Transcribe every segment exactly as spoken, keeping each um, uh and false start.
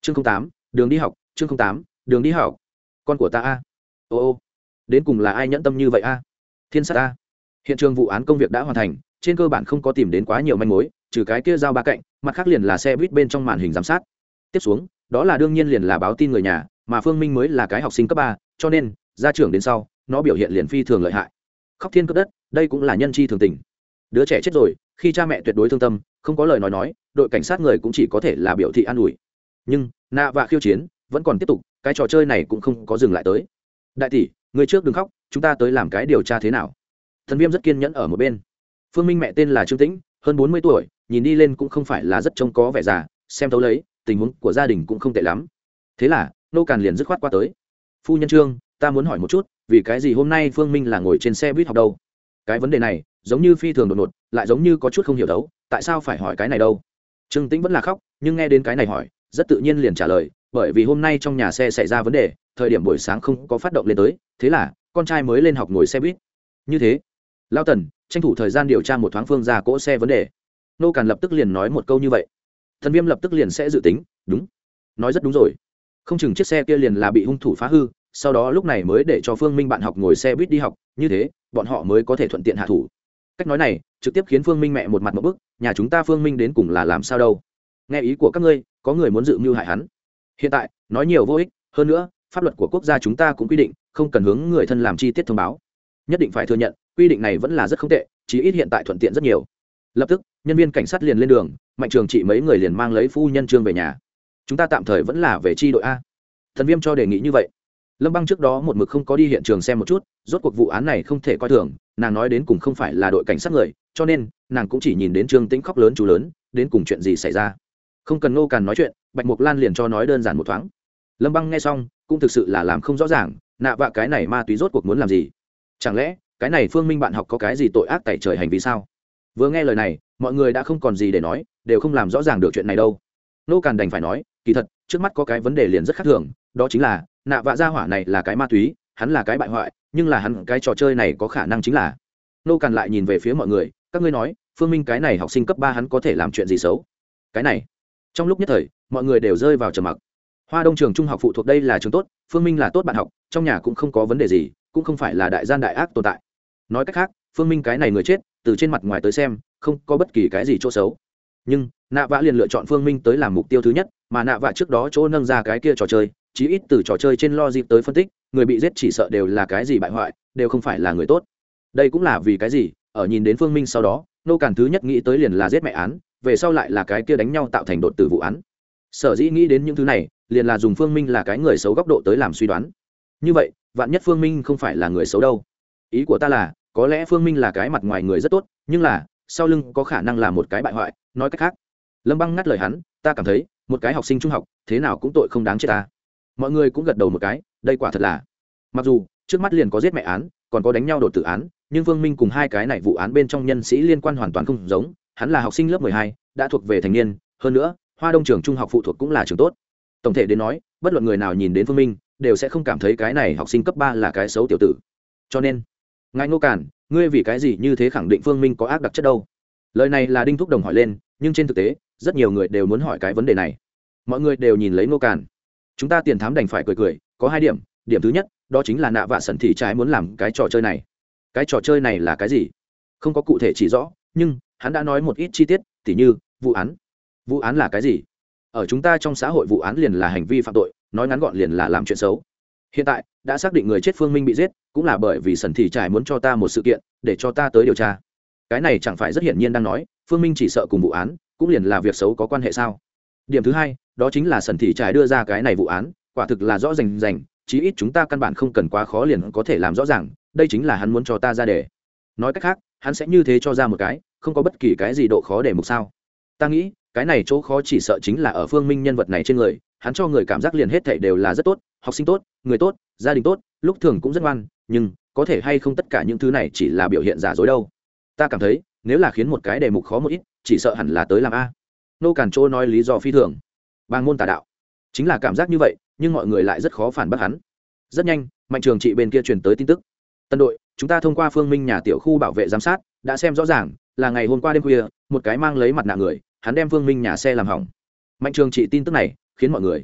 chương tám đường đi học. chương tám đường đi học. Con của ta a. Ô ô, đến cùng là ai nhẫn tâm như vậy a? Thiên sát a. Hiện trường vụ án công việc đã hoàn thành, trên cơ bản không có tìm đến quá nhiều manh mối, trừ cái kia dao ba cạnh, mặt khác liền là xe buýt bên trong màn hình giám sát. Tiếp xuống, đó là đương nhiên liền là báo tin người nhà, mà Phương Minh mới là cái học sinh cấp ba, cho nên gia trưởng đến sau, nó biểu hiện liền phi thường lợi hại. Khóc thiên cướp đất, đây cũng là nhân chi thường tình. Đứa trẻ chết rồi, khi cha mẹ tuyệt đối thương tâm, không có lời nói nói, đội cảnh sát người cũng chỉ có thể là biểu thị an ủi. Nhưng nạ vạ khiêu chiến vẫn còn tiếp tục, cái trò chơi này cũng không có dừng lại tới. Đại tỷ, người trước đừng khóc, chúng ta tới làm cái điều tra thế nào. Thần Viêm rất kiên nhẫn ở một bên. Phương Minh mẹ tên là Trương Tĩnh, hơn bốn mươi tuổi, nhìn đi lên cũng không phải là rất trông có vẻ già, xem thấu lấy tình huống của gia đình cũng không tệ lắm. Thế là nô càn liền dứt khoát qua tới. Phu nhân Trương, ta muốn hỏi một chút, vì cái gì hôm nay Phương Minh là ngồi trên xe buýt học đâu? Cái vấn đề này giống như phi thường đột ngột, lại giống như có chút không hiểu đấu, tại sao phải hỏi cái này đâu? Trương Tĩnh vẫn là khóc, nhưng nghe đến cái này hỏi, rất tự nhiên liền trả lời, bởi vì hôm nay trong nhà xe xảy ra vấn đề, thời điểm buổi sáng không có phát động lên tới, thế là con trai mới lên học ngồi xe buýt. Như thế, Lão Tần tranh thủ thời gian điều tra một thoáng Phương ra cỗ xe vấn đề. Nô Càn lập tức liền nói một câu như vậy. Thần Viêm lập tức liền sẽ dự tính, đúng, nói rất đúng rồi. Không chừng chiếc xe kia liền là bị hung thủ phá hư, sau đó lúc này mới để cho Phương Minh bạn học ngồi xe buýt đi học, như thế bọn họ mới có thể thuận tiện hạ thủ. Cách nói này trực tiếp khiến Phương Minh mẹ một mặt một bức, nhà chúng ta Phương Minh đến cùng là làm sao đâu? Nghe ý của các ngươi, có người muốn dự mưu hại hắn. Hiện tại nói nhiều vô ích, hơn nữa pháp luật của quốc gia chúng ta cũng quy định không cần hướng người thân làm chi tiết thông báo. Nhất định phải thừa nhận quy định này vẫn là rất không tệ, chí ít hiện tại thuận tiện rất nhiều. Lập tức nhân viên cảnh sát liền lên đường, Mạnh Trường Trị mấy người liền mang lấy phu nhân Trương về nhà. Chúng ta tạm thời vẫn là về chi đội a. Thần Viêm cho đề nghị như vậy. Lâm Băng trước đó một mực không có đi hiện trường xem một chút, rốt cuộc vụ án này không thể coi thường, nàng nói đến cùng không phải là đội cảnh sát người, cho nên nàng cũng chỉ nhìn đến Trương Tĩnh khóc lớn chú lớn, đến cùng chuyện gì xảy ra. Không cần Ngô Càn nói chuyện, Bạch Mục Lan liền cho nói đơn giản một thoáng. Lâm Băng nghe xong cũng thực sự là làm không rõ ràng, nạ vạ cái này ma túy rốt cuộc muốn làm gì? Chẳng lẽ cái này Phương Minh bạn học có cái gì tội ác tẩy trời hành vi sao? Vừa nghe lời này, mọi người đã không còn gì để nói, đều không làm rõ ràng được chuyện này đâu. Nô Càn đành phải nói, kỳ thật trước mắt có cái vấn đề liền rất khác thường, đó chính là nạ vạ gia hỏa này là cái ma túy, hắn là cái bại hoại, nhưng là hắn cái trò chơi này có khả năng chính là. Nô Càn lại nhìn về phía mọi người, các ngươi nói Phương Minh cái này học sinh cấp ba hắn có thể làm chuyện gì xấu? Cái này trong lúc nhất thời mọi người đều rơi vào trầm mặc. Hoa Đông trường trung học phụ thuộc đây là trường tốt, Phương Minh là tốt bạn học, trong nhà cũng không có vấn đề gì, cũng không phải là đại gian đại ác tồn tại. Nói cách khác, Phương Minh cái này người chết, từ trên mặt ngoài tới xem không có bất kỳ cái gì chỗ xấu, nhưng nạ vạ liền lựa chọn Phương Minh tới làm mục tiêu thứ nhất, mà nạ vạ trước đó chỗ nâng ra cái kia trò chơi, chí ít từ trò chơi trên logic tới phân tích, người bị giết chỉ sợ đều là cái gì bại hoại, đều không phải là người tốt. Đây cũng là vì cái gì ở nhìn đến Phương Minh sau đó, Nô Càn thứ nhất nghĩ tới liền là giết mẹ án, về sau lại là cái kia đánh nhau tạo thành đột tử vụ án. Sở dĩ nghĩ đến những thứ này liền là dùng Phương Minh là cái người xấu góc độ tới làm suy đoán. Như vậy vạn nhất Phương Minh không phải là người xấu đâu? Ý của ta là có lẽ Phương Minh là cái mặt ngoài người rất tốt, nhưng là sau lưng có khả năng là một cái bại hoại. Nói cách khác, Lâm Băng ngắt lời hắn, ta cảm thấy một cái học sinh trung học thế nào cũng tội không đáng chết ta. Mọi người cũng gật đầu một cái, đây quả thật là, mặc dù trước mắt liền có giết mẹ án, còn có đánh nhau đột tử án, nhưng Phương Minh cùng hai cái này vụ án bên trong nhân sĩ liên quan hoàn toàn không giống. Hắn là học sinh lớp mười hai, đã thuộc về thành niên, hơn nữa Hoa Đông trường trung học phụ thuộc cũng là trường tốt. Tổng thể đến nói, bất luận người nào nhìn đến Phương Minh đều sẽ không cảm thấy cái này học sinh cấp ba là cái xấu tiểu tử. Cho nên ngài Ngô Càn, ngươi vì cái gì như thế khẳng định Phương Minh có ác đặc chất đâu? Lời này là Đinh Thúc Đồng hỏi lên, nhưng trên thực tế rất nhiều người đều muốn hỏi cái vấn đề này. Mọi người đều nhìn lấy Ngô Càn. Chúng ta tiền thám đành phải cười cười, có hai điểm. Điểm thứ nhất, đó chính là nạ vạ sẩn thị trái muốn làm cái trò chơi này. Cái trò chơi này là cái gì? Không có cụ thể chỉ rõ, nhưng hắn đã nói một ít chi tiết, tỉ như vụ án. Vụ án là cái gì? Ở chúng ta trong xã hội vụ án liền là hành vi phạm tội, nói ngắn gọn liền là làm chuyện xấu. Hiện tại đã xác định người chết Phương Minh bị giết, cũng là bởi vì sẩn thị trải muốn cho ta một sự kiện để cho ta tới điều tra. Cái này chẳng phải rất hiển nhiên đang nói Phương Minh chỉ sợ cùng vụ án cũng liền là việc xấu có quan hệ sao? Điểm thứ hai, đó chính là sẩn thị trải đưa ra cái này vụ án quả thực là rõ rành rành, chí ít chúng ta căn bản không cần quá khó liền có thể làm rõ ràng, đây chính là hắn muốn cho ta ra đề. Nói cách khác, hắn sẽ như thế cho ra một cái không có bất kỳ cái gì độ khó để mục sao? Ta nghĩ cái này chỗ khó chỉ sợ chính là ở Phương Minh nhân vật này trên người, hắn cho người cảm giác liền hết thảy đều là rất tốt, học sinh tốt, người tốt, gia đình tốt, lúc thường cũng rất ngoan, nhưng có thể hay không tất cả những thứ này chỉ là biểu hiện giả dối đâu? Ta cảm thấy nếu là khiến một cái đề mục khó một ít, chỉ sợ hẳn là tới làm a. Nô Càn Trô nói lý do phi thường, bang môn tà đạo, chính là cảm giác như vậy, nhưng mọi người lại rất khó phản bác hắn. Rất nhanh, Mạnh Trường Trị bên kia truyền tới tin tức, tân đội, chúng ta thông qua Phương Minh nhà tiểu khu bảo vệ giám sát đã xem rõ ràng là ngày hôm qua đêm khuya, một cái mang lấy mặt nạ người, hắn đem Phương Minh nhà xe làm hỏng. Mạnh Trường Trị tin tức này khiến mọi người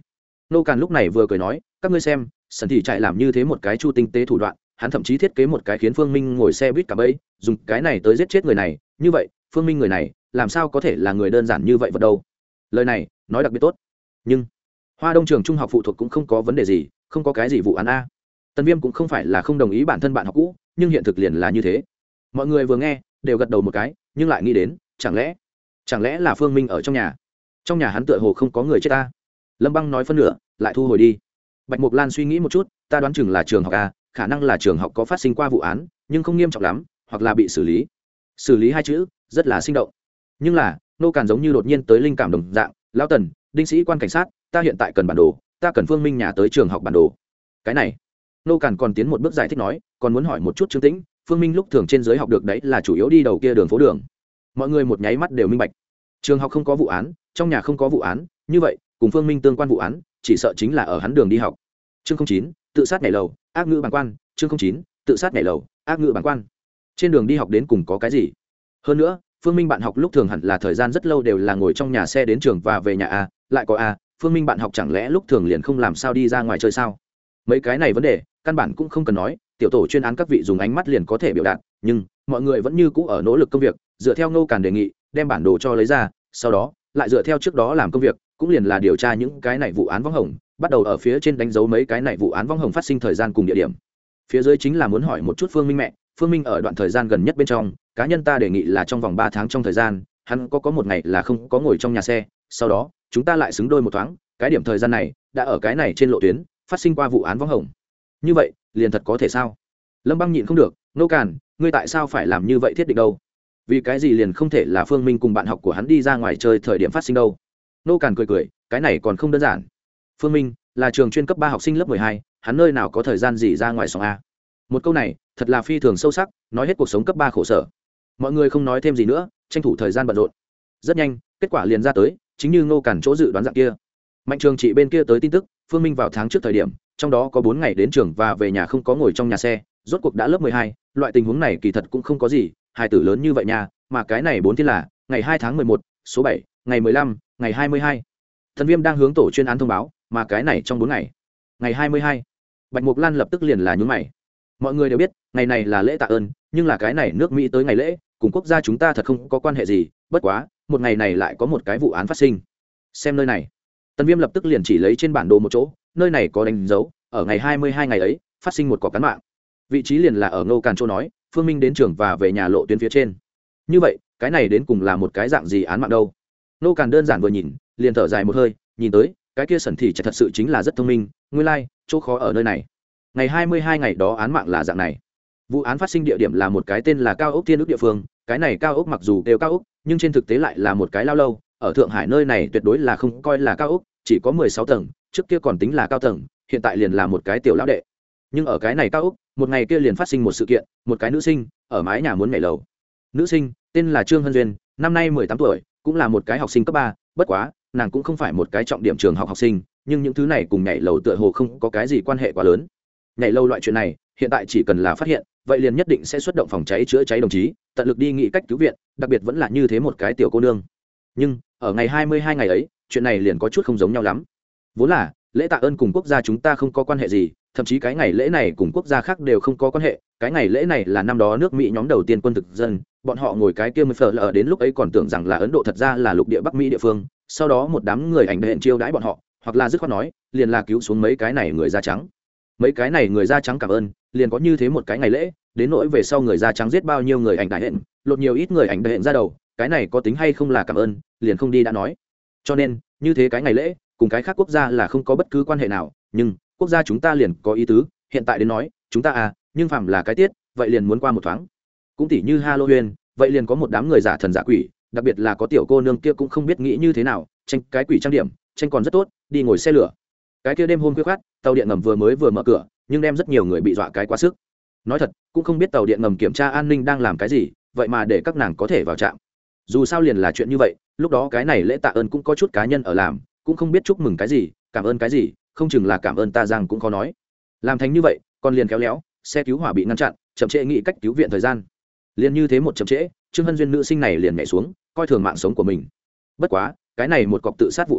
nô càn lúc này vừa cười nói các ngươi xem sần thị chạy làm như thế một cái chu tinh tế thủ đoạn, hắn thậm chí thiết kế một cái khiến phương minh ngồi xe buýt cả bẫy dùng cái này tới giết chết người này. Như vậy phương minh người này làm sao có thể là người đơn giản như vậy vật đâu. Lời này nói đặc biệt tốt, nhưng hoa đông trường trung học phụ thuộc cũng không có vấn đề gì, không có cái gì vụ án a. Tần Viêm cũng không phải là không đồng ý bản thân bạn học cũ, nhưng hiện thực liền là như thế. Mọi người vừa nghe đều gật đầu một cái, nhưng lại nghĩ đến chẳng lẽ chẳng lẽ là phương minh ở trong nhà, trong nhà hắn tựa hồ không có người chết ta. Lâm Băng nói phân nửa lại thu hồi đi. Bạch Mộc Lan suy nghĩ một chút, ta đoán chừng là trường học a, khả năng là trường học có phát sinh qua vụ án nhưng không nghiêm trọng lắm, hoặc là bị xử lý. Xử lý hai chữ rất là sinh động, nhưng là nô càn giống như đột nhiên tới linh cảm đồng dạng. Lão Tần, đinh sĩ quan cảnh sát, ta hiện tại cần bản đồ, ta cần phương minh nhà tới trường học bản đồ. Cái này nô càn còn tiến một bước giải thích nói, còn muốn hỏi một chút Trương Tĩnh, phương minh lúc thường trên giới học được đấy là chủ yếu đi đầu kia đường phố đường. Mọi người một nháy mắt đều minh bạch, trường học không có vụ án, trong nhà không có vụ án, như vậy cùng phương minh tương quan vụ án chỉ sợ chính là ở hắn đường đi học. Chương chín, tự sát nhảy lầu, ác ngữ bàng quan. Chương chín, tự sát nhảy lầu, ác ngữ bàng quan. Trên đường đi học đến cùng có cái gì? Hơn nữa phương minh bạn học lúc thường hẳn là thời gian rất lâu đều là ngồi trong nhà xe đến trường và về nhà a, lại có a, phương minh bạn học chẳng lẽ lúc thường liền không làm sao đi ra ngoài chơi sao? Mấy cái này vấn đề căn bản cũng không cần nói, tiểu tổ chuyên án các vị dùng ánh mắt liền có thể biểu đạt, nhưng mọi người vẫn như cũ ở nỗ lực công việc, dựa theo Ngô Càn đề nghị đem bản đồ cho lấy ra, sau đó lại dựa theo trước đó làm công việc, cũng liền là điều tra những cái này vụ án võng hồng, bắt đầu ở phía trên đánh dấu mấy cái này vụ án võng hồng phát sinh thời gian cùng địa điểm. Phía dưới chính là muốn hỏi một chút phương minh mẹ, phương minh ở đoạn thời gian gần nhất bên trong, cá nhân ta đề nghị là trong vòng ba tháng trong thời gian, hắn có có một ngày là không có ngồi trong nhà xe, sau đó chúng ta lại xứng đôi một thoáng, cái điểm thời gian này đã ở cái này trên lộ tuyến phát sinh qua vụ án võng hồng. Như vậy liền thật có thể sao? Lâm Băng nhịn không được, Nô Càn, ngươi tại sao phải làm như vậy thiết định đâu? Vì cái gì liền không thể là phương minh cùng bạn học của hắn đi ra ngoài chơi thời điểm phát sinh đâu? Nô Càn cười cười, cái này còn không đơn giản. Phương minh là trường chuyên cấp ba học sinh lớp mười hai, hắn nơi nào có thời gian gì ra ngoài sòng a? Một câu này thật là phi thường sâu sắc, nói hết cuộc sống cấp ba khổ sở. Mọi người không nói thêm gì nữa, tranh thủ thời gian bận rộn. Rất nhanh kết quả liền ra tới, chính như Ngô Càn chỗ dự đoán dạng kia. Mạnh Trường Trị bên kia tới tin tức, phương minh vào tháng trước thời điểm, trong đó có bốn ngày đến trường và về nhà không có ngồi trong nhà xe, rốt cuộc đã lớp mười hai, loại tình huống này kỳ thật cũng không có gì, hai tử lớn như vậy nha, mà cái này bốn thiên là ngày hai tháng mười một, số bảy, ngày mười lăm, ngày hai mươi hai. Thần Viêm đang hướng tổ chuyên án thông báo, mà cái này trong bốn ngày. Ngày hai mươi hai. Bạch Mộc Lan lập tức liền là nhướng mày. Mọi người đều biết, ngày này là lễ tạ ơn, nhưng là cái này nước Mỹ tới ngày lễ, cùng quốc gia chúng ta thật không có quan hệ gì, bất quá, một ngày này lại có một cái vụ án phát sinh. Xem nơi này. Tần Viêm lập tức liền chỉ lấy trên bản đồ một chỗ, nơi này có đánh dấu, ở ngày hai mươi hai ngày ấy, phát sinh một cọc cán mạng. Vị trí liền là ở Ngô Càn chỗ nói, phương minh đến trường và về nhà lộ tuyến phía trên. Như vậy, cái này đến cùng là một cái dạng gì án mạng đâu? Ngô Càn đơn giản vừa nhìn, liền thở dài một hơi, nhìn tới, cái kia Sẩn Thị thật sự chính là rất thông minh, nguyên lai, like, chỗ khó ở nơi này. Ngày hai mươi hai ngày đó án mạng là dạng này. Vụ án phát sinh địa điểm là một cái tên là Cao ốc Thiên Ước địa phương, cái này cao ốc mặc dù đều cao ốc, nhưng trên thực tế lại là một cái lao lâu, ở Thượng Hải nơi này tuyệt đối là không coi là cao ốc, chỉ có mười sáu tầng, trước kia còn tính là cao tầng, hiện tại liền là một cái tiểu lão đệ. Nhưng ở cái này cao ốc, một ngày kia liền phát sinh một sự kiện, một cái nữ sinh ở mái nhà muốn nhảy lầu. Nữ sinh tên là Trương Hân Duyên, năm nay mười tám tuổi, cũng là một cái học sinh cấp ba, bất quá, nàng cũng không phải một cái trọng điểm trường học học sinh, nhưng những thứ này cùng nhảy lầu tựa hồ không có cái gì quan hệ quá lớn. Nhảy lầu loại chuyện này, hiện tại chỉ cần là phát hiện, vậy liền nhất định sẽ xuất động phòng cháy chữa cháy đồng chí, tận lực đi nghĩ cách cứu viện, đặc biệt vẫn là như thế một cái tiểu cô nương. Nhưng, ở ngày hai mươi hai ngày ấy, chuyện này liền có chút không giống nhau lắm. Vốn là, lễ tạ ơn cùng quốc gia chúng ta không có quan hệ gì, thậm chí cái ngày lễ này cùng quốc gia khác đều không có quan hệ, cái ngày lễ này là năm đó nước Mỹ nhóm đầu tiên quân thực dân, bọn họ ngồi cái kia mới phở lờ đến lúc ấy còn tưởng rằng là Ấn Độ, thật ra là lục địa Bắc Mỹ địa phương, sau đó một đám người ảnh hẹn chiêu đãi bọn họ, hoặc là dứt khoát nói, liền là cứu xuống mấy cái này người da trắng. Mấy cái này người da trắng cảm ơn, liền có như thế một cái ngày lễ, đến nỗi về sau người da trắng giết bao nhiêu người ảnh đại hẹn, lột nhiều ít người ảnh đại hẹn ra đầu, cái này có tính hay không là cảm ơn, liền không đi đã nói. Cho nên, như thế cái ngày lễ, cùng cái khác quốc gia là không có bất cứ quan hệ nào, nhưng quốc gia chúng ta liền có ý tứ, hiện tại đến nói, chúng ta à, nhưng phạm là cái tiết, vậy liền muốn qua một thoáng. Cũng tỉ như Halloween, vậy liền có một đám người giả thần giả quỷ, đặc biệt là có tiểu cô nương kia cũng không biết nghĩ như thế nào, tranh cái quỷ trang điểm, tranh còn rất tốt, đi ngồi xe lửa. Cái kia đêm hôm khuya khoắt, tàu điện ngầm vừa mới vừa mở cửa, nhưng đem rất nhiều người bị dọa cái quá sức. Nói thật, cũng không biết tàu điện ngầm kiểm tra an ninh đang làm cái gì, vậy mà để các nàng có thể vào trạm. Dù sao liền là chuyện như vậy, lúc đó cái này lễ tạ ơn cũng có chút cá nhân ở làm, cũng không biết chúc mừng cái gì, cảm ơn cái gì, không chừng là cảm ơn ta Giang cũng khó nói. Làm thành như vậy, còn liền kéo léo, xe cứu hỏa bị ngăn chặn, chậm trễ nghĩ cách cứu viện thời gian. Liền như thế một chậm trễ, Trương Hân Duyên nữ sinh này liền nhảy xuống, coi thường mạng sống của mình. Bất quá, cái này một cọc tự sát vụ án,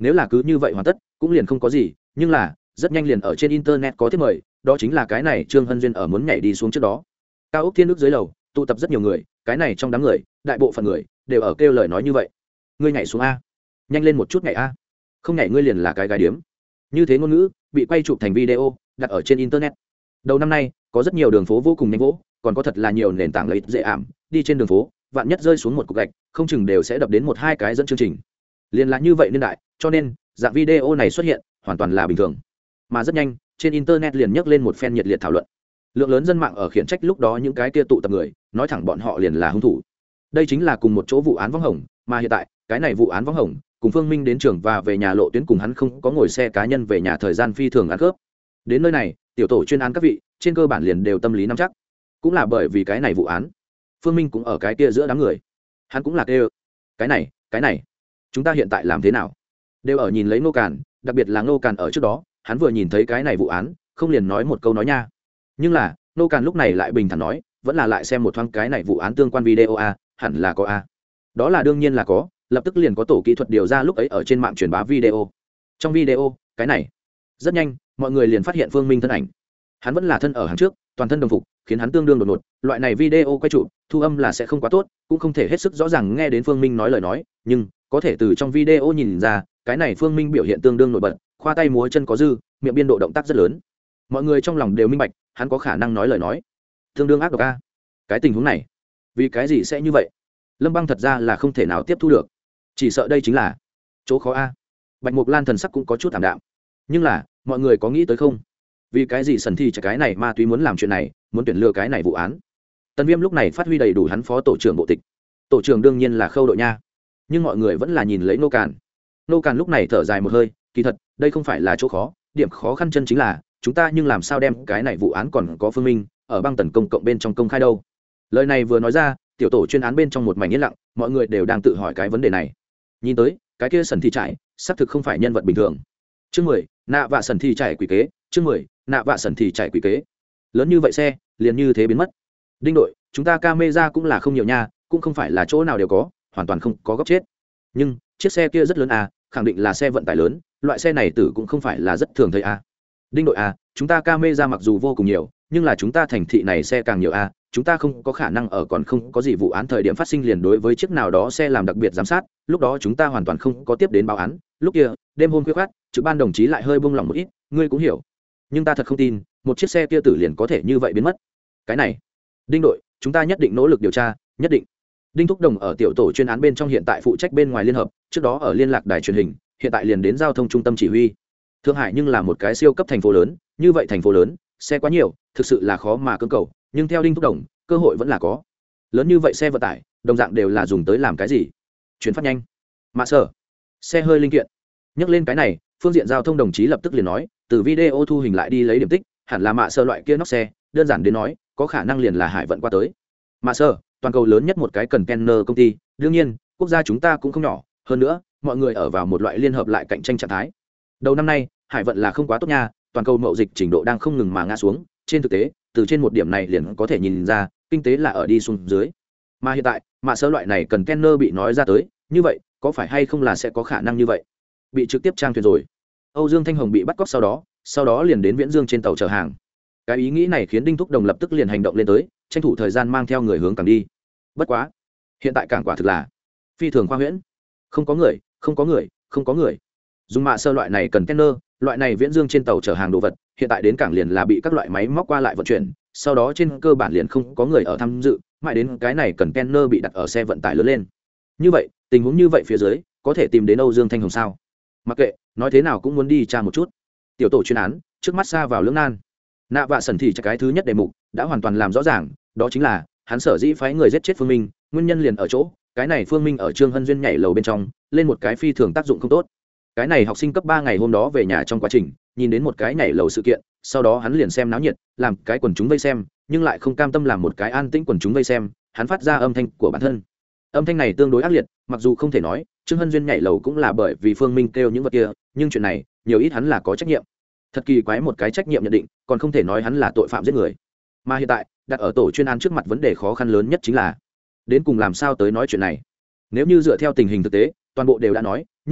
nếu là cứ như vậy hoàn tất cũng liền không có gì, nhưng là rất nhanh liền ở trên internet có thiệp mời, đó chính là cái này Trương Hân Duyên ở muốn nhảy đi xuống trước đó. Cao ốc Thiên Đức dưới lầu tụ tập rất nhiều người, cái này trong đám người đại bộ phận người đều ở kêu lời nói như vậy: ngươi nhảy xuống a, nhanh lên một chút nhảy a, không nhảy ngươi liền là cái gái điếm. Như thế ngôn ngữ bị quay chụp thành video đặt ở trên internet. Đầu năm nay có rất nhiều đường phố vô cùng nhanh vỗ, còn có thật là nhiều nền tảng lợi ích dễ ảm, đi trên đường phố vạn nhất rơi xuống một cục gạch không chừng đều sẽ đập đến một hai cái dẫn chương trình, liền là như vậy nên đại, cho nên dạng video này xuất hiện hoàn toàn là bình thường. Mà rất nhanh trên internet liền nhấc lên một phen nhiệt liệt thảo luận, lượng lớn dân mạng ở khiển trách lúc đó những cái kia tụ tập người, nói thẳng bọn họ liền là hung thủ. Đây chính là cùng một chỗ vụ án võng hồng, mà hiện tại cái này vụ án võng hồng cùng Phương Minh đến trường và về nhà lộ tuyến cùng hắn không có ngồi xe cá nhân về nhà thời gian phi thường ăn khớp. Đến nơi này tiểu tổ chuyên án các vị trên cơ bản liền đều tâm lý nắm chắc, cũng là bởi vì cái này vụ án Phương Minh cũng ở cái kia giữa đám người, hắn cũng là kêu cái này cái này chúng ta hiện tại làm thế nào, đều ở nhìn lấy Ngô Càn, đặc biệt là Ngô Càn ở trước đó hắn vừa nhìn thấy cái này vụ án không liền nói một câu nói nha, nhưng là Ngô Càn lúc này lại bình thản nói vẫn là lại xem một thoáng cái này vụ án tương quan video a, hẳn là có a. Đó là đương nhiên là có, lập tức liền có tổ kỹ thuật điều ra lúc ấy ở trên mạng truyền bá video. Trong video cái này rất nhanh mọi người liền phát hiện Phương Minh thân ảnh, hắn vẫn là thân ở hàng trước, toàn thân đồng phục khiến hắn tương đương đột ngột. Loại này video quay trụ thu âm là sẽ không quá tốt, cũng không thể hết sức rõ ràng nghe đến Phương Minh nói lời nói, nhưng có thể từ trong video nhìn ra cái này Phương Minh biểu hiện tương đương nổi bật, khoa tay múa chân có dư, miệng biên độ động tác rất lớn. Mọi người trong lòng đều minh bạch hắn có khả năng nói lời nói tương đương ác độc a. Cái tình huống này vì cái gì sẽ như vậy, Lâm Băng thật ra là không thể nào tiếp thu được, chỉ sợ đây chính là chỗ khó a. Bạch Mục Lan thần sắc cũng có chút thảm đạm, nhưng là mọi người có nghĩ tới không, vì cái gì Sần Thi Chạy cái này ma túy muốn làm chuyện này, muốn tuyển lừa cái này vụ án. Tần Viêm lúc này phát huy đầy đủ hắn phó tổ trưởng bộ tịch, tổ trưởng đương nhiên là Khâu đội nha, nhưng mọi người vẫn là nhìn lấy Nô Càn. Nô Càn lúc này thở dài một hơi, kỳ thật đây không phải là chỗ khó, điểm khó khăn chân chính là chúng ta nhưng làm sao đem cái này vụ án còn có Phương Minh ở băng tần công cộng bên trong công khai đâu. Lời này vừa nói ra, tiểu tổ chuyên án bên trong một mảnh yên lặng, mọi người đều đang tự hỏi cái vấn đề này. Nhìn tới cái kia Sần Thi Chạy xác thực không phải nhân vật bình thường. Chương mười, nạ vạ Sần Thi Chạy quỷ kế. Chương mười, nạ vạ Sần Thi Chạy quỷ kế. Lớn như vậy xe liền như thế biến mất. Đinh đội, chúng ta camera cũng là không nhiều nha, cũng không phải là chỗ nào đều có, hoàn toàn không có góc chết. Nhưng chiếc xe kia rất lớn à, khẳng định là xe vận tải lớn, loại xe này tử cũng không phải là rất thường thấy à. Đinh đội à, chúng ta camera mặc dù vô cùng nhiều, nhưng là chúng ta thành thị này xe càng nhiều à, chúng ta không có khả năng ở còn không có gì vụ án thời điểm phát sinh liền đối với chiếc nào đó xe làm đặc biệt giám sát, lúc đó chúng ta hoàn toàn không có tiếp đến báo án, lúc kia đêm hôm khuya khoắt trực ban đồng chí lại hơi buông lỏng một ít, ngươi cũng hiểu. Nhưng ta thật không tin một chiếc xe kia tử liền có thể như vậy biến mất. Cái này Đinh đội, chúng ta nhất định nỗ lực điều tra, nhất định. Đinh Thúc Đồng ở tiểu tổ chuyên án bên trong hiện tại phụ trách bên ngoài liên hợp, trước đó ở liên lạc đài truyền hình, hiện tại liền đến giao thông trung tâm chỉ huy. Thượng Hải nhưng là một cái siêu cấp thành phố lớn, như vậy thành phố lớn xe quá nhiều, thực sự là khó mà cưỡng cầu, nhưng theo Đinh Thúc Đồng cơ hội vẫn là có. Lớn như vậy xe vận tải đồng dạng đều là dùng tới làm cái gì? Chuyển phát nhanh, mạ sở, xe hơi linh kiện. Nhắc lên cái này, phương diện giao thông đồng chí lập tức liền nói, từ video thu hình lại đi lấy điểm tích, hẳn là mạ sở loại kia nóc xe, đơn giản đến nói có khả năng liền là hải vận qua tới. Mạ sở toàn cầu lớn nhất một cái container công ty, đương nhiên quốc gia chúng ta cũng không nhỏ, hơn nữa mọi người ở vào một loại liên hợp lại cạnh tranh trạng thái. Đầu năm nay hải vận là không quá tốt nha, toàn cầu mậu dịch trình độ đang không ngừng mà ngã xuống, trên thực tế từ trên một điểm này liền có thể nhìn ra kinh tế là ở đi xuống dưới. Mà hiện tại mạ sở loại này container bị nói ra tới, như vậy có phải hay không là sẽ có khả năng như vậy bị trực tiếp trang thuyền rồi. Âu Dương Thanh Hồng bị bắt cóc sau đó sau đó liền đến Viễn Dương trên tàu chở hàng. Cái ý nghĩ này khiến Đinh Thúc Đồng lập tức liền hành động lên tới, tranh thủ thời gian mang theo người hướng cảng đi. Bất quá hiện tại cảng quả thực là phi thường khoa huyễn, không có người không có người không có người. Dùng mạ sơ loại này cần container, loại này Viễn Dương trên tàu chở hàng đồ vật, hiện tại đến cảng liền là bị các loại máy móc qua lại vận chuyển, sau đó trên cơ bản liền không có người ở tham dự, mãi đến cái này cần container bị đặt ở xe vận tải lớn lên. Như vậy tình huống như vậy phía dưới có thể tìm đến Âu Dương Thanh Hồng sao? Mặc kệ, nói thế nào cũng muốn đi tra một chút. Tiểu tổ chuyên án trước mắt xa vào lưỡng nan. Nạ vạ Sần Thì cái thứ nhất đề mục đã hoàn toàn làm rõ ràng, đó chính là hắn sở dĩ phái người giết chết Phương Minh, nguyên nhân liền ở chỗ cái này Phương Minh ở Trương Hân Duyên nhảy lầu bên trong lên một cái phi thường tác dụng không tốt. Cái này học sinh cấp ba ngày hôm đó về nhà trong quá trình nhìn đến một cái nhảy lầu sự kiện, sau đó hắn liền xem náo nhiệt, làm cái quần chúng vây xem, nhưng lại không cam tâm làm một cái an tĩnh quần chúng vây xem, hắn phát ra âm thanh của bản thân. Âm thanh này tương đối ác liệt, mặc dù không thể nói Trương Hân Duyên nhảy lầu cũng là bởi vì Phương Minh kêu những vật kia, nhưng chuyện này nhiều ít hắn là có trách nhiệm. Thật kỳ quái một cái trách nhiệm nhận định, còn không thể nói hắn là tội phạm giết người. Mà hiện tại đặt ở tổ chuyên án trước mặt vấn đề khó khăn lớn nhất chính là đến cùng làm sao tới nói chuyện này. Nếu như dựa theo tình hình thực tế toàn bộ đều đã nói, như vậy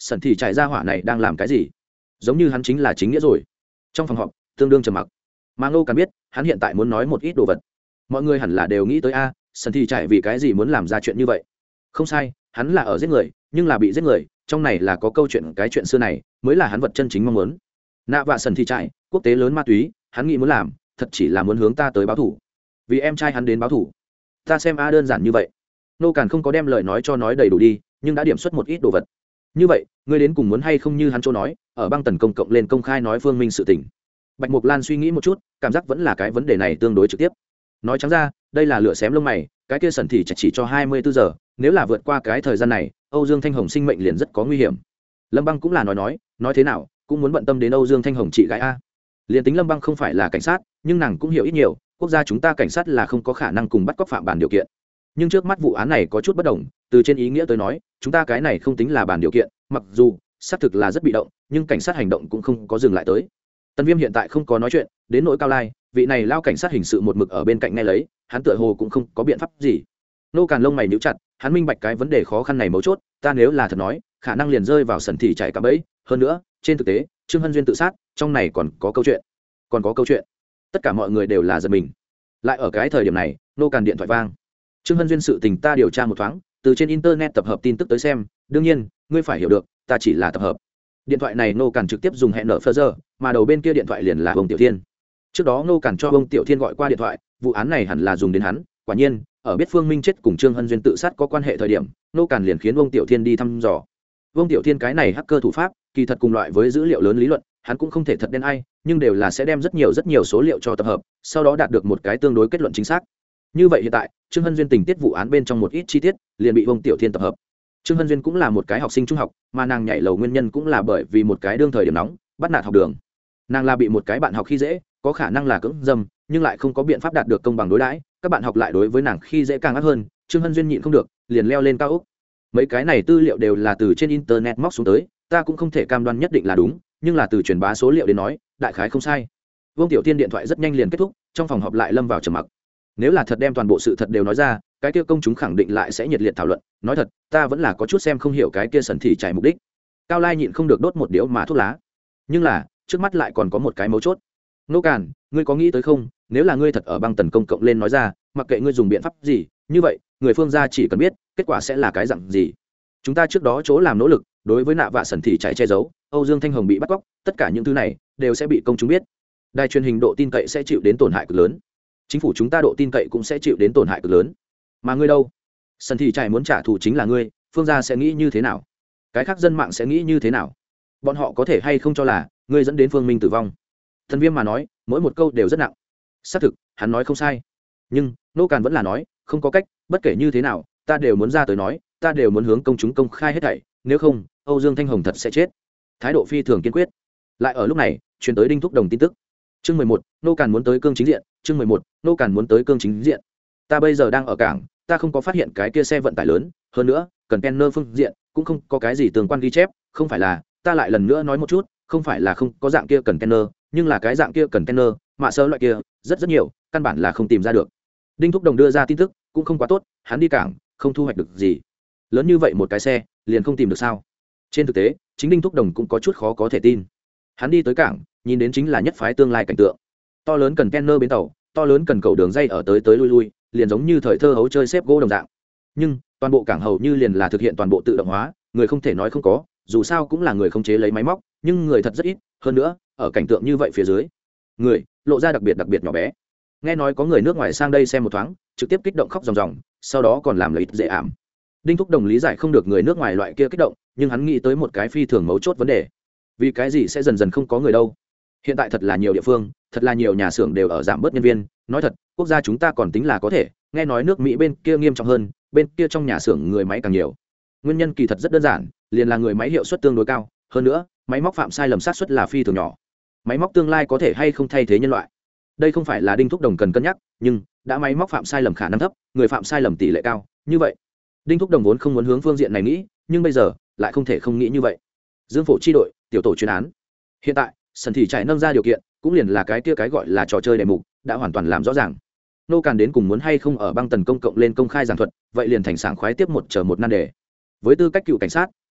sần thì chạy ra hỏa này đang làm cái gì, giống như hắn chính là chính nghĩa rồi. Trong phòng họp tương đương trầm mặc, mà Ngô Càn biết hắn hiện tại muốn nói một ít đồ vật. Mọi người hẳn là đều nghĩ tới a, sần thì chạy vì cái gì muốn làm ra chuyện như vậy. Không sai, hắn là ở giết người, nhưng là bị giết người, trong này là có câu chuyện, cái chuyện xưa này mới là hắn vật chân chính mong muốn. Nạ vạ sần thì chạy quốc tế lớn ma túy, hắn nghĩ muốn làm thật chỉ là muốn hướng ta tới báo thủ, vì em trai hắn đến báo thủ. Ta xem a đơn giản như vậy. Nô Càn không có đem lời nói cho nói đầy đủ đi, nhưng đã điểm xuất một ít đồ vật. Như vậy ngươi đến cùng muốn hay không như hắn chỗ nói, ở băng tần công cộng lên công khai nói Phương Minh sự tình. Bạch Mục Lan suy nghĩ một chút, cảm giác vẫn là cái vấn đề này tương đối trực tiếp. Nói trắng ra, đây là lửa xém lông mày, cái kia sần thì chỉ cho hai mươi bốn giờ, nếu là vượt qua cái thời gian này, Âu Dương Thanh Hồng sinh mệnh liền rất có nguy hiểm. Lâm Băng cũng là nói nói, nói thế nào, cũng muốn bận tâm đến Âu Dương Thanh Hồng chị gái a. Liên tính Lâm Băng không phải là cảnh sát, nhưng nàng cũng hiểu ít nhiều, quốc gia chúng ta cảnh sát là không có khả năng cùng bắt cóc phạm bản điều kiện. Nhưng trước mắt vụ án này có chút bất đồng, từ trên ý nghĩa tới nói, chúng ta cái này không tính là bản điều kiện, mặc dù xác thực là rất bị động, nhưng cảnh sát hành động cũng không có dừng lại tới. Tân Viêm hiện tại không có nói chuyện, đến nỗi Cao Lai, vị này lao cảnh sát hình sự một mực ở bên cạnh nghe lấy, hắn tựa hồ cũng không có biện pháp gì. Nô Càn lông mày nhíu chặt, hắn minh bạch cái vấn đề khó khăn này mấu chốt, ta nếu là thật nói, khả năng liền rơi vào sần thì chạy cả bẫy, hơn nữa, trên thực tế, Trương Hân Duyên tự sát, trong này còn có câu chuyện. Còn có câu chuyện. Tất cả mọi người đều là giật mình. Lại ở cái thời điểm này, Nô Càn điện thoại vang. Trương Hân Duyên sự tình ta điều tra một thoáng, từ trên internet tập hợp tin tức tới xem, đương nhiên, ngươi phải hiểu được, ta chỉ là tập hợp. Điện thoại này Nô Càn trực tiếp dùng hẹn nợ phơ giờ, mà đầu bên kia điện thoại liền là ông Tiểu Thiên. Trước đó Nô Càn cho ông Tiểu Thiên gọi qua điện thoại, vụ án này hẳn là dùng đến hắn, quả nhiên, ở biết Phương Minh chết cùng Trương Hân Duyên tự sát có quan hệ thời điểm, Nô Càn liền khiến ông Tiểu Thiên đi thăm dò. Ông Tiểu Thiên cái này hacker thủ pháp, kỳ thật cùng loại với dữ liệu lớn lý luận, hắn cũng không thể thật đen ai, nhưng đều là sẽ đem rất nhiều rất nhiều số liệu cho tập hợp, sau đó đạt được một cái tương đối kết luận chính xác. Như vậy hiện tại, Trương Hân Duyên tình tiết vụ án bên trong một ít chi tiết, liền bị ông Tiểu Thiên tập hợp. Trương Hân Duyên cũng là một cái học sinh trung học, mà nàng nhảy lầu nguyên nhân cũng là bởi vì một cái đương thời điểm nóng, bắt nạt học đường. Nàng là bị một cái bạn học khi dễ, có khả năng là cưỡng dâm, nhưng lại không có biện pháp đạt được công bằng đối đãi, các bạn học lại đối với nàng khi dễ càng ác hơn, Trương Hân Duyên nhịn không được, liền leo lên cao ốc. Mấy cái này tư liệu đều là từ trên internet móc xuống tới, ta cũng không thể cam đoan nhất định là đúng, nhưng là từ truyền bá số liệu đến nói, đại khái không sai. Vương Tiểu Thiên điện thoại rất nhanh liền kết thúc, trong phòng họp lại lâm vào trầm mặc. Nếu là thật đem toàn bộ sự thật đều nói ra, cái kia công chúng khẳng định lại sẽ nhiệt liệt thảo luận, nói thật, ta vẫn là có chút xem không hiểu cái kia sần thì chạy mục đích. Cao Lai nhịn không được đốt một điếu mà thuốc lá. Nhưng là, trước mắt lại còn có một cái mấu chốt. Nô Càn, ngươi có nghĩ tới không, nếu là ngươi thật ở băng tần công cộng lên nói ra, mặc kệ ngươi dùng biện pháp gì, như vậy, người phương gia chỉ cần biết, kết quả sẽ là cái dạng gì. Chúng ta trước đó chỗ làm nỗ lực, đối với nạ vạ sần thì chạy che giấu, Âu Dương Thanh Hồng bị bắt cóc, tất cả những thứ này đều sẽ bị công chúng biết. Đài truyền hình độ tin cậy sẽ chịu đến tổn hại cực lớn. Chính phủ chúng ta độ tin cậy cũng sẽ chịu đến tổn hại cực lớn. Mà ngươi đâu? Sần thì chạy muốn trả thù chính là ngươi, phương gia sẽ nghĩ như thế nào? Cái khác dân mạng sẽ nghĩ như thế nào? Bọn họ có thể hay không cho là ngươi dẫn đến Phương Minh tử vong? Thần Viêm mà nói, mỗi một câu đều rất nặng. Xác thực, hắn nói không sai. Nhưng, Nô Càn vẫn là nói, không có cách, bất kể như thế nào, ta đều muốn ra tới nói, ta đều muốn hướng công chúng công khai hết thảy, nếu không, Âu Dương Thanh Hồng thật sẽ chết. Thái độ phi thường kiên quyết. Lại ở lúc này, truyền tới Đinh Thúc Đồng tin tức. Chương mười một, Nô Càn muốn tới cương chính diện, chương mười một, Nô Càn muốn tới cương chính diện. Ta bây giờ đang ở cảng, ta không có phát hiện cái kia xe vận tải lớn, hơn nữa, cần container phương diện cũng không có cái gì tương quan ghi chép, không phải là, ta lại lần nữa nói một chút, không phải là không có dạng kia cần container, nhưng là cái dạng kia cần container, mạ sơ loại kia, rất rất nhiều, căn bản là không tìm ra được. Đinh Thúc Đồng đưa ra tin tức, cũng không quá tốt, hắn đi cảng, không thu hoạch được gì. Lớn như vậy một cái xe, liền không tìm được sao? Trên thực tế, chính Đinh Thúc Đồng cũng có chút khó có thể tin. Hắn đi tới cảng, nhìn đến chính là nhất phái tương lai cảnh tượng. To lớn cần container bến tàu, to lớn cần cầu đường dây ở tới tới lui lui, liền giống như thời thơ hấu chơi xếp gỗ đồng dạng. Nhưng, toàn bộ cảng hầu như liền là thực hiện toàn bộ tự động hóa, người không thể nói không có, dù sao cũng là người không chế lấy máy móc, nhưng người thật rất ít, hơn nữa, ở cảnh tượng như vậy phía dưới, người lộ ra đặc biệt đặc biệt nhỏ bé. Nghe nói có người nước ngoài sang đây xem một thoáng, trực tiếp kích động khóc ròng ròng, sau đó còn làm lợi ích dễ ảm. Đinh Thúc Đồng lý giải không được người nước ngoài loại kia kích động, nhưng hắn nghĩ tới một cái phi thường mấu chốt vấn đề. Vì cái gì sẽ dần dần không có người đâu? Hiện tại thật là nhiều địa phương, thật là nhiều nhà xưởng đều ở giảm bớt nhân viên, nói thật, quốc gia chúng ta còn tính là có thể, nghe nói nước Mỹ bên kia nghiêm trọng hơn, bên kia trong nhà xưởng người máy càng nhiều. Nguyên nhân kỳ thật rất đơn giản, liền là người máy hiệu suất tương đối cao, hơn nữa, máy móc phạm sai lầm xác suất là phi thường nhỏ. Máy móc tương lai có thể hay không thay thế nhân loại. Đây không phải là Đinh Thúc Đồng cần cân nhắc, nhưng đã máy móc phạm sai lầm khả năng thấp, người phạm sai lầm tỷ lệ cao, như vậy, Đinh Thúc Đồng vốn không muốn hướng phương diện này nghĩ, nhưng bây giờ lại không thể không nghĩ như vậy. Dương Phổ chi đội, tiểu tổ chuyên án. Hiện tại, sần thì chạy nâng ra điều kiện, cũng liền là cái kia cái gọi là trò chơi đề mục, đã hoàn toàn làm rõ ràng. Nô Càn đến cùng muốn hay không ở băng tần công cộng lên công khai giảng thuật, vậy liền thành sảng khoái tiếp một chờ một nan đề. Với tư cách cựu cảnh sát,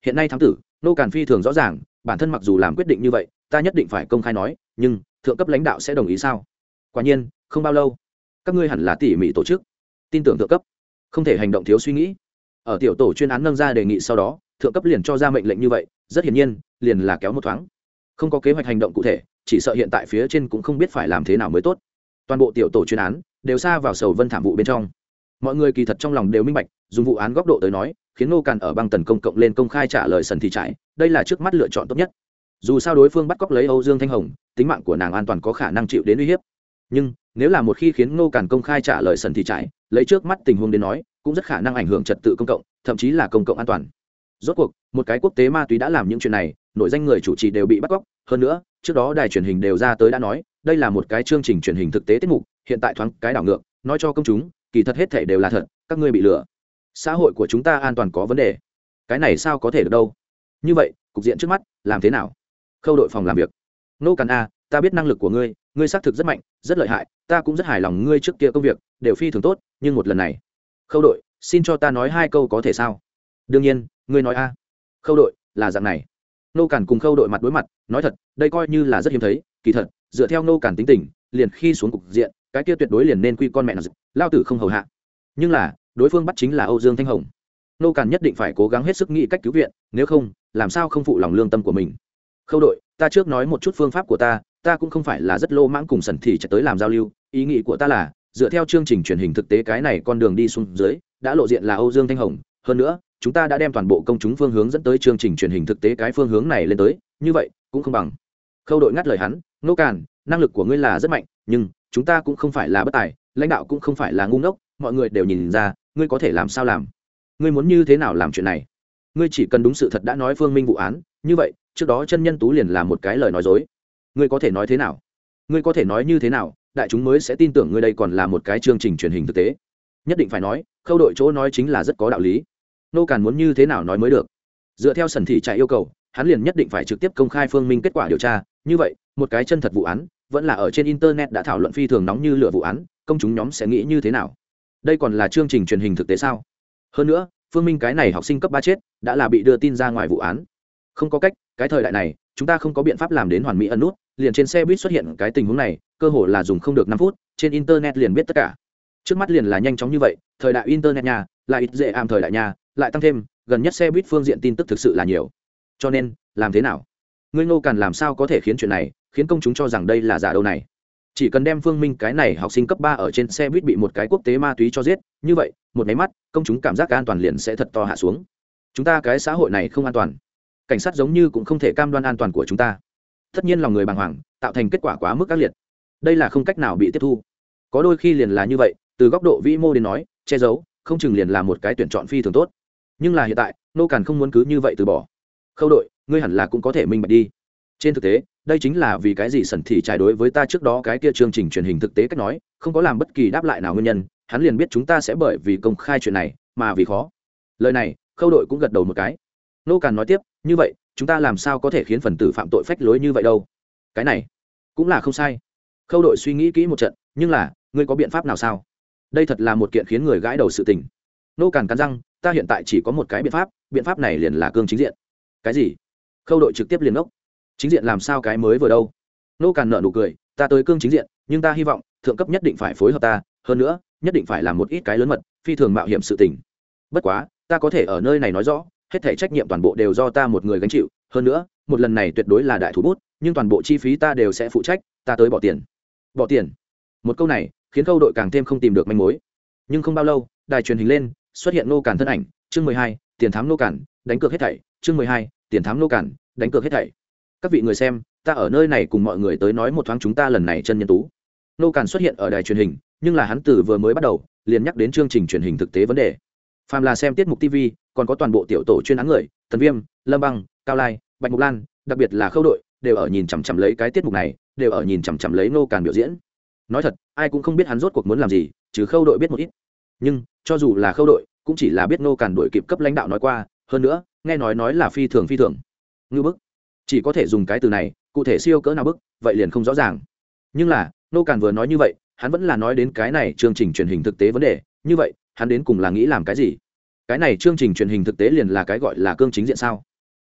hiện nay thám tử nô càn phi thường rõ ràng bản thân mặc dù làm quyết định như vậy ta nhất định phải công khai nói nhưng thượng cấp lãnh đạo sẽ đồng ý sao? Quả nhiên không bao lâu các ngươi hẳn là tỉ mỉ tổ chức, tin tưởng thượng cấp, không thể hành động thiếu suy nghĩ. Ở tiểu tổ chuyên án nâng ra đề nghị sau đó thượng cấp liền cho ra mệnh lệnh như vậy, rất hiển nhiên liền là kéo một thoáng, không có kế hoạch hành động cụ thể, chỉ sợ hiện tại phía trên cũng không biết phải làm thế nào mới tốt. Toàn bộ tiểu tổ chuyên án đều xa vào sầu vân thảm vụ bên trong. Mọi người kỳ thật trong lòng đều minh bạch, dùng vụ án góc độ tới nói, khiến Ngô Càn ở băng tần công cộng lên công khai trả lời sần thì trải, đây là trước mắt lựa chọn tốt nhất. Dù sao đối phương bắt cóc lấy Âu Dương Thanh Hồng, tính mạng của nàng an toàn có khả năng chịu đến uy hiếp. Nhưng nếu là một khi khiến Ngô Càn công khai trả lời sần thì trải, lấy trước mắt tình huống đến nói, cũng rất khả năng ảnh hưởng trật tự công cộng, thậm chí là công cộng an toàn. Rốt cuộc, một cái quốc tế ma túy đã làm những chuyện này, nội danh người chủ trì đều bị bắt cóc, hơn nữa, trước đó đài truyền hình đều ra tới đã nói, đây là một cái chương trình truyền hình thực tế tiết mục, hiện tại thoáng cái đảo ngược, nói cho công chúng, kỳ thật hết thảy đều là thật, các ngươi bị lừa. Xã hội của chúng ta an toàn có vấn đề. Cái này sao có thể được đâu? Như vậy, cục diện trước mắt, làm thế nào? Khâu đội phòng làm việc. Nô Càn a, ta biết năng lực của ngươi, ngươi xác thực rất mạnh, rất lợi hại, ta cũng rất hài lòng ngươi trước kia công việc, đều phi thường tốt, nhưng một lần này. Khâu đội, xin cho ta nói hai câu có thể sao? Đương nhiên, ngươi nói a. Khâu đội, là dạng này. Nô Càn cùng Khâu đội mặt đối mặt, nói thật, đây coi như là rất hiếm thấy, kỳ thật, dựa theo Nô Càn tính tình, liền khi xuống cục diện, cái kia tuyệt đối liền nên quy con mẹ nào, lao tử không hầu hạ. Nhưng là, đối phương bắt chính là Âu Dương Thanh Hồng. Nô Càn nhất định phải cố gắng hết sức nghĩ cách cứu viện, nếu không, làm sao không phụ lòng lương tâm của mình. Khâu đội, ta trước nói một chút phương pháp của ta, ta cũng không phải là rất lô mãng cùng sần thì chạy tới làm giao lưu, ý nghĩ của ta là dựa theo chương trình truyền hình thực tế cái này con đường đi xuống dưới, đã lộ diện là Âu Dương Thanh Hồng, hơn nữa, chúng ta đã đem toàn bộ công chúng phương hướng dẫn tới chương trình truyền hình thực tế cái phương hướng này lên tới, như vậy, cũng không bằng. Khâu đội ngắt lời hắn, Nô Càn, năng lực của ngươi là rất mạnh, nhưng chúng ta cũng không phải là bất tài, lãnh đạo cũng không phải là ngu ngốc, mọi người đều nhìn ra, ngươi có thể làm sao làm. Ngươi muốn như thế nào làm chuyện này? Ngươi chỉ cần đúng sự thật đã nói Phương Minh vụ án, như vậy, trước đó chân nhân tú liền là một cái lời nói dối. Ngươi có thể nói thế nào? Ngươi có thể nói như thế nào, đại chúng mới sẽ tin tưởng ngươi đây còn là một cái chương trình truyền hình thực tế. Nhất định phải nói, Khâu đội chỗ nói chính là rất có đạo lý. Nô Càn muốn như thế nào nói mới được? Dựa theo sần thị chạy yêu cầu, hắn liền nhất định phải trực tiếp công khai Phương Minh kết quả điều tra, như vậy, một cái chân thật vụ án, vẫn là ở trên internet đã thảo luận phi thường nóng như lửa vụ án, công chúng nhóm sẽ nghĩ như thế nào? Đây còn là chương trình truyền hình thực tế sao? Hơn nữa, Phương Minh cái này học sinh cấp ba chết, đã là bị đưa tin ra ngoài vụ án. Không có cách, cái thời đại này, chúng ta không có biện pháp làm đến hoàn mỹ ẩn nút, liền trên xe buýt xuất hiện cái tình huống này, cơ hội là dùng không được năm phút, trên internet liền biết tất cả. Trước mắt liền là nhanh chóng như vậy, thời đại internet nhà, lại ít dễ am thời đại nhà, lại tăng thêm, gần nhất xe buýt phương diện tin tức thực sự là nhiều. Cho nên, làm thế nào? Ngươi Ngô Càn làm sao có thể khiến chuyện này, khiến công chúng cho rằng đây là giả đâu này? Chỉ cần đem Phương Minh cái này học sinh cấp ba ở trên xe buýt bị một cái quốc tế ma túy cho giết, như vậy, một cái mắt, công chúng cảm giác an toàn liền sẽ thật to hạ xuống. Chúng ta cái xã hội này không an toàn. Cảnh sát giống như cũng không thể cam đoan an toàn của chúng ta. Tất nhiên lòng người bàng hoàng, tạo thành kết quả quá mức ác liệt. Đây là không cách nào bị tiếp thu. Có đôi khi liền là như vậy, từ góc độ vĩ mô đến nói, che giấu, không chừng liền là một cái tuyển chọn phi thường tốt. Nhưng là hiện tại, Nô Càn không muốn cứ như vậy từ bỏ. Khâu đội, ngươi hẳn là cũng có thể minh bạch đi. Trên thực tế, đây chính là vì cái gì sần thị trái đối với ta trước đó cái kia chương trình truyền hình thực tế cách nói, không có làm bất kỳ đáp lại nào nguyên nhân, hắn liền biết chúng ta sẽ bởi vì công khai chuyện này, mà vì khó. Lời này, Khâu đội cũng gật đầu một cái. Nô Càn nói tiếp, như vậy, chúng ta làm sao có thể khiến phần tử phạm tội phách lối như vậy đâu? Cái này, cũng là không sai. Khâu đội suy nghĩ kỹ một trận, nhưng là, ngươi có biện pháp nào sao? Đây thật là một kiện khiến người gãi đầu sự tình. Nô Càn cắn răng, ta hiện tại chỉ có một cái biện pháp, biện pháp này liền là cương chính diện. Cái gì? Khâu đội trực tiếp liền ốc. Chính diện làm sao cái mới vừa đâu? Nô Càn nở nụ cười, ta tới cương chính diện, nhưng ta hy vọng thượng cấp nhất định phải phối hợp ta, hơn nữa, nhất định phải làm một ít cái lớn mật, phi thường mạo hiểm sự tình. Bất quá, ta có thể ở nơi này nói rõ, hết thảy trách nhiệm toàn bộ đều do ta một người gánh chịu, hơn nữa, một lần này tuyệt đối là đại thủ bút, nhưng toàn bộ chi phí ta đều sẽ phụ trách, ta tới bỏ tiền. Bỏ tiền? Một câu này, khiến Khâu đội càng thêm không tìm được manh mối. Nhưng không bao lâu, đài truyền hình lên, xuất hiện Nô Càn thân ảnh, chương mười hai, tiền thám Nô Càn, đánh cược hết thảy, chương mười hai, tiền thám Nô Càn, đánh cược hết thảy. Các vị người xem, ta ở nơi này cùng mọi người tới nói một thoáng chúng ta lần này chân nhân tú. Nô Càn xuất hiện ở đài truyền hình, nhưng là hắn từ vừa mới bắt đầu, liền nhắc đến chương trình truyền hình thực tế vấn đề. Phàm là xem tiết mục ti vi, còn có toàn bộ tiểu tổ chuyên án người, Tần Viêm, Lâm Băng, Cao Lai, Bạch Mục Lan, đặc biệt là Khâu đội, đều ở nhìn chằm chằm lấy cái tiết mục này, đều ở nhìn chằm chằm lấy Nô Càn biểu diễn. Nói thật, ai cũng không biết hắn rốt cuộc muốn làm gì, trừ Khâu đội biết một ít. Nhưng, cho dù là Khâu đội, cũng chỉ là biết Nô Càn đuổi kịp cấp lãnh đạo nói qua, hơn nữa, nghe nói nói là phi thường phi thường. Ngưu bức. Chỉ có thể dùng cái từ này, cụ thể siêu cỡ nào bức, vậy liền không rõ ràng. Nhưng là, Nô Càn vừa nói như vậy, hắn vẫn là nói đến cái này chương trình truyền hình thực tế vấn đề, như vậy, hắn đến cùng là nghĩ làm cái gì? Cái này chương trình truyền hình thực tế liền là cái gọi là cương chính diện sao?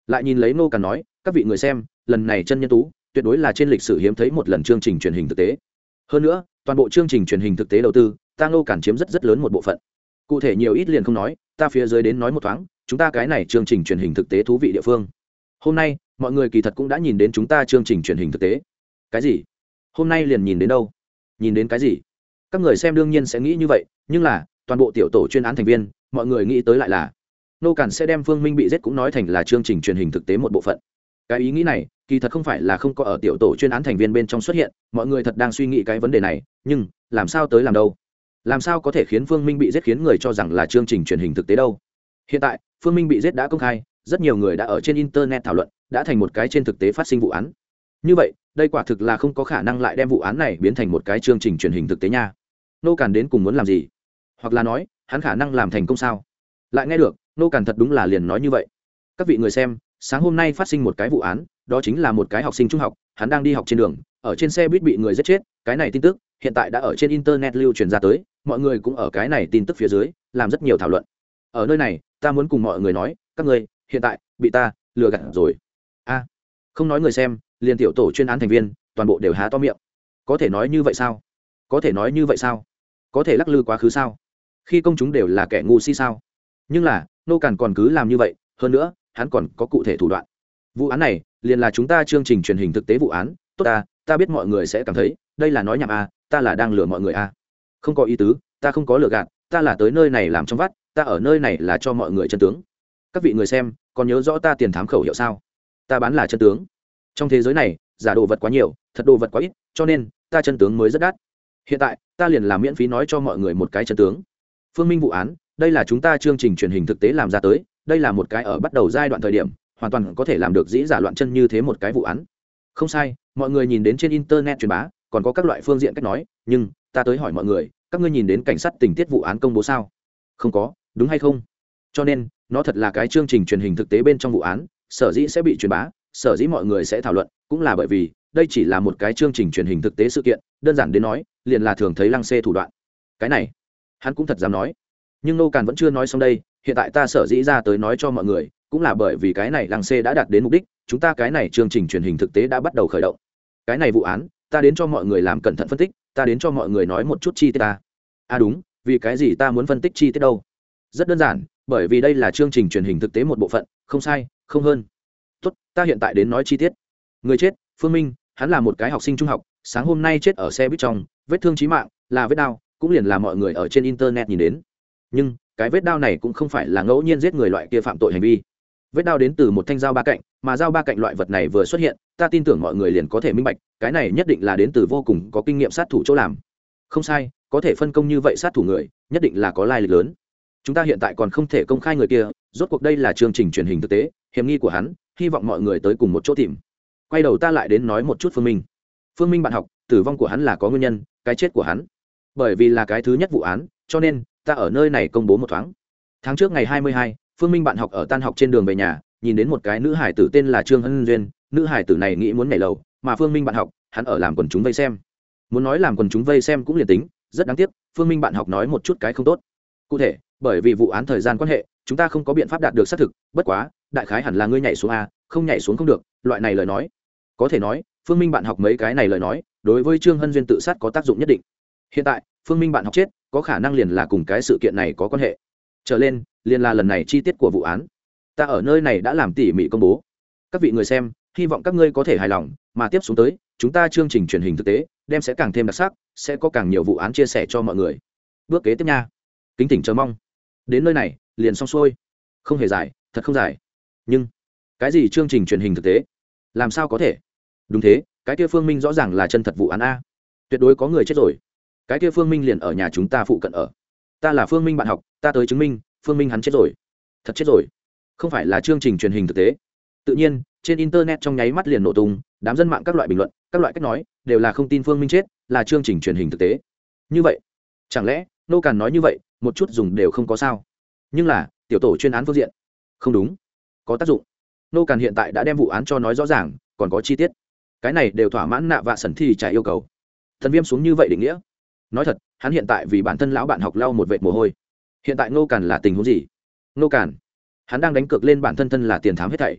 lại nhìn lấy nô càn nói, các vị người xem, lần này chân nhân tú tuyệt đối là trên lịch sử hiếm thấy một lần chương trình truyền hình thực tế. Hơn nữa toàn bộ chương trình truyền hình thực tế đầu tư ta nô càn chiếm rất rất lớn một bộ phận. Cụ thể nhiều ít liền không nói, ta phía dưới đến nói một thoáng chúng ta cái này chương trình truyền hình thực tế thú vị địa phương. Hôm nay mọi người kỳ thật cũng đã nhìn đến chúng ta chương trình truyền hình thực tế. Cái gì? Hôm nay liền nhìn đến đâu? Nhìn đến cái gì? Các người xem đương nhiên sẽ nghĩ như vậy, nhưng là toàn bộ tiểu tổ chuyên án thành viên mọi người nghĩ tới lại là nô càn sẽ đem Phương Minh bị giết cũng nói thành là chương trình truyền hình thực tế một bộ phận. Cái ý nghĩ này kỳ thật không phải là không có ở tiểu tổ chuyên án thành viên bên trong xuất hiện, mọi người thật đang suy nghĩ cái vấn đề này, nhưng làm sao tới làm đâu? Làm sao có thể khiến Phương Minh bị giết khiến người cho rằng là chương trình truyền hình thực tế đâu? Hiện tại Phương Minh bị giết đã công khai, rất nhiều người đã ở trên internet thảo luận, đã thành một cái trên thực tế phát sinh vụ án. Như vậy đây quả thực là không có khả năng lại đem vụ án này biến thành một cái chương trình truyền hình thực tế nha. Nô Càn đến cùng muốn làm gì? Hoặc là nói hắn khả năng làm thành công sao? Lại nghe được nô Càn thật đúng là liền nói như vậy. Các vị người xem, sáng hôm nay phát sinh một cái vụ án, đó chính là một cái học sinh trung học, hắn đang đi học trên đường, ở trên xe buýt bị người giết chết. Cái này tin tức hiện tại đã ở trên internet lưu truyền ra tới, mọi người cũng ở cái này tin tức phía dưới làm rất nhiều thảo luận. Ở nơi này ta muốn cùng mọi người nói, các ngươi hiện tại bị ta lừa gạt rồi. A, không nói người xem, liền tiểu tổ chuyên án thành viên toàn bộ đều há to miệng. Có thể nói như vậy sao? Có thể nói như vậy sao? Có thể lắc lư quá khứ sao? Khi công chúng đều là kẻ ngu si sao? Nhưng là nô Càn còn cứ làm như vậy, hơn nữa hắn còn có cụ thể thủ đoạn. Vụ án này liền là chúng ta chương trình truyền hình thực tế vụ án. Tốt ta ta biết mọi người sẽ cảm thấy đây là nói nhảm a, ta là đang lừa mọi người a. Không có ý tứ, ta không có lừa gạt, ta là tới nơi này làm trong vắt, ta ở nơi này là cho mọi người chân tướng. Các vị người xem còn nhớ rõ ta tiền thám khẩu hiệu sao? Ta bán là chân tướng. Trong thế giới này giả đồ vật quá nhiều, thật đồ vật quá ít, cho nên ta chân tướng mới rất đắt. Hiện tại ta liền làm miễn phí nói cho mọi người một cái chân tướng. Phương Minh vụ án, đây là chúng ta chương trình truyền hình thực tế làm ra tới, đây là một cái ở bắt đầu giai đoạn thời điểm hoàn toàn có thể làm được dĩ giả loạn chân như thế một cái vụ án. Không sai, mọi người nhìn đến trên internet truyền bá còn có các loại phương diện cách nói, nhưng ta tới hỏi mọi người, các ngươi nhìn đến cảnh sát tình tiết vụ án công bố sao? Không có, đúng hay không? Cho nên nó thật là cái chương trình truyền hình thực tế bên trong vụ án, sở dĩ sẽ bị truyền bá, sở dĩ mọi người sẽ thảo luận, cũng là bởi vì đây chỉ là một cái chương trình truyền hình thực tế sự kiện, đơn giản đến nói liền là thường thấy lăng xê thủ đoạn. Cái này hắn cũng thật dám nói. Nhưng nô Càn vẫn chưa nói xong đây, hiện tại ta sở dĩ ra tới nói cho mọi người cũng là bởi vì cái này lăng xê đã đạt đến mục đích, chúng ta cái này chương trình truyền hình thực tế đã bắt đầu khởi động. Cái này vụ án ta đến cho mọi người làm cẩn thận phân tích, ta đến cho mọi người nói một chút chi tiết ta. À đúng, vì cái gì ta muốn phân tích chi tiết đâu? Rất đơn giản, bởi vì đây là chương trình truyền hình thực tế một bộ phận, không sai không hơn. Tốt, ta hiện tại đến nói chi tiết. Người chết Phương Minh, hắn là một cái học sinh trung học, sáng hôm nay chết ở xe buýt trong, vết thương chí mạng là vết đao, cũng liền là mọi người ở trên internet nhìn đến. Nhưng cái vết đao này cũng không phải là ngẫu nhiên giết người loại kia phạm tội hành vi. Vết đao đến từ một thanh dao ba cạnh, mà dao ba cạnh loại vật này vừa xuất hiện, ta tin tưởng mọi người liền có thể minh bạch, cái này nhất định là đến từ vô cùng có kinh nghiệm sát thủ chỗ làm. Không sai, có thể phân công như vậy sát thủ người, nhất định là có lai lịch lớn. Chúng ta hiện tại còn không thể công khai người kia, rốt cuộc đây là chương trình truyền hình thực tế, hiểm nghi của hắn, hy vọng mọi người tới cùng một chỗ tìm. Quay đầu ta lại đến nói một chút Phương Minh. Phương Minh bạn học, tử vong của hắn là có nguyên nhân, cái chết của hắn bởi vì là cái thứ nhất vụ án, cho nên ta ở nơi này công bố một thoáng. Tháng trước ngày hai mươi hai, Phương Minh bạn học ở tan học trên đường về nhà, nhìn đến một cái nữ hải tử tên là Trương Hân Duyên, nữ hải tử này nghĩ muốn nhảy lầu, mà Phương Minh bạn học, hắn ở làm quần chúng vây xem. Muốn nói làm quần chúng vây xem cũng liền tính, rất đáng tiếc, Phương Minh bạn học nói một chút cái không tốt. Cụ thể, bởi vì vụ án thời gian quan hệ, chúng ta không có biện pháp đạt được xác thực, bất quá, đại khái hẳn là ngươi nhảy xuống a, không nhảy xuống không được, loại này lời nói. Có thể nói, Phương Minh bạn học mấy cái này lời nói, đối với Trương Hân Duyên tự sát có tác dụng nhất định. Hiện tại, Phương Minh bạn học chết, có khả năng liền là cùng cái sự kiện này có quan hệ. Trở lên, liền là lần này chi tiết của vụ án. Ta ở nơi này đã làm tỉ mỉ công bố. Các vị người xem, hy vọng các ngươi có thể hài lòng, mà tiếp xuống tới, chúng ta chương trình truyền hình thực tế, đem sẽ càng thêm đặc sắc, sẽ có càng nhiều vụ án chia sẻ cho mọi người. Bước kế tiếp nha. Kính thỉnh chờ mong. Đến nơi này, liền xong xuôi. Không hề dài, thật không dài. Nhưng, cái gì chương trình truyền hình thực tế? Làm sao có thể? Đúng thế, cái kia Phương Minh rõ ràng là chân thật vụ án a. Tuyệt đối có người chết rồi. Cái kia Phương Minh liền ở nhà chúng ta phụ cận ở. Ta là Phương Minh bạn học, ta tới chứng minh, Phương Minh hắn chết rồi. Thật chết rồi. Không phải là chương trình truyền hình thực tế. Tự nhiên, trên internet trong nháy mắt liền nổ tung, đám dân mạng các loại bình luận, các loại cách nói, đều là không tin Phương Minh chết, là chương trình truyền hình thực tế. Như vậy, chẳng lẽ nô Càn nói như vậy, một chút dùng đều không có sao? Nhưng là, tiểu tổ chuyên án phương diện, không đúng, có tác dụng. Nô Càn hiện tại đã đem vụ án cho nói rõ ràng, còn có chi tiết. Cái này đều thỏa mãn nạ vạ sẩn thì trả yêu cầu. Thần Viêm xuống như vậy định nghĩa. Nói thật, hắn hiện tại vì bản thân lão bạn học lau một vệt mồ hôi. Hiện tại Nô Càn là tình huống gì? Nô Càn, hắn đang đánh cược lên bản thân thân là tiền thám hết thảy.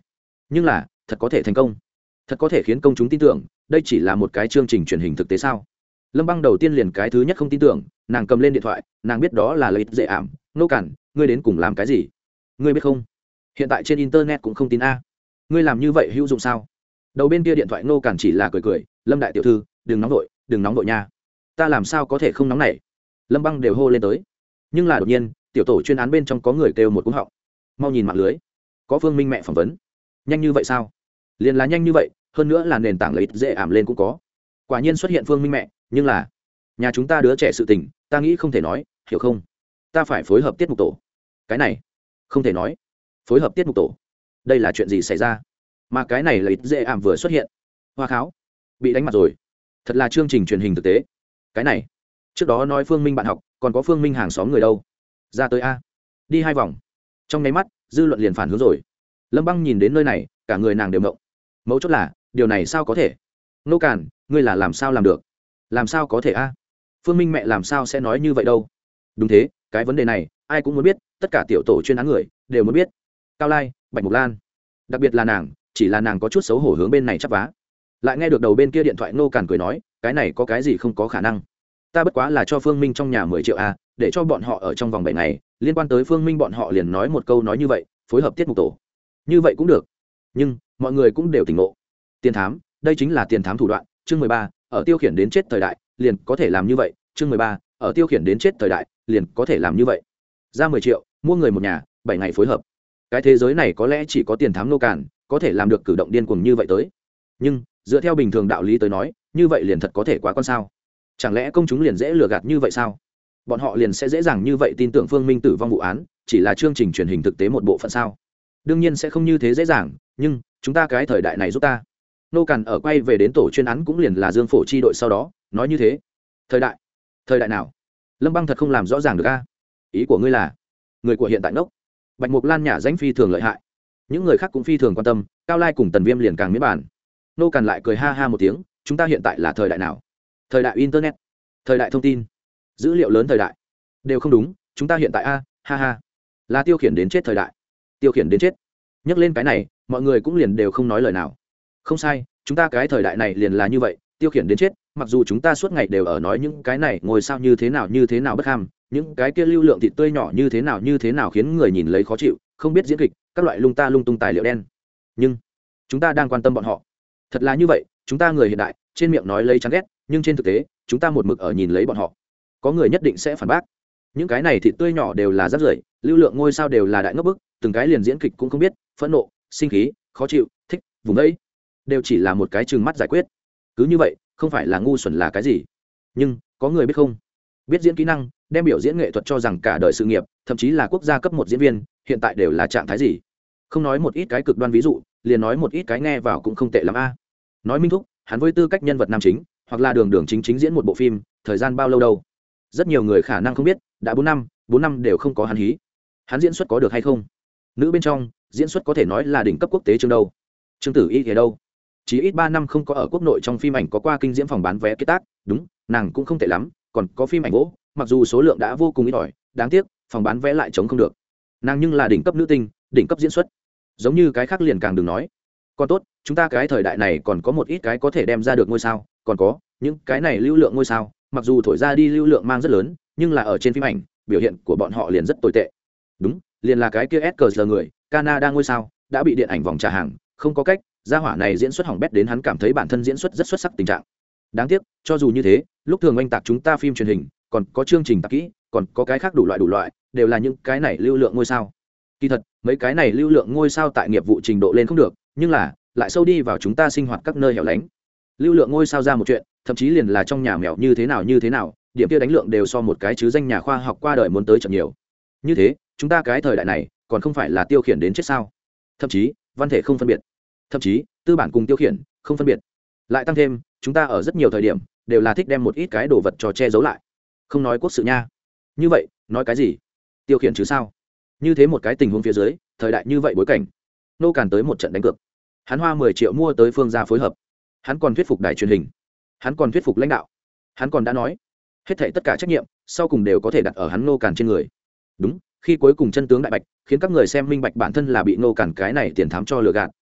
nhưng là thật có thể thành công, thật có thể khiến công chúng tin tưởng đây chỉ là một cái chương trình truyền hình thực tế sao? Lâm Băng đầu tiên liền cái thứ nhất không tin tưởng, nàng cầm lên điện thoại, nàng biết đó là lợi ích dễ ảm. Nô Cản, ngươi đến cùng làm cái gì? Ngươi biết không, hiện tại trên internet cũng không tin a. Ngươi làm như vậy hữu dụng sao? Đầu bên kia điện thoại Nô Cản chỉ là cười cười, Lâm đại tiểu thư, đừng nóng vội, đừng nóng vội nha. Ta làm sao có thể không nóng này? Lâm Băng đều hô lên tới. Nhưng là đột nhiên, tiểu tổ chuyên án bên trong có người kêu một cú họng. Mau nhìn mạng lưới, có Phương Minh mẹ phỏng vấn. Nhanh như vậy sao? Liền là nhanh như vậy, hơn nữa là nền tảng lợi ích dễ ảm lên cũng có. Quả nhiên xuất hiện Phương Minh mẹ, nhưng là nhà chúng ta đứa trẻ sự tình, ta nghĩ không thể nói, hiểu không? Ta phải phối hợp tiết mục tổ. Cái này không thể nói. Phối hợp tiết mục tổ, đây là chuyện gì xảy ra? Mà cái này lợi ích dễ ảm vừa xuất hiện, hoa kháo bị đánh mặt rồi. Thật là chương trình truyền hình thực tế. Cái này trước đó nói Phương Minh bạn học, còn có Phương Minh hàng xóm người đâu? Ra tới a, đi hai vòng. Trong nháy mắt dư luận liền phản hướng rồi. Lâm Băng nhìn đến nơi này, cả người nàng đều ngộng. Mấu chốt là điều này sao có thể? Nô Cản, ngươi là làm sao làm được? Làm sao có thể a? Phương Minh mẹ làm sao sẽ nói như vậy đâu? Đúng thế, cái vấn đề này ai cũng muốn biết, tất cả tiểu tổ chuyên án người đều muốn biết. Cao Lai, Bạch Mục Lan, đặc biệt là nàng, chỉ là nàng có chút xấu hổ hướng bên này chắp vá. Lại nghe được đầu bên kia điện thoại Nô Cản cười nói, cái này có cái gì không có khả năng? Ta bất quá là cho Phương Minh trong nhà mười triệu a, để cho bọn họ ở trong vòng bảy ngày, liên quan tới Phương Minh bọn họ liền nói một câu nói như vậy, phối hợp tiết mục tổ. Như vậy cũng được. Nhưng mọi người cũng đều tỉnh ngộ. Tiền thám, đây chính là tiền thám thủ đoạn. Chương mười ba, ở tiêu khiển đến chết thời đại, liền có thể làm như vậy. Chương mười ba, ở tiêu khiển đến chết thời đại, liền có thể làm như vậy. Ra mười triệu, mua người một nhà, bảy ngày phối hợp. Cái thế giới này có lẽ chỉ có tiền thám Nô Cản có thể làm được cử động điên cuồng như vậy tới. Nhưng dựa theo bình thường đạo lý tới nói, như vậy liền thật có thể quá con sao? Chẳng lẽ công chúng liền dễ lừa gạt như vậy sao? Bọn họ liền sẽ dễ dàng như vậy tin tưởng Phương Minh tử vong vụ án chỉ là chương trình truyền hình thực tế một bộ phận sao? Đương nhiên sẽ không như thế dễ dàng, nhưng chúng ta cái thời đại này giúp ta. Nô Cản ở quay về đến tổ chuyên án cũng liền là Dương Phổ chi đội sau đó, nói như thế. Thời đại? Thời đại nào? Lâm Băng thật không làm rõ ràng được a. Ý của ngươi là người của hiện tại nốc. Bạch Mục Lan nhả danh phi thường lợi hại. Những người khác cũng phi thường quan tâm, Cao Lai cùng Tần Viêm liền càng miễn bàn. Nô Cản lại cười ha ha một tiếng, chúng ta hiện tại là thời đại nào? Thời đại internet, thời đại thông tin, dữ liệu lớn thời đại. Đều không đúng, chúng ta hiện tại a, ha ha, là tiêu khiển đến chết thời đại. Tiêu khiển đến chết. Nhắc lên cái này, mọi người cũng liền đều không nói lời nào. Không sai, chúng ta cái thời đại này liền là như vậy, tiêu khiển đến chết. Mặc dù chúng ta suốt ngày đều ở nói những cái này ngồi sao như thế nào như thế nào bất ham, những cái kia lưu lượng thịt tươi nhỏ như thế nào như thế nào khiến người nhìn lấy khó chịu, không biết diễn kịch, các loại lung ta lung tung tài liệu đen. Nhưng chúng ta đang quan tâm bọn họ. Thật là như vậy, chúng ta người hiện đại trên miệng nói lấy chán ghét, nhưng trên thực tế chúng ta một mực ở nhìn lấy bọn họ. Có người nhất định sẽ phản bác, những cái này thịt tươi nhỏ đều là rác rưởi, lưu lượng ngôi sao đều là đại ngốc bức, từng cái liền diễn kịch cũng không biết, phẫn nộ, sinh khí, khó chịu, thích, vùng đấy, đều chỉ là một cái chừng mắt giải quyết. Cứ như vậy, không phải là ngu xuẩn là cái gì? Nhưng có người biết không, biết diễn kỹ năng, đem biểu diễn nghệ thuật cho rằng cả đời sự nghiệp, thậm chí là quốc gia cấp một diễn viên, hiện tại đều là trạng thái gì? Không nói một ít cái cực đoan ví dụ, liền nói một ít cái nghe vào cũng không tệ lắm a. Nói Minh Thúc, hắn với tư cách nhân vật nam chính, hoặc là đường đường chính chính diễn một bộ phim, thời gian bao lâu đâu? Rất nhiều người khả năng không biết, đã bốn năm, bốn năm đều không có hắn hí. Hắn diễn xuất có được hay không? Nữ bên trong, diễn xuất có thể nói là đỉnh cấp quốc tế chương đâu. Trương Tử Y thì đâu? Chỉ ít ba năm không có ở quốc nội trong phim ảnh có qua kinh diễm phòng bán vé kết tác, đúng, nàng cũng không tệ lắm, còn có phim ảnh gỗ, mặc dù số lượng đã vô cùng ít ỏi, đáng tiếc, phòng bán vé lại chống không được. Nàng nhưng là đỉnh cấp nữ tinh, đỉnh cấp diễn xuất. Giống như cái khác liền càng đừng nói. Còn tốt, chúng ta cái thời đại này còn có một ít cái có thể đem ra được ngôi sao, còn có những cái này lưu lượng ngôi sao, mặc dù thổi ra đi lưu lượng mang rất lớn, nhưng là ở trên phim ảnh, biểu hiện của bọn họ liền rất tồi tệ. Đúng, liền là cái kia ét cờ giê người, Canada ngôi sao, đã bị điện ảnh vòng trả hàng, không có cách, gia hỏa này diễn xuất hỏng bét đến hắn cảm thấy bản thân diễn xuất rất xuất sắc tình trạng. Đáng tiếc, cho dù như thế, lúc thường oanh tạc chúng ta phim truyền hình, còn có chương trình tạp kỹ, còn có cái khác đủ loại đủ loại, đều là những cái này lưu lượng ngôi sao. Kỳ thật, mấy cái này lưu lượng ngôi sao tại nghiệp vụ trình độ lên không được, nhưng là lại sâu đi vào chúng ta sinh hoạt các nơi hẻo lánh. Lưu lượng ngôi sao ra một chuyện, thậm chí liền là trong nhà mèo như thế nào như thế nào, điểm kia đánh lượng đều so một cái chứ danh nhà khoa học qua đời muốn tới chậm nhiều. Như thế, chúng ta cái thời đại này còn không phải là tiêu khiển đến chết sao? Thậm chí, văn thể không phân biệt. Thậm chí, tư bản cùng tiêu khiển không phân biệt. Lại tăng thêm, chúng ta ở rất nhiều thời điểm đều là thích đem một ít cái đồ vật cho che giấu lại. Không nói quốc sự nha. Như vậy, nói cái gì? Tiêu khiển chứ sao? Như thế một cái tình huống phía dưới, thời đại như vậy bối cảnh, Nô Cản tới một trận đánh cược. Hắn hoa mười triệu mua tới Phương gia phối hợp. Hắn còn thuyết phục đài truyền hình. Hắn còn thuyết phục lãnh đạo. Hắn còn đã nói, hết thảy tất cả trách nhiệm sau cùng đều có thể đặt ở hắn Nô Cản trên người. Đúng, khi cuối cùng chân tướng đại bạch, khiến các người xem minh bạch bản thân là bị Nô Cản cái này tiền thám cho lừa gạt,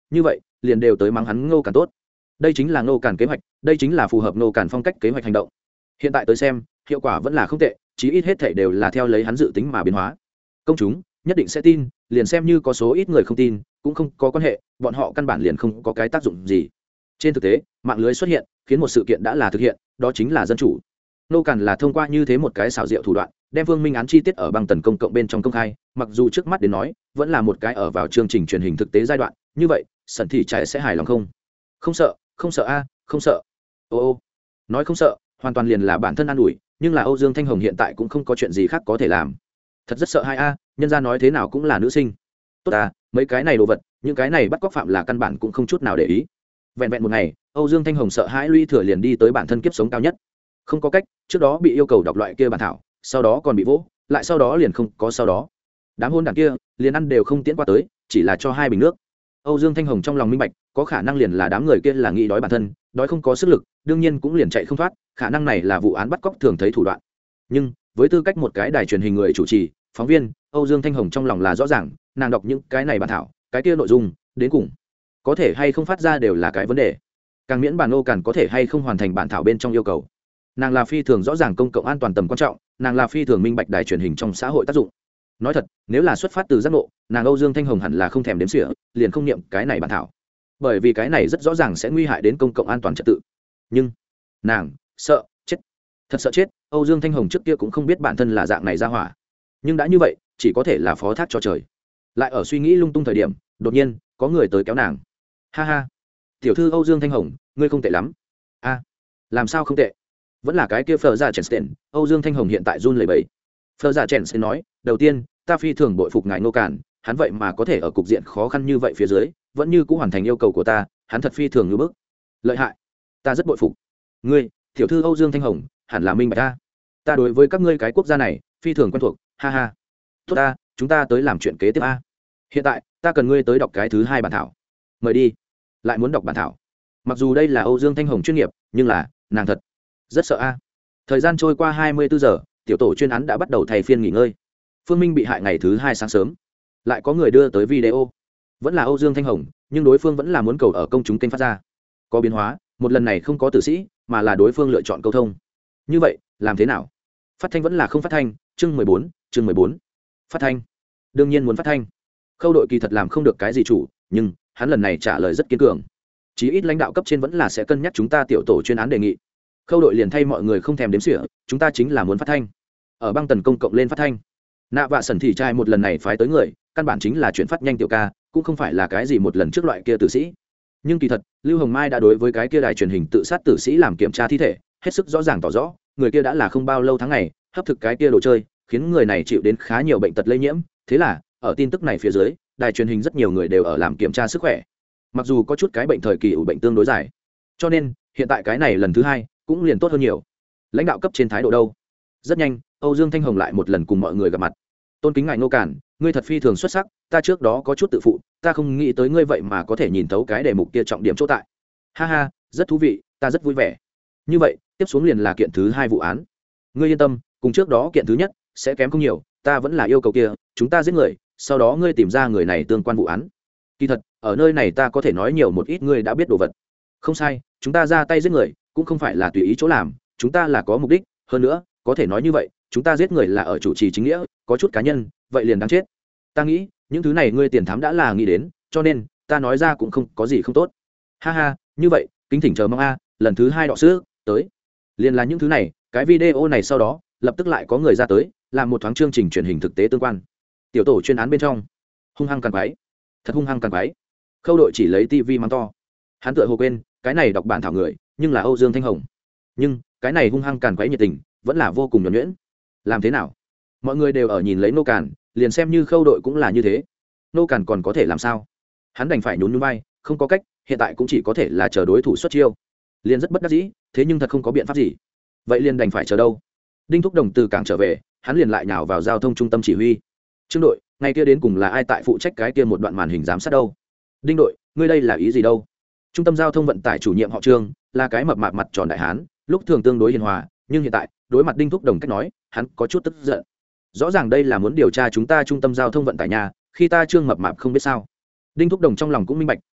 như vậy liền đều tới mắng hắn Ngô Càn tốt. Đây chính là Ngô Càn kế hoạch, đây chính là phù hợp Ngô Càn phong cách kế hoạch hành động. Hiện tại tới xem, hiệu quả vẫn là không tệ, chí ít hết thảy đều là theo lấy hắn dự tính mà biến hóa. Công chúng nhất định sẽ tin, liền xem như có số ít người không tin cũng không có quan hệ, bọn họ căn bản liền không có cái tác dụng gì. Trên thực tế, mạng lưới xuất hiện khiến một sự kiện đã là thực hiện, đó chính là dân chủ. Ngô Càn là thông qua như thế một cái xảo diệu thủ đoạn đem Vương Minh án chi tiết ở băng tần công cộng bên trong công khai, mặc dù trước mắt đến nói vẫn là một cái ở vào chương trình truyền hình thực tế giai đoạn, như vậy Sẩn Thị Trại sẽ hài lòng không? Không sợ, không sợ a, không sợ. Ô ô, nói không sợ, hoàn toàn liền là bản thân an ủi, nhưng là Âu Dương Thanh Hồng hiện tại cũng không có chuyện gì khác có thể làm. Thật rất sợ hai a, nhân gia nói thế nào cũng là nữ sinh. Tốt à, mấy cái này đồ vật, những cái này bắt cóc phạm là căn bản cũng không chút nào để ý. Vẹn vẹn một ngày, Âu Dương Thanh Hồng sợ hãi lũy thừa liền đi tới bản thân kiếp sống cao nhất. Không có cách, trước đó bị yêu cầu đọc loại kia bản thảo, sau đó còn bị vỗ, lại sau đó liền không có sau đó. Đám hôn đảng kia liền ăn đều không tiến qua tới, chỉ là cho hai bình nước. Âu Dương Thanh Hồng trong lòng minh bạch, có khả năng liền là đám người kia là nghĩ đói bản thân, đói không có sức lực, đương nhiên cũng liền chạy không thoát, khả năng này là vụ án bắt cóc thường thấy thủ đoạn. Nhưng với tư cách một cái đài truyền hình người chủ trì, phóng viên, Âu Dương Thanh Hồng trong lòng là rõ ràng, nàng đọc những cái này bản thảo, cái kia nội dung, đến cùng có thể hay không phát ra đều là cái vấn đề. Càng miễn bản Ngô Càn có thể hay không hoàn thành bản thảo bên trong yêu cầu. Nàng là phi thường rõ ràng công cộng an toàn tầm quan trọng, nàng là phi thường minh bạch đài truyền hình trong xã hội tác dụng. Nói thật, nếu là xuất phát từ giác ngộ, nàng Âu Dương Thanh Hồng hẳn là không thèm đếm xỉa, liền không niệm cái này bản thảo, bởi vì cái này rất rõ ràng sẽ nguy hại đến công cộng an toàn trật tự. Nhưng nàng sợ chết, thật sợ chết. Âu Dương Thanh Hồng trước kia cũng không biết bản thân là dạng này ra hỏa, nhưng đã như vậy chỉ có thể là phó thác cho trời. Lại ở suy nghĩ lung tung thời điểm, đột nhiên có người tới kéo nàng. Ha ha, tiểu thư Âu Dương Thanh Hồng, ngươi không tệ lắm. A, làm sao không tệ? Vẫn là cái kia Phở Dạ Chèn. Âu Dương Thanh Hồng hiện tại run lẩy bẩy. Phở Dạ Chèn nói, đầu tiên ta phi thường bội phục ngài Ngô Càn, hắn vậy mà có thể ở cục diện khó khăn như vậy phía dưới vẫn như cũ hoàn thành yêu cầu của ta, hắn thật phi thường ngưỡng bức, lợi hại, ta rất bội phục. Ngươi tiểu thư Âu Dương Thanh Hồng hẳn là minh bạch ta, ta đối với các ngươi cái quốc gia này phi thường quen thuộc. Ha ha, tốt ta, chúng ta tới làm chuyện kế tiếp a. Hiện tại ta cần ngươi tới đọc cái thứ hai bản thảo. Mời đi. Lại muốn đọc bản thảo? Mặc dù đây là Âu Dương Thanh Hồng chuyên nghiệp, nhưng là nàng thật rất sợ a. Thời gian trôi qua hai mươi bốn giờ, tiểu tổ chuyên án đã bắt đầu thay phiên nghỉ ngơi. Phương Minh bị hại ngày thứ hai sáng sớm, lại có người đưa tới video, vẫn là Âu Dương Thanh Hồng, nhưng đối phương vẫn là muốn cầu ở công chúng kênh phát ra. Có biến hóa, một lần này không có tử sĩ, mà là đối phương lựa chọn câu thông. Như vậy làm thế nào? Phát thanh vẫn là không phát thanh? Chương mười bốn, chương mười bốn. Phát thanh, đương nhiên muốn phát thanh. Khâu đội kỳ thật làm không được cái gì chủ, nhưng hắn lần này trả lời rất kiên cường. Chí ít lãnh đạo cấp trên vẫn là sẽ cân nhắc chúng ta tiểu tổ chuyên án đề nghị. Khâu đội liền thay mọi người không thèm đếm xỉa, chúng ta chính là muốn phát thanh, ở băng tần công cộng lên phát thanh. Nạ Vạ Sẩn Thị Trai một lần này phái tới người, căn bản chính là chuyển phát nhanh tiểu ca, cũng không phải là cái gì một lần trước loại kia tử sĩ. Nhưng kỳ thật, Lưu Hồng Mai đã đối với cái kia đài truyền hình tự sát tử sĩ làm kiểm tra thi thể, hết sức rõ ràng tỏ rõ, người kia đã là không bao lâu tháng ngày, hấp thực cái kia đồ chơi, khiến người này chịu đến khá nhiều bệnh tật lây nhiễm. Thế là, ở tin tức này phía dưới, đài truyền hình rất nhiều người đều ở làm kiểm tra sức khỏe. Mặc dù có chút cái bệnh thời kỳ ủ bệnh tương đối dài, cho nên hiện tại cái này lần thứ hai cũng liền tốt hơn nhiều. Lãnh đạo cấp trên thái độ đâu? Rất nhanh, Âu Dương Thanh Hồng lại một lần cùng mọi người gặp mặt. Tôn kính ngài Ngô Càn, ngươi thật phi thường xuất sắc, ta trước đó có chút tự phụ, ta không nghĩ tới ngươi vậy mà có thể nhìn thấu cái đề mục kia trọng điểm chỗ tại. Ha ha, rất thú vị, ta rất vui vẻ. Như vậy, tiếp xuống liền là kiện thứ hai vụ án. Ngươi yên tâm, cùng trước đó kiện thứ nhất sẽ kém không nhiều, ta vẫn là yêu cầu kia, chúng ta giết người, sau đó ngươi tìm ra người này tương quan vụ án. Kỳ thật, ở nơi này ta có thể nói nhiều một ít ngươi đã biết đồ vật. Không sai, chúng ta ra tay giết người, cũng không phải là tùy ý chỗ làm, chúng ta là có mục đích, hơn nữa, có thể nói như vậy, chúng ta giết người là ở chủ trì chính nghĩa, có chút cá nhân, vậy liền đáng chết. Ta nghĩ, những thứ này ngươi tiền thám đã là nghĩ đến, cho nên, ta nói ra cũng không có gì không tốt. Ha ha, như vậy, kính thỉnh chờ mong a, lần thứ hai đọ sữa, tới. Liền là những thứ này, cái video này sau đó, lập tức lại có người ra tới, làm một thoáng chương trình truyền hình thực tế tương quan. Tiểu tổ chuyên án bên trong, hung hăng càn quái, thật hung hăng càn quái. Khâu đội chỉ lấy tivi mắng to. Hắn tựa hồ quên, cái này đọc bản thảo người, nhưng là Âu Dương Thanh Hồng. Nhưng, cái này hung hăng càn quái nhiệt tình, vẫn là vô cùng nhuần nhuyễn. Làm thế nào? Mọi người đều ở nhìn lấy Ngô Càn, liền xem như Khâu đội cũng là như thế. Ngô Càn còn có thể làm sao? Hắn đành phải nhún nhún vai, không có cách, hiện tại cũng chỉ có thể là chờ đối thủ xuất chiêu. Liền rất bất đắc dĩ, thế nhưng thật không có biện pháp gì. Vậy liền đành phải chờ đâu? Đinh Thúc Đồng từ cảng trở về, hắn liền lại nhào vào giao thông trung tâm chỉ huy. Trương đội, ngày kia đến cùng là ai tại phụ trách cái kia một đoạn màn hình giám sát đâu? Đinh đội, ngươi đây là ý gì đâu? Trung tâm giao thông vận tải chủ nhiệm họ Trương, là cái mập mạp mặt tròn đại hán, lúc thường tương đối hiền hòa, nhưng hiện tại, đối mặt Đinh Thúc Đồng cách nói, hắn có chút tức giận. Rõ ràng đây là muốn điều tra chúng ta trung tâm giao thông vận tải nhà, khi ta Trương mập mạp không biết sao? Đinh Thúc Đồng trong lòng cũng minh bạch,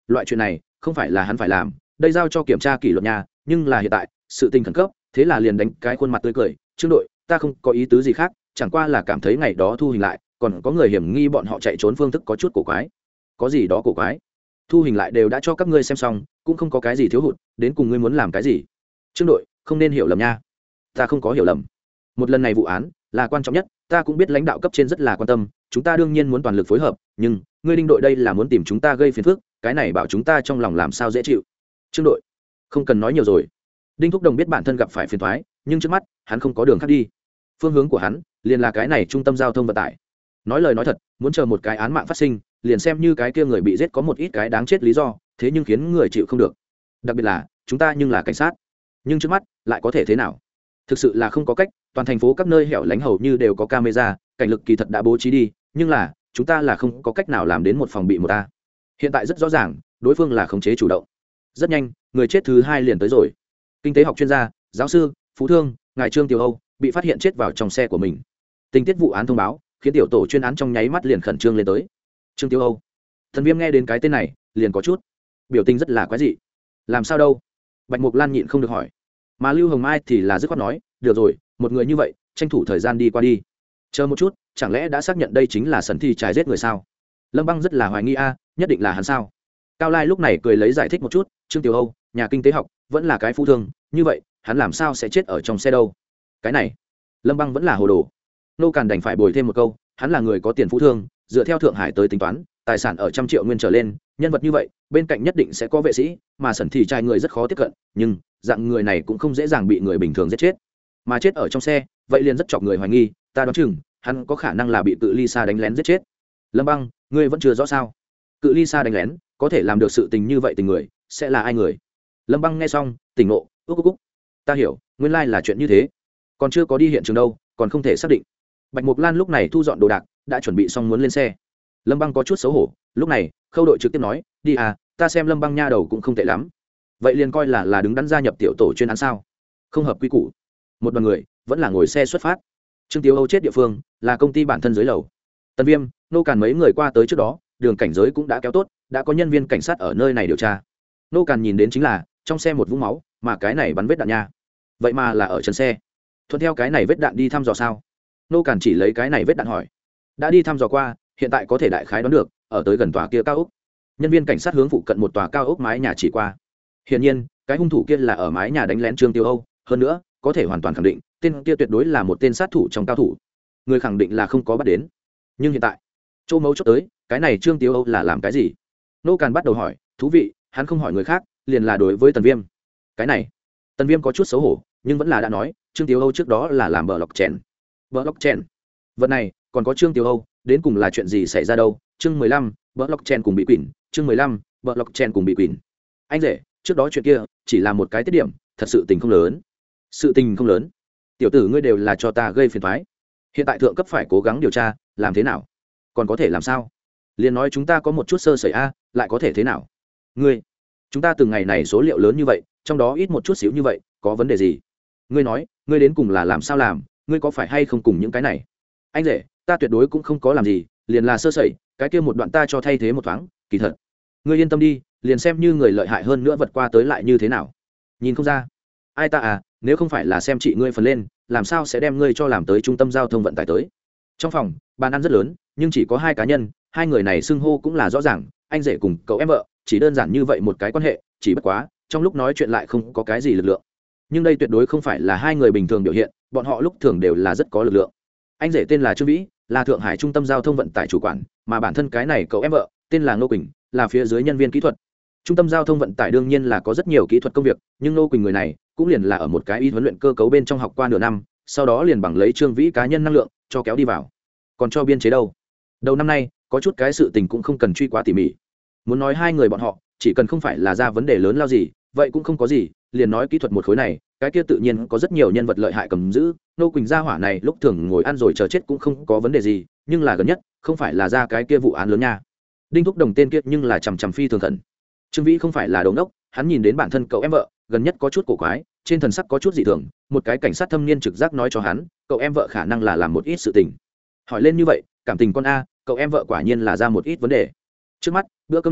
loại chuyện này không phải là hắn phải làm, đây giao cho kiểm tra kỷ luật nhà, nhưng là hiện tại sự tình khẩn cấp, thế là liền đánh cái khuôn mặt tươi cười, trương đội ta không có ý tứ gì khác, chẳng qua là cảm thấy ngày đó thu hình lại còn có người hiểm nghi bọn họ chạy trốn phương thức có chút cổ quái. Có gì đó cổ quái? Thu hình lại đều đã cho các ngươi xem xong, cũng không có cái gì thiếu hụt, đến cùng ngươi muốn làm cái gì? Trương đội không nên hiểu lầm nha. Ta không có hiểu lầm, một lần này vụ án là quan trọng nhất, ta cũng biết lãnh đạo cấp trên rất là quan tâm, chúng ta đương nhiên muốn toàn lực phối hợp, nhưng ngươi Đinh đội đây là muốn tìm chúng ta gây phiền phức, cái này bảo chúng ta trong lòng làm sao dễ chịu. Trương đội không cần nói nhiều rồi. Đinh thúc đồng biết bản thân gặp phải phiền toái, nhưng trước mắt hắn không có đường khác đi, phương hướng của hắn liền là cái này trung tâm giao thông vận tải. Nói lời nói thật, muốn chờ một cái án mạng phát sinh, liền xem như cái kia người bị giết có một ít cái đáng chết lý do, thế nhưng khiến người chịu không được. Đặc biệt là chúng ta nhưng là cảnh sát, nhưng trước mắt lại có thể thế nào? Thực sự là không có cách, toàn thành phố các nơi hẻo lánh hầu như đều có camera, cảnh lực kỳ thật đã bố trí đi, nhưng là chúng ta là không có cách nào làm đến một phòng bị một ta. Hiện tại rất rõ ràng, đối phương là khống chế chủ động. Rất nhanh, người chết thứ hai liền tới rồi. Kinh tế học chuyên gia, giáo sư, phú thương, ngài Trương Tiểu Âu bị phát hiện chết vào trong xe của mình. Tình tiết vụ án thông báo khiến tiểu tổ chuyên án trong nháy mắt liền khẩn trương lên tới. Trương Tiểu Âu, Thần Viêm nghe đến cái tên này liền có chút biểu tình rất là quái dị. Làm sao đâu? Bạch Mục Lan nhịn không được hỏi. Mà Lưu Hồng Mai thì là dứt khoát nói, được rồi, một người như vậy tranh thủ thời gian đi qua đi. Chờ một chút, chẳng lẽ đã xác nhận đây chính là Sẩn Thi Trải giết người sao? Lâm Băng rất là hoài nghi a, nhất định là hắn sao? Cao Lai lúc này cười lấy giải thích một chút, Trương Tiểu Âu, nhà kinh tế học, vẫn là cái phú thương, như vậy, hắn làm sao sẽ chết ở trong xe đâu? Cái này, Lâm Băng vẫn là hồ đồ. Nô Càn đành phải bồi thêm một câu, hắn là người có tiền phú thương, dựa theo Thượng Hải tới tính toán, tài sản ở trăm triệu nguyên trở lên, nhân vật như vậy, bên cạnh nhất định sẽ có vệ sĩ, mà Sẩn Thi Trải người rất khó tiếp cận, nhưng dạng người này cũng không dễ dàng bị người bình thường giết chết. Mà chết ở trong xe, vậy liền rất chọc người hoài nghi, ta đoán chừng, hắn có khả năng là bị Cự Ly Xa đánh lén giết chết. Lâm Băng, ngươi vẫn chưa rõ sao? Cự Ly Xa đánh lén, có thể làm được sự tình như vậy tình người, sẽ là ai người? Lâm Băng nghe xong, tỉnh ngộ, úc úc úc. Ta hiểu, nguyên lai là chuyện như thế. Còn chưa có đi hiện trường đâu, còn không thể xác định. Bạch Mục Lan lúc này thu dọn đồ đạc, đã chuẩn bị xong muốn lên xe. Lâm Băng có chút xấu hổ, lúc này, Khâu đội trực tiếp nói, đi à, ta xem Lâm Băng nha đầu cũng không tệ lắm. Vậy liền coi là là đứng đắn gia nhập tiểu tổ chuyên án sao? Không hợp quy củ. Một đoàn người vẫn là ngồi xe xuất phát. Trương Tiểu Âu chết địa phương là công ty bản thân dưới lầu. Tần Viêm, Nô Càn mấy người qua tới trước đó, đường cảnh giới cũng đã kéo tốt, đã có nhân viên cảnh sát ở nơi này điều tra. Nô Càn nhìn đến chính là trong xe một vũng máu, mà cái này bắn vết đạn nha. Vậy mà là ở chân xe. Thuận theo cái này vết đạn đi thăm dò sao? Nô Càn chỉ lấy cái này vết đạn hỏi. Đã đi thăm dò qua, hiện tại có thể đại khái đoán được, ở tới gần tòa kia cao ốc. Nhân viên cảnh sát hướng phụ cận một tòa cao ốc mái nhà chỉ qua. Hiển nhiên, cái hung thủ kia là ở mái nhà đánh lén Trương Tiểu Âu, hơn nữa, có thể hoàn toàn khẳng định, tên kia tuyệt đối là một tên sát thủ trong cao thủ. Người khẳng định là không có bắt đến. Nhưng hiện tại, chỗ mấu chốt tới, cái này Trương Tiểu Âu là làm cái gì? Nô Càn bắt đầu hỏi, thú vị, hắn không hỏi người khác, liền là đối với Tần Viêm. Cái này, Tần Viêm có chút xấu hổ, nhưng vẫn là đã nói, Trương Tiểu Âu trước đó là làm blockchain. Blockchain. Vật này, còn có Trương Tiểu Âu, đến cùng là chuyện gì xảy ra đâu? Chương mười lăm, blockchain cùng bị quỷ, chương mười lăm, blockchain cùng bị quỷ. Anh rể, trước đó chuyện kia chỉ là một cái tiết điểm, thật sự tình không lớn. Sự tình không lớn. Tiểu tử ngươi đều là cho ta gây phiền toái. Hiện tại thượng cấp phải cố gắng điều tra, làm thế nào? Còn có thể làm sao? Liền nói chúng ta có một chút sơ sẩy a, lại có thể thế nào? Ngươi, chúng ta từng ngày này số liệu lớn như vậy, trong đó ít một chút xíu như vậy, có vấn đề gì? Ngươi nói, ngươi đến cùng là làm sao làm, ngươi có phải hay không cùng những cái này? Anh rể, ta tuyệt đối cũng không có làm gì, liền là sơ sẩy, cái kia một đoạn ta cho thay thế một thoáng, kỳ thật. Ngươi yên tâm đi, liền xem như người lợi hại hơn nữa vượt qua tới lại như thế nào? Nhìn không ra. Ai ta à, nếu không phải là xem chị ngươi phần lên, làm sao sẽ đem ngươi cho làm tới trung tâm giao thông vận tải tới? Trong phòng, bàn ăn rất lớn, nhưng chỉ có hai cá nhân, hai người này xưng hô cũng là rõ ràng, anh rể cùng cậu em vợ, chỉ đơn giản như vậy một cái quan hệ, chỉ bất quá, trong lúc nói chuyện lại không có cái gì lực lượng. Nhưng đây tuyệt đối không phải là hai người bình thường biểu hiện, bọn họ lúc thường đều là rất có lực lượng. Anh rể tên là Trương Vĩ, là Thượng Hải trung tâm giao thông vận tải chủ quản, mà bản thân cái này cậu em vợ, tên là Ngô Quỳnh, là phía dưới nhân viên kỹ thuật. Trung tâm giao thông vận tải đương nhiên là có rất nhiều kỹ thuật công việc, nhưng Ngô Quỳnh người này cũng liền là ở một cái y huấn luyện cơ cấu bên trong học qua nửa năm, sau đó liền bằng lấy Trương Vĩ cá nhân năng lượng cho kéo đi vào. Còn cho biên chế đâu? Đầu năm nay, có chút cái sự tình cũng không cần truy quá tỉ mỉ. Muốn nói hai người bọn họ, chỉ cần không phải là ra vấn đề lớn lao gì, vậy cũng không có gì, liền nói kỹ thuật một khối này, cái kia tự nhiên có rất nhiều nhân vật lợi hại cầm giữ. Ngô Quỳnh gia hỏa này lúc thường ngồi ăn rồi chờ chết cũng không có vấn đề gì, nhưng là gần nhất, không phải là ra cái kia vụ án lớn nha. Đinh Thúc Đồng tên kia nhưng là chằm chằm phi thường thần. Trương Vĩ không phải là đống đốc, hắn nhìn đến bản thân cậu em vợ, gần nhất có chút cổ quái, trên thần sắc có chút dị thường, một cái cảnh sát thâm niên trực giác nói cho hắn, cậu em vợ khả năng là làm một ít sự tình. Hỏi lên như vậy, cảm tình con a, cậu em vợ quả nhiên là ra một ít vấn đề. Trước mắt, bữa cơm này,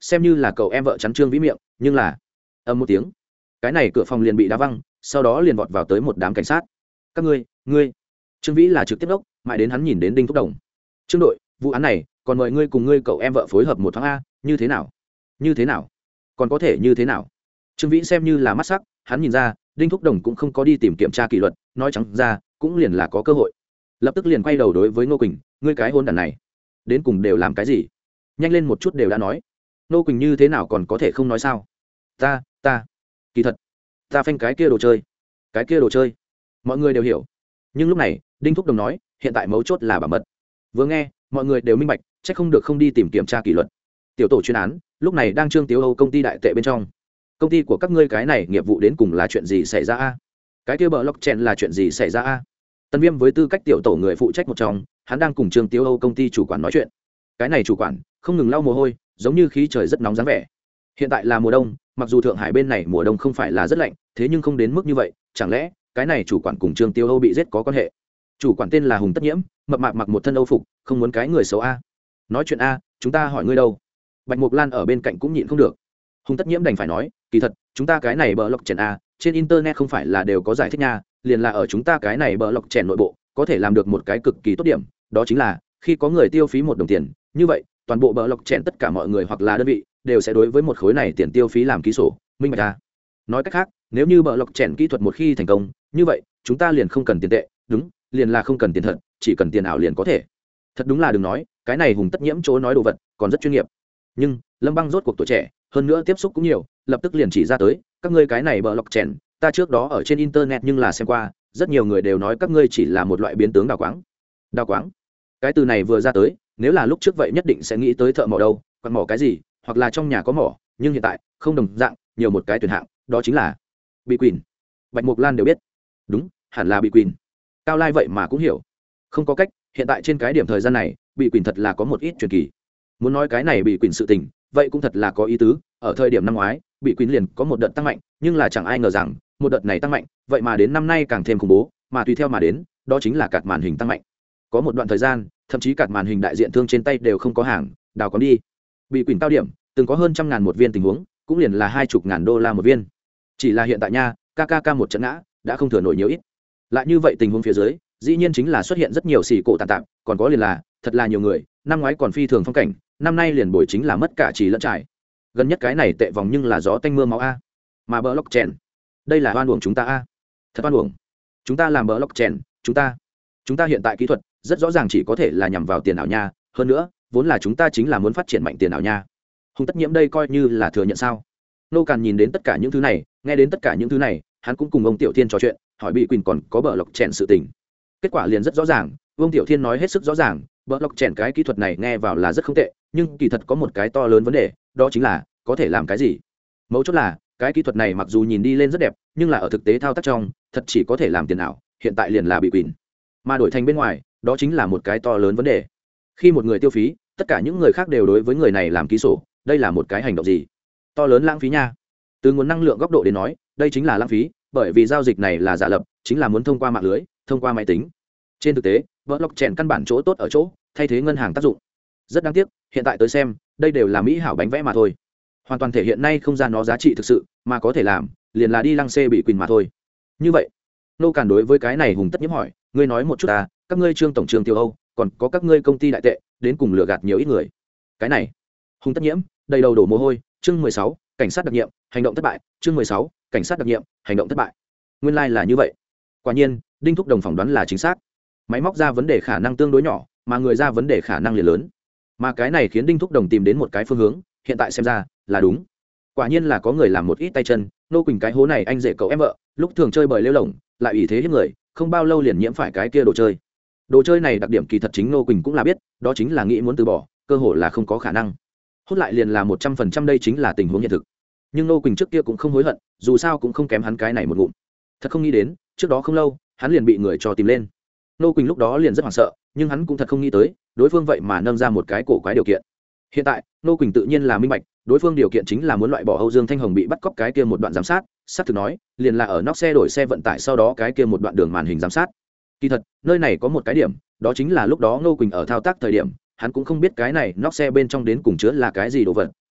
xem như là cậu em vợ chắn trương vĩ miệng, nhưng là ầm một tiếng, cái này cửa phòng liền bị đá văng, sau đó liền vọt vào tới một đám cảnh sát. Các ngươi ngươi trương vĩ là trực tiếp đốc, mãi đến hắn nhìn đến đinh thúc đồng. Trương đội, vụ án này còn mời ngươi cùng ngươi cậu em vợ phối hợp một tháng a, như thế nào như thế nào còn có thể như thế nào? Trương vĩ xem như là mắt sắc, hắn nhìn ra đinh thúc đồng cũng không có đi tìm kiểm tra kỷ luật, nói trắng ra cũng liền là có cơ hội. Lập tức liền quay đầu đối với Ngô Quỳnh, ngươi cái hôn đản này đến cùng đều làm cái gì? Nhanh lên một chút đều đã nói. Ngô Quỳnh như thế nào còn có thể không nói sao? Ta ta kỳ thật ta phanh cái kia đồ chơi, cái kia đồ chơi mọi người đều hiểu. Nhưng lúc này đinh thúc đồng nói hiện tại mấu chốt là bảo mật. Vừa nghe mọi người đều minh bạch, chắc không được không đi tìm kiểm tra kỷ luật. Tiểu tổ chuyên án lúc này đang trương tiếu âu công ty đại tệ bên trong. Công ty của các ngươi cái này nghiệp vụ đến cùng là chuyện gì xảy ra a? Cái kia blockchain là chuyện gì xảy ra a? Tân Viêm với tư cách tiểu tổ người phụ trách một trong, hắn đang cùng trương tiếu âu công ty chủ quản nói chuyện. Cái này chủ quản không ngừng lau mồ hôi, giống như khí trời rất nóng dáng vẻ. Hiện tại là mùa đông, mặc dù thượng hải bên này mùa đông không phải là rất lạnh, thế nhưng không đến mức như vậy. Chẳng lẽ cái này chủ quản cùng trương tiếu âu bị giết có quan hệ? Chủ quản tên là Hùng Tất Nhiễm, mập mạp mặc một thân âu phục, không muốn cái người xấu a. Nói chuyện a, chúng ta hỏi ngươi đâu? Bạch Mục Lan ở bên cạnh cũng nhịn không được. Hùng Tất Nhiễm đành phải nói, kỳ thật chúng ta cái này bờ lọc chèn a, trên internet không phải là đều có giải thích nha, liền là ở chúng ta cái này bờ lọc chèn nội bộ có thể làm được một cái cực kỳ tốt điểm, đó chính là khi có người tiêu phí một đồng tiền, như vậy toàn bộ bờ lọc chèn tất cả mọi người hoặc là đơn vị đều sẽ đối với một khối này tiền tiêu phí làm ký sổ minh bạch a. Nói cách khác, nếu như bờ lọc chèn kỹ thuật một khi thành công, như vậy chúng ta liền không cần tiền tệ, đúng, liền là không cần tiền thật, chỉ cần tiền ảo liền có thể. Thật đúng là đừng nói, cái này Hùng Tất Nhiễm chỗ nói đồ vật còn rất chuyên nghiệp. Nhưng Lâm Băng rốt cuộc tuổi trẻ, hơn nữa tiếp xúc cũng nhiều, lập tức liền chỉ ra tới, các ngươi cái này bờ lọc chèn, ta trước đó ở trên internet nhưng là xem qua, rất nhiều người đều nói các ngươi chỉ là một loại biến tướng đào quáng. Đào quáng? Cái từ này vừa ra tới, nếu là lúc trước vậy nhất định sẽ nghĩ tới thợ mỏ đâu, còn mỏ cái gì, hoặc là trong nhà có mỏ, nhưng hiện tại không đồng dạng, nhiều một cái tuyển hạng, đó chính là bị quỳnh. Bạch Mục Lan đều biết. Đúng, hẳn là bị quỳnh. Cao Lai vậy mà cũng hiểu. Không có cách, hiện tại trên cái điểm thời gian này, bị quỳnh thật là có một ít truyền kỳ. Muốn nói cái này bị quỳnh sự tình, vậy cũng thật là có ý tứ. Ở thời điểm năm ngoái, bị quỳnh liền có một đợt tăng mạnh, nhưng là chẳng ai ngờ rằng một đợt này tăng mạnh, vậy mà đến năm nay càng thêm khủng bố, mà tùy theo mà đến, đó chính là cạt màn hình tăng mạnh. Có một đoạn thời gian, thậm chí cạt màn hình đại diện thương trên tay đều không có hàng, đào có đi. Bị quỳnh cao điểm, từng có hơn trăm ngàn một viên tình huống, cũng liền là hai chục ngàn đô la một viên. Chỉ là hiện tại nha, ca ca ca một trận ngã, đã không thừa nổi nhiều ít. Lại như vậy tình huống phía dưới, dĩ nhiên chính là xuất hiện rất nhiều xì cổ tàn tạm, còn có liền là thật là nhiều người, năm ngoái còn phi thường phong cảnh, năm nay liền bồi chính là mất cả trì lẫn trải. Gần nhất cái này tệ vòng nhưng là gió tanh mưa máu a. Mà blockchain, đây là oan uổng chúng ta a. Thật oan uổng. Chúng ta làm blockchain, chúng ta, chúng ta hiện tại kỹ thuật rất rõ ràng chỉ có thể là nhằm vào tiền ảo nha, hơn nữa, vốn là chúng ta chính là muốn phát triển mạnh tiền ảo nha. Hùng Tất Nhiễm đây coi như là thừa nhận sao? Nô Càn nhìn đến tất cả những thứ này, nghe đến tất cả những thứ này, hắn cũng cùng ông Tiểu Thiên trò chuyện, hỏi bị Quỳnh còn có blockchain sự tình. Kết quả liền rất rõ ràng, ông Tiểu Thiên nói hết sức rõ ràng, blockchain cái kỹ thuật này nghe vào là rất không tệ, nhưng kỳ thật có một cái to lớn vấn đề, đó chính là có thể làm cái gì. Mấu chốt là cái kỹ thuật này mặc dù nhìn đi lên rất đẹp, nhưng là ở thực tế thao tác trong, thật chỉ có thể làm tiền ảo, hiện tại liền là bị Quỳnh. Mà đổi thành bên ngoài, đó chính là một cái to lớn vấn đề. Khi một người tiêu phí, tất cả những người khác đều đối với người này làm ký sổ, đây là một cái hành động gì? To lớn lãng phí nha. Từ nguồn năng lượng góc độ đến nói, đây chính là lãng phí, bởi vì giao dịch này là giả lập, chính là muốn thông qua mạng lưới, thông qua máy tính. Trên thực tế, blockchain căn bản chỗ tốt ở chỗ thay thế ngân hàng tác dụng. Rất đáng tiếc, hiện tại tới xem, đây đều là mỹ hảo bánh vẽ mà thôi. Hoàn toàn thể hiện nay không ra nó giá trị thực sự, mà có thể làm, liền là đi lăng xê bị Quỳnh mà thôi. Như vậy, Nô Càn đối với cái này Hùng Tất Nhiễm hỏi, ngươi nói một chút ta, các ngươi Trương tổng trường Tiêu Âu, còn có các ngươi công ty đại tệ, đến cùng lừa gạt nhiều ít người. Cái này, Hùng Tất Nhiễm, đầy đầu đổ mồ hôi, chương mười sáu, cảnh sát đặc nhiệm, hành động thất bại, chương mười sáu, cảnh sát đặc nhiệm, hành động thất bại. Nguyên lai like là như vậy. Quả nhiên, Đinh Thúc Đồng phỏng đoán là chính xác. Máy móc ra vấn đề khả năng tương đối nhỏ, mà người ra vấn đề khả năng liền lớn. Mà cái này khiến Đinh Thúc Đồng tìm đến một cái phương hướng, hiện tại xem ra là đúng. Quả nhiên là có người làm một ít tay chân, Nô Quỳnh cái hố này anh rể cậu em vợ, lúc thường chơi bời lêu lổng, lại ủy thế hiếp người, không bao lâu liền nhiễm phải cái kia đồ chơi. Đồ chơi này đặc điểm kỳ thật chính Nô Quỳnh cũng là biết, đó chính là nghĩ muốn từ bỏ, cơ hội là không có khả năng. Hút lại liền là một trăm phần trăm đây chính là tình huống hiện thực. Nhưng Nô Quỳnh trước kia cũng không hối hận, dù sao cũng không kém hắn cái này một ngụm. Thật không nghĩ đến, trước đó không lâu, hắn liền bị người cho tìm lên. Nô Quỳnh lúc đó liền rất hoảng sợ, nhưng hắn cũng thật không nghĩ tới, đối phương vậy mà nâng ra một cái cổ quái điều kiện. Hiện tại, Nô Quỳnh tự nhiên là minh bạch, đối phương điều kiện chính là muốn loại bỏ Âu Dương Thanh Hồng bị bắt cóc cái kia một đoạn giám sát, sát thực nói, liền là ở nóc xe đổi xe vận tải sau đó cái kia một đoạn đường màn hình giám sát. Kỳ thật, nơi này có một cái điểm, đó chính là lúc đó Nô Quỳnh ở thao tác thời điểm, hắn cũng không biết cái này nóc xe bên trong đến cùng chứa là cái gì đồ vật,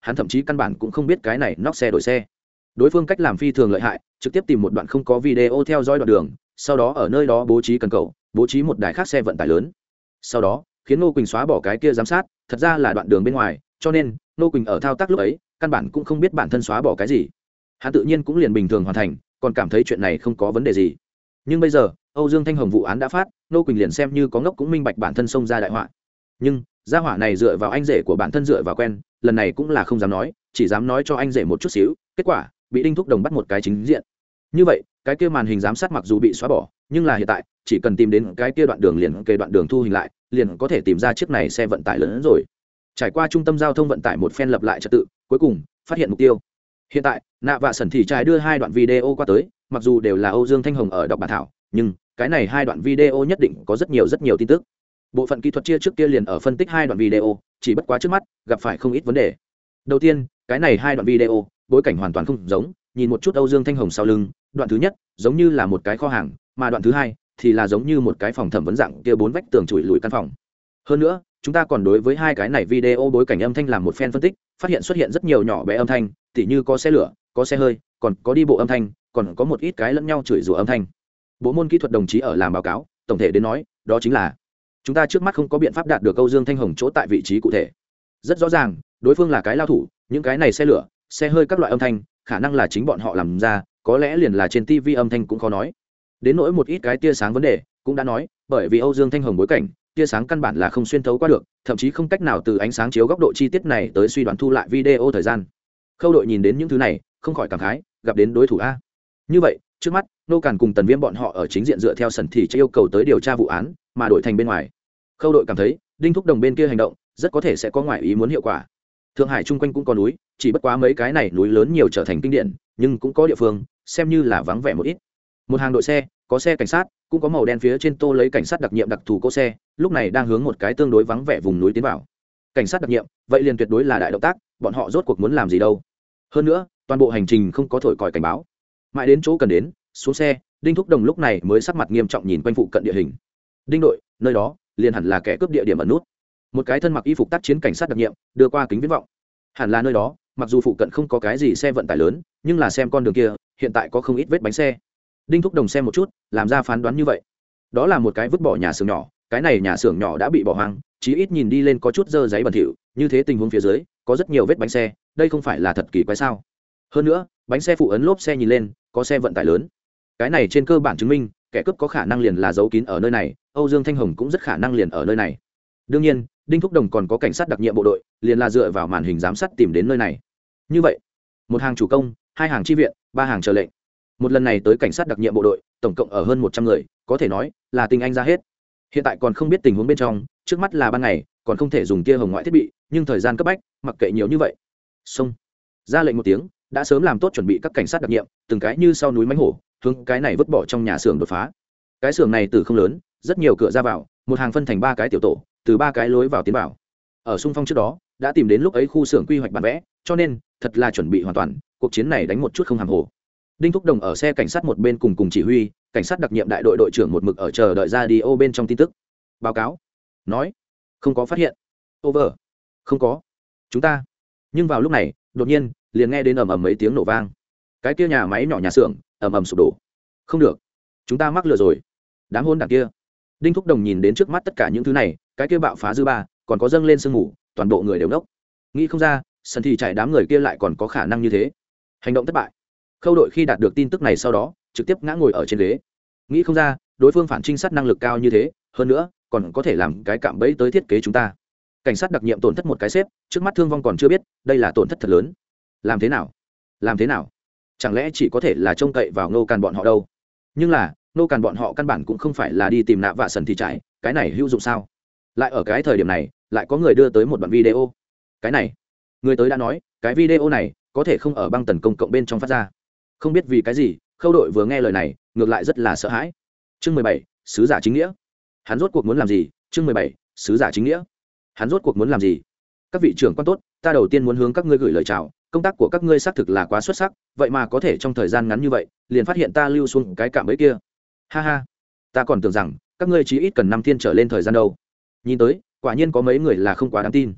hắn thậm chí căn bản cũng không biết cái này nóc xe đổi xe. Đối phương cách làm phi thường lợi hại, trực tiếp tìm một đoạn không có video theo dõi đoạn đường, sau đó ở nơi đó bố trí cần cầu, bố trí một đài khác xe vận tải lớn. Sau đó khiến Ngô Quỳnh xóa bỏ cái kia giám sát, thật ra là đoạn đường bên ngoài, cho nên Ngô Quỳnh ở thao tác lúc ấy căn bản cũng không biết bản thân xóa bỏ cái gì. Hắn tự nhiên cũng liền bình thường hoàn thành, còn cảm thấy chuyện này không có vấn đề gì. Nhưng bây giờ Âu Dương Thanh Hồng vụ án đã phát, Ngô Quỳnh liền xem như có ngốc cũng minh bạch bản thân xông ra đại họa. Nhưng gia hỏa này dựa vào anh rể của bản thân dựa vào quen, lần này cũng là không dám nói, chỉ dám nói cho anh rể một chút xíu, kết quả bị Đinh Thúc Đồng bắt một cái chính diện. Như vậy cái kia màn hình giám sát mặc dù bị xóa bỏ, nhưng là hiện tại chỉ cần tìm đến cái kia đoạn đường liền kề đoạn đường thu hình lại, liền có thể tìm ra chiếc này xe vận tải lớn hơn rồi. Trải qua trung tâm giao thông vận tải một phen lập lại trật tự, cuối cùng phát hiện mục tiêu. Hiện tại nạ vạ sẩn thì trai đưa hai đoạn video qua tới, mặc dù đều là Âu Dương Thanh Hồng ở đọc bản thảo, nhưng cái này hai đoạn video nhất định có rất nhiều rất nhiều tin tức. Bộ phận kỹ thuật chia trước kia liền ở phân tích hai đoạn video, chỉ bất quá trước mắt gặp phải không ít vấn đề. Đầu tiên, cái này hai đoạn video bối cảnh hoàn toàn không giống, nhìn một chút Âu Dương Thanh Hồng sau lưng, đoạn thứ nhất giống như là một cái kho hàng, mà đoạn thứ hai thì là giống như một cái phòng thẩm vấn dạng kia bốn vách tường chùi lùi căn phòng. Hơn nữa chúng ta còn đối với hai cái này video bối cảnh âm thanh làm một phen phân tích, phát hiện xuất hiện rất nhiều nhỏ bé âm thanh, tỉ như có xe lửa, có xe hơi, còn có đi bộ âm thanh, còn có một ít cái lẫn nhau chửi rủa âm thanh. Bộ môn kỹ thuật đồng chí ở làm báo cáo, tổng thể đến nói đó chính là chúng ta trước mắt không có biện pháp đạt được Âu Dương Thanh Hồng chỗ tại vị trí cụ thể. Rất rõ ràng đối phương là cái lao thủ, những cái này xe lửa, xe hơi các loại âm thanh khả năng là chính bọn họ làm ra, có lẽ liền là trên tivi âm thanh cũng khó nói. Đến nỗi một ít cái tia sáng vấn đề cũng đã nói, bởi vì Âu Dương Thanh Hồng bối cảnh, tia sáng căn bản là không xuyên thấu qua được, thậm chí không cách nào từ ánh sáng chiếu góc độ chi tiết này tới suy đoán thu lại video thời gian. Khâu đội nhìn đến những thứ này không khỏi cảm khái, gặp đến đối thủ a. Như vậy trước mắt Nô Càn cùng Tần Viêm bọn họ ở chính diện dựa theo sẩn thì yêu cầu tới điều tra vụ án, mà đổi thành bên ngoài. Khâu đội cảm thấy Đinh Thúc Đồng bên kia hành động rất có thể sẽ có ngoại ý muốn hiệu quả. Thượng Hải chung quanh cũng có núi, chỉ bất quá mấy cái này núi lớn nhiều trở thành kinh điển, nhưng cũng có địa phương xem như là vắng vẻ một ít. Một hàng đội xe, có xe cảnh sát, cũng có màu đen phía trên tô lấy cảnh sát đặc nhiệm đặc thù cỗ xe, lúc này đang hướng một cái tương đối vắng vẻ vùng núi tiến vào. Cảnh sát đặc nhiệm, vậy liền tuyệt đối là đại động tác, bọn họ rốt cuộc muốn làm gì đâu? Hơn nữa, toàn bộ hành trình không có thổi còi cảnh báo. Mãi đến chỗ cần đến, xuống xe, Đinh Thúc Đồng lúc này mới sắc mặt nghiêm trọng nhìn quanh phụ cận địa hình. Đinh đội, nơi đó liền hẳn là kẻ cướp địa điểm ẩn nút. Một cái thân mặc y phục tác chiến cảnh sát đặc nhiệm đưa qua kính viễn vọng. Hẳn là nơi đó, mặc dù phụ cận không có cái gì xe vận tải lớn, nhưng là xem con đường kia hiện tại có không ít vết bánh xe. Đinh Thúc Đồng xem một chút, làm ra phán đoán như vậy. Đó là một cái vứt bỏ nhà xưởng nhỏ, cái này nhà xưởng nhỏ đã bị bỏ hoang, chí ít nhìn đi lên có chút dơ giấy bẩn thỉu, như thế tình huống phía dưới có rất nhiều vết bánh xe, đây không phải là thật kỳ quái sao? Hơn nữa bánh xe phụ ấn lốp xe nhìn lên có xe vận tải lớn, cái này trên cơ bản chứng minh kẻ cướp có khả năng liền là giấu kín ở nơi này, Âu Dương Thanh Hồng cũng rất khả năng liền ở nơi này. Đương nhiên Đinh Thúc Đồng còn có cảnh sát đặc nhiệm bộ đội, liền là dựa vào màn hình giám sát tìm đến nơi này. Như vậy một hàng chủ công, hai hàng chi viện, ba hàng chờ lệnh, một lần này tới cảnh sát đặc nhiệm bộ đội tổng cộng ở hơn một trăm người, có thể nói là tinh anh ra hết. Hiện tại còn không biết tình huống bên trong, trước mắt là ban ngày còn không thể dùng tia hồng ngoại thiết bị, nhưng thời gian cấp bách mặc kệ nhiều như vậy, xông ra lệnh một tiếng, đã sớm làm tốt chuẩn bị các cảnh sát đặc nhiệm từng cái như sau núi mánh hổ hướng cái này vứt bỏ trong nhà xưởng đột phá. Cái xưởng này từ không lớn, rất nhiều cửa ra vào, một hàng phân thành ba cái tiểu tổ, từ ba cái lối vào tiến vào. Ở xung phong trước đó đã tìm đến lúc ấy khu xưởng quy hoạch bản vẽ, cho nên thật là chuẩn bị hoàn toàn, cuộc chiến này đánh một chút không hàm hồ. Đinh Thúc Đồng ở xe cảnh sát một bên cùng cùng chỉ huy, cảnh sát đặc nhiệm đại đội đội trưởng một mực ở chờ đợi ra đi ô bên trong tin tức. Báo cáo nói không có phát hiện. Over. Không có. Chúng ta. Nhưng vào lúc này đột nhiên liền nghe đến ầm ầm mấy tiếng nổ vang, cái kia nhà máy nhỏ nhà xưởng ầm ầm sụp đổ. Không được, chúng ta mắc lừa rồi, đám hôn đảng kia. Đinh Thúc Đồng nhìn đến trước mắt tất cả những thứ này, cái kia bạo phá dư ba còn có dâng lên sương mù, toàn bộ người đều đốc, nghĩ không ra sân thì chạy đám người kia lại còn có khả năng như thế. Hành động thất bại. Khâu đội khi đạt được tin tức này sau đó trực tiếp ngã ngồi ở trên ghế, nghĩ không ra đối phương phản trinh sát năng lực cao như thế, hơn nữa còn có thể làm cái cạm bẫy tới thiết kế chúng ta. Cảnh sát đặc nhiệm tổn thất một cái xếp, trước mắt thương vong còn chưa biết, đây là tổn thất thật lớn. Làm thế nào? Làm thế nào? Chẳng lẽ chỉ có thể là trông cậy vào Nô Càn bọn họ đâu? Nhưng là Nô Càn bọn họ căn bản cũng không phải là đi tìm nạ vạ sần thì chạy, cái này hữu dụng sao? Lại ở cái thời điểm này lại có người đưa tới một đoạn video. Cái này người tới đã nói cái video này có thể không ở băng tần công cộng bên trong phát ra. Không biết vì cái gì Khâu đội vừa nghe lời này ngược lại rất là sợ hãi. Chương mười bảy, sứ giả chính nghĩa. Hắn rốt cuộc muốn làm gì? Chương mười bảy, sứ giả chính nghĩa. Hắn rốt cuộc muốn làm gì? Các vị trưởng quan tốt, ta đầu tiên muốn hướng các ngươi gửi lời chào, công tác của các ngươi xác thực là quá xuất sắc, vậy mà có thể trong thời gian ngắn như vậy liền phát hiện ta lưu xuống cái cạm bẫy kia. Ha ha, ta còn tưởng rằng các ngươi chỉ ít cần năm thiên trở lên thời gian đâu. Nhìn tới quả nhiên có mấy người là không quá đáng tin.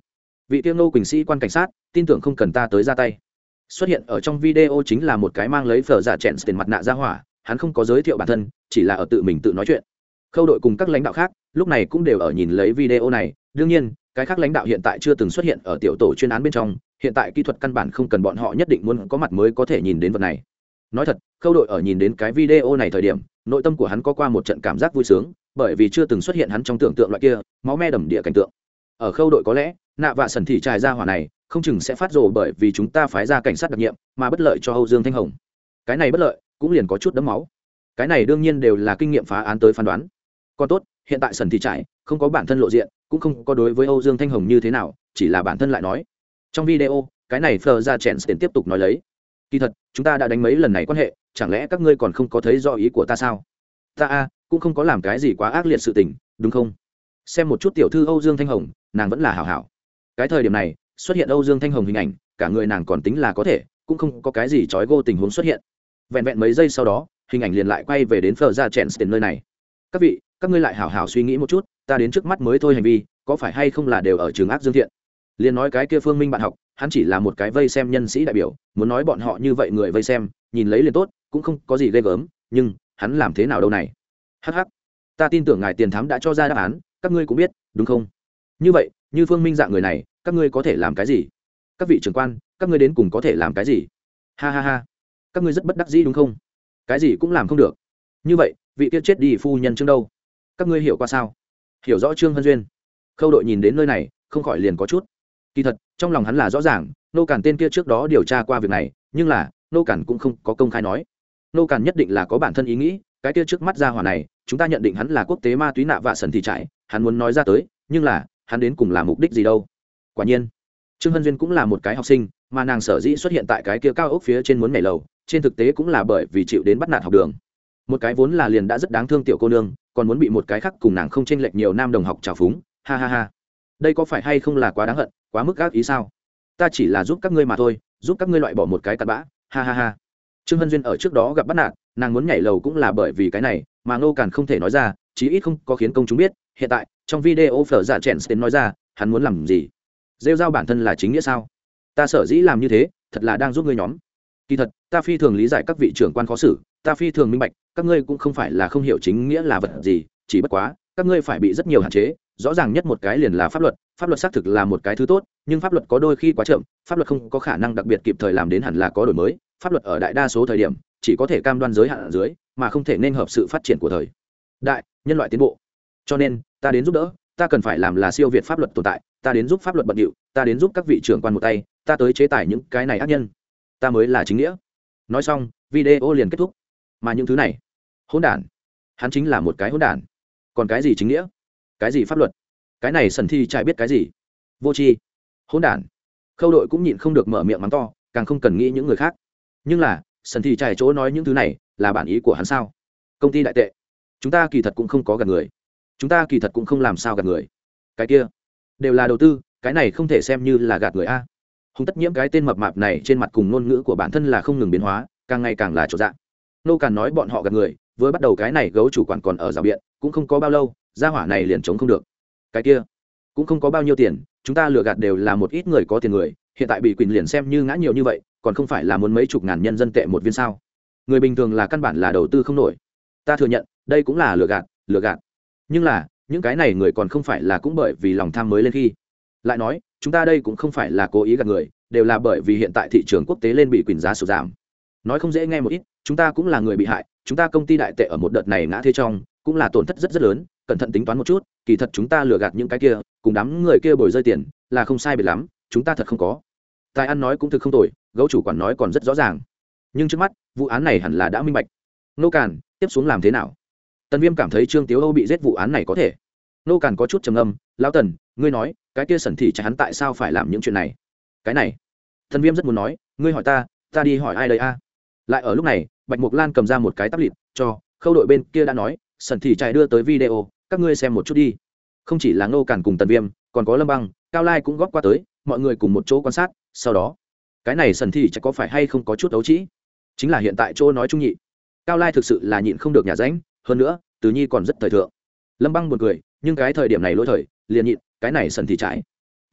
vị tiêu nô quỳnh sĩ quan cảnh sát tin tưởng không cần ta tới ra tay. Xuất hiện ở trong video chính là một cái mang lấy phở giả chèn tiền mặt nạ ra hỏa, hắn không có giới thiệu bản thân, chỉ là ở tự mình tự nói chuyện. Khâu đội cùng các lãnh đạo khác lúc này cũng đều ở nhìn lấy video này, đương nhiên cái khác lãnh đạo hiện tại chưa từng xuất hiện ở tiểu tổ chuyên án bên trong, hiện tại kỹ thuật căn bản không cần bọn họ nhất định muốn có mặt mới có thể nhìn đến vật này. Nói thật, Khâu đội ở nhìn đến cái video này thời điểm, nội tâm của hắn có qua một trận cảm giác vui sướng, bởi vì chưa từng xuất hiện hắn trong tưởng tượng loại kia máu me đầm địa cảnh tượng. Ở Khâu đội có lẽ nạ vạ sần thì trải ra hỏa này không chừng sẽ phát rồ bởi vì chúng ta phái ra cảnh sát đặc nhiệm mà bất lợi cho Âu Dương Thanh Hồng. Cái này bất lợi cũng liền có chút đấm máu. Cái này đương nhiên đều là kinh nghiệm phá án tới phán đoán. Còn tốt, hiện tại sần thì trải không có bản thân lộ diện, cũng không có đối với Âu Dương Thanh Hồng như thế nào, chỉ là bản thân lại nói. Trong video, cái này Fleur ra chèn tiền tiếp tục nói lấy. Kỳ thật, chúng ta đã đánh mấy lần này quan hệ, chẳng lẽ các ngươi còn không có thấy rõ ý của ta sao? Ta a, cũng không có làm cái gì quá ác liệt sự tình, đúng không? Xem một chút tiểu thư Âu Dương Thanh Hồng, nàng vẫn là hảo hảo. Cái thời điểm này, xuất hiện Âu Dương Thanh Hồng hình ảnh, cả người nàng còn tính là có thể, cũng không có cái gì chói gô tình huống xuất hiện. Vẹn vẹn mấy giây sau đó, hình ảnh liền lại quay về đến Fleur ra chèn tiền nơi này. Các vị, các ngươi lại hảo hảo suy nghĩ một chút, ta đến trước mắt mới thôi hành vi, có phải hay không là đều ở trường ác dương thiện? Liên nói cái kia Phương Minh bạn học, hắn chỉ là một cái vây xem nhân sĩ đại biểu, muốn nói bọn họ như vậy người vây xem, nhìn lấy liền tốt, cũng không có gì ghê gớm, nhưng hắn làm thế nào đâu này? Hắc hắc, ta tin tưởng ngài tiền thám đã cho ra đáp án, các ngươi cũng biết, đúng không? Như vậy, như Phương Minh dạng người này, các ngươi có thể làm cái gì? Các vị trưởng quan, các ngươi đến cùng có thể làm cái gì? Ha ha ha, các ngươi rất bất đắc dĩ đúng không? Cái gì cũng làm không được. Như vậy, vị kia chết đi phu nhân Trương đâu? Các ngươi hiểu qua sao? Hiểu rõ Trương Hân Duyên. Khâu đội nhìn đến nơi này, không khỏi liền có chút kỳ thật trong lòng hắn là rõ ràng nô cản tên kia trước đó điều tra qua việc này, nhưng là nô cản cũng không có công khai nói. Nô cản nhất định là có bản thân ý nghĩ, cái kia trước mắt ra hỏa này chúng ta nhận định hắn là quốc tế ma túy nạ vạ sần thì trải, hắn muốn nói ra tới, nhưng là hắn đến cùng là mục đích gì đâu? Quả nhiên Trương Hân Duyên cũng là một cái học sinh, mà nàng sở dĩ xuất hiện tại cái kia cao ốc phía trên muốn nhảy lầu, trên thực tế cũng là bởi vì chịu đến bắt nạt học đường. Một cái vốn là liền đã rất đáng thương tiểu cô nương, còn muốn bị một cái khác cùng nàng không chênh lệch nhiều nam đồng học trào phúng, ha ha ha. Đây có phải hay không là quá đáng hận, quá mức ác ý sao? Ta chỉ là giúp các ngươi mà thôi, giúp các ngươi loại bỏ một cái cặn bã, ha ha ha. Trương Hân Duyên ở trước đó gặp bắt nạt, nàng muốn nhảy lầu cũng là bởi vì cái này, mà Ngô Càn không thể nói ra, chí ít không có khiến công chúng biết. Hiện tại trong video phở giả chèn tên nói ra, hắn muốn làm gì? Rêu rao bản thân là chính nghĩa sao? Ta sở dĩ làm như thế, thật là đang giúp ngươi nhóm. Kỳ thật, ta phi thường lý giải các vị trưởng quan khó xử, ta phi thường minh bạch, các ngươi cũng không phải là không hiểu chính nghĩa là vật gì, chỉ bất quá, các ngươi phải bị rất nhiều hạn chế, rõ ràng nhất một cái liền là pháp luật, pháp luật xác thực là một cái thứ tốt, nhưng pháp luật có đôi khi quá chậm, pháp luật không có khả năng đặc biệt kịp thời làm đến hẳn là có đổi mới, pháp luật ở đại đa số thời điểm chỉ có thể cam đoan giới hạn ở dưới, mà không thể nên hợp sự phát triển của thời đại, nhân loại tiến bộ. Cho nên, ta đến giúp đỡ, ta cần phải làm là siêu việt pháp luật tồn tại, ta đến giúp pháp luật bận điệu, ta đến giúp các vị trưởng quan một tay, ta tới chế tài những cái này ác nhân, ta mới là chính nghĩa. Nói xong, video liền kết thúc. Mà những thứ này, hỗn đản, hắn chính là một cái hỗn đản. Còn cái gì chính nghĩa, cái gì pháp luật, cái này sần thi trai biết cái gì? Vô tri, hỗn đản. Khâu đội cũng nhịn không được mở miệng mắng to, càng không cần nghĩ những người khác. Nhưng là sần thi trai chỗ nói những thứ này là bản ý của hắn sao? Công ty đại tệ, chúng ta kỳ thật cũng không có gạt người, chúng ta kỳ thật cũng không làm sao gạt người. Cái kia đều là đầu tư, cái này không thể xem như là gạt người a. Hùng Tất Nhiễm cái tên mập mạp này trên mặt cùng ngôn ngữ của bản thân là không ngừng biến hóa, càng ngày càng là chỗ dạng. Nô Càn nói bọn họ gạt người, với bắt đầu cái này gấu chủ quản còn ở rào biện, cũng không có bao lâu, gia hỏa này liền chống không được. Cái kia cũng không có bao nhiêu tiền, chúng ta lừa gạt đều là một ít người có tiền người, hiện tại bị Quỳnh liền xem như ngã nhiều như vậy, còn không phải là muốn mấy chục ngàn nhân dân tệ một viên sao? Người bình thường là căn bản là đầu tư không nổi. Ta thừa nhận, đây cũng là lừa gạt, lừa gạt. Nhưng là, những cái này người còn không phải là cũng bởi vì lòng tham mới lên khi. Lại nói, chúng ta đây cũng không phải là cố ý gạt người, đều là bởi vì hiện tại thị trường quốc tế lên bị Quỳnh giá sụt giảm. Nói không dễ nghe một ít, chúng ta cũng là người bị hại, chúng ta công ty đại tệ ở một đợt này ngã thế trong, cũng là tổn thất rất rất lớn, cẩn thận tính toán một chút, kỳ thật chúng ta lừa gạt những cái kia, cùng đám người kia bồi rơi tiền, là không sai biệt lắm, chúng ta thật không có. Tài ăn nói cũng thực không tồi, gấu chủ quản nói còn rất rõ ràng. Nhưng trước mắt, vụ án này hẳn là đã minh bạch. Nô Càn, tiếp xuống làm thế nào? Tần Viêm cảm thấy Trương Tiếu Âu bị giết vụ án này có thể. Nô Càn có chút trầm ngâm, lão Tần, ngươi nói, cái kia Sẩn Thị chắc hắn tại sao phải làm những chuyện này? Cái này, Tần Viêm rất muốn nói, ngươi hỏi ta, ta đi hỏi ai đây a? Lại ở lúc này, Bạch Mộc Lan cầm ra một cái tắp lịt, cho Khâu đội bên kia đã nói, Sẩn Thị chạy đưa tới video, các ngươi xem một chút đi. Không chỉ là Nô Càn cùng Tần Viêm, còn có Lâm Băng, Cao Lai cũng góp qua tới, mọi người cùng một chỗ quan sát. Sau đó, cái này Sẩn Thị chạy có phải hay không có chút đấu trí? Chính là hiện tại chỗ nói trung nhị. Cao Lai thực sự là nhịn không được nhà ránh, hơn nữa, Từ Nhi còn rất thời thượng. Lâm Băng buồn cười, nhưng cái thời điểm này lỗi thời, liền nhịn, cái này Sẩn Thị chạy,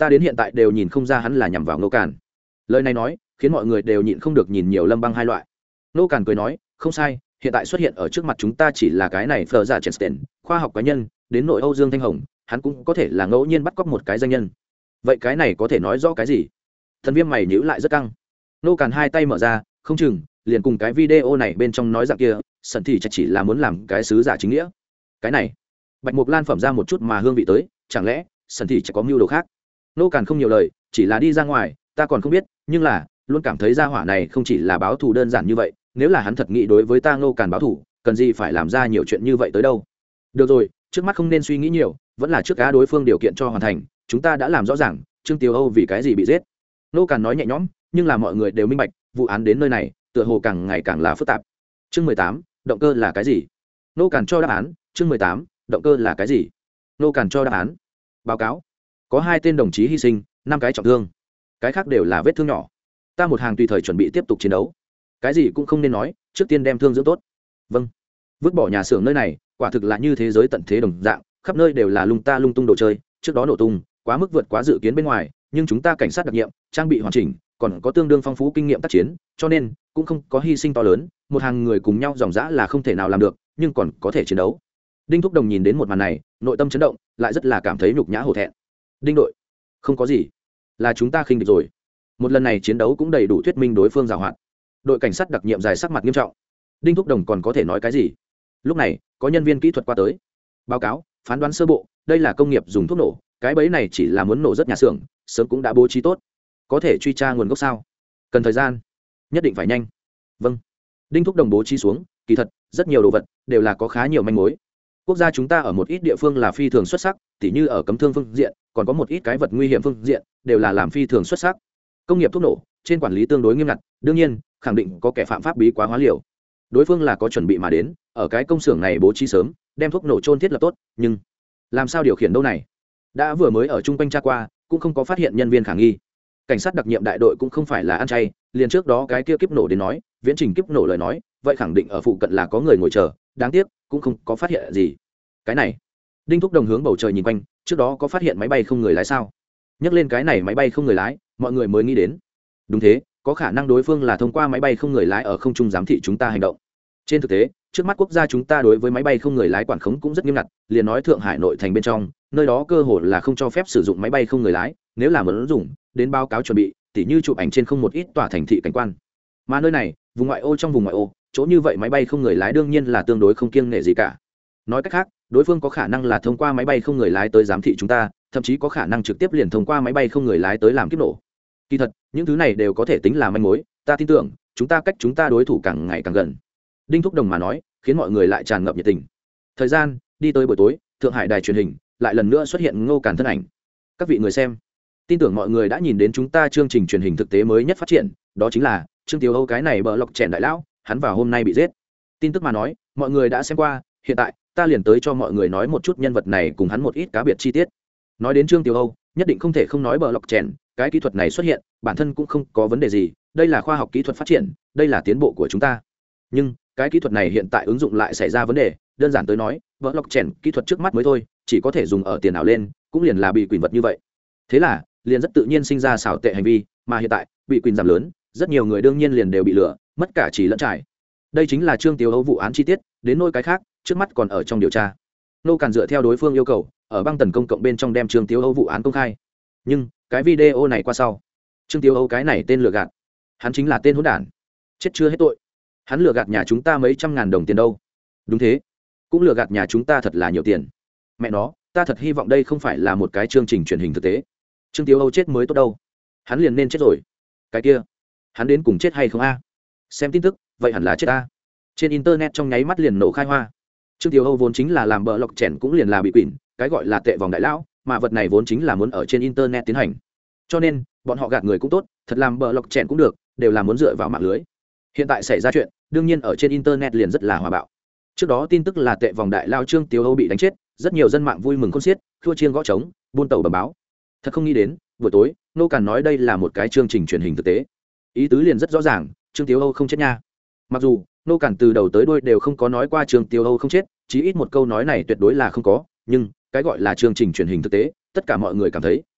ta đến hiện tại đều nhìn không ra hắn là nhằm vào Ngô Càn. Lời này nói khiến mọi người đều nhịn không được nhìn nhiều Lâm Băng hai loại. Ngô Càn cười nói, không sai, hiện tại xuất hiện ở trước mặt chúng ta chỉ là cái này Fleur giả Chester, khoa học cá nhân, đến nội Âu Dương Thanh Hồng, hắn cũng có thể là ngẫu nhiên bắt cóc một cái danh nhân. Vậy cái này có thể nói rõ cái gì? Thần Viêm mày nhíu lại rất căng. Ngô Càn hai tay mở ra, không chừng liền cùng cái video này bên trong nói dạng kia, sẵn thì chỉ là muốn làm cái sứ giả chính nghĩa. Cái này, Bạch Mục Lan phẩm ra một chút mà hương vị tới, chẳng lẽ sẵn thì chỉ có mưu đồ khác? Ngô Càn không nhiều lời, chỉ là đi ra ngoài, ta còn không biết, nhưng là luôn cảm thấy gia hỏa này không chỉ là báo thù đơn giản như vậy, nếu là hắn thật nghĩ đối với ta Ngô Càn báo thù, cần gì phải làm ra nhiều chuyện như vậy tới đâu. Được rồi, trước mắt không nên suy nghĩ nhiều, vẫn là trước cá đối phương điều kiện cho hoàn thành, chúng ta đã làm rõ ràng Trương Tiếu Âu vì cái gì bị giết. Ngô Càn nói nhẹ nhõm, nhưng là mọi người đều minh bạch, vụ án đến nơi này tựa hồ càng ngày càng là phức tạp. Chương mười tám, động cơ là cái gì? Ngô Càn cho đáp án. Chương mười tám, động cơ là cái gì? Ngô Càn cho đáp án. Báo cáo, có hai tên đồng chí hy sinh, năm cái trọng thương, cái khác đều là vết thương nhỏ. Ta một hàng tùy thời chuẩn bị tiếp tục chiến đấu, cái gì cũng không nên nói, trước tiên đem thương dưỡng tốt. Vâng. Vứt bỏ nhà xưởng nơi này quả thực là như thế giới tận thế đồng dạng, khắp nơi đều là lung ta lung tung đồ chơi, trước đó nổ tung quá mức vượt quá dự kiến bên ngoài, nhưng chúng ta cảnh sát đặc nhiệm trang bị hoàn chỉnh, còn có tương đương phong phú kinh nghiệm tác chiến, cho nên cũng không có hy sinh to lớn, một hàng người cùng nhau dòng dã là không thể nào làm được, nhưng còn có thể chiến đấu. Đinh Thúc Đồng nhìn đến một màn này, nội tâm chấn động, lại rất là cảm thấy nhục nhã hổ thẹn. Đinh đội, không có gì, là chúng ta khinh địch rồi. Một lần này chiến đấu cũng đầy đủ thuyết minh đối phương giàu hoạt. Đội cảnh sát đặc nhiệm dài sắc mặt nghiêm trọng. Đinh Thúc Đồng còn có thể nói cái gì? Lúc này có nhân viên kỹ thuật qua tới, báo cáo phán đoán sơ bộ, đây là công nghiệp dùng thuốc nổ, cái bẫy này chỉ là muốn nổ rất nhà xưởng, sớm cũng đã bố trí tốt, có thể truy tra nguồn gốc sao? Cần thời gian, nhất định phải nhanh. Vâng. Đinh Thúc Đồng bố trí xuống, kỳ thật rất nhiều đồ vật đều là có khá nhiều manh mối. Quốc gia chúng ta ở một ít địa phương là phi thường xuất sắc, tỉ như ở cấm thương phương diện, còn có một ít cái vật nguy hiểm phương diện đều là làm phi thường xuất sắc. Công nghiệp thuốc nổ trên quản lý tương đối nghiêm ngặt, đương nhiên khẳng định có kẻ phạm pháp bí quá hóa liều. Đối phương là có chuẩn bị mà đến, ở cái công xưởng này bố trí sớm, đem thuốc nổ chôn thiết lập tốt, nhưng làm sao điều khiển đâu này? Đã vừa mới ở chung quanh tra qua, cũng không có phát hiện nhân viên khả nghi. Cảnh sát đặc nhiệm đại đội cũng không phải là ăn chay, liền trước đó cái kia kiếp nổ đến nói, viễn trình kiếp nổ lời nói, vậy khẳng định ở phụ cận là có người ngồi chờ, đáng tiếc cũng không có phát hiện gì. Cái này, Đinh Thúc Đồng hướng bầu trời nhìn quanh, trước đó có phát hiện máy bay không người lái sao? Nhắc lên cái này máy bay không người lái, mọi người mới nghĩ đến. Đúng thế, có khả năng đối phương là thông qua máy bay không người lái ở không trung giám thị chúng ta hành động. Trên thực tế, trước mắt quốc gia chúng ta đối với máy bay không người lái quản khống cũng rất nghiêm ngặt, liền nói Thượng Hải nội thành bên trong, nơi đó cơ hồ là không cho phép sử dụng máy bay không người lái, nếu là muốn dùng, đến báo cáo chuẩn bị, tỉ như chụp ảnh trên không một ít tòa thành thị cảnh quan. Mà nơi này, vùng ngoại ô trong vùng ngoại ô, chỗ như vậy máy bay không người lái đương nhiên là tương đối không kiêng nể gì cả. Nói cách khác, đối phương có khả năng là thông qua máy bay không người lái tới giám thị chúng ta, thậm chí có khả năng trực tiếp liền thông qua máy bay không người lái tới làm kiếp nổ. Kỳ thật, những thứ này đều có thể tính là manh mối, ta tin tưởng, chúng ta cách chúng ta đối thủ càng ngày càng gần. Đinh Thúc Đồng mà nói, khiến mọi người lại tràn ngập nhiệt tình. Thời gian đi tới buổi tối, Thượng Hải đài truyền hình lại lần nữa xuất hiện Ngô Càn thân ảnh. Các vị người xem, tin tưởng mọi người đã nhìn đến chúng ta chương trình truyền hình thực tế mới nhất phát triển, đó chính là Trương Tiếu Âu cái này bờ lọc chèn đại lão, hắn vào hôm nay bị giết. Tin tức mà nói, mọi người đã xem qua, hiện tại ta liền tới cho mọi người nói một chút nhân vật này cùng hắn một ít cá biệt chi tiết. Nói đến Trương Tiếu Âu, nhất định không thể không nói bờ lọc chèn, cái kỹ thuật này xuất hiện, bản thân cũng không có vấn đề gì, đây là khoa học kỹ thuật phát triển, đây là tiến bộ của chúng ta. Nhưng cái kỹ thuật này hiện tại ứng dụng lại xảy ra vấn đề, đơn giản tới nói, vỡ lọc chèn kỹ thuật trước mắt mới thôi, chỉ có thể dùng ở tiền ảo lên, cũng liền là bị quỷ vật như vậy. Thế là liền rất tự nhiên sinh ra xảo tệ hành vi, mà hiện tại bị quỷ giảm lớn, rất nhiều người đương nhiên liền đều bị lừa, mất cả chỉ lẫn trải. Đây chính là Trương Tiếu Âu vụ án chi tiết, đến nỗi cái khác trước mắt còn ở trong điều tra. Nô Càn dựa theo đối phương yêu cầu, ở băng tần công cộng bên trong đem Trương Tiếu Âu vụ án công khai. Nhưng cái video này qua sau, Trương Tiếu Âu cái này tên lừa gạt, hắn chính là tên hỗn đản, chết chưa hết tội. Hắn lừa gạt nhà chúng ta mấy trăm ngàn đồng tiền đâu. Đúng thế, cũng lừa gạt nhà chúng ta thật là nhiều tiền. Mẹ nó, ta thật hy vọng đây không phải là một cái chương trình truyền hình thực tế. Trương Tiếu Âu chết mới tốt đâu, hắn liền nên chết rồi. Cái kia, hắn đến cùng chết hay không a? Xem tin tức, vậy hẳn là chết a. Trên internet trong nháy mắt liền nổ khai hoa. Trương Tiếu Âu vốn chính là làm bờ lọc chèn, cũng liền là bị quỷ, cái gọi là tệ vòng đại lão, mà vật này vốn chính là muốn ở trên internet tiến hành. Cho nên, bọn họ gạt người cũng tốt, thật làm bờ lọc chèn cũng được, đều là muốn dựa vào mạng lưới. Hiện tại xảy ra chuyện, đương nhiên ở trên internet liền rất là hòa bạo. Trước đó tin tức là tệ vòng đại lao Trương Tiếu Âu bị đánh chết, rất nhiều dân mạng vui mừng khôn xiết, khua chiên gõ trống, buôn tàu bẩm báo. Thật không nghĩ đến, buổi tối, Nô Càn nói đây là một cái chương trình truyền hình thực tế. Ý tứ liền rất rõ ràng, Trương Tiếu Âu không chết nha. Mặc dù Nô Càn từ đầu tới đuôi đều không có nói qua Trương Tiếu Âu không chết, chí ít một câu nói này tuyệt đối là không có, nhưng cái gọi là chương trình truyền hình thực tế, tất cả mọi người cảm thấy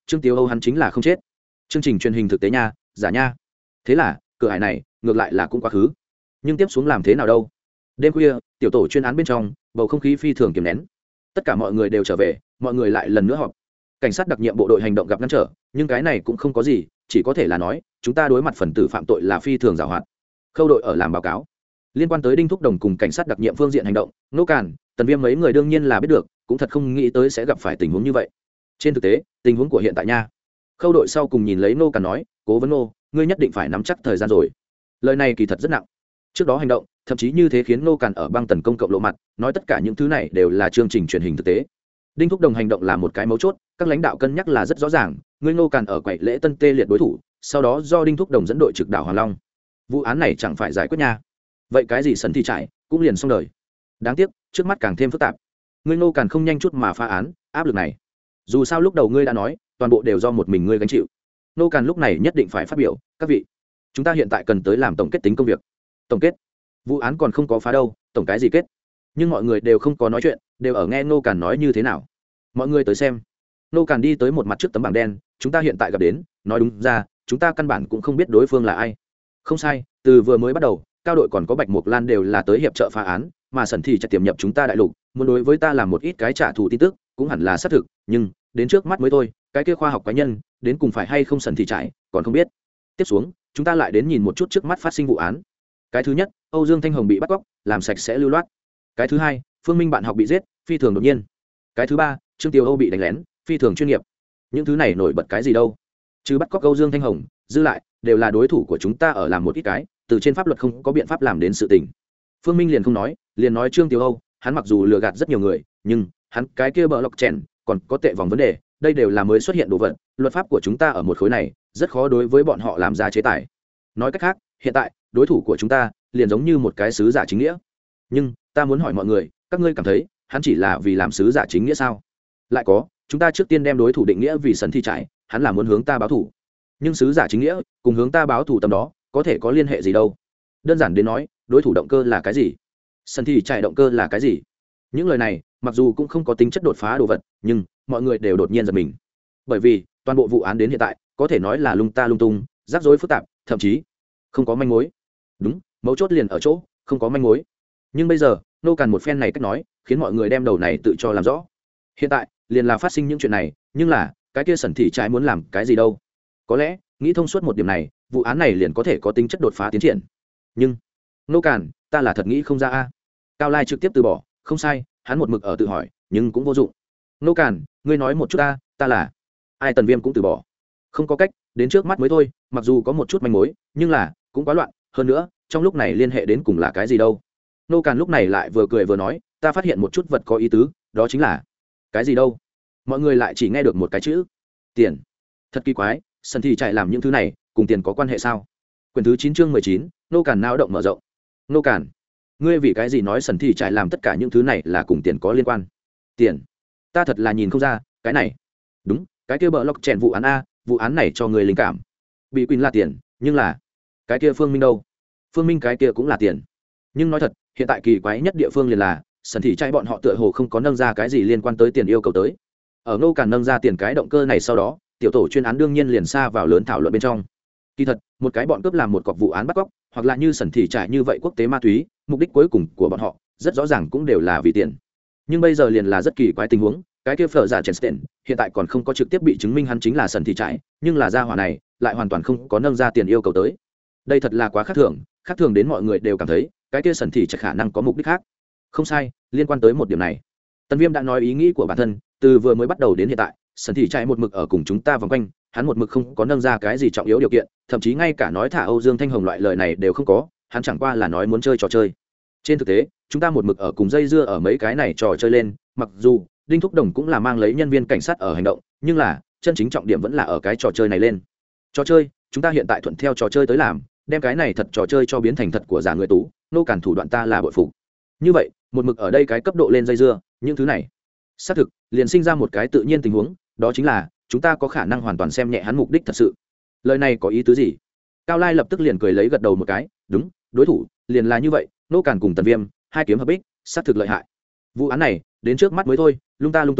Trương Tiếu Âu hắn chính là không chết. Chương trình truyền hình thực tế nha, giả nha. Thế là cửa ải này ngược lại là cũng quá khứ. Nhưng tiếp xuống làm thế nào đâu? Đêm khuya, tiểu tổ chuyên án bên trong, bầu không khí phi thường kiềm nén. Tất cả mọi người đều trở về, mọi người lại lần nữa họp. Cảnh sát đặc nhiệm bộ đội hành động gặp ngăn trở, nhưng cái này cũng không có gì, chỉ có thể là nói chúng ta đối mặt phần tử phạm tội là phi thường giàu hoạt. Khâu đội ở làm báo cáo liên quan tới Đinh Thúc Đồng cùng cảnh sát đặc nhiệm phương diện hành động. Nô Càn, Tần Viêm mấy người đương nhiên là biết được, cũng thật không nghĩ tới sẽ gặp phải tình huống như vậy. Trên thực tế, tình huống của hiện tại nha. Khâu đội sau cùng nhìn lấy Nô Càn nói, cố vấn Nô, ngươi nhất định phải nắm chắc thời gian rồi. Lời này kỳ thật rất nặng. Trước đó hành động, thậm chí như thế khiến Nô Càn ở băng tần công cộng lộ mặt, nói tất cả những thứ này đều là chương trình truyền hình thực tế. Đinh Thúc Đồng hành động là một cái mấu chốt, các lãnh đạo cân nhắc là rất rõ ràng, ngươi Nô Càn ở quầy lễ tân tê liệt đối thủ, sau đó do Đinh Thúc Đồng dẫn đội trực đảo Hoàng Long. Vụ án này chẳng phải giải quyết nha. Vậy cái gì sần thi trại cũng liền xong đời. Đáng tiếc, trước mắt càng thêm phức tạp. Ngươi Nô Càn không nhanh chút mà phá án, áp lực này. Dù sao lúc đầu ngươi đã nói, toàn bộ đều do một mình ngươi gánh chịu. Nô Càn lúc này nhất định phải phát biểu, các vị, chúng ta hiện tại cần tới làm tổng kết tính công việc. Tổng kết? Vụ án còn không có phá đâu, tổng cái gì kết? Nhưng mọi người đều không có nói chuyện, đều ở nghe Nô Càn nói như thế nào. Mọi người tới xem. Nô Càn đi tới một mặt trước tấm bảng đen, chúng ta hiện tại gặp đến, nói đúng ra, chúng ta căn bản cũng không biết đối phương là ai. Không sai, từ vừa mới bắt đầu, cao đội còn có Bạch Mộc Lan đều là tới hiệp trợ phá án, mà Sẩn thì chặt tiềm nhập chúng ta đại lục, muốn đối với ta làm một ít cái trả thù tin tức, cũng hẳn là xác thực, nhưng đến trước mắt mới thôi, cái kia khoa học cá nhân, đến cùng phải hay không Sẩn thì trải, còn không biết. Tiếp xuống, chúng ta lại đến nhìn một chút trước mắt phát sinh vụ án. Cái thứ nhất, Âu Dương Thanh Hồng bị bắt cóc, làm sạch sẽ lưu loát. Cái thứ hai, Phương Minh bạn học bị giết, phi thường đột nhiên. Cái thứ ba, Trương Tiêu Âu bị đánh lén, phi thường chuyên nghiệp. Những thứ này nổi bật cái gì đâu? Chứ bắt cóc Âu Dương Thanh Hồng, dư lại đều là đối thủ của chúng ta ở làm một ít cái, từ trên pháp luật không có biện pháp làm đến sự tình. Phương Minh liền không nói, liền nói Trương Tiêu Âu, hắn mặc dù lừa gạt rất nhiều người, nhưng hắn cái kia bờ lọc chèn, còn có tệ vòng vấn đề, đây đều là mới xuất hiện đồ vật, luật pháp của chúng ta ở một khối này, rất khó đối với bọn họ làm ra chế tài. Nói cách khác, hiện tại, đối thủ của chúng ta liền giống như một cái sứ giả chính nghĩa. Nhưng ta muốn hỏi mọi người, các ngươi cảm thấy hắn chỉ là vì làm sứ giả chính nghĩa sao? Lại có, chúng ta trước tiên đem đối thủ định nghĩa vì Sẩn thi trại, hắn là muốn hướng ta báo thù. Nhưng sứ giả chính nghĩa cùng hướng ta báo thù tầm đó có thể có liên hệ gì đâu? Đơn giản đến nói, đối thủ động cơ là cái gì, Sẩn thi trại động cơ là cái gì? Những lời này mặc dù cũng không có tính chất đột phá đồ vật, nhưng mọi người đều đột nhiên giật mình, bởi vì toàn bộ vụ án đến hiện tại có thể nói là lung ta lung tung, rắc rối phức tạp, thậm chí không có manh mối. Đúng, mấu chốt liền ở chỗ không có manh mối. Nhưng bây giờ Nô Càn một phen này cách nói khiến mọi người đem đầu này tự cho làm rõ. Hiện tại liền là phát sinh những chuyện này, nhưng là cái kia Sẩn thị trái muốn làm cái gì đâu? Có lẽ nghĩ thông suốt một điểm này, vụ án này liền có thể có tính chất đột phá tiến triển. Nhưng Nô Càn, ta là thật nghĩ không ra a. Cao Lai trực tiếp từ bỏ, không sai, hắn một mực ở tự hỏi, nhưng cũng vô dụng. Nô Càn, ngươi nói một chút ta, ta là ai? Tần Viêm cũng từ bỏ. Không có cách, đến trước mắt mới thôi, mặc dù có một chút manh mối, nhưng là cũng quá loạn, hơn nữa trong lúc này liên hệ đến cùng là cái gì đâu? Nô Càn lúc này lại vừa cười vừa nói, ta phát hiện một chút vật có ý tứ, đó chính là cái gì đâu? Mọi người lại chỉ nghe được một cái chữ, tiền. Thật kỳ quái, Sẩn thị chạy làm những thứ này cùng tiền có quan hệ sao? Quyển thứ chín chương mười chín, Nô Càn não động mở rộng. Nô Càn, ngươi vì cái gì nói Sẩn thị chạy làm tất cả những thứ này là cùng tiền có liên quan? Tiền? Ta thật là nhìn không ra, cái này. Đúng, cái kia bờ lọc chèn vụ án a, vụ án này cho người linh cảm. Bị Quỳnh là tiền, nhưng là cái kia Phương Minh đâu? Phương Minh cái kia cũng là tiền. Nhưng nói thật, hiện tại kỳ quái nhất địa phương liền là Sẩn thị chạy bọn họ tựa hồ không có nâng ra cái gì liên quan tới tiền yêu cầu tới. Ở Nô Càn nâng ra tiền cái động cơ này sau đó, tiểu tổ chuyên án đương nhiên liền xa vào lớn thảo luận bên trong. Kỳ thật, một cái bọn cướp làm một cọc vụ án bắt cóc, hoặc là như Sẩn thị chạy như vậy quốc tế ma túy, mục đích cuối cùng của bọn họ rất rõ ràng cũng đều là vì tiền. Nhưng bây giờ liền là rất kỳ quái tình huống, cái kia phở giả Chester hiện tại còn không có trực tiếp bị chứng minh hắn chính là Sẩn thị chạy, nhưng là gia hỏa này lại hoàn toàn không có nâng ra tiền yêu cầu tới. Đây thật là quá khác thường, khác thường đến mọi người đều cảm thấy cái kia Sẩn thị chạy khả năng có mục đích khác. Không sai, liên quan tới một điểm này, Tần Viêm đã nói ý nghĩ của bản thân, từ vừa mới bắt đầu đến hiện tại, Sẩn thị chạy một mực ở cùng chúng ta vòng quanh, hắn một mực không có nâng ra cái gì trọng yếu điều kiện, thậm chí ngay cả nói thả Âu Dương Thanh Hồng loại lời này đều không có, hắn chẳng qua là nói muốn chơi trò chơi. Trên thực tế, chúng ta một mực ở cùng dây dưa ở mấy cái này trò chơi lên, mặc dù Đinh Thúc Đồng cũng là mang lấy nhân viên cảnh sát ở hành động, nhưng là chân chính trọng điểm vẫn là ở cái trò chơi này lên. Trò chơi, chúng ta hiện tại thuận theo trò chơi tới làm, đem cái này thật trò chơi cho biến thành thật của giả người tú, Nô Càn thủ đoạn ta là bội phục. Như vậy, một mực ở đây cái cấp độ lên dây dưa, những thứ này xác thực liền sinh ra một cái tự nhiên tình huống, đó chính là chúng ta có khả năng hoàn toàn xem nhẹ hắn mục đích thật sự. Lời này có ý tứ gì? Cao Lai lập tức liền cười lấy gật đầu một cái, đúng, đối thủ liền là như vậy, Nô Càn cùng Tần Viêm hai kiếm hợp bích, xác thực lợi hại. Vụ án này đến trước mắt mới thôi, lung ta lung tung,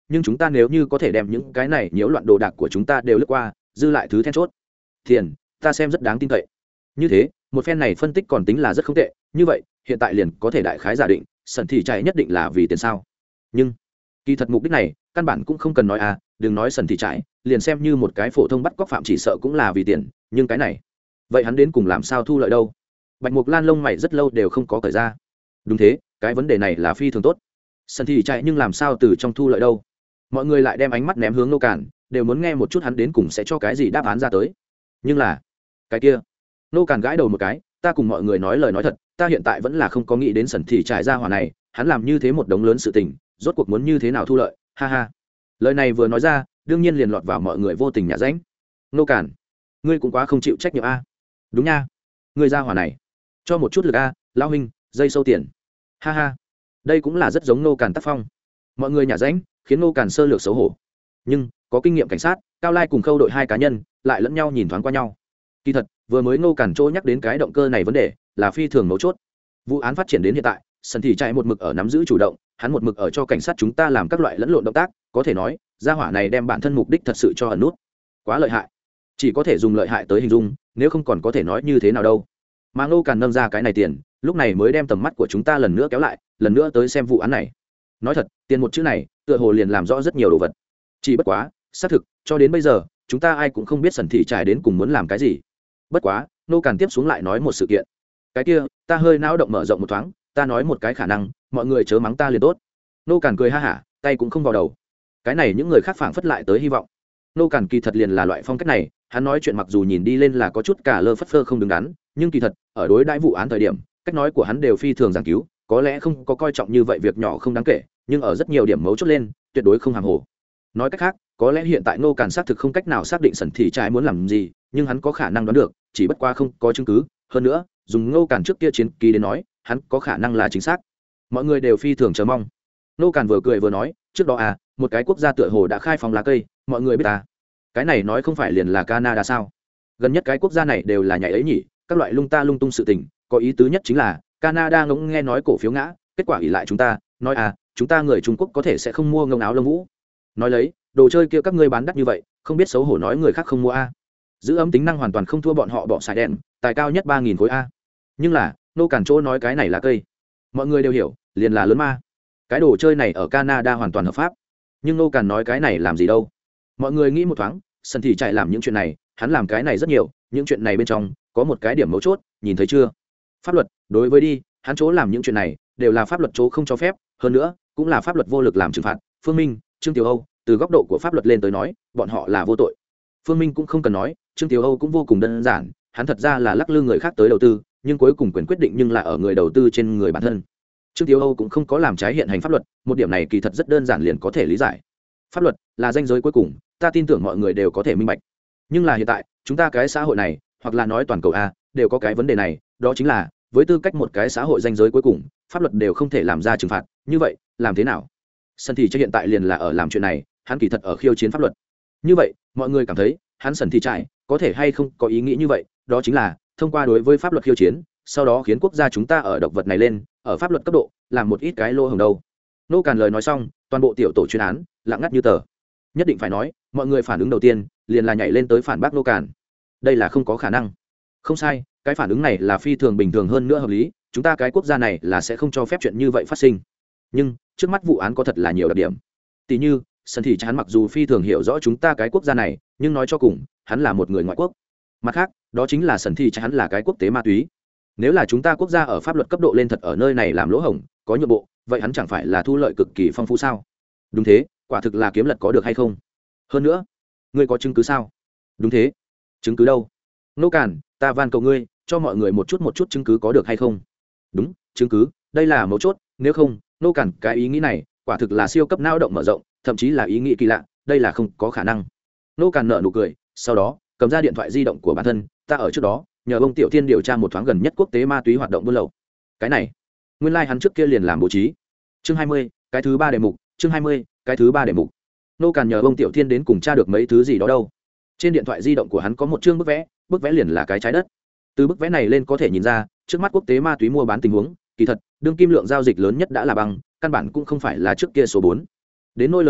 nhưng chúng ta nếu như có thể đem những cái này nhiễu loạn đồ đạc của chúng ta đều lướt qua, dư lại thứ then chốt tiền, ta xem rất đáng tin cậy. Như thế một phen này phân tích còn tính là rất không tệ. Như vậy hiện tại liền có thể đại khái giả định sần thì chạy nhất định là vì tiền sao. Nhưng kỳ thật mục đích này căn bản cũng không cần nói à, đừng nói sần thì chạy, liền xem như một cái phổ thông bắt cóc phạm chỉ sợ cũng là vì tiền. Nhưng cái này, vậy hắn đến cùng làm sao thu lợi đâu? Bạch Mục Lan lông mày rất lâu đều không có cởi ra. Đúng thế, cái vấn đề này là phi thường tốt. Sần thì chạy nhưng làm sao từ trong thu lợi đâu? Mọi người lại đem ánh mắt ném hướng Nô Cản, đều muốn nghe một chút hắn đến cùng sẽ cho cái gì đáp án ra tới. Nhưng là cái kia, Nô Cản gãi đầu một cái, ta cùng mọi người nói lời nói thật, ta hiện tại vẫn là không có nghĩ đến sần thì trải ra hỏa này, hắn làm như thế một đống lớn sự tình, rốt cuộc muốn như thế nào thu lợi, ha ha. Lời này vừa nói ra, đương nhiên liền lọt vào mọi người vô tình nhả ránh. Nô Cản, ngươi cũng quá không chịu trách nhiệm a. Đúng nha, ngươi ra hỏa này, cho một chút lực a, lão huynh, dây sâu tiền. Ha ha. Đây cũng là rất giống Nô Cản tác phong. Mọi người nhả ránh, khiến Nô Cản sơ lược xấu hổ. Nhưng, có kinh nghiệm cảnh sát, Cao Lai cùng Khâu đội hai cá nhân, lại lẫn nhau nhìn thoáng qua nhau. Kỳ thật, vừa mới Nô Cản chỗ nhắc đến cái động cơ này vấn đề, là phi thường mấu chốt. Vụ án phát triển đến hiện tại, sân thì chạy một mực ở nắm giữ chủ động, hắn một mực ở cho cảnh sát chúng ta làm các loại lẫn lộn động tác, có thể nói, gia hỏa này đem bản thân mục đích thật sự cho ẩn nút. Quá lợi hại. Chỉ có thể dùng lợi hại tới hình dung, nếu không còn có thể nói như thế nào đâu. Mà Nô Cản nâng ra cái này tiền, lúc này mới đem tầm mắt của chúng ta lần nữa kéo lại, lần nữa tới xem vụ án này. Nói thật, tiền một chữ này, tựa hồ liền làm rõ rất nhiều đồ vật. Chỉ bất quá, xác thực, cho đến bây giờ, chúng ta ai cũng không biết sần thị trải đến cùng muốn làm cái gì. Bất quá, Nô Cản tiếp xuống lại nói một sự kiện. Cái kia, ta hơi não động mở rộng một thoáng, ta nói một cái khả năng, mọi người chớ mắng ta liền tốt. Nô Cản cười ha hả, tay cũng không vào đầu. Cái này những người khác phảng phất lại tới hy vọng. Nô Cản kỳ thật liền là loại phong cách này, hắn nói chuyện mặc dù nhìn đi lên là có chút cả lơ phất phơ không đứng đắn, nhưng kỳ thật, ở đối đãi vụ án thời điểm, cách nói của hắn đều phi thường giảng cứu, có lẽ không có coi trọng như vậy việc nhỏ không đáng kể, nhưng ở rất nhiều điểm mấu chốt lên, tuyệt đối không hàm hồ. Nói cách khác, có lẽ hiện tại Nô Cản xác thực không cách nào xác định sần thị trái muốn làm gì, nhưng hắn có khả năng đoán được, chỉ bất qua không có chứng cứ, hơn nữa, dùng Nô Cản trước kia chiến ký đến nói, hắn có khả năng là chính xác. Mọi người đều phi thường chờ mong. Nô Cản vừa cười vừa nói, trước đó à, một cái quốc gia tựa hồ đã khai phóng lá cây, mọi người biết ta. Cái này nói không phải liền là Canada sao? Gần nhất cái quốc gia này đều là nhảy ấy nhỉ, các loại lung ta lung tung sự tình, có ý tứ nhất chính là Canada ngỗng nghe nói cổ phiếu ngã, kết quả ỷ lại chúng ta, nói à, chúng ta người Trung Quốc có thể sẽ không mua ngông áo lông vũ. Nói lấy, đồ chơi kia các ngươi bán đắt như vậy, không biết xấu hổ nói người khác không mua a. Giữ ấm tính năng hoàn toàn không thua bọn họ bỏ xài đèn, tài cao nhất ba nghìn khối a. Nhưng là, Nô Cản chỗ nói cái này là cây. Mọi người đều hiểu, liền là lớn ma. Cái đồ chơi này ở Canada hoàn toàn hợp pháp. Nhưng Nô Cản nói cái này làm gì đâu? Mọi người nghĩ một thoáng, sân thì chạy làm những chuyện này, hắn làm cái này rất nhiều, những chuyện này bên trong có một cái điểm mấu chốt, nhìn thấy chưa? Pháp luật, đối với đi, hắn chỗ làm những chuyện này đều là pháp luật chỗ không cho phép, hơn nữa, cũng là pháp luật vô lực làm trừng phạt. Phương Minh, Trương Tiểu Âu, từ góc độ của pháp luật lên tới nói, bọn họ là vô tội. Phương Minh cũng không cần nói, Trương Tiểu Âu cũng vô cùng đơn giản, hắn thật ra là lắc lư người khác tới đầu tư, nhưng cuối cùng quyền quyết định nhưng là ở người đầu tư trên người bản thân. Trương Tiểu Âu cũng không có làm trái hiện hành pháp luật, một điểm này kỳ thật rất đơn giản liền có thể lý giải. Pháp luật là ranh giới cuối cùng, ta tin tưởng mọi người đều có thể minh bạch. Nhưng là hiện tại, chúng ta cái xã hội này, hoặc là nói toàn cầu a, đều có cái vấn đề này, đó chính là với tư cách một cái xã hội ranh giới cuối cùng, pháp luật đều không thể làm ra trừng phạt, như vậy, làm thế nào? Sân thì cho hiện tại liền là ở làm chuyện này, hắn kỳ thật ở khiêu chiến pháp luật. Như vậy, mọi người cảm thấy, hắn sần thì trải có thể hay không có ý nghĩ như vậy, đó chính là thông qua đối với pháp luật khiêu chiến, sau đó khiến quốc gia chúng ta ở độc vật này lên, ở pháp luật cấp độ, làm một ít cái lô hổng đâu. Nô Cản lời nói xong, toàn bộ tiểu tổ chuyên án lặng ngắt như tờ. Nhất định phải nói, mọi người phản ứng đầu tiên liền là nhảy lên tới phản bác Nô Cản. Đây là không có khả năng. Không sai, cái phản ứng này là phi thường bình thường hơn nữa hợp lý, chúng ta cái quốc gia này là sẽ không cho phép chuyện như vậy phát sinh. Nhưng, trước mắt vụ án có thật là nhiều đặc điểm. Tỷ như, sân thì hắn mặc dù phi thường hiểu rõ chúng ta cái quốc gia này, nhưng nói cho cùng, hắn là một người ngoại quốc. Mặt khác, đó chính là sân thì hắn là cái quốc tế ma túy. Nếu là chúng ta quốc gia ở pháp luật cấp độ lên thật ở nơi này làm lỗ hổng, có nhượng bộ, vậy hắn chẳng phải là thu lợi cực kỳ phong phú sao? Đúng thế, quả thực là kiếm lật có được hay không? Hơn nữa, ngươi có chứng cứ sao? Đúng thế, chứng cứ đâu? Nô Cản, ta van cầu ngươi, cho mọi người một chút một chút chứng cứ có được hay không? Đúng, chứng cứ, đây là mấu chốt, nếu không, Nô Cản cái ý nghĩ này, quả thực là siêu cấp não động mở rộng, thậm chí là ý nghĩ kỳ lạ, đây là không có khả năng. Nô Cản nở nụ cười, sau đó, cầm ra điện thoại di động của bản thân, ta ở trước đó, nhờ ông Tiểu Thiên điều tra một thoáng gần nhất quốc tế ma túy hoạt động buôn lậu. Cái này, nguyên lai like hắn trước kia liền làm bố trí. Chương hai mươi, cái thứ ba đề mục, chương hai mươi, cái thứ ba đề mục. Nô Cản nhờ ông Tiểu Thiên đến cùng tra được mấy thứ gì đó đâu. Trên điện thoại di động của hắn có một chương bức vẽ, bức vẽ liền là cái trái đất. Từ bức vẽ này lên có thể nhìn ra, trước mắt quốc tế ma túy mua bán tình huống, kỳ thật, đương kim lượng giao dịch lớn nhất đã là bằng, căn bản cũng không phải là trước kia số bốn. Đến nỗi lớn ma,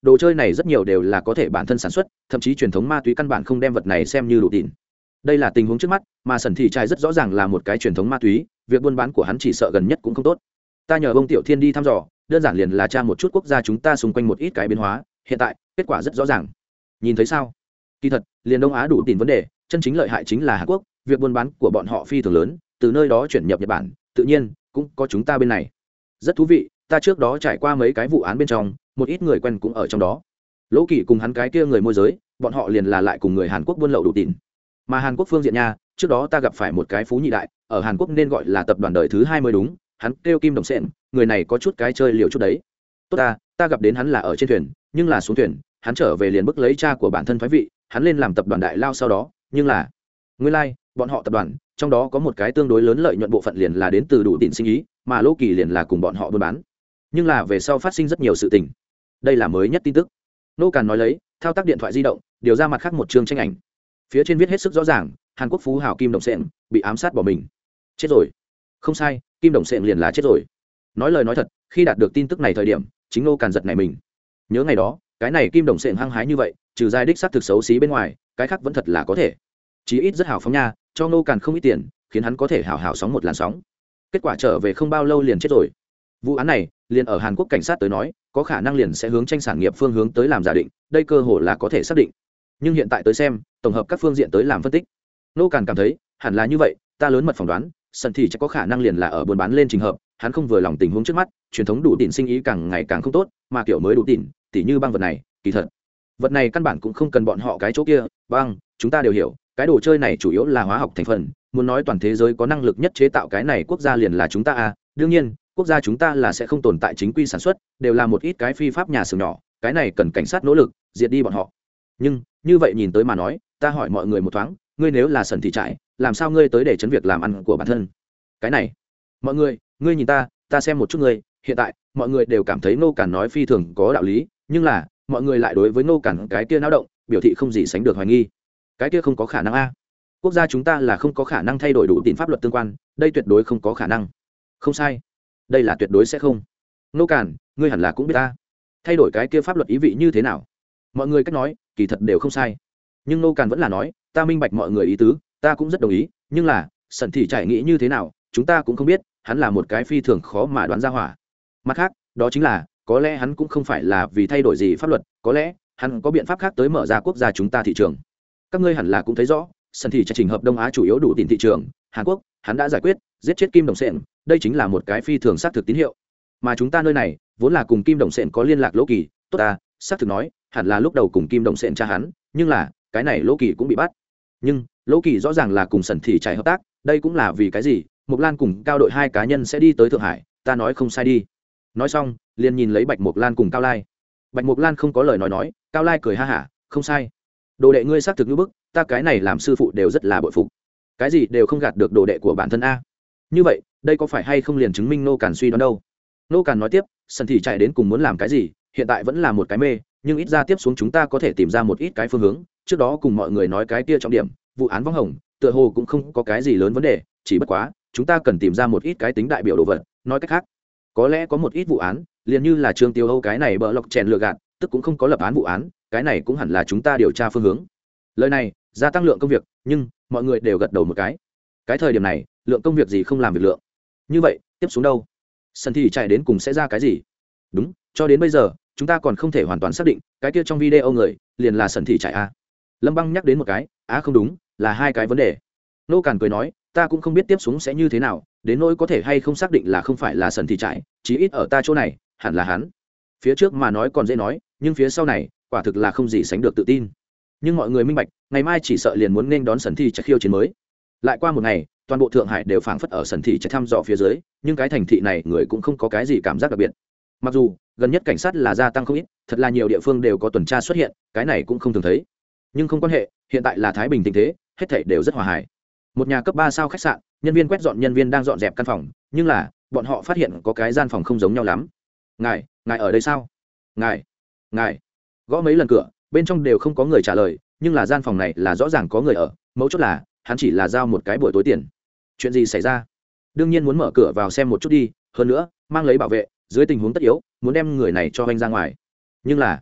đồ chơi này rất nhiều đều là có thể bản thân sản xuất, thậm chí truyền thống ma túy căn bản không đem vật này xem như đủ tin. Đây là tình huống trước mắt, mà sẩn thị trai rất rõ ràng là một cái truyền thống ma túy, việc buôn bán của hắn chỉ sợ gần nhất cũng không tốt. Ta nhờ bông Tiểu Thiên đi thăm dò, đơn giản liền là tra một chút quốc gia chúng ta xung quanh một ít cái biến hóa, hiện tại kết quả rất rõ ràng. Nhìn thấy sao? Kỳ thật, liền Đông Á đủ tin vấn đề, chân chính lợi hại chính là Hàn Quốc, việc buôn bán của bọn họ phi thường lớn, từ nơi đó chuyển nhập Nhật Bản, tự nhiên cũng có chúng ta bên này. Rất thú vị, ta trước đó trải qua mấy cái vụ án bên trong, một ít người quen cũng ở trong đó. Lỗ Kỳ cùng hắn cái kia người môi giới, bọn họ liền là lại cùng người Hàn Quốc buôn lậu đủ tin. Mà Hàn Quốc phương diện nha, trước đó ta gặp phải một cái phú nhị đại, ở Hàn Quốc nên gọi là tập đoàn đời thứ hai mươi đúng, hắn kêu Kim Đồng Sện, người này có chút cái chơi liều chút đấy. Tốt ta, ta gặp đến hắn là ở trên thuyền, nhưng là xuống thuyền, hắn trở về liền bức lấy cha của bản thân thoái vị, hắn lên làm tập đoàn đại lao sau đó, nhưng là nguyên lai, like, bọn họ tập đoàn, trong đó có một cái tương đối lớn lợi nhuận bộ phận liền là đến từ đủ tiền sinh ý, mà Lỗ Kỳ liền là cùng bọn họ buôn bán. Nhưng là về sau phát sinh rất nhiều sự tình. Đây là mới nhất tin tức. Nô Càn nói lấy, thao tác điện thoại di động, điều ra mặt khác một chương tranh ảnh. Phía trên viết hết sức rõ ràng, Hàn Quốc phú hào Kim Đồng Sện bị ám sát bỏ mình. Chết rồi. Không sai, Kim Đồng Sện liền là chết rồi. Nói lời nói thật, khi đạt được tin tức này thời điểm, chính Nô Càn giật nảy mình. Nhớ ngày đó, cái này Kim Đồng Sện hăng hái như vậy, trừ giai đích sát thực xấu xí bên ngoài, cái khác vẫn thật là có thể. Chí ít rất hào phóng nha, cho Nô Càn không ít tiền, khiến hắn có thể hào hào sóng một làn sóng. Kết quả trở về không bao lâu liền chết rồi. Vụ án này, liền ở Hàn Quốc cảnh sát tới nói, có khả năng liền sẽ hướng tranh sản nghiệp phương hướng tới làm giả định, đây cơ hội là có thể xác định. Nhưng hiện tại tới xem, tổng hợp các phương diện tới làm phân tích, Nô Càn cảm thấy, hẳn là như vậy, ta lớn mật phỏng đoán, sân thì chắc có khả năng liền là ở buôn bán lên trình hợp, hắn không vừa lòng tình huống trước mắt, truyền thống đủ tiền sinh ý càng ngày càng không tốt, mà kiểu mới đủ tiền, tỉ như băng vật này, kỳ thật, vật này căn bản cũng không cần bọn họ cái chỗ kia, băng, chúng ta đều hiểu, cái đồ chơi này chủ yếu là hóa học thành phần, muốn nói toàn thế giới có năng lực nhất chế tạo cái này quốc gia liền là chúng ta à, đương nhiên, quốc gia chúng ta là sẽ không tồn tại chính quy sản xuất, đều là một ít cái phi pháp nhà xưởng nhỏ, cái này cần cảnh sát nỗ lực diệt đi bọn họ. Nhưng như vậy nhìn tới mà nói, ta hỏi mọi người một thoáng, ngươi nếu là sẩn thị trại, làm sao ngươi tới để chấn việc làm ăn của bản thân? Cái này, mọi người, ngươi nhìn ta, ta xem một chút ngươi, hiện tại mọi người đều cảm thấy Nô Càn nói phi thường có đạo lý, nhưng là mọi người lại đối với Nô Càn cái kia náo động, biểu thị không gì sánh được hoài nghi. Cái kia không có khả năng a. Quốc gia chúng ta là không có khả năng thay đổi đủ tiền pháp luật tương quan, đây tuyệt đối không có khả năng. Không sai, đây là tuyệt đối sẽ không. Nô Càn, ngươi hẳn là cũng biết ta, thay đổi cái kia pháp luật ý vị như thế nào? Mọi người cách nói, kỳ thật đều không sai, nhưng Nô Càn vẫn là nói, ta minh bạch mọi người ý tứ, ta cũng rất đồng ý, nhưng là sẩn thị trải nghĩ như thế nào, chúng ta cũng không biết, hắn là một cái phi thường khó mà đoán ra hỏa. Mặt khác, đó chính là, có lẽ hắn cũng không phải là vì thay đổi gì pháp luật, có lẽ hắn có biện pháp khác tới mở ra quốc gia chúng ta thị trường. Các ngươi hẳn là cũng thấy rõ, sân thị trải trình hợp Đông Á chủ yếu đủ tiền thị trường, Hàn Quốc, hắn đã giải quyết, giết chết Kim Đồng Sện, đây chính là một cái phi thường xác thực tín hiệu. Mà chúng ta nơi này, vốn là cùng Kim Đồng Sện có liên lạc Lỗ Kỳ, tốt ta, xác thực nói, hẳn là lúc đầu cùng Kim Đồng Sện tra hắn, nhưng là, cái này Lỗ Kỳ cũng bị bắt. Nhưng, Lỗ Kỳ rõ ràng là cùng sẩn thị trải hợp tác, đây cũng là vì cái gì? Mộc Lan cùng Cao đội hai cá nhân sẽ đi tới Thượng Hải, ta nói không sai đi. Nói xong, liền nhìn lấy Bạch Mộc Lan cùng Cao Lai. Bạch Mộc Lan không có lời nói nói, Cao Lai cười ha hả, không sai. Đồ đệ ngươi xác thực như bức, ta cái này làm sư phụ đều rất là bội phục. Cái gì đều không gạt được đồ đệ của bản thân a. Như vậy, đây có phải hay không liền chứng minh Nô Càn suy đoán đâu? Nô Càn nói tiếp, sân thị chạy đến cùng muốn làm cái gì, hiện tại vẫn là một cái mê, nhưng ít ra tiếp xuống chúng ta có thể tìm ra một ít cái phương hướng. Trước đó cùng mọi người nói cái kia trọng điểm, vụ án Võng Hồng, tựa hồ cũng không có cái gì lớn vấn đề, chỉ bất quá, chúng ta cần tìm ra một ít cái tính đại biểu đồ vật, nói cách khác, có lẽ có một ít vụ án, liền như là Trương Tiêu Âu cái này bờ lọc chèn lừa gạt, tức cũng không có lập án vụ án, cái này cũng hẳn là chúng ta điều tra phương hướng. Lời này, gia tăng lượng công việc, nhưng mọi người đều gật đầu một cái. Cái thời điểm này, lượng công việc gì không làm việc lượng. Như vậy, tiếp xuống đâu? Sân thị chạy đến cùng sẽ ra cái gì? Đúng, cho đến bây giờ, chúng ta còn không thể hoàn toàn xác định, cái kia trong video người, liền là Sân thị chạy a. Lâm Băng nhắc đến một cái, á à không đúng, là hai cái vấn đề. Nô Càn cười nói, ta cũng không biết tiếp xuống sẽ như thế nào, đến nỗi có thể hay không xác định là không phải là Sân thị chạy, chí ít ở ta chỗ này, hẳn là hắn. Phía trước mà nói còn dễ nói, nhưng phía sau này, quả thực là không gì sánh được tự tin. Nhưng mọi người minh bạch, ngày mai chỉ sợ liền muốn nên đón Sân thị chạy khiêu chiến mới. Lại qua một ngày, toàn bộ Thượng Hải đều phảng phất ở Sân thị chạy thăm dò phía dưới, nhưng cái thành thị này người cũng không có cái gì cảm giác đặc biệt. Mặc dù gần nhất cảnh sát là gia tăng không ít, thật là nhiều địa phương đều có tuần tra xuất hiện, cái này cũng không thường thấy. Nhưng không quan hệ, hiện tại là thái bình tình thế, hết thảy đều rất hòa hải. Một nhà cấp ba sao khách sạn, nhân viên quét dọn nhân viên đang dọn dẹp căn phòng, nhưng là bọn họ phát hiện có cái gian phòng không giống nhau lắm. Ngài, ngài ở đây sao? Ngài, ngài. Gõ mấy lần cửa, bên trong đều không có người trả lời, nhưng là gian phòng này là rõ ràng có người ở, mấu chốt là hắn chỉ là giao một cái buổi tối tiền. Chuyện gì xảy ra? Đương nhiên muốn mở cửa vào xem một chút đi, hơn nữa mang lấy bảo vệ, dưới tình huống tất yếu muốn đem người này cho anh ra ngoài. Nhưng là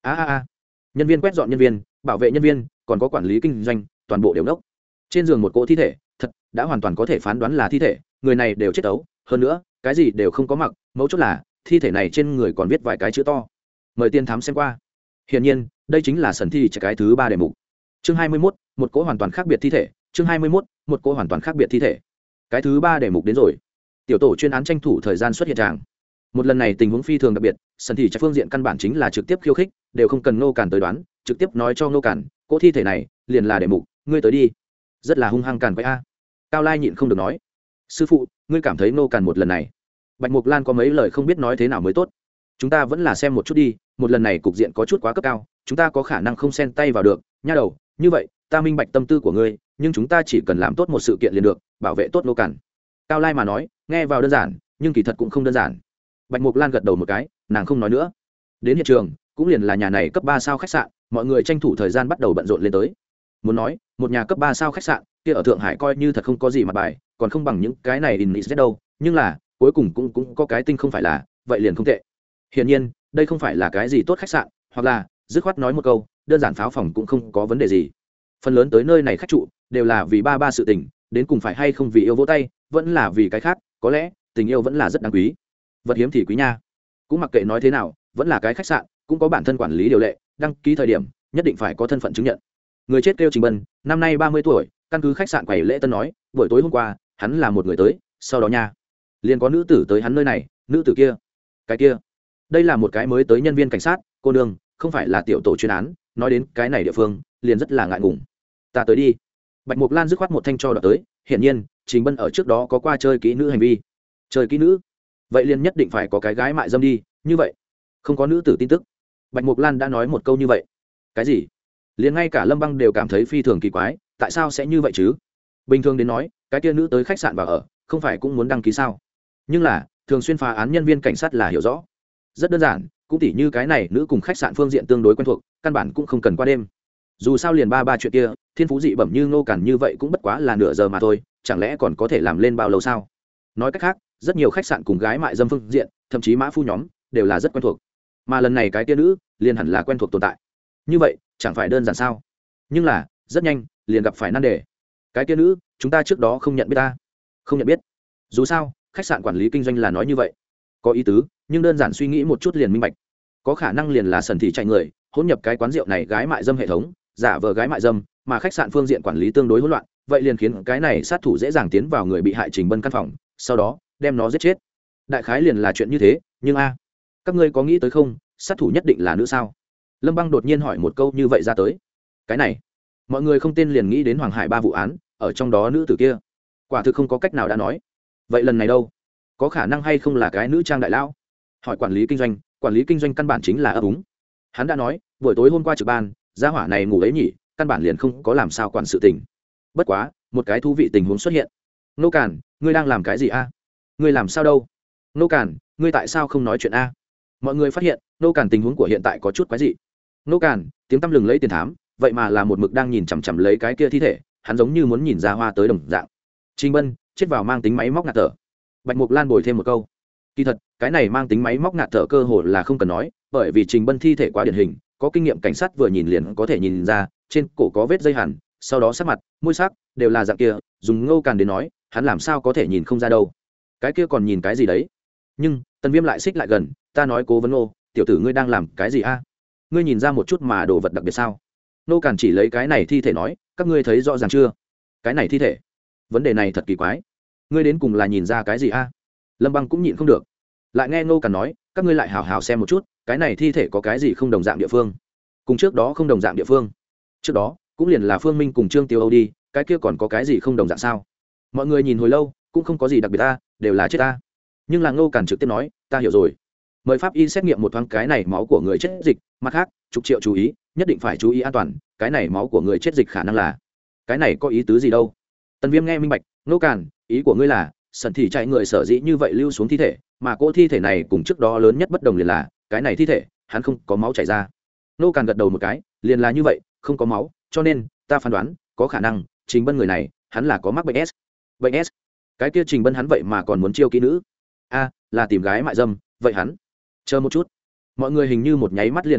a a a nhân viên quét dọn nhân viên bảo vệ nhân viên còn có quản lý kinh doanh toàn bộ đều nốc. Trên giường một cỗ thi thể thật đã hoàn toàn có thể phán đoán là thi thể, người này đều chết ấu, hơn nữa cái gì đều không có mặc, mấu chốt là thi thể này trên người còn viết vài cái chữ to. Mời tiên thám xem qua. Hiển nhiên đây chính là sần thi cái thứ ba đề mục. Chương hai mươi mốt, một cỗ hoàn toàn khác biệt thi thể. Chương hai mươi mốt, một cỗ hoàn toàn khác biệt thi thể. Cái thứ ba đề mục đến rồi. Tiểu tổ chuyên án tranh thủ thời gian xuất hiện tràng. Một lần này tình huống phi thường đặc biệt, sần thi phương diện căn bản chính là trực tiếp khiêu khích, đều không cần Ngô Càn tới đoán, trực tiếp nói cho Ngô Càn, cỗ thi thể này liền là đề mục, ngươi tới đi. Rất là hung hăng Càn quay a. Cao Lai nhịn không được nói, sư phụ, ngươi cảm thấy Ngô Càn một lần này? Bạch Mục Lan có mấy lời không biết nói thế nào mới tốt. Chúng ta vẫn là xem một chút đi, một lần này cục diện có chút quá cấp cao, chúng ta có khả năng không xen tay vào được, nha đầu, như vậy, ta minh bạch tâm tư của ngươi, nhưng chúng ta chỉ cần làm tốt một sự kiện liền được, bảo vệ tốt Ngô Càn. Cao Lai mà nói, nghe vào đơn giản, nhưng kỳ thật cũng không đơn giản. Bạch Mục Lan gật đầu một cái, nàng không nói nữa. Đến hiện trường, cũng liền là nhà này cấp ba sao khách sạn, mọi người tranh thủ thời gian bắt đầu bận rộn lên tới. Muốn nói, một nhà cấp ba sao khách sạn, kia ở Thượng Hải coi như thật không có gì mà bài, còn không bằng những cái này in Z đâu, nhưng là, cuối cùng cũng cũng có cái tinh không phải là, vậy liền không tệ. Hiển nhiên, đây không phải là cái gì tốt khách sạn, hoặc là, dứt khoát nói một câu, đơn giản pháo phòng cũng không có vấn đề gì. Phần lớn tới nơi này khách trụ, đều là vì ba ba sự tình, đến cùng phải hay không vì yêu vỗ tay, vẫn là vì cái khác, có lẽ, tình yêu vẫn là rất đáng quý. Vật hiếm thì quý nha. Cũng mặc kệ nói thế nào, vẫn là cái khách sạn, cũng có bản thân quản lý điều lệ, đăng ký thời điểm, nhất định phải có thân phận chứng nhận. Người chết kêu Trình Bân, năm nay ba mươi tuổi, căn cứ khách sạn quầy lễ tân nói, buổi tối hôm qua, hắn là một người tới, sau đó nha, liền có nữ tử tới hắn nơi này, nữ tử kia, cái kia, đây là một cái mới tới nhân viên cảnh sát, cô nương, không phải là tiểu tổ chuyên án, nói đến cái này địa phương, liền rất là ngại ngùng. Ta tới đi. Bạch Mục Lan dứt khoát một thanh cho đợt tới, hiển nhiên, Trình Bân ở trước đó có qua chơi kỹ nữ hành vi. Chơi kỹ nữ? Vậy liền nhất định phải có cái gái mại dâm đi, như vậy. Không có nữ tử tin tức. Bạch Mục Lan đã nói một câu như vậy. Cái gì? Liền ngay cả Lâm Băng đều cảm thấy phi thường kỳ quái, tại sao sẽ như vậy chứ? Bình thường đến nói, cái kia nữ tới khách sạn vào ở, không phải cũng muốn đăng ký sao? Nhưng là, thường xuyên phá án nhân viên cảnh sát là hiểu rõ. Rất đơn giản, cũng tỉ như cái này nữ cùng khách sạn phương diện tương đối quen thuộc, căn bản cũng không cần qua đêm. Dù sao liền ba ba chuyện kia, thiên phú dị bẩm như Ngô Càn như vậy cũng bất quá là nửa giờ mà thôi, chẳng lẽ còn có thể làm lên bao lâu sao? Nói cách khác, rất nhiều khách sạn cùng gái mại dâm phương diện, thậm chí mã phu nhóm, đều là rất quen thuộc. Mà lần này cái kia nữ, liền hẳn là quen thuộc tồn tại. Như vậy, chẳng phải đơn giản sao? Nhưng là, rất nhanh, liền gặp phải nan đề. Cái kia nữ, chúng ta trước đó không nhận biết ta. Không nhận biết. Dù sao, khách sạn quản lý kinh doanh là nói như vậy. Có ý tứ, nhưng đơn giản suy nghĩ một chút liền minh bạch. Có khả năng liền là sần thị chạy người, hỗn nhập cái quán rượu này gái mại dâm hệ thống, giả vờ gái mại dâm, mà khách sạn phương diện quản lý tương đối hỗn loạn, vậy liền khiến cái này sát thủ dễ dàng tiến vào người bị hại Trình Bân căn phòng, sau đó đem nó giết chết. Đại khái liền là chuyện như thế, nhưng a, các ngươi có nghĩ tới không, sát thủ nhất định là nữ sao? Lâm Băng đột nhiên hỏi một câu như vậy ra tới. Cái này, mọi người không tên liền nghĩ đến Hoàng Hải ba vụ án, ở trong đó nữ tử kia, quả thực không có cách nào đã nói. Vậy lần này đâu? Có khả năng hay không là cái nữ trang đại lão? Hỏi quản lý kinh doanh, quản lý kinh doanh căn bản chính là ấp úng. Hắn đã nói, buổi tối hôm qua trực ban, gia hỏa này ngủ ấy nhỉ, căn bản liền không có làm sao quản sự tình. Bất quá, một cái thú vị tình huống xuất hiện. Nô Càn, ngươi đang làm cái gì a? Ngươi làm sao đâu? Nô Càn, ngươi tại sao không nói chuyện a? Mọi người phát hiện, Nô Càn tình huống của hiện tại có chút quái dị. Nô Càn, tiếng tăm lừng lấy tiền thám, vậy mà là một mực đang nhìn chằm chằm lấy cái kia thi thể, hắn giống như muốn nhìn ra hoa tới đồng dạng. Trình Bân, chết vào mang tính máy móc ngạt thở. Bạch Mục Lan bồi thêm một câu. Kỳ thật, cái này mang tính máy móc ngạt thở cơ hồ là không cần nói, bởi vì Trình Bân thi thể quá điển hình, có kinh nghiệm cảnh sát vừa nhìn liền có thể nhìn ra, trên cổ có vết dây hằn, sau đó sắc mặt, môi sắc đều là dạng kia, dùng Ngô Càn đến nói, hắn làm sao có thể nhìn không ra đâu. Cái kia còn nhìn cái gì đấy? Nhưng, Tần Viêm lại xích lại gần, ta nói Cố Vấn Ngô, tiểu tử ngươi đang làm cái gì a? Ngươi nhìn ra một chút mà đồ vật đặc biệt sao? Ngô Càn chỉ lấy cái này thi thể nói, các ngươi thấy rõ ràng chưa? Cái này thi thể, vấn đề này thật kỳ quái. Ngươi đến cùng là nhìn ra cái gì a? Lâm Băng cũng nhịn không được, lại nghe Ngô Càn nói, các ngươi lại hào hào xem một chút, cái này thi thể có cái gì không đồng dạng địa phương? Cùng trước đó không đồng dạng địa phương. Trước đó, cũng liền là Phương Minh cùng Trương Tiêu Âu đi, cái kia còn có cái gì không đồng dạng sao? Mọi người nhìn hồi lâu, cũng không có gì đặc biệt ta, đều là chết ta. Nhưng là Ngô Càn trực tiếp nói, ta hiểu rồi. Mời pháp y xét nghiệm một thoáng cái này máu của người chết dịch, mặt khác, chục triệu chú ý, nhất định phải chú ý an toàn, cái này máu của người chết dịch khả năng là. Cái này có ý tứ gì đâu? Tần Viêm nghe minh bạch, Ngô Càn, ý của ngươi là, sần thị chạy người sở dĩ như vậy lưu xuống thi thể, mà cô thi thể này cùng trước đó lớn nhất bất đồng liền là, cái này thi thể, hắn không có máu chảy ra. Ngô Càn gật đầu một cái, liền là như vậy, không có máu, cho nên ta phán đoán, có khả năng Trình Bân người này, hắn là có mắc bệnh S. Bệnh S? Cái kia Trình Bân hắn vậy mà còn muốn chiêu kỹ nữ? A, là tìm gái mại dâm, vậy hắn. Chờ một chút. Mọi người hình như một nháy mắt liền minh bạch,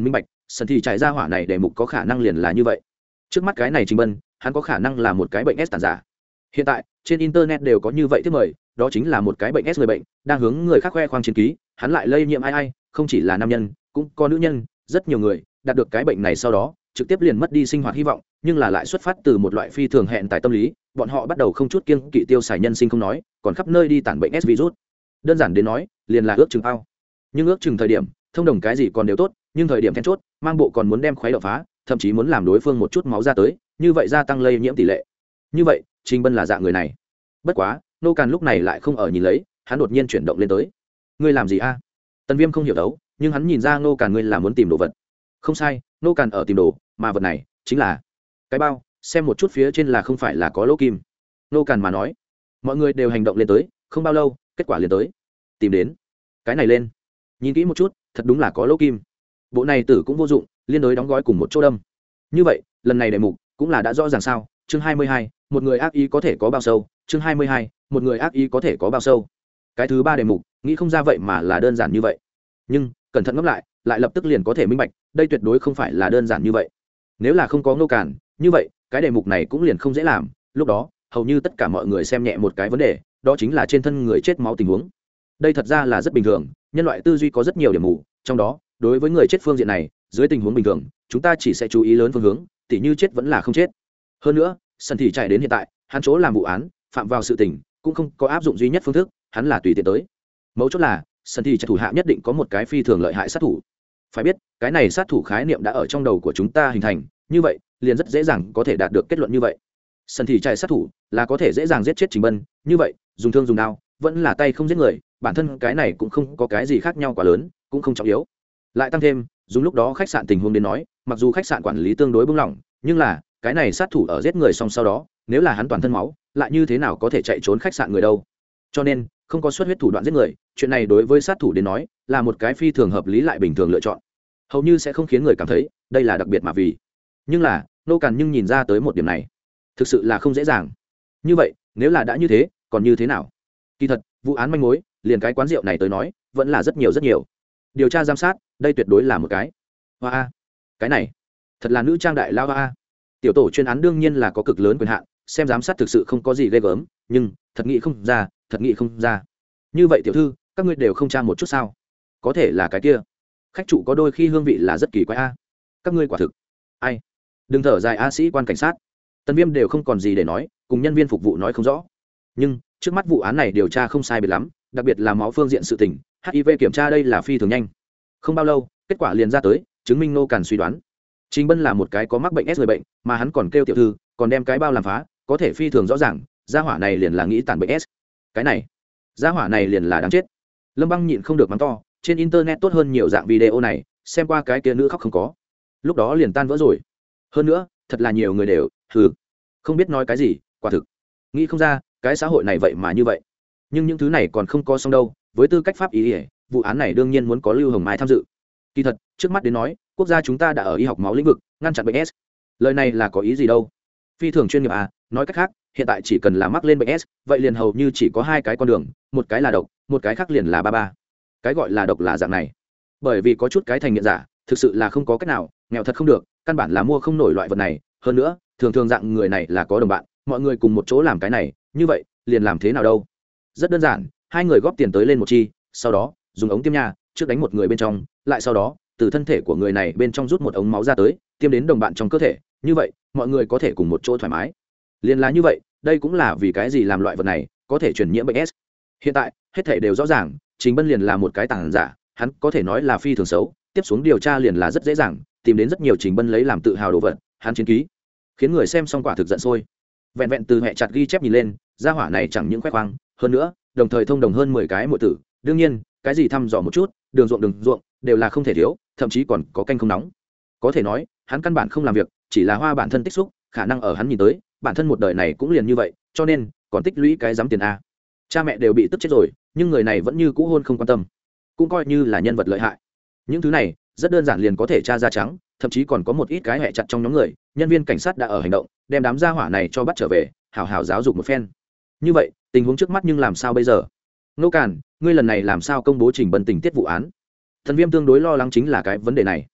sân thì trải ra hỏa này đề mục có khả năng liền là như vậy. Trước mắt cái này Trình Bân, hắn có khả năng là một cái bệnh S tàn giả. Hiện tại trên internet đều có như vậy thiết mời, đó chính là một cái bệnh S người bệnh đang hướng người khác khoe khoang chiến ký, hắn lại lây nhiễm ai ai, không chỉ là nam nhân cũng có nữ nhân, rất nhiều người đạt được cái bệnh này sau đó trực tiếp liền mất đi sinh hoạt hy vọng, nhưng là lại xuất phát từ một loại phi thường hẹn tại tâm lý, bọn họ bắt đầu không chút kiêng kỵ tiêu xài nhân sinh không nói, còn khắp nơi đi tản bệnh S virus. Đơn giản đến nói liền là ước chừng ao, nhưng ước chừng thời điểm thông đồng cái gì còn đều tốt, nhưng thời điểm then chốt mang bộ còn muốn đem khuấy đậu phá, thậm chí muốn làm đối phương một chút máu ra tới, như vậy gia tăng lây nhiễm tỷ lệ. Như vậy Trình Bân là dạng người này. Bất quá nô càn lúc này lại không ở nhìn lấy, hắn đột nhiên chuyển động lên tới. Ngươi làm gì a? Tần Viêm không hiểu đấu, nhưng hắn nhìn ra nô càn ngươi là muốn tìm đồ vật. Không sai, nô càn ở tìm đồ, mà vật này chính là cái bao, xem một chút phía trên là không phải là có lỗ kim. Nô càn mà nói. Mọi người đều hành động lên tới, không bao lâu kết quả liền tới. Tìm đến cái này lên, nhìn kỹ một chút, thật đúng là có lỗ kim. Bộ này tử cũng vô dụng, liên đối đóng gói cùng một chỗ đâm. Như vậy lần này đề mục cũng là đã rõ ràng sao. Chương hai mươi hai, một người ác ý có thể có bao sâu. Chương hai mươi hai, một người ác ý có thể có bao sâu. Cái thứ ba đề mục nghĩ không ra vậy mà là đơn giản như vậy, nhưng cẩn thận ngẫm lại lại lập tức liền có thể minh bạch, đây tuyệt đối không phải là đơn giản như vậy. Nếu là không có Ngô Càn, như vậy cái đề mục này cũng liền không dễ làm. Lúc đó hầu như tất cả mọi người xem nhẹ một cái vấn đề, đó chính là trên thân người chết máu tình huống. Đây thật ra là rất bình thường, nhân loại tư duy có rất nhiều điểm mù, trong đó đối với người chết phương diện này, dưới tình huống bình thường chúng ta chỉ sẽ chú ý lớn phương hướng, tỉ như chết vẫn là không chết. Hơn nữa sân thị chạy đến hiện tại, hắn chỗ làm vụ án phạm vào sự tình cũng không có áp dụng duy nhất phương thức, hắn là tùy tiện tới. Mấu chốt là sân thị chạy thủ hạ nhất định có một cái phi thường lợi hại sát thủ. Phải biết cái này sát thủ khái niệm đã ở trong đầu của chúng ta hình thành, như vậy liền rất dễ dàng có thể đạt được kết luận như vậy. Sân thị chạy sát thủ là có thể dễ dàng giết chết Trình Bân, như vậy dùng thương dùng đao vẫn là tay không giết người, bản thân cái này cũng không có cái gì khác nhau quá lớn, cũng không trọng yếu. Lại tăng thêm dùng lúc đó khách sạn tình huống đến nói, mặc dù khách sạn quản lý tương đối buông lỏng, nhưng là cái này sát thủ ở giết người xong sau đó, nếu là hắn toàn thân máu, lại như thế nào có thể chạy trốn khách sạn người đâu. Cho nên không có xuất huyết thủ đoạn giết người, chuyện này đối với sát thủ đến nói là một cái phi thường hợp lý lại bình thường lựa chọn, hầu như sẽ không khiến người cảm thấy đây là đặc biệt mà vì. Nhưng là Nô Càn nhưng nhìn ra tới một điểm này thực sự là không dễ dàng. Như vậy nếu là đã như thế còn như thế nào? Kỳ thật vụ án manh mối liền cái quán rượu này tới nói vẫn là rất nhiều rất nhiều. Điều tra giám sát đây tuyệt đối là một cái hoa a, cái này thật là nữ trang đại lao a. Tiểu tổ chuyên án đương nhiên là có cực lớn quyền hạn, xem giám sát thực sự không có gì ghê gớm, nhưng thật nghĩ không ra, thật nghĩ không ra. Như vậy tiểu thư các ngươi đều không tra một chút sao? Có thể là cái kia khách trụ có đôi khi hương vị là rất kỳ quái a. Các ngươi quả thực ai đừng thở dài a. Sĩ quan cảnh sát Tần Viêm đều không còn gì để nói, cùng nhân viên phục vụ nói không rõ. Nhưng trước mắt vụ án này điều tra không sai biệt lắm, đặc biệt là máu phương diện sự tình, hát i vê kiểm tra đây là phi thường nhanh. Không bao lâu kết quả liền ra tới, chứng minh Nô Càn suy đoán Trình Bân là một cái có mắc bệnh S người bệnh, mà hắn còn kêu tiểu thư, còn đem cái bao làm phá, có thể phi thường rõ ràng, gia hỏa này liền là nghĩ tàn bệnh S. Cái này, gia hỏa này liền là đáng chết. Lâm Băng nhịn không được mắng to, trên internet tốt hơn nhiều dạng video này, xem qua cái kia nữ khóc không có, lúc đó liền tan vỡ rồi. Hơn nữa, thật là nhiều người đều, hừ, không biết nói cái gì, quả thực nghĩ không ra, cái xã hội này vậy mà như vậy. Nhưng những thứ này còn không có xong đâu, với tư cách pháp ý ỉa, vụ án này đương nhiên muốn có Lưu Hồng Mai tham dự. Kỳ thật trước mắt đến nói, quốc gia chúng ta đã ở y học máu lĩnh vực ngăn chặn bệnh S. Lời này là có ý gì đâu, phi thường chuyên nghiệp à. Nói cách khác hiện tại chỉ cần là mắc lên bệnh S, vậy liền hầu như chỉ có hai cái con đường, một cái là độc, một cái khác liền là ba ba. Cái gọi là độc là dạng này, bởi vì có chút cái thành nghiện giả thực sự là không có cách nào, nghèo thật không được, căn bản là mua không nổi loại vật này. Hơn nữa thường thường dạng người này là có đồng bạn, mọi người cùng một chỗ làm cái này, như vậy liền làm thế nào đâu. Rất đơn giản, hai người góp tiền tới lên một chi, sau đó dùng ống tiêm nha trước đánh một người bên trong, lại sau đó từ thân thể của người này bên trong rút một ống máu ra tới, tiêm đến đồng bạn trong cơ thể, như vậy mọi người có thể cùng một chỗ thoải mái. Liên là như vậy, đây cũng là vì cái gì làm loại vật này có thể truyền nhiễm bệnh S. Hiện tại hết thể đều rõ ràng, Trình Bân liền là một cái tàng giả, hắn có thể nói là phi thường xấu, tiếp xuống điều tra liền là rất dễ dàng, tìm đến rất nhiều Trình Bân lấy làm tự hào đồ vật, hắn chiến ký khiến người xem xong quả thực giận sôi. Vẹn vẹn từ hệ chặt ghi chép nhìn lên, gia hỏa này chẳng những khoe khoang, hơn nữa đồng thời thông đồng hơn mười cái muội tử, đương nhiên cái gì thăm dò một chút, đường ruộng đường ruộng đều là không thể thiếu, thậm chí còn có canh không nóng. Có thể nói hắn căn bản không làm việc, chỉ là hoa bản thân tích xúc, khả năng ở hắn nhìn tới bản thân một đời này cũng liền như vậy, cho nên còn tích lũy cái dám tiền a. Cha mẹ đều bị tức chết rồi, nhưng người này vẫn như cũ hôn không quan tâm, cũng coi như là nhân vật lợi hại. Những thứ này rất đơn giản liền có thể tra ra trắng, thậm chí còn có một ít cái hệ chặt trong nhóm người, nhân viên cảnh sát đã ở hành động, đem đám gia hỏa này cho bắt trở về, hảo hảo giáo dục một phen. Như vậy tình huống trước mắt nhưng làm sao bây giờ? Nô Càn, ngươi lần này làm sao công bố Trình Bân tình tiết vụ án? Thần Viêm tương đối lo lắng chính là cái vấn đề này.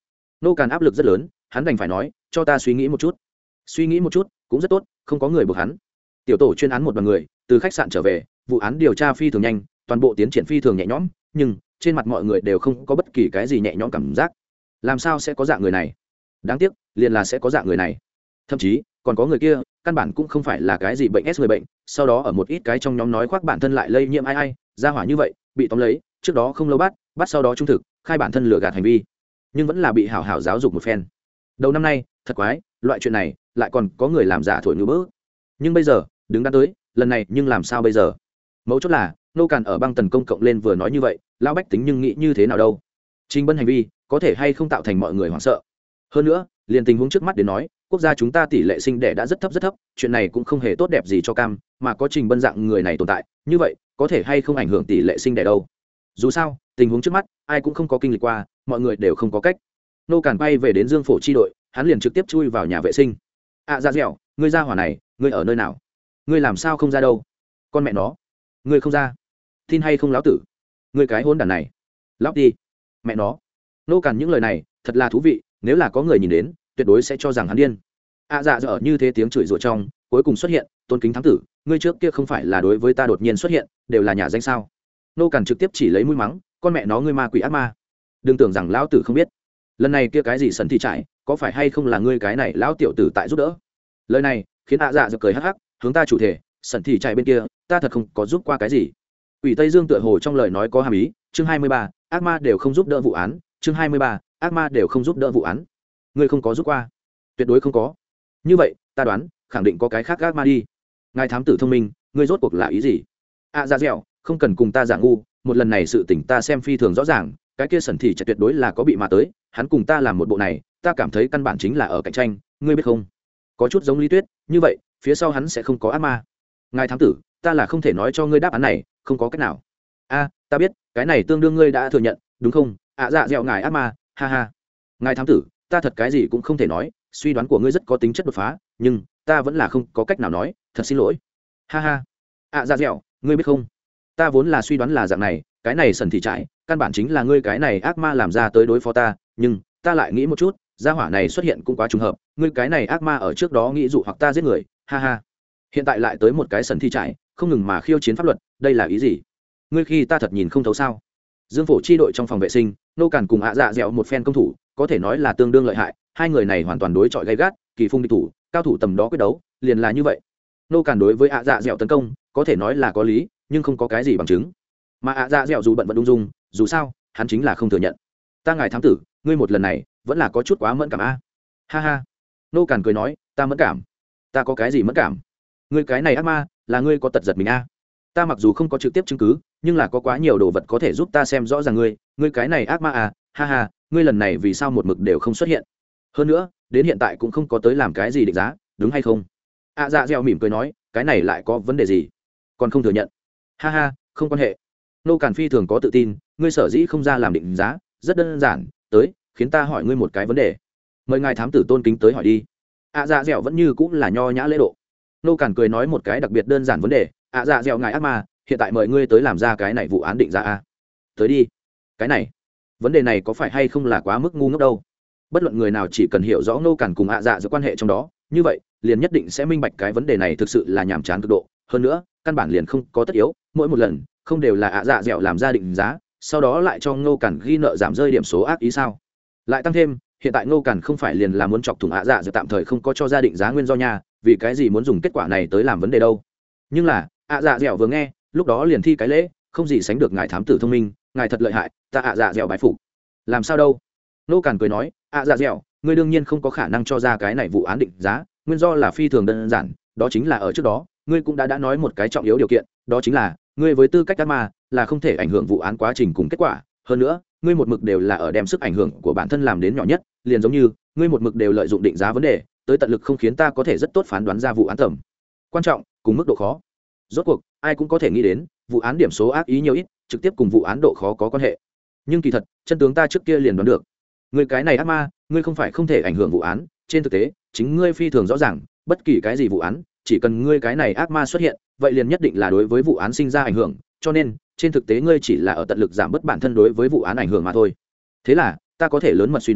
nô càn áp lực rất lớn, hắn đành phải nói cho ta suy nghĩ một chút. Suy nghĩ một chút cũng rất tốt, không có người buộc hắn. Tiểu tổ chuyên án một đoàn người từ khách sạn trở về, vụ án điều tra phi thường nhanh, toàn bộ tiến triển phi thường nhẹ nhõm, nhưng trên mặt mọi người đều không có bất kỳ cái gì nhẹ nhõm cảm giác. Làm sao sẽ có dạng người này? Đáng tiếc liền là sẽ có dạng người này. Thậm chí còn có người kia căn bản cũng không phải là cái gì bệnh S người bệnh, sau đó ở một ít cái trong nhóm nói khoác bản thân lại lây nhiễm ai ai ra hỏa như vậy, bị tóm lấy trước đó không lâu bắt bắt sau đó trung thực khai bản thân lừa gạt hành vi, nhưng vẫn là bị hảo hảo giáo dục một phen. Đầu năm nay thật quái, loại chuyện này lại còn có người làm giả thổi ngữ bỡ. Nhưng bây giờ đứng đắn tới lần này, nhưng làm sao bây giờ? Mấu chốt là nô càn ở băng tần công cộng lên vừa nói như vậy, lão bách tính nhưng nghĩ như thế nào đâu? Trình Bân hành vi có thể hay không tạo thành mọi người hoảng sợ? Hơn nữa liền tình huống trước mắt đến nói, quốc gia chúng ta tỷ lệ sinh đẻ đã rất thấp rất thấp, chuyện này cũng không hề tốt đẹp gì cho cam, mà có Trình Bân dạng người này tồn tại, như vậy có thể hay không ảnh hưởng tỷ lệ sinh đẻ đâu? Dù sao tình huống trước mắt ai cũng không có kinh lịch qua, mọi người đều không có cách. Nô Càn bay về đến Dương Phổ chi đội, hắn liền trực tiếp chui vào nhà vệ sinh. À ra dẻo, ngươi ra hỏa này, ngươi ở nơi nào? Ngươi làm sao không ra đâu? Con mẹ nó, ngươi không ra, tin hay không lão tử? Ngươi cái hỗn đản này, lóc đi, mẹ nó. Nô Càn những lời này thật là thú vị, nếu là có người nhìn đến tuyệt đối sẽ cho rằng hắn điên. À dạ dở như thế tiếng chửi rủa trong cuối cùng xuất hiện, tôn kính thám tử, ngươi trước kia không phải là đối với ta đột nhiên xuất hiện đều là nhà danh sao? Nô Càn trực tiếp chỉ lấy mũi mắng, con mẹ nó ngươi ma quỷ ác ma, đừng tưởng rằng lão tử không biết, lần này kia cái gì sần thị trải có phải hay không là ngươi cái này lão tiểu tử tại giúp đỡ? Lời này khiến ạ dạ giật cười hắc hắc, hướng ta chủ thể sần thị trải bên kia ta thật không có giúp qua cái gì. Ủy Tây Dương tựa hồ trong lời nói có hàm ý. Chương hai mươi ba, ác ma đều không giúp đỡ vụ án. Chương hai mươi ba, ác ma đều không giúp đỡ vụ án. Ngươi không có giúp qua? Tuyệt đối không có. Như vậy ta đoán khẳng định có cái khác ác ma đi. Ngài thám tử thông minh, ngươi rốt cuộc là ý gì? À dạ dẻo, không cần cùng ta giả ngu, một lần này sự tình ta xem phi thường rõ ràng, cái kia sần thị trải tuyệt đối là có bị mà tới, hắn cùng ta làm một bộ này, ta cảm thấy căn bản chính là ở cạnh tranh, ngươi biết không? Có chút giống Lý Tuyết, như vậy phía sau hắn sẽ không có ác ma. Ngài thám tử, ta là không thể nói cho ngươi đáp án này, không có cách nào. A, ta biết, cái này tương đương ngươi đã thừa nhận, đúng không? À dạ dẻo ngài ác ma, ha ha. Ngài thám tử, ta thật cái gì cũng không thể nói, suy đoán của ngươi rất có tính chất đột phá, nhưng ta vẫn là không có cách nào nói, thật xin lỗi. Ha ha. À dạ dẻo, ngươi biết không? Ta vốn là suy đoán là dạng này, cái này sần thị trải căn bản chính là ngươi cái này ác ma làm ra tới đối phó ta, nhưng ta lại nghĩ một chút, gia hỏa này xuất hiện cũng quá trùng hợp, ngươi cái này ác ma ở trước đó nghĩ dụ hoặc ta giết người, ha ha. Hiện tại lại tới một cái sần thị trải, không ngừng mà khiêu chiến pháp luật, đây là ý gì? Ngươi khi ta thật nhìn không thấu sao? Dương Phổ chi đội trong phòng vệ sinh, Nô Càn cùng ạ dạ dẻo một phen công thủ, có thể nói là tương đương lợi hại, hai người này hoàn toàn đối chọi gay gắt, kỳ phung địch thủ, cao thủ tầm đó quyết đấu, liền là như vậy. Nô Càn đối với ạ dạ dẻo tấn công, có thể nói là có lý, nhưng không có cái gì bằng chứng. Mà ạ dạ dẻo dù bận vẫn ung dung, dù sao hắn chính là không thừa nhận. Ta ngài thám tử, ngươi một lần này vẫn là có chút quá mẫn cảm a. Ha ha. Nô Càn cười nói, ta mẫn cảm? Ta có cái gì mẫn cảm? Ngươi cái này ác ma, là ngươi có tật giật mình a. Ta mặc dù không có trực tiếp chứng cứ, nhưng là có quá nhiều đồ vật có thể giúp ta xem rõ ràng ngươi, ngươi cái này ác ma à, ha ha, ngươi lần này vì sao một mực đều không xuất hiện? Hơn nữa, đến hiện tại cũng không có tới làm cái gì định giá, đúng hay không? À dạ dẻo mỉm cười nói, cái này lại có vấn đề gì? Còn không thừa nhận? Ha ha, không quan hệ. Nô Càn phi thường có tự tin, ngươi sở dĩ không ra làm định giá, rất đơn giản, tới, khiến ta hỏi ngươi một cái vấn đề. Mời ngài thám tử tôn kính tới hỏi đi. À dạ dẻo vẫn như cũng là nho nhã lễ độ. Nô Càn cười nói một cái đặc biệt đơn giản vấn đề, à dạ dẻo ngài ác ma, hiện tại mời ngươi tới làm ra cái này vụ án định giá a. Tới đi. Cái này, vấn đề này có phải hay không là quá mức ngu ngốc đâu? Bất luận người nào chỉ cần hiểu rõ Nô Càn cùng ạ dạ giữa quan hệ trong đó, như vậy liền nhất định sẽ minh bạch cái vấn đề này thực sự là nhàm chán cực độ. Hơn nữa căn bản liền không có tất yếu, mỗi một lần không đều là ạ dạ dẻo làm ra định giá, sau đó lại cho Nô Càn ghi nợ giảm rơi điểm số ác ý sao? Lại tăng thêm, hiện tại Nô Càn không phải liền là muốn chọc thủng ạ dạ dẻo tạm thời không có cho ra định giá nguyên do nha, vì cái gì muốn dùng kết quả này tới làm vấn đề đâu? Nhưng là ạ dạ dẻo vừa nghe, lúc đó liền thi cái lễ, không gì sánh được ngài thám tử thông minh, ngài thật lợi hại, ta ạ dạ dẻo bái phục. Làm sao đâu? Nô Càn cười nói, ạ dạ dẻo, ngươi đương nhiên không có khả năng cho ra cái này vụ án định giá, nguyên do là phi thường đơn giản, đó chính là ở trước đó ngươi cũng đã đã nói một cái trọng yếu điều kiện, đó chính là ngươi với tư cách ác ma là không thể ảnh hưởng vụ án quá trình cùng kết quả. Hơn nữa ngươi một mực đều là ở đem sức ảnh hưởng của bản thân làm đến nhỏ nhất, liền giống như ngươi một mực đều lợi dụng định giá vấn đề tới tận lực không khiến ta có thể rất tốt phán đoán ra vụ án tầm quan trọng cùng mức độ khó. Rốt cuộc ai cũng có thể nghĩ đến vụ án điểm số ác ý nhiều ít trực tiếp cùng vụ án độ khó có quan hệ, nhưng kỳ thật chân tướng ta trước kia liền đoán được. Ngươi cái này ác ma, ngươi không phải không thể ảnh hưởng vụ án, trên thực tế chính ngươi phi thường rõ ràng, bất kỳ cái gì vụ án chỉ cần ngươi cái này ác ma xuất hiện, vậy liền nhất định là đối với vụ án sinh ra ảnh hưởng, cho nên trên thực tế ngươi chỉ là ở tận lực giảm bớt bản thân đối với vụ án ảnh hưởng mà thôi. Thế là ta có thể lớn mật suy đoán,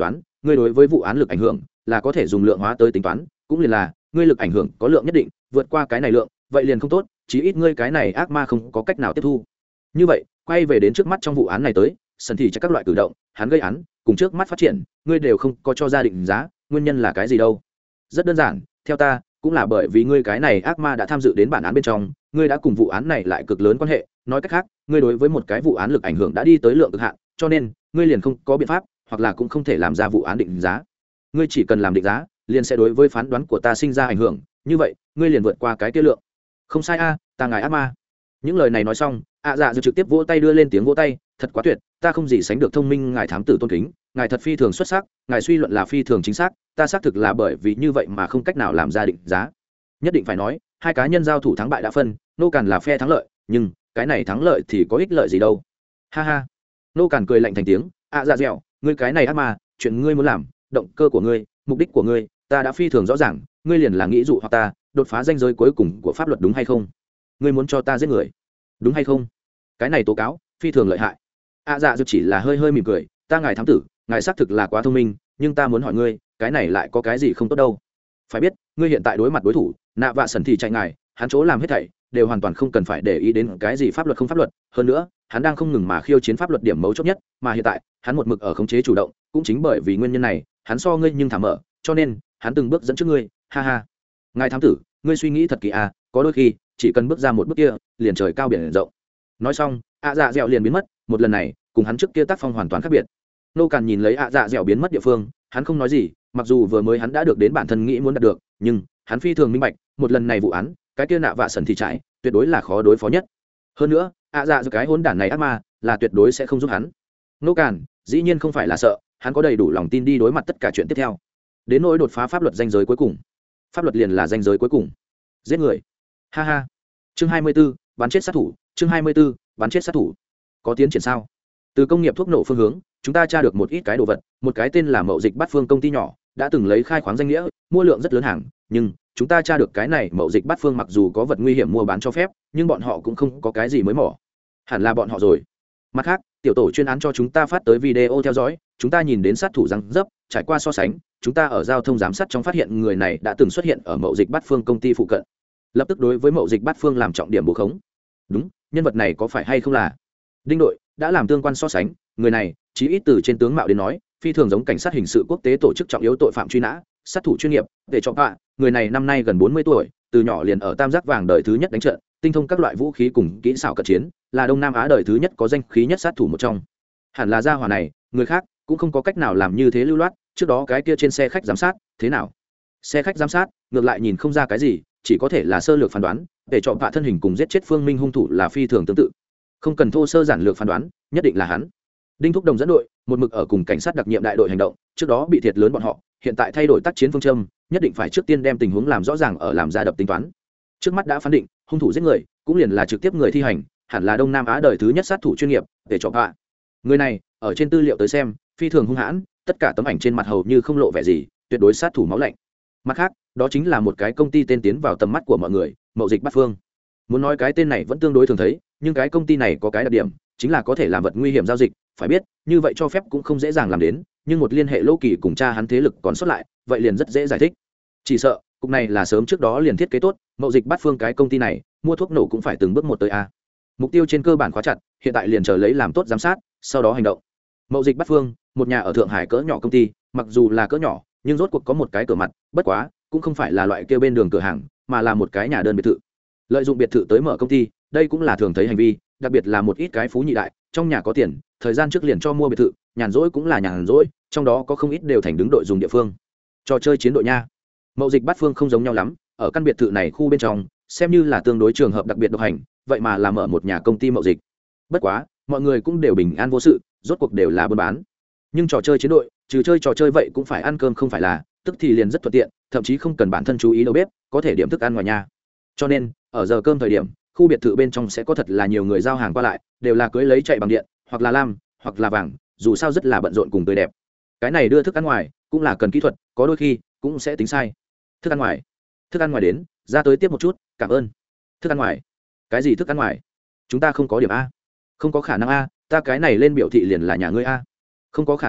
ngươi đối với vụ án lực ảnh hưởng là có thể dùng lượng hóa tới tính toán, cũng liền là ngươi lực ảnh hưởng có lượng nhất định, vượt qua cái này lượng vậy liền không tốt, chí ít ngươi cái này ác ma không có cách nào tiếp thu. Như vậy quay về đến trước mắt trong vụ án này tới, sân thì chắc các loại cử động hắn gây án cùng trước mắt phát triển ngươi đều không có cho gia định giá, nguyên nhân là cái gì đâu? Rất đơn giản, theo ta cũng là bởi vì ngươi cái này ác ma đã tham dự đến bản án bên trong, ngươi đã cùng vụ án này lại cực lớn quan hệ, nói cách khác ngươi đối với một cái vụ án lực ảnh hưởng đã đi tới lượng cực hạn, cho nên ngươi liền không có biện pháp hoặc là cũng không thể làm ra vụ án định giá. Ngươi chỉ cần làm định giá liền sẽ đối với phán đoán của ta sinh ra ảnh hưởng, như vậy ngươi liền vượt qua cái kia lượng. Không sai a, ta ngài ác ma. Những lời này nói xong, ạ dạ dư trực tiếp vỗ tay đưa lên tiếng vỗ tay, thật quá tuyệt, ta không gì sánh được thông minh, ngài thám tử tôn kính, ngài thật phi thường xuất sắc, ngài suy luận là phi thường chính xác, ta xác thực là bởi vì như vậy mà không cách nào làm ra định giá. Nhất định phải nói hai cá nhân giao thủ thắng bại đã phân, nô càn là phe thắng lợi, nhưng cái này thắng lợi thì có ích lợi gì đâu. Ha ha. Nô càn cười lạnh thành tiếng, ạ dạ dẻo, ngươi cái này ác ma, chuyện ngươi muốn làm, động cơ của ngươi, mục đích của ngươi ta đã phi thường rõ ràng, ngươi liền là nghĩ dụ hoặc ta đột phá ranh giới cuối cùng của pháp luật, đúng hay không? Ngươi muốn cho ta giết người, đúng hay không? Cái này tố cáo phi thường lợi hại. ạ dạ dẻo chỉ là hơi hơi mỉm cười, ta ngài thám tử, ngài xác thực là quá thông minh, nhưng ta muốn hỏi ngươi, cái này lại có cái gì không tốt đâu? Phải biết ngươi hiện tại đối mặt đối thủ nạ vạ sần thì chạy ngài, hắn chỗ làm hết thảy đều hoàn toàn không cần phải để ý đến cái gì pháp luật không pháp luật, hơn nữa hắn đang không ngừng mà khiêu chiến pháp luật điểm mấu chốt nhất, mà hiện tại hắn một mực ở khống chế chủ động, cũng chính bởi vì nguyên nhân này hắn so ngươi nhưng thảm mở, cho nên hắn từng bước dẫn trước ngươi. Ha ha, ngài thám tử, ngươi suy nghĩ thật kỳ à, có đôi khi chỉ cần bước ra một bước kia liền trời cao biển rộng. Nói xong ạ dạ dẻo liền biến mất, một lần này cùng hắn trước kia tác phong hoàn toàn khác biệt. Nô Càn nhìn lấy ạ dạ dẻo biến mất địa phương, hắn không nói gì, mặc dù vừa mới hắn đã được đến bản thân nghĩ muốn đạt được, nhưng hắn phi thường minh bạch một lần này vụ án cái kia nạ vạ sần thì chạy tuyệt đối là khó đối phó nhất. Hơn nữa ạ dạ dẻo cái hỗn đản này ác ma là tuyệt đối sẽ không giúp hắn. Nô Càn dĩ nhiên không phải là sợ, hắn có đầy đủ lòng tin đi đối mặt tất cả chuyện tiếp theo. Đến nỗi đột phá pháp luật ranh giới cuối cùng, pháp luật liền là ranh giới cuối cùng, giết người. Ha ha. Chương hai mươi 24, bắn chết sát thủ. Chương hai mươi 24, bắn chết sát thủ. Có tiến triển sao? Từ công nghiệp thuốc nổ phương hướng chúng ta tra được một ít cái đồ vật, một cái tên là Mậu Dịch Bát Phương công ty nhỏ đã từng lấy khai khoáng danh nghĩa mua lượng rất lớn hàng, nhưng chúng ta tra được cái này Mậu Dịch Bát Phương mặc dù có vật nguy hiểm mua bán cho phép, nhưng bọn họ cũng không có cái gì mới mỏ. Hẳn là bọn họ rồi. Mặt khác tiểu tổ chuyên án cho chúng ta phát tới video theo dõi, chúng ta nhìn đến sát thủ răng dấp, trải qua so sánh chúng ta ở giao thông giám sát trong phát hiện người này đã từng xuất hiện ở Mậu Dịch Bát Phương công ty phụ cận, lập tức đối với Mậu Dịch Bát Phương làm trọng điểm bố khống. Đúng, nhân vật này có phải hay không là Đinh đội đã làm tương quan so sánh, người này chí ít từ trên tướng mạo đến nói phi thường giống cảnh sát hình sự quốc tế tổ chức trọng yếu tội phạm truy nã, sát thủ chuyên nghiệp để cho họa. Người này năm nay gần bốn mươi tuổi, từ nhỏ liền ở tam giác vàng đời thứ nhất đánh trận, tinh thông các loại vũ khí cùng kỹ xảo cận chiến, là Đông Nam Á đời thứ nhất có danh khí nhất sát thủ một trong. Hẳn là gia hỏa này, người khác cũng không có cách nào làm như thế lưu loát. Trước đó cái kia trên xe khách giám sát thế nào? Xe khách giám sát ngược lại nhìn không ra cái gì, chỉ có thể là sơ lược phán đoán, để chọn vạ thân hình cùng giết chết Phương Minh hung thủ là phi thường tương tự, không cần thô sơ giản lược phán đoán, nhất định là hắn. Đinh Thúc Đồng dẫn đội một mực ở cùng cảnh sát đặc nhiệm đại đội hành động, trước đó bị thiệt lớn bọn họ, hiện tại thay đổi tác chiến phương châm, nhất định phải trước tiên đem tình huống làm rõ ràng ở làm ra đập tính toán. Trước mắt đã phán định hung thủ giết người cũng liền là trực tiếp người thi hành, hẳn là Đông Nam Á đời thứ nhất sát thủ chuyên nghiệp để chọn họa. Người này ở trên tư liệu tới xem phi thường hung hãn, tất cả tấm ảnh trên mặt hầu như không lộ vẻ gì, tuyệt đối sát thủ máu lạnh. Mặt khác đó chính là một cái công ty tên tiến vào tầm mắt của mọi người, Mậu Dịch Bát Phương. Muốn nói cái tên này vẫn tương đối thường thấy, nhưng cái công ty này có cái đặc điểm chính là có thể làm vật nguy hiểm giao dịch, phải biết như vậy cho phép cũng không dễ dàng làm đến, nhưng một liên hệ lô kỳ cùng cha hắn thế lực còn xuất lại, vậy liền rất dễ giải thích. Chỉ sợ cục này là sớm trước đó liền thiết kế tốt, Mậu Dịch Bát Phương cái công ty này mua thuốc nổ cũng phải từng bước một tới a. Mục tiêu trên cơ bản khóa chặt, hiện tại liền chờ lấy làm tốt giám sát, sau đó hành động. Mậu Dịch Bát Phương, một nhà ở Thượng Hải cỡ nhỏ công ty, mặc dù là cỡ nhỏ, nhưng rốt cuộc có một cái cửa mặt, bất quá cũng không phải là loại kia bên đường cửa hàng, mà là một cái nhà đơn biệt thự. Lợi dụng biệt thự tới mở công ty, đây cũng là thường thấy hành vi, đặc biệt là một ít cái phú nhị đại, trong nhà có tiền, thời gian trước liền cho mua biệt thự, nhàn rỗi cũng là nhàn rỗi, trong đó có không ít đều thành đứng đội dùng địa phương. Trò chơi chiến đội nha. Mậu Dịch Bát Phương không giống nhau lắm, ở căn biệt thự này khu bên trong, xem như là tương đối trường hợp đặc biệt độc hành, vậy mà làm mở một nhà công ty mậu dịch. Bất quá, mọi người cũng đều bình an vô sự, rốt cuộc đều là buôn bán. Nhưng trò chơi chiến đội, trừ chơi trò chơi vậy cũng phải ăn cơm không phải là, tức thì liền rất thuận tiện, thậm chí không cần bản thân chú ý đầu bếp, có thể điểm thức ăn ngoài nhà. Cho nên, ở giờ cơm thời điểm, khu biệt thự bên trong sẽ có thật là nhiều người giao hàng qua lại, đều là cưới lấy chạy bằng điện, hoặc là lam, hoặc là vàng, dù sao rất là bận rộn cùng tươi đẹp. Cái này đưa thức ăn ngoài cũng là cần kỹ thuật, có đôi khi cũng sẽ tính sai. Thức ăn ngoài, thức ăn ngoài đến, ra tới tiếp một chút, cảm ơn. Thức ăn ngoài, cái gì thức ăn ngoài? Chúng ta không có điểm a. Không có khả năng a, ta cái này lên biểu thị liền là nhà ngươi a. Không có khả năng,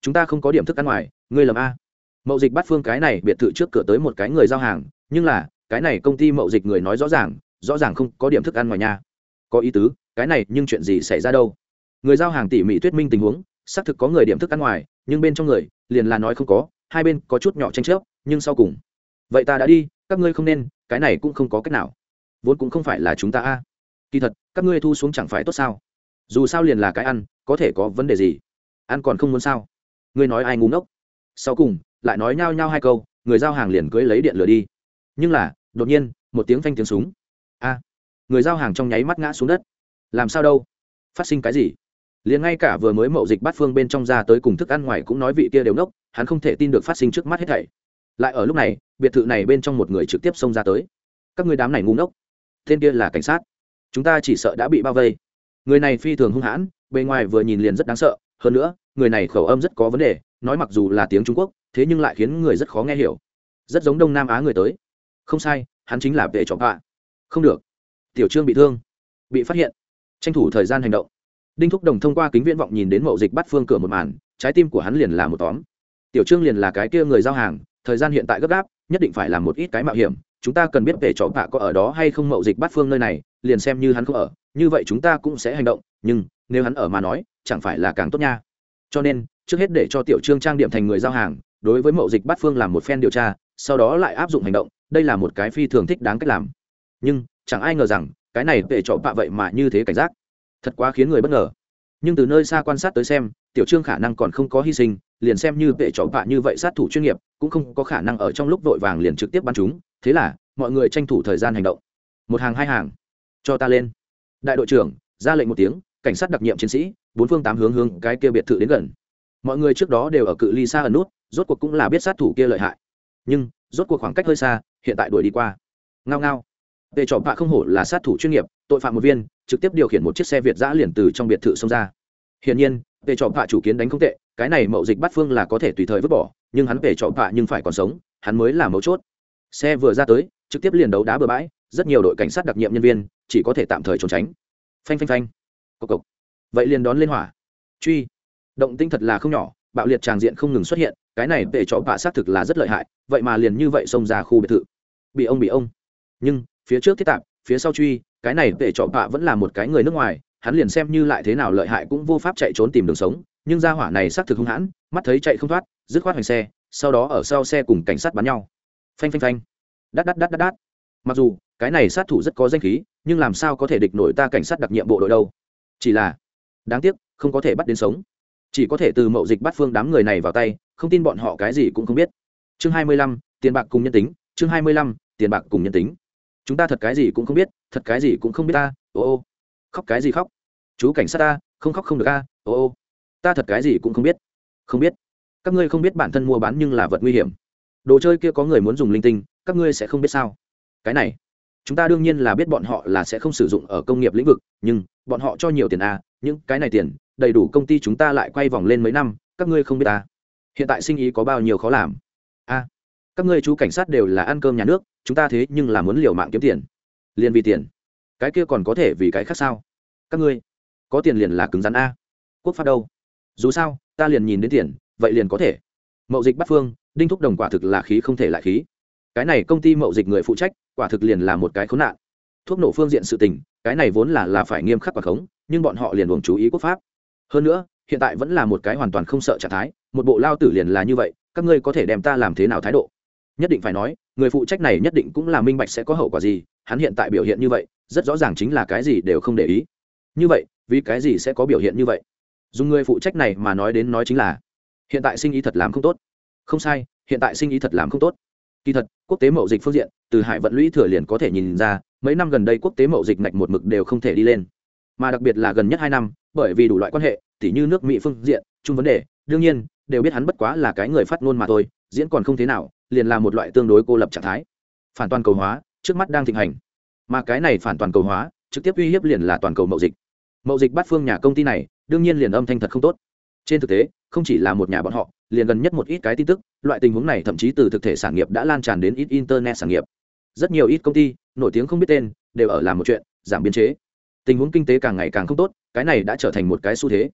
chúng ta không có điểm thức ăn ngoài, ngươi lầm a. Mậu dịch Bát Phương cái này biệt thự trước cửa tới một cái người giao hàng, nhưng là cái này công ty mậu dịch người nói rõ ràng rõ ràng không có điểm thức ăn ngoài nhà. Có ý tứ, cái này nhưng chuyện gì xảy ra đâu? Người giao hàng tỉ mỉ thuyết minh tình huống, xác thực có người điểm thức ăn ngoài, nhưng bên trong người liền là nói không có, hai bên có chút nhỏ tranh chấp, nhưng sau cùng vậy ta đã đi, các ngươi không nên, cái này cũng không có cách nào, vốn cũng không phải là chúng ta a. Kỳ thật các ngươi thu xuống chẳng phải tốt sao? Dù sao liền là cái ăn, có thể có vấn đề gì? Ăn còn không muốn sao? Ngươi nói ai ngu ngốc? Sau cùng lại nói nhao nhao hai câu, người giao hàng liền cưới lấy điện lửa đi. Nhưng là đột nhiên một tiếng phanh tiếng súng, a, người giao hàng trong nháy mắt ngã xuống đất. Làm sao đâu? Phát sinh cái gì? Liền ngay cả vừa mới mậu dịch Bát Phương bên trong ra tới cùng thức ăn ngoài cũng nói vị kia đều ngốc, hắn không thể tin được phát sinh trước mắt hết thảy. Lại ở lúc này, biệt thự này bên trong một người trực tiếp xông ra tới. Các ngươi đám này ngu ngốc, tên kia là cảnh sát, chúng ta chỉ sợ đã bị bao vây. Người này phi thường hung hãn, bề ngoài vừa nhìn liền rất đáng sợ, hơn nữa người này khẩu âm rất có vấn đề, nói mặc dù là tiếng Trung Quốc thế nhưng lại khiến người rất khó nghe hiểu, rất giống Đông Nam Á người tới. Không sai, hắn chính là vệ trọng hạ. Không được, tiểu trương bị thương, bị phát hiện, tranh thủ thời gian hành động. Đinh Thúc Đồng thông qua kính viễn vọng nhìn đến mậu dịch Bát Phương cửa một màn, trái tim của hắn liền là một tóm. Tiểu trương liền là cái kia người giao hàng, thời gian hiện tại gấp gáp, nhất định phải làm một ít cái mạo hiểm, chúng ta cần biết vệ trọng hạ có ở đó hay không. Mậu dịch Bát Phương nơi này liền xem như hắn không ở, như vậy chúng ta cũng sẽ hành động, nhưng nếu hắn ở mà nói chẳng phải là càng tốt nha. Cho nên trước hết để cho tiểu trương trang điểm thành người giao hàng, đối với mậu dịch Bát Phương làm một phen điều tra, sau đó lại áp dụng hành động, đây là một cái phi thường thích đáng cách làm. Nhưng chẳng ai ngờ rằng cái này vệ trọng hạ vậy mà như thế cảnh giác, thật quá khiến người bất ngờ. Nhưng từ nơi xa quan sát tới xem, tiểu trương khả năng còn không có hy sinh, liền xem như vệ trọng hạ như vậy sát thủ chuyên nghiệp cũng không có khả năng ở trong lúc vội vàng liền trực tiếp bắn chúng. Thế là mọi người tranh thủ thời gian hành động, một hàng hai hàng, cho ta lên. Đại đội trưởng ra lệnh một tiếng, cảnh sát đặc nhiệm chiến sĩ bốn phương tám hướng hướng cái kia biệt thự đến gần. Mọi người trước đó đều ở cự ly xa ẩn nút, rốt cuộc cũng là biết sát thủ kia lợi hại, nhưng rốt cuộc khoảng cách hơi xa, hiện tại đuổi đi qua. Ngao ngao, vệ trọng hạ không hổ là sát thủ chuyên nghiệp, tội phạm một viên, trực tiếp điều khiển một chiếc xe Việt giã liền từ trong biệt thự xông ra. Hiển nhiên vệ trọng hạ chủ kiến đánh không tệ, cái này mậu dịch Bát Phương là có thể tùy thời vứt bỏ, nhưng hắn vệ trọng hạ nhưng phải còn sống, hắn mới là mấu chốt. Xe vừa ra tới trực tiếp liền đấu đá bừa bãi, rất nhiều đội cảnh sát đặc nhiệm nhân viên chỉ có thể tạm thời trốn tránh. Phanh phanh phanh, cộc cộc, vậy liền đón lên hỏa truy. Động tinh thật là không nhỏ, bạo liệt tràng diện không ngừng xuất hiện, cái này vệ trọng hạ xác thực là rất lợi hại, vậy mà liền như vậy xông ra khu biệt thự. Bị ông bị ông, nhưng phía trước thiết tạp, phía sau truy, cái này vệ trọng hạ vẫn là một cái người nước ngoài, hắn liền xem như lại thế nào lợi hại cũng vô pháp chạy trốn tìm đường sống, nhưng gia hỏa này xác thực hung hãn, mắt thấy chạy không thoát, dứt khoát hành xe, sau đó ở sau xe cùng cảnh sát bắn nhau. Phanh phanh phanh, đát đát đát đát đát. Mặc dù cái này sát thủ rất có danh khí, nhưng làm sao có thể địch nổi ta cảnh sát đặc nhiệm bộ đội đâu. Chỉ là đáng tiếc không có thể bắt đến sống, chỉ có thể từ mậu dịch Bát Phương đám người này vào tay, không tin bọn họ cái gì cũng không biết. Chương hai mươi lăm, tiền bạc cùng nhân tính. Chương hai mươi lăm, tiền bạc cùng nhân tính. Chúng ta thật cái gì cũng không biết, thật cái gì cũng không biết ta. Ô ô, khóc cái gì khóc? Chú cảnh sát ta, không khóc không được a. Ô ô, ta thật cái gì cũng không biết. Không biết? Các ngươi không biết bản thân mua bán nhưng là vật nguy hiểm. Đồ chơi kia có người muốn dùng linh tinh, các ngươi sẽ không biết sao? Cái này, chúng ta đương nhiên là biết bọn họ là sẽ không sử dụng ở công nghiệp lĩnh vực, nhưng bọn họ cho nhiều tiền a, những cái này tiền đầy đủ công ty chúng ta lại quay vòng lên mấy năm, các ngươi không biết ta. Hiện tại sinh ý có bao nhiêu khó làm a. Các ngươi chú cảnh sát đều là ăn cơm nhà nước, chúng ta thế nhưng là muốn liều mạng kiếm tiền, liền vì tiền, cái kia còn có thể vì cái khác sao? Các ngươi có tiền liền là cứng rắn a. Quốc pháp đâu? Dù sao ta liền nhìn đến tiền, vậy liền có thể. Mậu dịch Bát Phương, Đinh Thúc Đồng quả thực là khí không thể lại khí. Cái này công ty mậu dịch người phụ trách quả thực liền là một cái khốn nạn. Thuốc nổ phương diện sự tình, cái này vốn là là phải nghiêm khắc quản khống, nhưng bọn họ liền buông chú ý quốc pháp. Hơn nữa hiện tại vẫn là một cái hoàn toàn không sợ trạng thái, một bộ lao tử liền là như vậy, các ngươi có thể đem ta làm thế nào thái độ? Nhất định phải nói, người phụ trách này nhất định cũng là minh bạch sẽ có hậu quả gì, hắn hiện tại biểu hiện như vậy rất rõ ràng chính là cái gì đều không để ý. Như vậy vì cái gì sẽ có biểu hiện như vậy? Dùng người phụ trách này mà nói đến nói chính là hiện tại sinh ý thật làm không tốt. Không sai, hiện tại sinh ý thật làm không tốt. Kỳ thật quốc tế mậu dịch phương diện, từ Hải vận lũy thừa liền có thể nhìn ra, mấy năm gần đây quốc tế mậu dịch ngạch một mực đều không thể đi lên, mà đặc biệt là gần nhất hai năm, bởi vì đủ loại quan hệ, tỉ như nước Mỹ phương diện chung vấn đề, đương nhiên đều biết hắn bất quá là cái người phát ngôn mà thôi, diễn còn không thế nào, liền là một loại tương đối cô lập trạng thái. Phản toàn cầu hóa trước mắt đang thịnh hành, mà cái này phản toàn cầu hóa trực tiếp uy hiếp liền là toàn cầu mậu dịch. Mậu dịch Bát Phương nhà công ty này đương nhiên liền âm thanh thật không tốt. Trên thực tế không chỉ là một nhà bọn họ, liền gần nhất một ít cái tin tức, loại tình huống này thậm chí từ thực thể sản nghiệp đã lan tràn đến ít internet sản nghiệp. Rất nhiều ít công ty nổi tiếng không biết tên đều ở làm một chuyện giảm biên chế, tình huống kinh tế càng ngày càng không tốt, cái này đã trở thành một cái xu thế.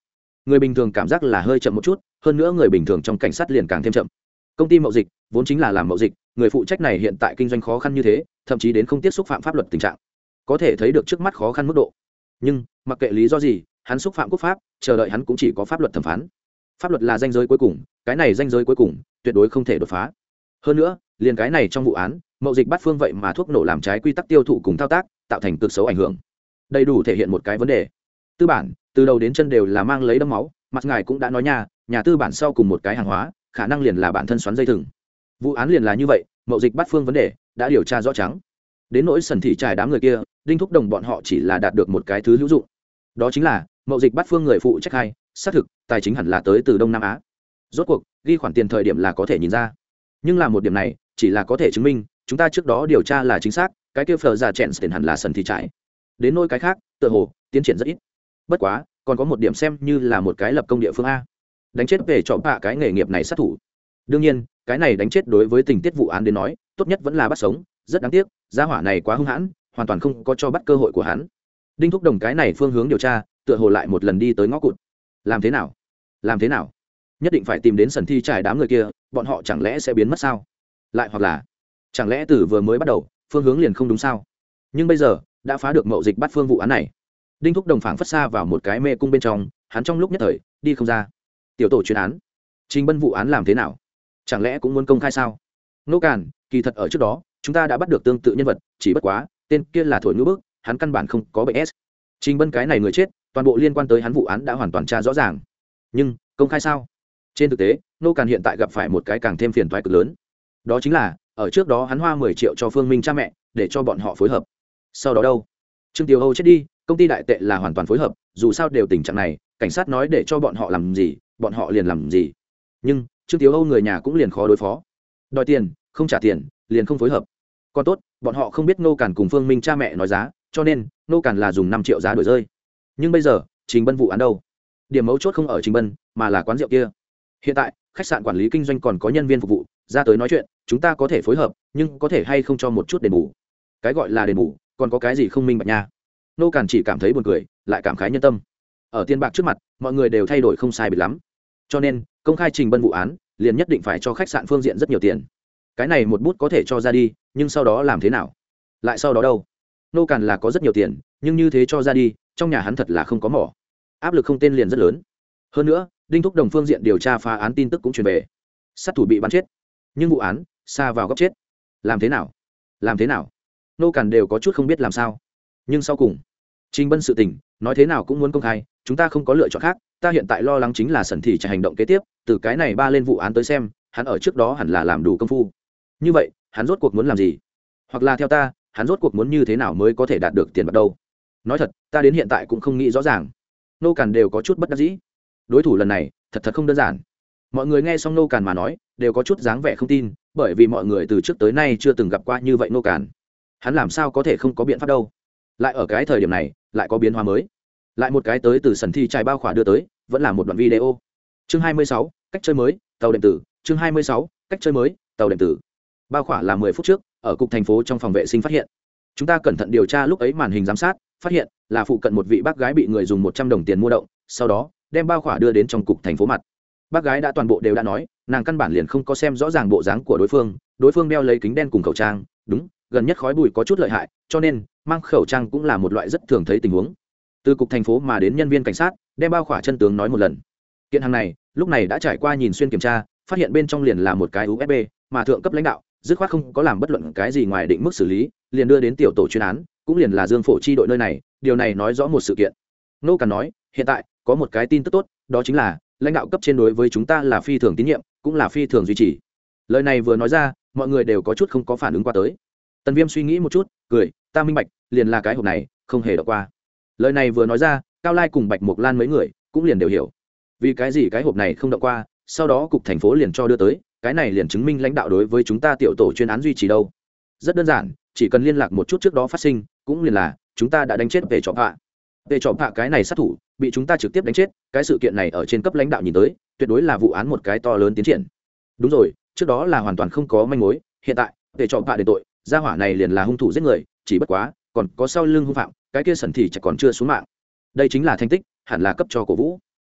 người bình thường cảm giác là hơi chậm một chút, hơn nữa người bình thường trong cảnh sát liền càng thêm chậm. Công ty mậu dịch vốn chính là làm mậu dịch, người phụ trách này hiện tại kinh doanh khó khăn như thế, thậm chí đến không tiếp xúc phạm pháp luật tình trạng, có thể thấy được trước mắt khó khăn mức độ. Nhưng mặc kệ lý do gì, hắn xúc phạm quốc pháp, chờ đợi hắn cũng chỉ có pháp luật thẩm phán. Pháp luật là ranh giới cuối cùng, cái này ranh giới cuối cùng tuyệt đối không thể đột phá. Hơn nữa, liền cái này trong vụ án mậu dịch bắt phương vậy mà thuốc nổ làm trái quy tắc tiêu thụ cùng thao tác, tạo thành cực xấu ảnh hưởng, đầy đủ thể hiện một cái vấn đề. Tư bản từ đầu đến chân đều là mang lấy đấm máu, mặt ngài cũng đã nói nha, nhà tư bản sau cùng một cái hàng hóa khả năng liền là bản thân xoắn dây thừng. Vụ án liền là như vậy, mậu dịch bắt phương vấn đề đã điều tra rõ trắng. Đến nỗi sần thị trải đám người kia, đinh thúc đồng bọn họ chỉ là đạt được một cái thứ hữu dụng, đó chính là mậu dịch bắt phương người phụ trách hai xác thực tài chính hẳn là tới từ đông nam á. Rốt cuộc ghi khoản tiền thời điểm là có thể nhìn ra, nhưng là một điểm này chỉ là có thể chứng minh chúng ta trước đó điều tra là chính xác, cái kia phờ ra chèn tiền hẳn là sần thị trải. Đến nỗi cái khác tựa hồ tiến triển rất ít. Bất quá còn có một điểm xem như là một cái lập công địa phương a, đánh chết về chọn bạ cái nghề nghiệp này sát thủ. Đương nhiên cái này đánh chết đối với tình tiết vụ án đến nói tốt nhất vẫn là bắt sống, rất đáng tiếc gia hỏa này quá hung hãn, hoàn toàn không có cho bắt cơ hội của hắn. Đinh thúc đồng cái này phương hướng điều tra tựa hồ lại một lần đi tới ngõ cụt. Làm thế nào làm thế nào nhất định phải tìm đến sần thi trải đám người kia, bọn họ chẳng lẽ sẽ biến mất sao? Lại hoặc là chẳng lẽ từ vừa mới bắt đầu phương hướng liền không đúng sao? Nhưng bây giờ đã phá được mậu dịch bắt phương vụ án này, đinh thúc đồng phảng phất xa vào một cái mê cung bên trong, hắn trong lúc nhất thời đi không ra. Tiểu tổ chuyên án Trình Bân vụ án làm thế nào, chẳng lẽ cũng muốn công khai sao? Nô Càn, kỳ thật ở trước đó chúng ta đã bắt được tương tự nhân vật, chỉ bất quá tên kia là thổi ngữ bức, hắn căn bản không có bệnh s. Trình Bân cái này người chết, toàn bộ liên quan tới hắn vụ án đã hoàn toàn tra rõ ràng, nhưng công khai sao? Trên thực tế Nô Càn hiện tại gặp phải một cái càng thêm phiền toái cực lớn, đó chính là ở trước đó hắn hoa mười triệu cho Phương Minh cha mẹ để cho bọn họ phối hợp. Sau đó đâu? Trương Tiểu Âu chết đi, công ty đại tệ là hoàn toàn phối hợp, dù sao đều tình trạng này, cảnh sát nói để cho bọn họ làm gì bọn họ liền làm gì. Nhưng Trương Tiểu Âu người nhà cũng liền khó đối phó, đòi tiền không trả tiền liền không phối hợp. Còn tốt bọn họ không biết Nô Càn cùng Phương Minh cha mẹ nói giá, cho nên Nô Càn là dùng năm triệu giá đổi rơi. Nhưng bây giờ Trình Bân vụ án đâu? Điểm mấu chốt không ở Trình Bân mà là quán rượu kia. Hiện tại khách sạn quản lý kinh doanh còn có nhân viên phục vụ ra tới nói chuyện, chúng ta có thể phối hợp, nhưng có thể hay không cho một chút đền bù? Cái gọi là đền bù còn có cái gì không minh bạch nha. Nô Càn chỉ cảm thấy buồn cười, lại cảm khái nhân tâm. Ở tiền bạc trước mặt mọi người đều thay đổi không sai biệt lắm, cho nên công khai Trình Bân vụ án liền nhất định phải cho khách sạn phương diện rất nhiều tiền. Cái này một bút có thể cho ra đi, nhưng sau đó làm thế nào? Lại sau đó đâu? Nô Càn là có rất nhiều tiền, nhưng như thế cho ra đi, trong nhà hắn thật là không có mỏ, áp lực không tên liền rất lớn. Hơn nữa đinh thúc đồng phương diện điều tra phá án tin tức cũng truyền về, sát thủ bị bắn chết, nhưng vụ án xa vào góc chết. Làm thế nào làm thế nào Nô Càn đều có chút không biết làm sao. Nhưng sau cùng Trình Bân sự tình nói thế nào cũng muốn công khai, chúng ta không có lựa chọn khác. Ta hiện tại lo lắng chính là sẩn thị trả hành động kế tiếp, từ cái này ba lên vụ án tới xem, hắn ở trước đó hẳn là làm đủ công phu. Như vậy hắn rốt cuộc muốn làm gì, hoặc là theo ta hắn rốt cuộc muốn như thế nào mới có thể đạt được tiền bạc đâu? Nói thật ta đến hiện tại cũng không nghĩ rõ ràng. Nô Càn đều có chút bất đắc dĩ, đối thủ lần này thật thật không đơn giản. Mọi người nghe xong Nô Càn mà nói đều có chút dáng vẻ không tin, bởi vì mọi người từ trước tới nay chưa từng gặp qua như vậy Nô Càn. Hắn làm sao có thể không có biện pháp đâu? Lại ở cái thời điểm này lại có biến hóa mới, lại một cái tới từ sần thi trải bao khỏa đưa tới, vẫn là một đoạn video. Chương hai mươi sáu, cách chơi mới tàu điện tử. Chương hai mươi sáu, cách chơi mới tàu điện tử. Bao khỏa là mười phút trước ở cục thành phố trong phòng vệ sinh phát hiện. Chúng ta cẩn thận điều tra lúc ấy màn hình giám sát, phát hiện là phụ cận một vị bác gái bị người dùng một trăm đồng tiền mua động, sau đó đem bao khỏa đưa đến trong cục thành phố mặt. Bác gái đã toàn bộ đều đã nói, nàng căn bản liền không có xem rõ ràng bộ dáng của đối phương, đối phương đeo lấy kính đen cùng khẩu trang, đúng, gần nhất khói bụi có chút lợi hại, cho nên mang khẩu trang cũng là một loại rất thường thấy tình huống. Từ cục thành phố mà đến nhân viên cảnh sát đem bao khỏa chân tướng nói một lần. Kiện hàng này lúc này đã trải qua nhìn xuyên kiểm tra, phát hiện bên trong liền là một cái u ét bê, mà thượng cấp lãnh đạo dứt khoát không có làm bất luận cái gì ngoài định mức xử lý, liền đưa đến tiểu tổ chuyên án, cũng liền là Dương Phổ chi đội nơi này. Điều này nói rõ một sự kiện. Nô Càn nói, hiện tại có một cái tin tức tốt, đó chính là lãnh đạo cấp trên đối với chúng ta là phi thường tín nhiệm, cũng là phi thường duy trì. Lời này vừa nói ra, mọi người đều có chút không có phản ứng qua tới. Tần Viêm suy nghĩ một chút, cười, ta minh bạch, liền là cái hộp này không hề đọc qua. Lời này vừa nói ra, Cao Lai cùng Bạch Mộc Lan mấy người cũng liền đều hiểu, vì cái gì cái hộp này không đọc qua, sau đó cục thành phố liền cho đưa tới, cái này liền chứng minh lãnh đạo đối với chúng ta tiểu tổ chuyên án duy trì đâu. Rất đơn giản, chỉ cần liên lạc một chút trước đó phát sinh, cũng liền là chúng ta đã đánh chết về trọ hạ. Về trọ hạ cái này sát thủ bị chúng ta trực tiếp đánh chết, cái sự kiện này ở trên cấp lãnh đạo nhìn tới, tuyệt đối là vụ án một cái to lớn tiến triển. Đúng rồi, trước đó là hoàn toàn không có manh mối, hiện tại về trọ hạ đền tội, gia hỏa này liền là hung thủ giết người, chỉ bất quá còn có sau lưng hung phạm, cái kia sẩn thì chắc còn chưa xuống mạng. Đây chính là thành tích, hẳn là cấp cho cổ vũ.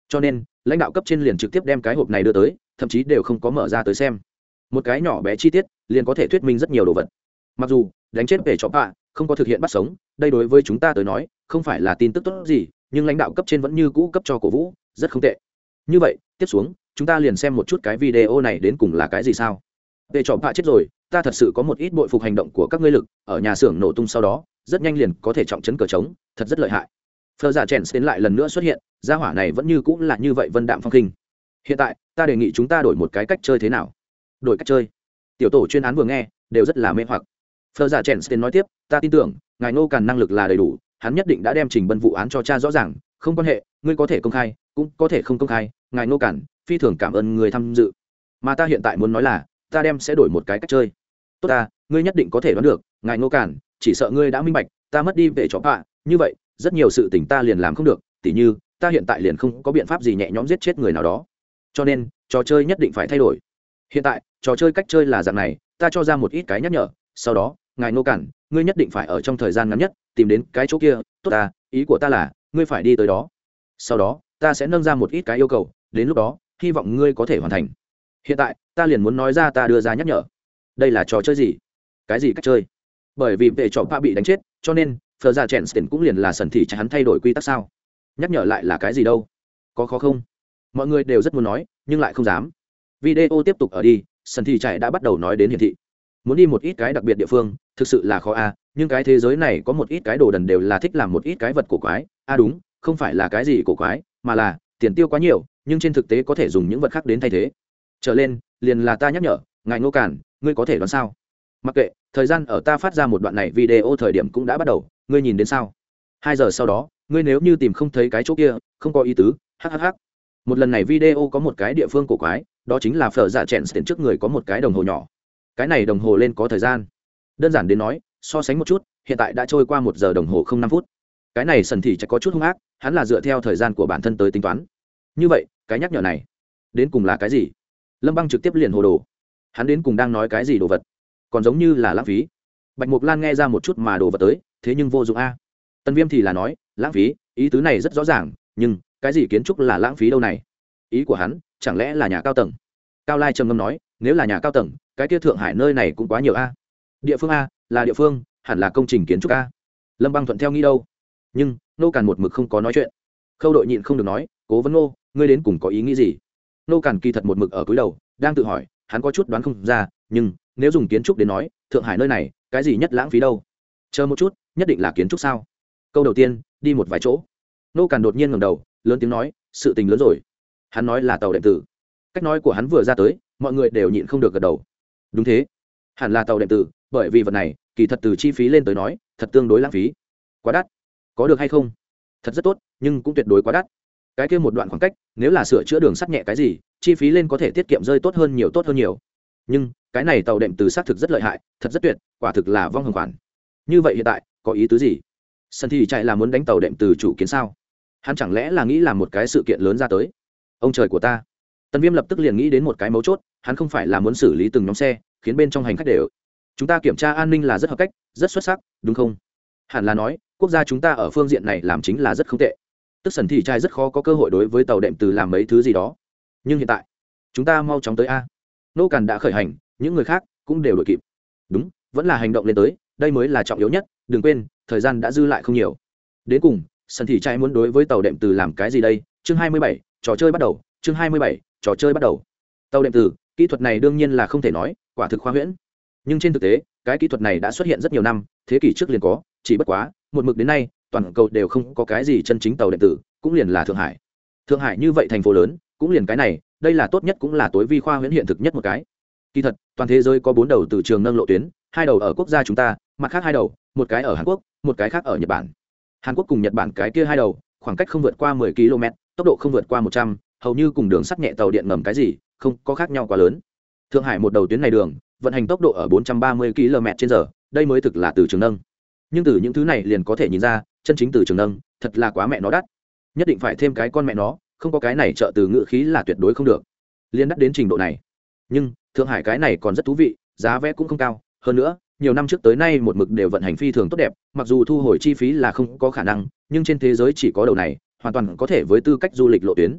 cho nên lãnh đạo cấp trên liền trực tiếp đem cái hộp này đưa tới, thậm chí đều không có mở ra tới xem. Một cái nhỏ bé chi tiết liền có thể thuyết minh rất nhiều đồ vật. Mặc dù đánh chết về chó bạ không có thực hiện bắt sống, đây đối với chúng ta tới nói không phải là tin tức tốt gì, nhưng lãnh đạo cấp trên vẫn như cũ cấp cho cổ vũ, rất không tệ. Như vậy tiếp xuống chúng ta liền xem một chút cái video này đến cùng là cái gì sao. Về chó bạ chết rồi, ta thật sự có một ít bội phục hành động của các ngươi lực, ở nhà xưởng nổ tung sau đó rất nhanh liền có thể trọng trấn cờ trống, thật rất lợi hại. Phờ giả chèn đến lại lần nữa xuất hiện, gia hỏa này vẫn như cũng là như vậy vân đạm phong khinh. Hiện tại ta đề nghị chúng ta đổi một cái cách chơi thế nào. Đổi cách chơi. Tiểu tổ chuyên án vừa nghe đều rất là mê hoặc. Phờ giả chèn nói tiếp, ta tin tưởng ngài Ngô Càn năng lực là đầy đủ, hắn nhất định đã đem trình bân vụ án cho cha rõ ràng, không quan hệ, ngươi có thể công khai cũng có thể không công khai, ngài Ngô Càn phi thường cảm ơn người tham dự. Mà ta hiện tại muốn nói là ta đem sẽ đổi một cái cách chơi. Tốt ta, ngươi nhất định có thể đoán được, ngài Ngô Càn, chỉ sợ ngươi đã minh bạch, ta mất đi vệ chó bạ, như vậy rất nhiều sự tình ta liền làm không được, tỉ như ta hiện tại liền không có biện pháp gì nhẹ nhõm giết chết người nào đó, cho nên trò chơi nhất định phải thay đổi. Hiện tại trò chơi cách chơi là dạng này, ta cho ra một ít cái nhắc nhở, sau đó ngài Ngô Cản, ngươi nhất định phải ở trong thời gian ngắn nhất tìm đến cái chỗ kia. Tốt ta, ý của ta là ngươi phải đi tới đó, sau đó ta sẽ nâng ra một ít cái yêu cầu, đến lúc đó hy vọng ngươi có thể hoàn thành. Hiện tại ta liền muốn nói ra ta đưa ra nhắc nhở. Đây là trò chơi gì? Cái gì cách chơi? Bởi vì vệ trò pa bị đánh chết, cho nên Phờ Gia Chèn cũng liền là sần thị chắc hắn thay đổi quy tắc sao? Nhắc nhở lại là cái gì đâu? Có khó không? Mọi người đều rất muốn nói, nhưng lại không dám. Video tiếp tục ở đi, sần thị chạy đã bắt đầu nói đến hiển thị. Muốn đi một ít cái đặc biệt địa phương, thực sự là khó a, nhưng cái thế giới này có một ít cái đồ đần đều là thích làm một ít cái vật cổ quái. A đúng, không phải là cái gì cổ quái, mà là tiền tiêu quá nhiều, nhưng trên thực tế có thể dùng những vật khác đến thay thế. Trở lên, liền là ta nhắc nhở, ngài Ngô Cản, ngươi có thể đoán sao? Mặc kệ, thời gian ở ta phát ra một đoạn này video thời điểm cũng đã bắt đầu, ngươi nhìn đến sao? Hai giờ sau đó, ngươi nếu như tìm không thấy cái chỗ kia, không có ý tứ, hhh. Một lần này video có một cái địa phương cổ quái, đó chính là Phở Dạ Chèn tiền trước người có một cái đồng hồ nhỏ. Cái này đồng hồ lên có thời gian. Đơn giản đến nói, so sánh một chút, hiện tại đã trôi qua một giờ đồng hồ không năm phút. Cái này sần thị chắc có chút hung ác, hắn là dựa theo thời gian của bản thân tới tính toán. Như vậy, cái nhắc nhở này, đến cùng là cái gì? Lâm Băng trực tiếp liền hồ đồ. Hắn đến cùng đang nói cái gì đồ vật? Còn giống như là lãng phí. Bạch Mục Lan nghe ra một chút mà đồ vật tới, thế nhưng vô dụng a. Tân Viêm thì là nói, lãng phí, ý tứ này rất rõ ràng, nhưng cái gì kiến trúc là lãng phí đâu này? Ý của hắn, chẳng lẽ là nhà cao tầng? Cao Lai trầm ngâm nói, nếu là nhà cao tầng, cái kia Thượng Hải nơi này cũng quá nhiều a. Địa phương a, là địa phương, hẳn là công trình kiến trúc a. Lâm Băng thuận theo nghĩ đâu, nhưng Nô Càn một mực không có nói chuyện. Khâu Đội nhịn không được nói, Cố Vấn Nô, ngươi đến cùng có ý nghĩ gì? Nô Càn kỳ thật một mực ở cúi đầu, đang tự hỏi, hắn có chút đoán không ra, nhưng nếu dùng kiến trúc đến nói, Thượng Hải nơi này, cái gì nhất lãng phí đâu? Chờ một chút, nhất định là kiến trúc sao? Câu đầu tiên, đi một vài chỗ. Nô Càn đột nhiên ngẩng đầu, lớn tiếng nói, sự tình lớn rồi. Hắn nói là tàu điện tử. Cách nói của hắn vừa ra tới, mọi người đều nhịn không được gật đầu. Đúng thế, hẳn là tàu điện tử, bởi vì vật này, kỳ thật từ chi phí lên tới nói, thật tương đối lãng phí. Quá đắt. Có được hay không? Thật rất tốt, nhưng cũng tuyệt đối quá đắt. Cái kia một đoạn khoảng cách, nếu là sửa chữa đường sắt nhẹ cái gì, chi phí lên có thể tiết kiệm rơi tốt hơn nhiều tốt hơn nhiều. Nhưng cái này tàu đệm từ xác thực rất lợi hại, thật rất tuyệt, quả thực là vong hồng khoản. Như vậy hiện tại có ý tứ gì? Sân thì chạy là muốn đánh tàu đệm từ chủ kiến sao? Hắn chẳng lẽ là nghĩ làm một cái sự kiện lớn ra tới? Ông trời của ta! Tần Viêm lập tức liền nghĩ đến một cái mấu chốt, hắn không phải là muốn xử lý từng nhóm xe, khiến bên trong hành khách đều. Chúng ta kiểm tra an ninh là rất hợp cách, rất xuất sắc, đúng không? Hẳn là nói, quốc gia chúng ta ở phương diện này làm chính là rất không tệ. Tức Sần Thị trai rất khó có cơ hội đối với tàu đệm từ làm mấy thứ gì đó. Nhưng hiện tại, chúng ta mau chóng tới a. Nô Càn đã khởi hành, những người khác cũng đều đội kịp. Đúng, vẫn là hành động lên tới, đây mới là trọng yếu nhất, đừng quên, thời gian đã dư lại không nhiều. Đến cùng, Sần Thị trai muốn đối với tàu đệm từ làm cái gì đây? Chương hai mươi bảy, trò chơi bắt đầu, chương hai mươi bảy, trò chơi bắt đầu. Tàu đệm từ, kỹ thuật này đương nhiên là không thể nói, quả thực khoa huyễn. Nhưng trên thực tế, cái kỹ thuật này đã xuất hiện rất nhiều năm, thế kỷ trước liền có, chỉ bất quá, một mực đến nay, toàn cầu đều không có cái gì chân chính tàu điện tử, cũng liền là Thượng Hải. Thượng Hải như vậy thành phố lớn, cũng liền cái này, đây là tốt nhất cũng là tối vi khoa huyễn hiện thực nhất một cái. Kỳ thật, toàn thế giới có bốn đầu từ trường nâng lộ tuyến, hai đầu ở quốc gia chúng ta, mặt khác hai đầu, một cái ở Hàn Quốc, một cái khác ở Nhật Bản. Hàn Quốc cùng Nhật Bản cái kia hai đầu, khoảng cách không vượt qua mười ki lô mét, tốc độ không vượt qua một trăm, hầu như cùng đường sắt nhẹ tàu điện ngầm cái gì, không có khác nhau quá lớn. Thượng Hải một đầu tuyến này đường, vận hành tốc độ ở bốn trăm ba mươi ki lô mét trên giờ, đây mới thực là từ trường nâng. Nhưng từ những thứ này liền có thể nhìn ra, chân chính từ trường nâng, thật là quá mẹ nó đắt. Nhất định phải thêm cái con mẹ nó, không có cái này trợ từ ngữ khí là tuyệt đối không được. Liên đắt đến trình độ này. Nhưng, Thượng Hải cái này còn rất thú vị, giá vé cũng không cao, hơn nữa, nhiều năm trước tới nay một mực đều vận hành phi thường tốt đẹp, mặc dù thu hồi chi phí là không có khả năng, nhưng trên thế giới chỉ có đầu này, hoàn toàn có thể với tư cách du lịch lộ tuyến.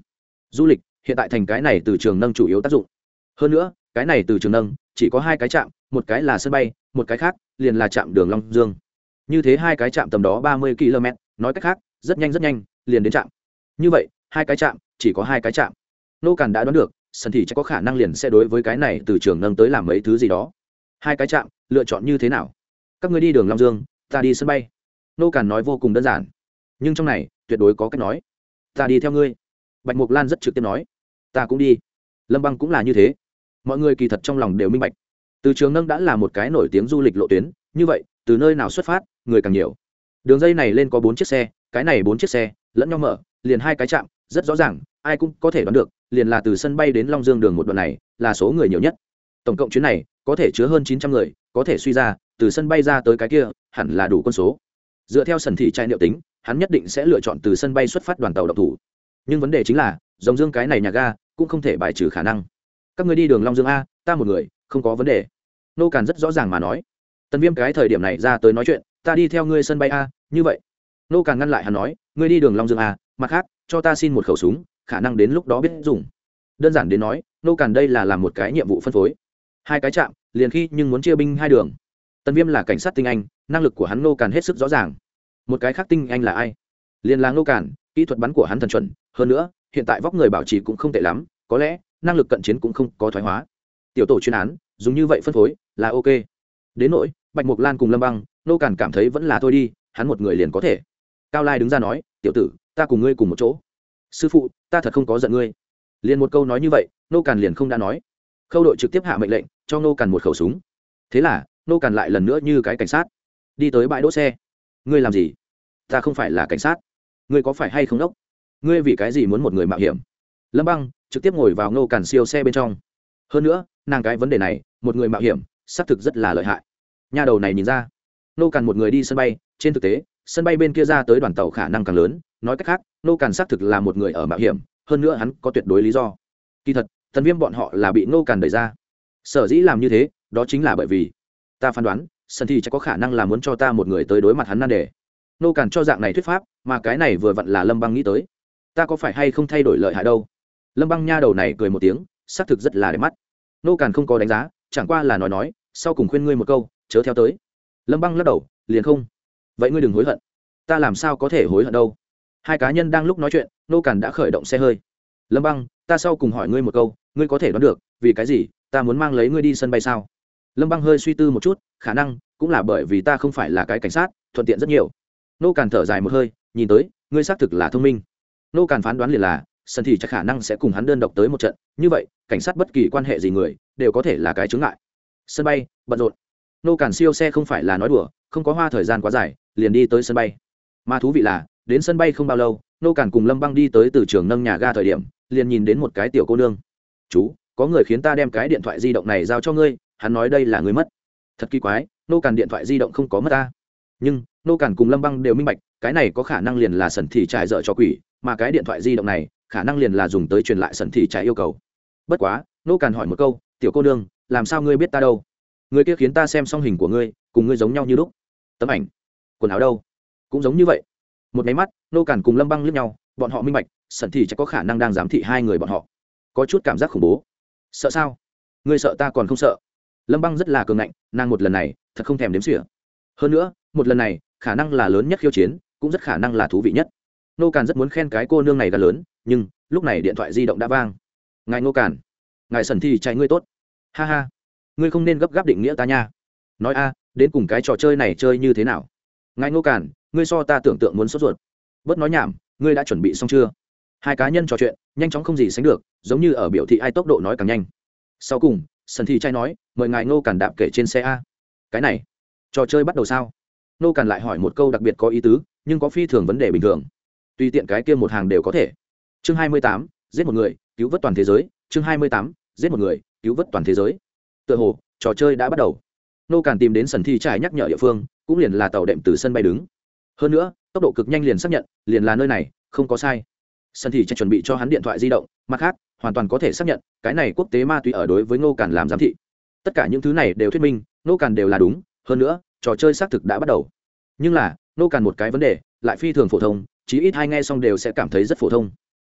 du lịch hiện tại thành cái này từ trường nâng chủ yếu tác dụng. Hơn nữa cái này từ trường nâng chỉ có hai cái trạm, một cái là sân bay, một cái khác liền là trạm đường Long Dương. Như thế hai cái trạm tầm đó ba mươi ki lô mét, nói cách khác rất nhanh rất nhanh liền đến trạm. Như vậy hai cái trạm chỉ có hai cái trạm, nô càn đã đoán được sân thì chắc có khả năng liền sẽ đối với cái này từ trường nâng tới làm mấy thứ gì đó. Hai cái trạm lựa chọn như thế nào? Các ngươi đi đường Long Dương, ta đi sân bay. Nô càn nói vô cùng đơn giản, nhưng trong này tuyệt đối có cách nói. Ta đi theo ngươi. Bạch Mục Lan rất trực tiếp nói. Ta cũng đi. Lâm Băng cũng là như thế. Mọi người kỳ thật trong lòng đều minh bạch, từ trường nâng đã là một cái nổi tiếng du lịch lộ tuyến, như vậy từ nơi nào xuất phát người càng nhiều. Đường dây này lên có bốn chiếc xe, cái này bốn chiếc xe lẫn nhau mở, liền hai cái trạm, rất rõ ràng ai cũng có thể đoán được, liền là từ sân bay đến Long Dương đường một đoạn này là số người nhiều nhất. Tổng cộng chuyến này có thể chứa hơn chín trăm người, có thể suy ra từ sân bay ra tới cái kia hẳn là đủ quân số. Dựa theo Sẩn Thị trai liệu tính, hắn nhất định sẽ lựa chọn từ sân bay xuất phát đoàn tàu độc thủ. Nhưng vấn đề chính là Rồng Dương cái này nhà ga cũng không thể bài trừ khả năng. Các người đi đường Long Dương a, ta một người không có vấn đề. Nô Càn rất rõ ràng mà nói. Tần Viêm cái thời điểm này ra tới nói chuyện, ta đi theo ngươi sân bay a. Như vậy Nô Càn ngăn lại hắn nói, ngươi đi đường Long Dương a, mặt khác cho ta xin một khẩu súng, khả năng đến lúc đó biết dùng. Đơn giản đến nói, Nô Càn đây là làm một cái nhiệm vụ phân phối, hai cái trạm liền khi nhưng muốn chia binh hai đường. Tần Viêm là cảnh sát tinh anh, năng lực của hắn Nô Càn hết sức rõ ràng. Một cái khác tinh anh là ai? Liền là Nô Càn, kỹ thuật bắn của hắn thần chuẩn, hơn nữa hiện tại vóc người bảo trì cũng không tệ lắm, có lẽ năng lực cận chiến cũng không có thoái hóa. Tiểu tổ chuyên án dùng như vậy phân phối là ok. Đến nỗi Bạch Mục Lan cùng Lâm Băng, Nô Càn cảm thấy vẫn là thôi đi, hắn một người liền có thể. Cao Lai đứng ra nói, tiểu tử, ta cùng ngươi cùng một chỗ. Sư phụ, ta thật không có giận ngươi. Liền một câu nói như vậy, Nô Càn liền không đã nói. Khâu đội trực tiếp hạ mệnh lệnh cho Nô Càn một khẩu súng. Thế là Nô Càn lại lần nữa như cái cảnh sát đi tới bãi đỗ xe. Ngươi làm gì? Ta không phải là cảnh sát. Ngươi có phải hay không đốc? Ngươi vì cái gì muốn một người mạo hiểm? Lâm Băng trực tiếp ngồi vào Nô Càn siêu xe bên trong. Hơn nữa nàng cái vấn đề này, một người mạo hiểm xác thực rất là lợi hại. Nha đầu này nhìn ra, Nô Càn một người đi sân bay, trên thực tế sân bay bên kia ra tới đoàn tàu khả năng càng lớn. Nói cách khác, Nô Càn xác thực là một người ở mạo hiểm, hơn nữa hắn có tuyệt đối lý do. Kỳ thật Tần Viêm bọn họ là bị Nô Càn đẩy ra. Sở dĩ làm như thế, đó chính là bởi vì ta phán đoán Sân Thì chắc có khả năng là muốn cho ta một người tới đối mặt hắn nan đề. Nô Càn cho dạng này thuyết pháp, mà cái này vừa vặn là Lâm Băng nghĩ tới. Ta có phải hay không thay đổi lợi hại đâu? Lâm Băng nha đầu này cười một tiếng, xác thực rất là đẹp mắt. Nô Càn không có đánh giá, chẳng qua là nói nói, sau cùng khuyên ngươi một câu, chớ theo tới. Lâm Băng lắc đầu, liền không. Vậy ngươi đừng hối hận. Ta làm sao có thể hối hận đâu? Hai cá nhân đang lúc nói chuyện, Nô Càn đã khởi động xe hơi. Lâm Băng, ta sau cùng hỏi ngươi một câu, ngươi có thể đoán được vì cái gì ta muốn mang lấy ngươi đi sân bay sao? Lâm Băng hơi suy tư một chút, khả năng cũng là bởi vì ta không phải là cái cảnh sát, thuận tiện rất nhiều. Nô Càn thở dài một hơi, nhìn tới ngươi xác thực là thông minh. Nô Càn phán đoán liền là Sân Thì chắc khả năng sẽ cùng hắn đơn độc tới một trận, như vậy cảnh sát bất kỳ quan hệ gì người đều có thể là cái chướng ngại. Sân bay bận rộn. Nô Càn siêu xe không phải là nói đùa, không có hoa thời gian quá dài liền đi tới sân bay. Mà thú vị là đến sân bay không bao lâu, Nô Càn cùng Lâm Băng đi tới từ trường nâng nhà ga thời điểm, liền nhìn đến một cái tiểu cô nương. Chú, có người khiến ta đem cái điện thoại di động này giao cho ngươi, hắn nói đây là ngươi mất. Thật kỳ quái, Nô Càn điện thoại di động không có mất ta. Nhưng Nô Càn cùng Lâm Băng đều minh bạch, cái này có khả năng liền là Sẩn Thị trải dở cho quỷ, mà cái điện thoại di động này khả năng liền là dùng tới truyền lại Sẩn Thị trải yêu cầu. Bất quá Nô Càn hỏi một câu, tiểu cô nương, làm sao ngươi biết ta đâu? Người kia khiến ta xem xong hình của ngươi, cùng ngươi giống nhau như lúc. Tấm ảnh, quần áo đâu cũng giống như vậy. Một máy mắt, Nô Càn cùng Lâm Băng liếc nhau, bọn họ minh bạch Sẩn Thị chắc có khả năng đang giám thị hai người bọn họ. Có chút cảm giác khủng bố. Sợ sao? Ngươi sợ ta còn không sợ. Lâm Băng rất là cường ngạnh, nàng một lần này thật không thèm đếm xỉa. Hơn nữa một lần này khả năng là lớn nhất khiêu chiến, cũng rất khả năng là thú vị nhất. Nô Càn rất muốn khen cái cô nương này gan lớn, nhưng lúc này điện thoại di động đã vang. Ngài Nô Càn, ngài Sẩn Thị chạy ngươi tốt. Ha ha, ngươi không nên gấp gáp định nghĩa ta nha. Nói a, đến cùng cái trò chơi này chơi như thế nào? Ngài Nô Càn, ngươi so ta tưởng tượng muốn sốt ruột. Bớt nói nhảm, ngươi đã chuẩn bị xong chưa? Hai cá nhân trò chuyện nhanh chóng không gì sánh được, giống như ở biểu thị ai tốc độ nói càng nhanh. Sau cùng Sẩn Thị trai nói, mời ngài Nô Càn đạp kể trên xe a. Cái này trò chơi bắt đầu sao? Nô Càn lại hỏi một câu đặc biệt có ý tứ, nhưng có phi thường vấn đề bình thường. Tùy tiện cái kia một hàng đều có thể. Chương hai mươi tám, giết một người cứu vớt toàn thế giới. Chương hai mươi tám, giết một người cứu vớt toàn thế giới. Tựa hồ trò chơi đã bắt đầu. Nô Càn tìm đến Sẩn Thị trải nhắc nhở địa phương, cũng liền là tàu đệm từ sân bay đứng. Hơn nữa tốc độ cực nhanh, liền xác nhận liền là nơi này, không có sai. Sẩn Thị chuẩn bị cho hắn điện thoại di động, mặt khác hoàn toàn có thể xác nhận cái này quốc tế ma túy ở đối với Nô Càn làm giám thị. Tất cả những thứ này đều thuyết minh Nô Càn đều là đúng. Hơn nữa trò chơi xác thực đã bắt đầu. Nhưng là Nô Càn một cái vấn đề lại phi thường phổ thông, chí ít hai nghe xong đều sẽ cảm thấy rất phổ thông.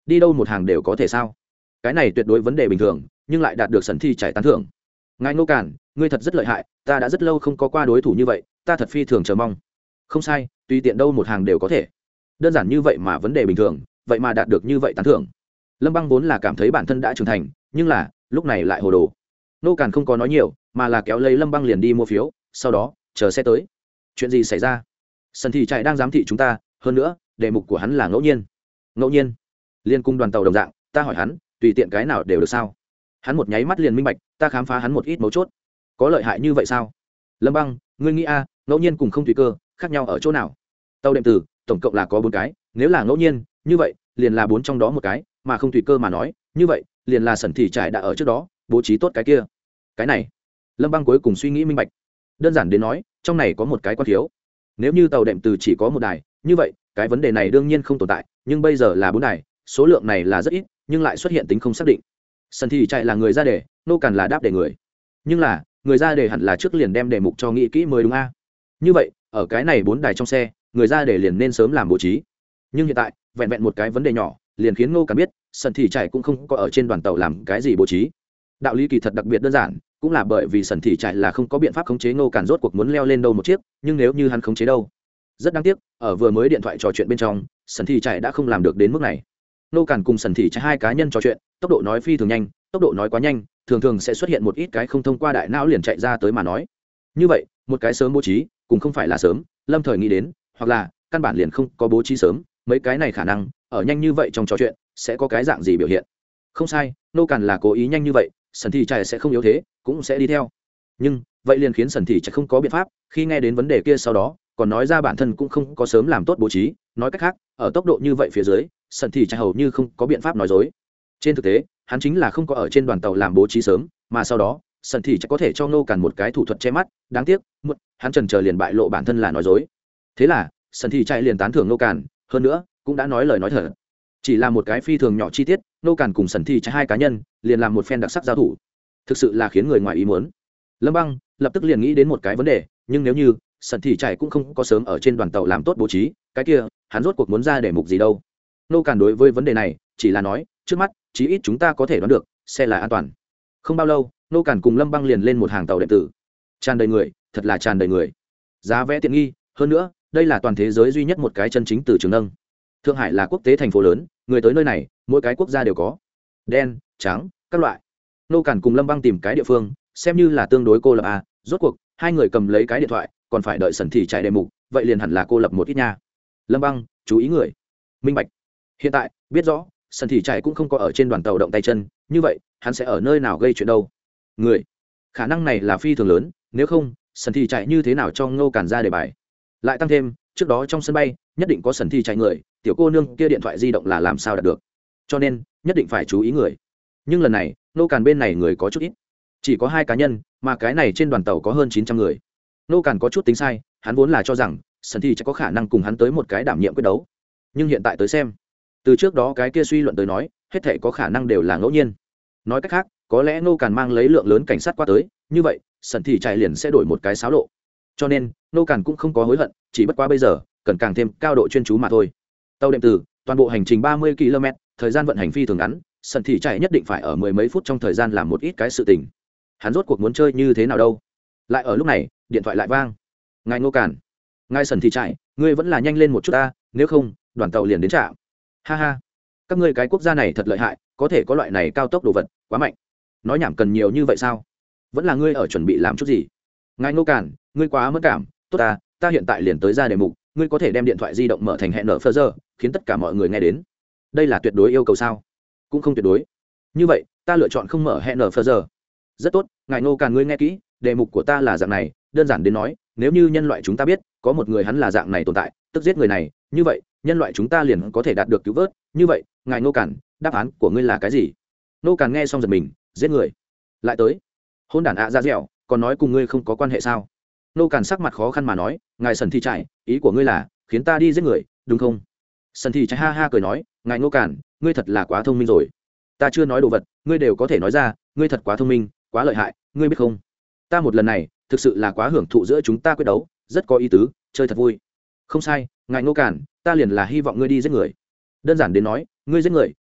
đi đâu một hàng đều có thể sao? Cái này tuyệt đối vấn đề bình thường, nhưng lại đạt được Sẩn Thi Trải tán thưởng. Ngài Ngô Cản, ngươi thật rất lợi hại, ta đã rất lâu không có qua đối thủ như vậy, ta thật phi thường chờ mong. Không sai, tùy tiện đâu một hàng đều có thể. Đơn giản như vậy mà vấn đề bình thường, vậy mà đạt được như vậy tán thưởng. Lâm Băng vốn là cảm thấy bản thân đã trưởng thành, nhưng là lúc này lại hồ đồ. Ngô Cản không có nói nhiều, mà là kéo lấy Lâm Băng liền đi mua phiếu, sau đó chờ xe tới. Chuyện gì xảy ra? Sẩn Thi Trải đang giám thị chúng ta, hơn nữa đề mục của hắn là ngẫu nhiên. Ngẫu nhiên? Liên cung đoàn tàu đồng dạng, ta hỏi hắn, tùy tiện cái nào đều được sao? Hắn một nháy mắt liền minh bạch, ta khám phá hắn một ít mấu chốt. Có lợi hại như vậy sao? Lâm Băng, ngươi nghĩ a, ngẫu nhiên cùng không tùy cơ khác nhau ở chỗ nào? Tàu đệm từ tổng cộng là có bốn cái, nếu là ngẫu nhiên như vậy liền là bốn trong đó một cái, mà không tùy cơ mà nói như vậy liền là Sẩn Thi Trải đã ở trước đó bố trí tốt cái kia. Cái này Lâm Băng cuối cùng suy nghĩ minh bạch. Đơn giản đến nói, trong này có một cái quan thiếu. Nếu như tàu đệm từ chỉ có một đài, như vậy cái vấn đề này đương nhiên không tồn tại, nhưng bây giờ là bốn đài, số lượng này là rất ít, nhưng lại xuất hiện tính không xác định. Sẩn Thi Trải là người ra đề, Ngô Cản là đáp đề người, nhưng là người ra đề hẳn là trước liền đem đề mục cho nghĩ kỹ mới đúng a. Như vậy ở cái này bốn đài trong xe, người ra đề liền nên sớm làm bố trí, nhưng hiện tại vẹn vẹn một cái vấn đề nhỏ liền khiến Ngô Cản biết Sẩn Thi Trải cũng không có ở trên đoàn tàu làm cái gì bố trí. Đạo lý kỳ thật đặc biệt đơn giản, cũng là bởi vì Sẩn Thi Trải là không có biện pháp khống chế Ngô Cản rốt cuộc muốn leo lên đâu một chiếc, nhưng nếu như hắn khống chế đâu. Rất đáng tiếc, ở vừa mới điện thoại trò chuyện bên trong, Sẩn Thi Trải đã không làm được đến mức này. Ngô Cản cùng Sẩn Thi Trải hai cá nhân trò chuyện, tốc độ nói phi thường nhanh, tốc độ nói quá nhanh, thường thường sẽ xuất hiện một ít cái không thông qua đại não liền chạy ra tới mà nói. Như vậy, một cái sớm bố trí, cũng không phải là sớm, lâm thời nghĩ đến, hoặc là căn bản liền không có bố trí sớm, mấy cái này khả năng ở nhanh như vậy trong trò chuyện sẽ có cái dạng gì biểu hiện. Không sai, Ngô Cản là cố ý nhanh như vậy, Sẩn Thi Trải sẽ không yếu thế, cũng sẽ đi theo. Nhưng vậy liền khiến Sẩn Thi Trải không có biện pháp, khi nghe đến vấn đề kia sau đó, còn nói ra bản thân cũng không có sớm làm tốt bố trí, nói cách khác, ở tốc độ như vậy phía dưới, Sẩn Thi Trải hầu như không có biện pháp nói dối. Trên thực tế, hắn chính là không có ở trên đoàn tàu làm bố trí sớm, mà sau đó, Sẩn Thi Trải có thể cho Ngô Cản một cái thủ thuật che mắt, đáng tiếc, một, hắn chần chờ liền bại lộ bản thân là nói dối. Thế là, Sẩn Thi Trải liền tán thưởng Ngô Cản, hơn nữa, cũng đã nói lời nói thật. Chỉ là một cái phi thường nhỏ chi tiết, Ngô Cản cùng Sẩn Thi Trải hai cá nhân, liền làm một phen đặc sắc giao thủ. Thực sự là khiến người ngoài ý muốn. Lâm Băng lập tức liền nghĩ đến một cái vấn đề, nhưng nếu như Sẩn Thi Trải cũng không có sớm ở trên đoàn tàu làm tốt bố trí, cái kia, hắn rốt cuộc muốn ra để mục gì đâu? Ngô Cản đối với vấn đề này, chỉ là nói, trước mắt, chí ít chúng ta có thể đoán được, xe là an toàn. Không bao lâu, Ngô Cản cùng Lâm Băng liền lên một hàng tàu điện tử. Tràn đầy người, thật là tràn đầy người. Giá vé tiện nghi, hơn nữa, đây là toàn thế giới duy nhất một cái chân chính từ trường nâng. Thượng Hải là quốc tế thành phố lớn, người tới nơi này, mỗi cái quốc gia đều có. Đen, trắng, các loại. Ngô Cản cùng Lâm Băng tìm cái địa phương, xem như là tương đối cô lập a, rốt cuộc hai người cầm lấy cái điện thoại, còn phải đợi Sẩn Thi Trải đề mục, vậy liền hẳn là cô lập một ít nha. Lâm Băng, chú ý người. Minh bạch. Hiện tại, biết rõ, Sẩn Thi Trải cũng không có ở trên đoàn tàu động tay chân, như vậy, hắn sẽ ở nơi nào gây chuyện đâu? Người. Khả năng này là phi thường lớn, nếu không, Sẩn Thi Trải như thế nào cho Ngô Cản ra đề bài? Lại tăng thêm, trước đó trong sân bay, nhất định có Sẩn Thi Trải người, tiểu cô nương kia điện thoại di động là làm sao đạt được? Cho nên, nhất định phải chú ý người. Nhưng lần này, Ngô Cản bên này người có chút ít, chỉ có hai cá nhân, mà cái này trên đoàn tàu có hơn chín trăm người. Ngô Cản có chút tính sai, hắn vốn là cho rằng Sẩn Thi Trải có khả năng cùng hắn tới một cái đảm nhiệm quyết đấu, nhưng hiện tại tới xem, từ trước đó cái kia suy luận tới nói, hết thảy có khả năng đều là ngẫu nhiên. Nói cách khác, có lẽ Ngô Cản mang lấy lượng lớn cảnh sát qua tới, như vậy Sẩn Thi Trải liền sẽ đổi một cái xáo lộ. Cho nên Ngô Cản cũng không có hối hận, chỉ bất quá bây giờ cần càng thêm cao độ chuyên chú mà thôi. Tàu đệm từ toàn bộ hành trình ba mươi ki lô mét, thời gian vận hành phi thường ngắn, Sẩn Thi Trải nhất định phải ở mười mấy phút trong thời gian làm một ít cái sự tình. Hắn rốt cuộc muốn chơi như thế nào đâu? Lại ở lúc này, điện thoại lại vang. Ngài Ngô Cản, ngài Sẩn Thi Trải, ngươi vẫn là nhanh lên một chút ta, nếu không, đoàn tàu liền đến trạm. Ha ha, các ngươi cái quốc gia này thật lợi hại, có thể có loại này cao tốc đồ vật, quá mạnh. Nói nhảm cần nhiều như vậy sao? Vẫn là ngươi ở chuẩn bị làm chút gì? Ngài Ngô Cản, ngươi quá mất cảm, tốt ta, ta hiện tại liền tới ra đề mục, ngươi có thể đem điện thoại di động mở thành hẹn nở phơ giờ, khiến tất cả mọi người nghe đến. Đây là tuyệt đối yêu cầu sao? Cũng không tuyệt đối. Như vậy, ta lựa chọn không mở hẹn nở phơ giờ. Rất tốt, ngài Ngô Cản ngươi nghe kỹ, đề mục của ta là dạng này, đơn giản đến nói, nếu như nhân loại chúng ta biết, có một người hắn là dạng này tồn tại, tức giết người này, như vậy, nhân loại chúng ta liền có thể đạt được cứu vớt, như vậy, ngài Ngô Cản, đáp án của ngươi là cái gì? Ngô Cản nghe xong giật mình, giết người. Lại tới. Hôn đản ạ ra dẻo, còn nói cùng ngươi không có quan hệ sao? Ngô Cản sắc mặt khó khăn mà nói, ngài Sẩn Thi Trải, ý của ngươi là khiến ta đi giết người, đúng không? Sẩn Thi Trải ha ha cười nói, ngài Ngô Cản, ngươi thật là quá thông minh rồi. Ta chưa nói đồ vật, ngươi đều có thể nói ra, ngươi thật quá thông minh, quá lợi hại, ngươi biết không? Ta một lần này, thực sự là quá hưởng thụ giữa chúng ta quyết đấu, rất có ý tứ, chơi thật vui. Không sai, ngài Ngô Cản, ta liền là hy vọng ngươi đi giết người. Đơn giản đến nói, ngươi giết người,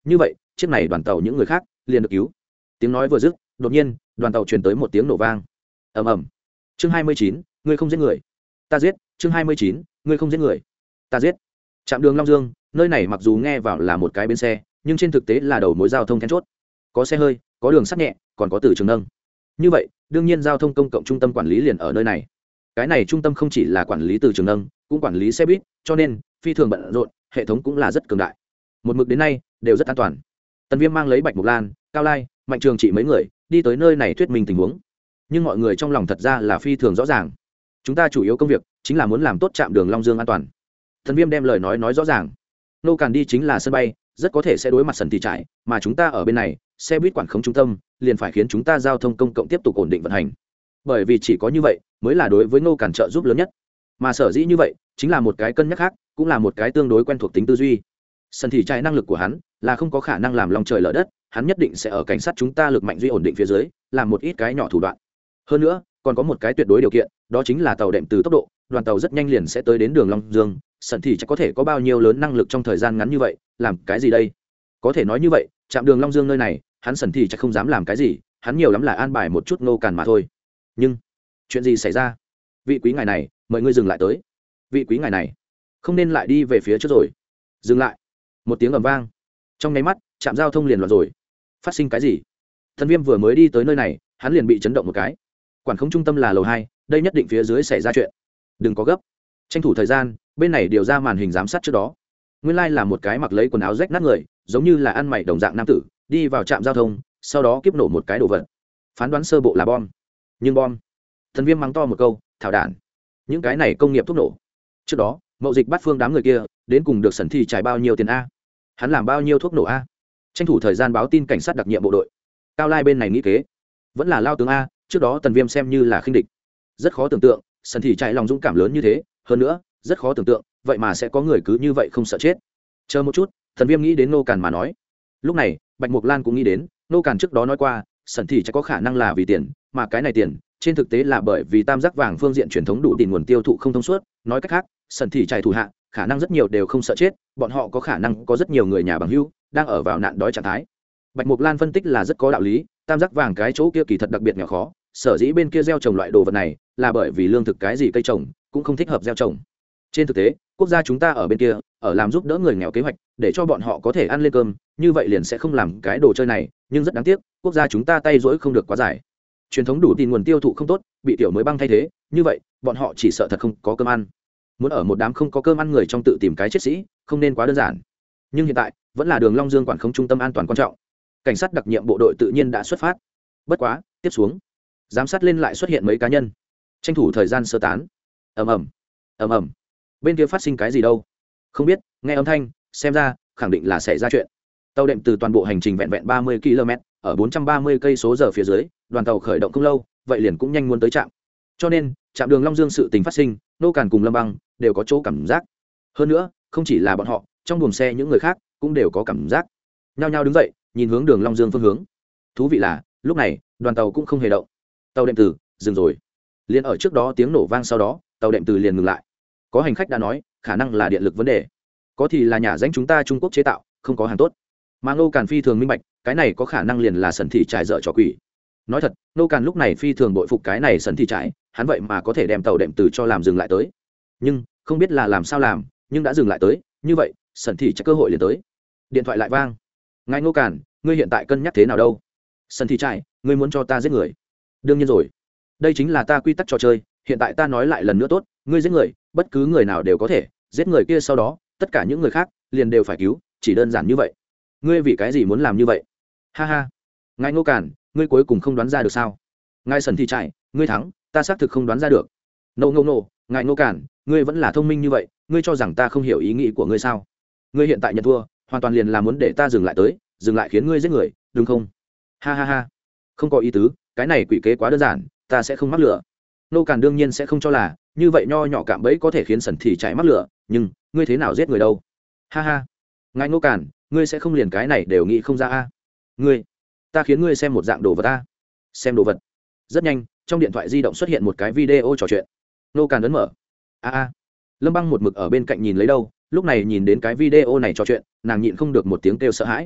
như vậy chiếc này đoàn tàu những người khác liền được cứu. Tiếng nói vừa dứt, đột nhiên đoàn tàu truyền tới một tiếng nổ vang. Ầm ầm. Chương hai mươi chín, ngươi không giết người, ta giết. Chương hai mươi chín, ngươi không giết người, ta giết. Trạm đường Long Dương, nơi này mặc dù nghe vào là một cái bến xe, nhưng trên thực tế là đầu mối giao thông then chốt. Có xe hơi, có đường sắt nhẹ, còn có từ trường nâng. Như vậy, đương nhiên giao thông công cộng trung tâm quản lý liền ở nơi này. Cái này trung tâm không chỉ là quản lý từ trường nâng, cũng quản lý xe buýt, cho nên phi thường bận rộn, hệ thống cũng là rất cường đại. Một mực đến nay đều rất an toàn. Tần Viêm mang lấy Bạch Mộc Lan, Cao Lai, Mạnh Trường Trị mấy người đi tới nơi này thuyết minh tình huống. Nhưng mọi người trong lòng thật ra là phi thường rõ ràng. Chúng ta chủ yếu công việc chính là muốn làm tốt trạm đường Long Dương an toàn. Tần Viêm đem lời nói nói rõ ràng. Nô Càn đi chính là sân bay, rất có thể sẽ đối mặt sân thị trại, mà chúng ta ở bên này, xe buýt quản khống trung tâm, liền phải khiến chúng ta giao thông công cộng tiếp tục ổn định vận hành. Bởi vì chỉ có như vậy mới là đối với Nô Càn trợ giúp lớn nhất. Mà sở dĩ như vậy, chính là một cái cân nhắc khác, cũng là một cái tương đối quen thuộc tính tư duy. Sân thị trại năng lực của hắn là không có khả năng làm lòng trời lở đất, hắn nhất định sẽ ở cảnh sát chúng ta lực mạnh duy ổn định phía dưới, làm một ít cái nhỏ thủ đoạn. Hơn nữa, còn có một cái tuyệt đối điều kiện, đó chính là tàu đệm từ tốc độ, đoàn tàu rất nhanh liền sẽ tới đến đường Long Dương, sân thị trại có thể có bao nhiêu lớn năng lực trong thời gian ngắn như vậy, làm cái gì đây? Có thể nói như vậy, trạm đường Long Dương nơi này, hắn sân thị trại không dám làm cái gì, hắn nhiều lắm là an bài một chút Nô Càn mà thôi. Nhưng chuyện gì xảy ra? Vị quý ngài này, mời ngươi dừng lại tới. Vị quý ngài này, không nên lại đi về phía trước rồi. Dừng lại. Một tiếng ầm vang, trong nháy mắt trạm giao thông liền loạn rồi. Phát sinh cái gì? Thần Viêm vừa mới đi tới nơi này, hắn liền bị chấn động một cái. Quản khống trung tâm là lầu hai, đây nhất định phía dưới xảy ra chuyện. Đừng có gấp, tranh thủ thời gian, bên này điều ra màn hình giám sát trước đó. Nguyên lai là một cái mặc lấy quần áo rách nát người, giống như là ăn mày đồng dạng nam tử, đi vào trạm giao thông, sau đó kiếp nổ một cái đồ vật. Phán đoán sơ bộ là bom. Nhưng bom. Thần Viêm mắng to một câu, thảo đản. Những cái này công nghiệp thuốc nổ. Trước đó, mậu dịch bắt phương đám người kia, đến cùng được sẩn thị trải bao nhiêu tiền a? Hắn làm bao nhiêu thuốc nổ a? Tranh thủ thời gian báo tin cảnh sát đặc nhiệm bộ đội. Cao Lai bên này nghĩ kế, vẫn là lao tướng a, trước đó Tần Viêm xem như là khinh địch. Rất khó tưởng tượng, sẩn thị trải lòng dũng cảm lớn như thế, hơn nữa, rất khó tưởng tượng, vậy mà sẽ có người cứ như vậy không sợ chết. Chờ một chút, Tần Viêm nghĩ đến Nô Càn mà nói. Lúc này, Bạch Mộc Lan cũng nghĩ đến, Nô Càn trước đó nói qua, sẩn thị trải có khả năng là vì tiền, mà cái này tiền trên thực tế là bởi vì tam giác vàng phương diện truyền thống đủ tiền nguồn tiêu thụ không thông suốt. Nói cách khác, sẩn thị trải thủ hạ khả năng rất nhiều đều không sợ chết, bọn họ có khả năng có rất nhiều người nhà bằng hữu đang ở vào nạn đói trạng thái. Bạch Mộc Lan phân tích là rất có đạo lý, tam giác vàng cái chỗ kia kỳ thật đặc biệt nghèo khó, sở dĩ bên kia gieo trồng loại đồ vật này là bởi vì lương thực cái gì cây trồng cũng không thích hợp gieo trồng. Trên thực tế, quốc gia chúng ta ở bên kia ở làm giúp đỡ người nghèo kế hoạch, để cho bọn họ có thể ăn lên cơm, như vậy liền sẽ không làm cái đồ chơi này, nhưng rất đáng tiếc, quốc gia chúng ta tay rỗi không được quá dài. Truyền thống đủ tiền nguồn tiêu thụ không tốt, bị tiểu mới băng thay thế, như vậy, bọn họ chỉ sợ thật không có cơm ăn. Muốn ở một đám không có cơm ăn người trong tự tìm cái chết sĩ, không nên quá đơn giản. Nhưng hiện tại, vẫn là đường Long Dương quản khống trung tâm an toàn quan trọng. Cảnh sát đặc nhiệm bộ đội tự nhiên đã xuất phát. Bất quá, tiếp xuống, giám sát lên lại xuất hiện mấy cá nhân, tranh thủ thời gian sơ tán. Ầm ầm, ầm ầm. Bên kia phát sinh cái gì đâu? Không biết, nghe âm thanh, xem ra khẳng định là xảy ra chuyện. Tàu đệm từ toàn bộ hành trình vẹn vẹn ba mươi ki lô mét, ở bốn trăm ba mươi cây số giờ phía dưới, đoàn tàu khởi động không lâu, vậy liền cũng nhanh muốn tới trạm. Cho nên, trạm đường Long Dương sự tình phát sinh, Nô Càn cùng Lâm Băng đều có chỗ cảm giác. Hơn nữa, không chỉ là bọn họ, trong buồng xe những người khác cũng đều có cảm giác. Nhao nhao đứng dậy, nhìn hướng đường Long Dương phương hướng. Thú vị là, lúc này, đoàn tàu cũng không hề động. Tàu đệm từ dừng rồi. Liên ở trước đó tiếng nổ vang sau đó, tàu đệm từ liền ngừng lại. Có hành khách đã nói, khả năng là điện lực vấn đề. Có thì là nhà danh chúng ta Trung Quốc chế tạo, không có hàng tốt. Mà Nô Càn phi thường minh bạch, cái này có khả năng liền là sẩn thị trải dở trò quỷ. Nói thật, Nô Càn lúc này phi thường bội phục cái này sẩn thị trải, hắn vậy mà có thể đem tàu đệm từ cho làm dừng lại tới. Nhưng không biết là làm sao làm, nhưng đã dừng lại tới, như vậy sẩn thị trải cơ hội liền tới. Điện thoại lại vang. Ngài Nô Càn, ngươi hiện tại cân nhắc thế nào đâu? Sẩn thị trải, ngươi muốn cho ta giết người? Đương nhiên rồi, đây chính là ta quy tắc trò chơi. Hiện tại ta nói lại lần nữa tốt, ngươi giết người, bất cứ người nào đều có thể giết người kia, sau đó tất cả những người khác liền đều phải cứu, chỉ đơn giản như vậy. Ngươi vì cái gì muốn làm như vậy? Ha ha, ngài Ngô Càn, ngươi cuối cùng không đoán ra được sao? Ngài Sẩn thị trại, ngươi thắng, ta xác thực không đoán ra được. Nô Ngô Nô, ngài Ngô Càn, ngươi vẫn là thông minh như vậy, ngươi cho rằng ta không hiểu ý nghĩ của ngươi sao? Ngươi hiện tại nhận thua, hoàn toàn liền là muốn để ta dừng lại tới, dừng lại khiến ngươi giết người, đúng không? Ha ha ha, không có ý tứ, cái này quỷ kế quá đơn giản, ta sẽ không mắc lửa. Nô Càn đương nhiên sẽ không cho là như vậy nho nhỏ cạm bẫy có thể khiến Sẩn thị trại mắc lửa, nhưng ngươi thế nào giết người đâu? Ha ha, ngài Nô Càn, ngươi sẽ không liền cái này đều nghĩ không ra a? Ngươi, ta khiến ngươi xem một dạng đồ vật a. Xem đồ vật. Rất nhanh, trong điện thoại di động xuất hiện một cái video trò chuyện. Nô Càn ấn mở. A a. Lâm Băng một mực ở bên cạnh nhìn lấy đâu, lúc này nhìn đến cái video này trò chuyện, nàng nhịn không được một tiếng kêu sợ hãi.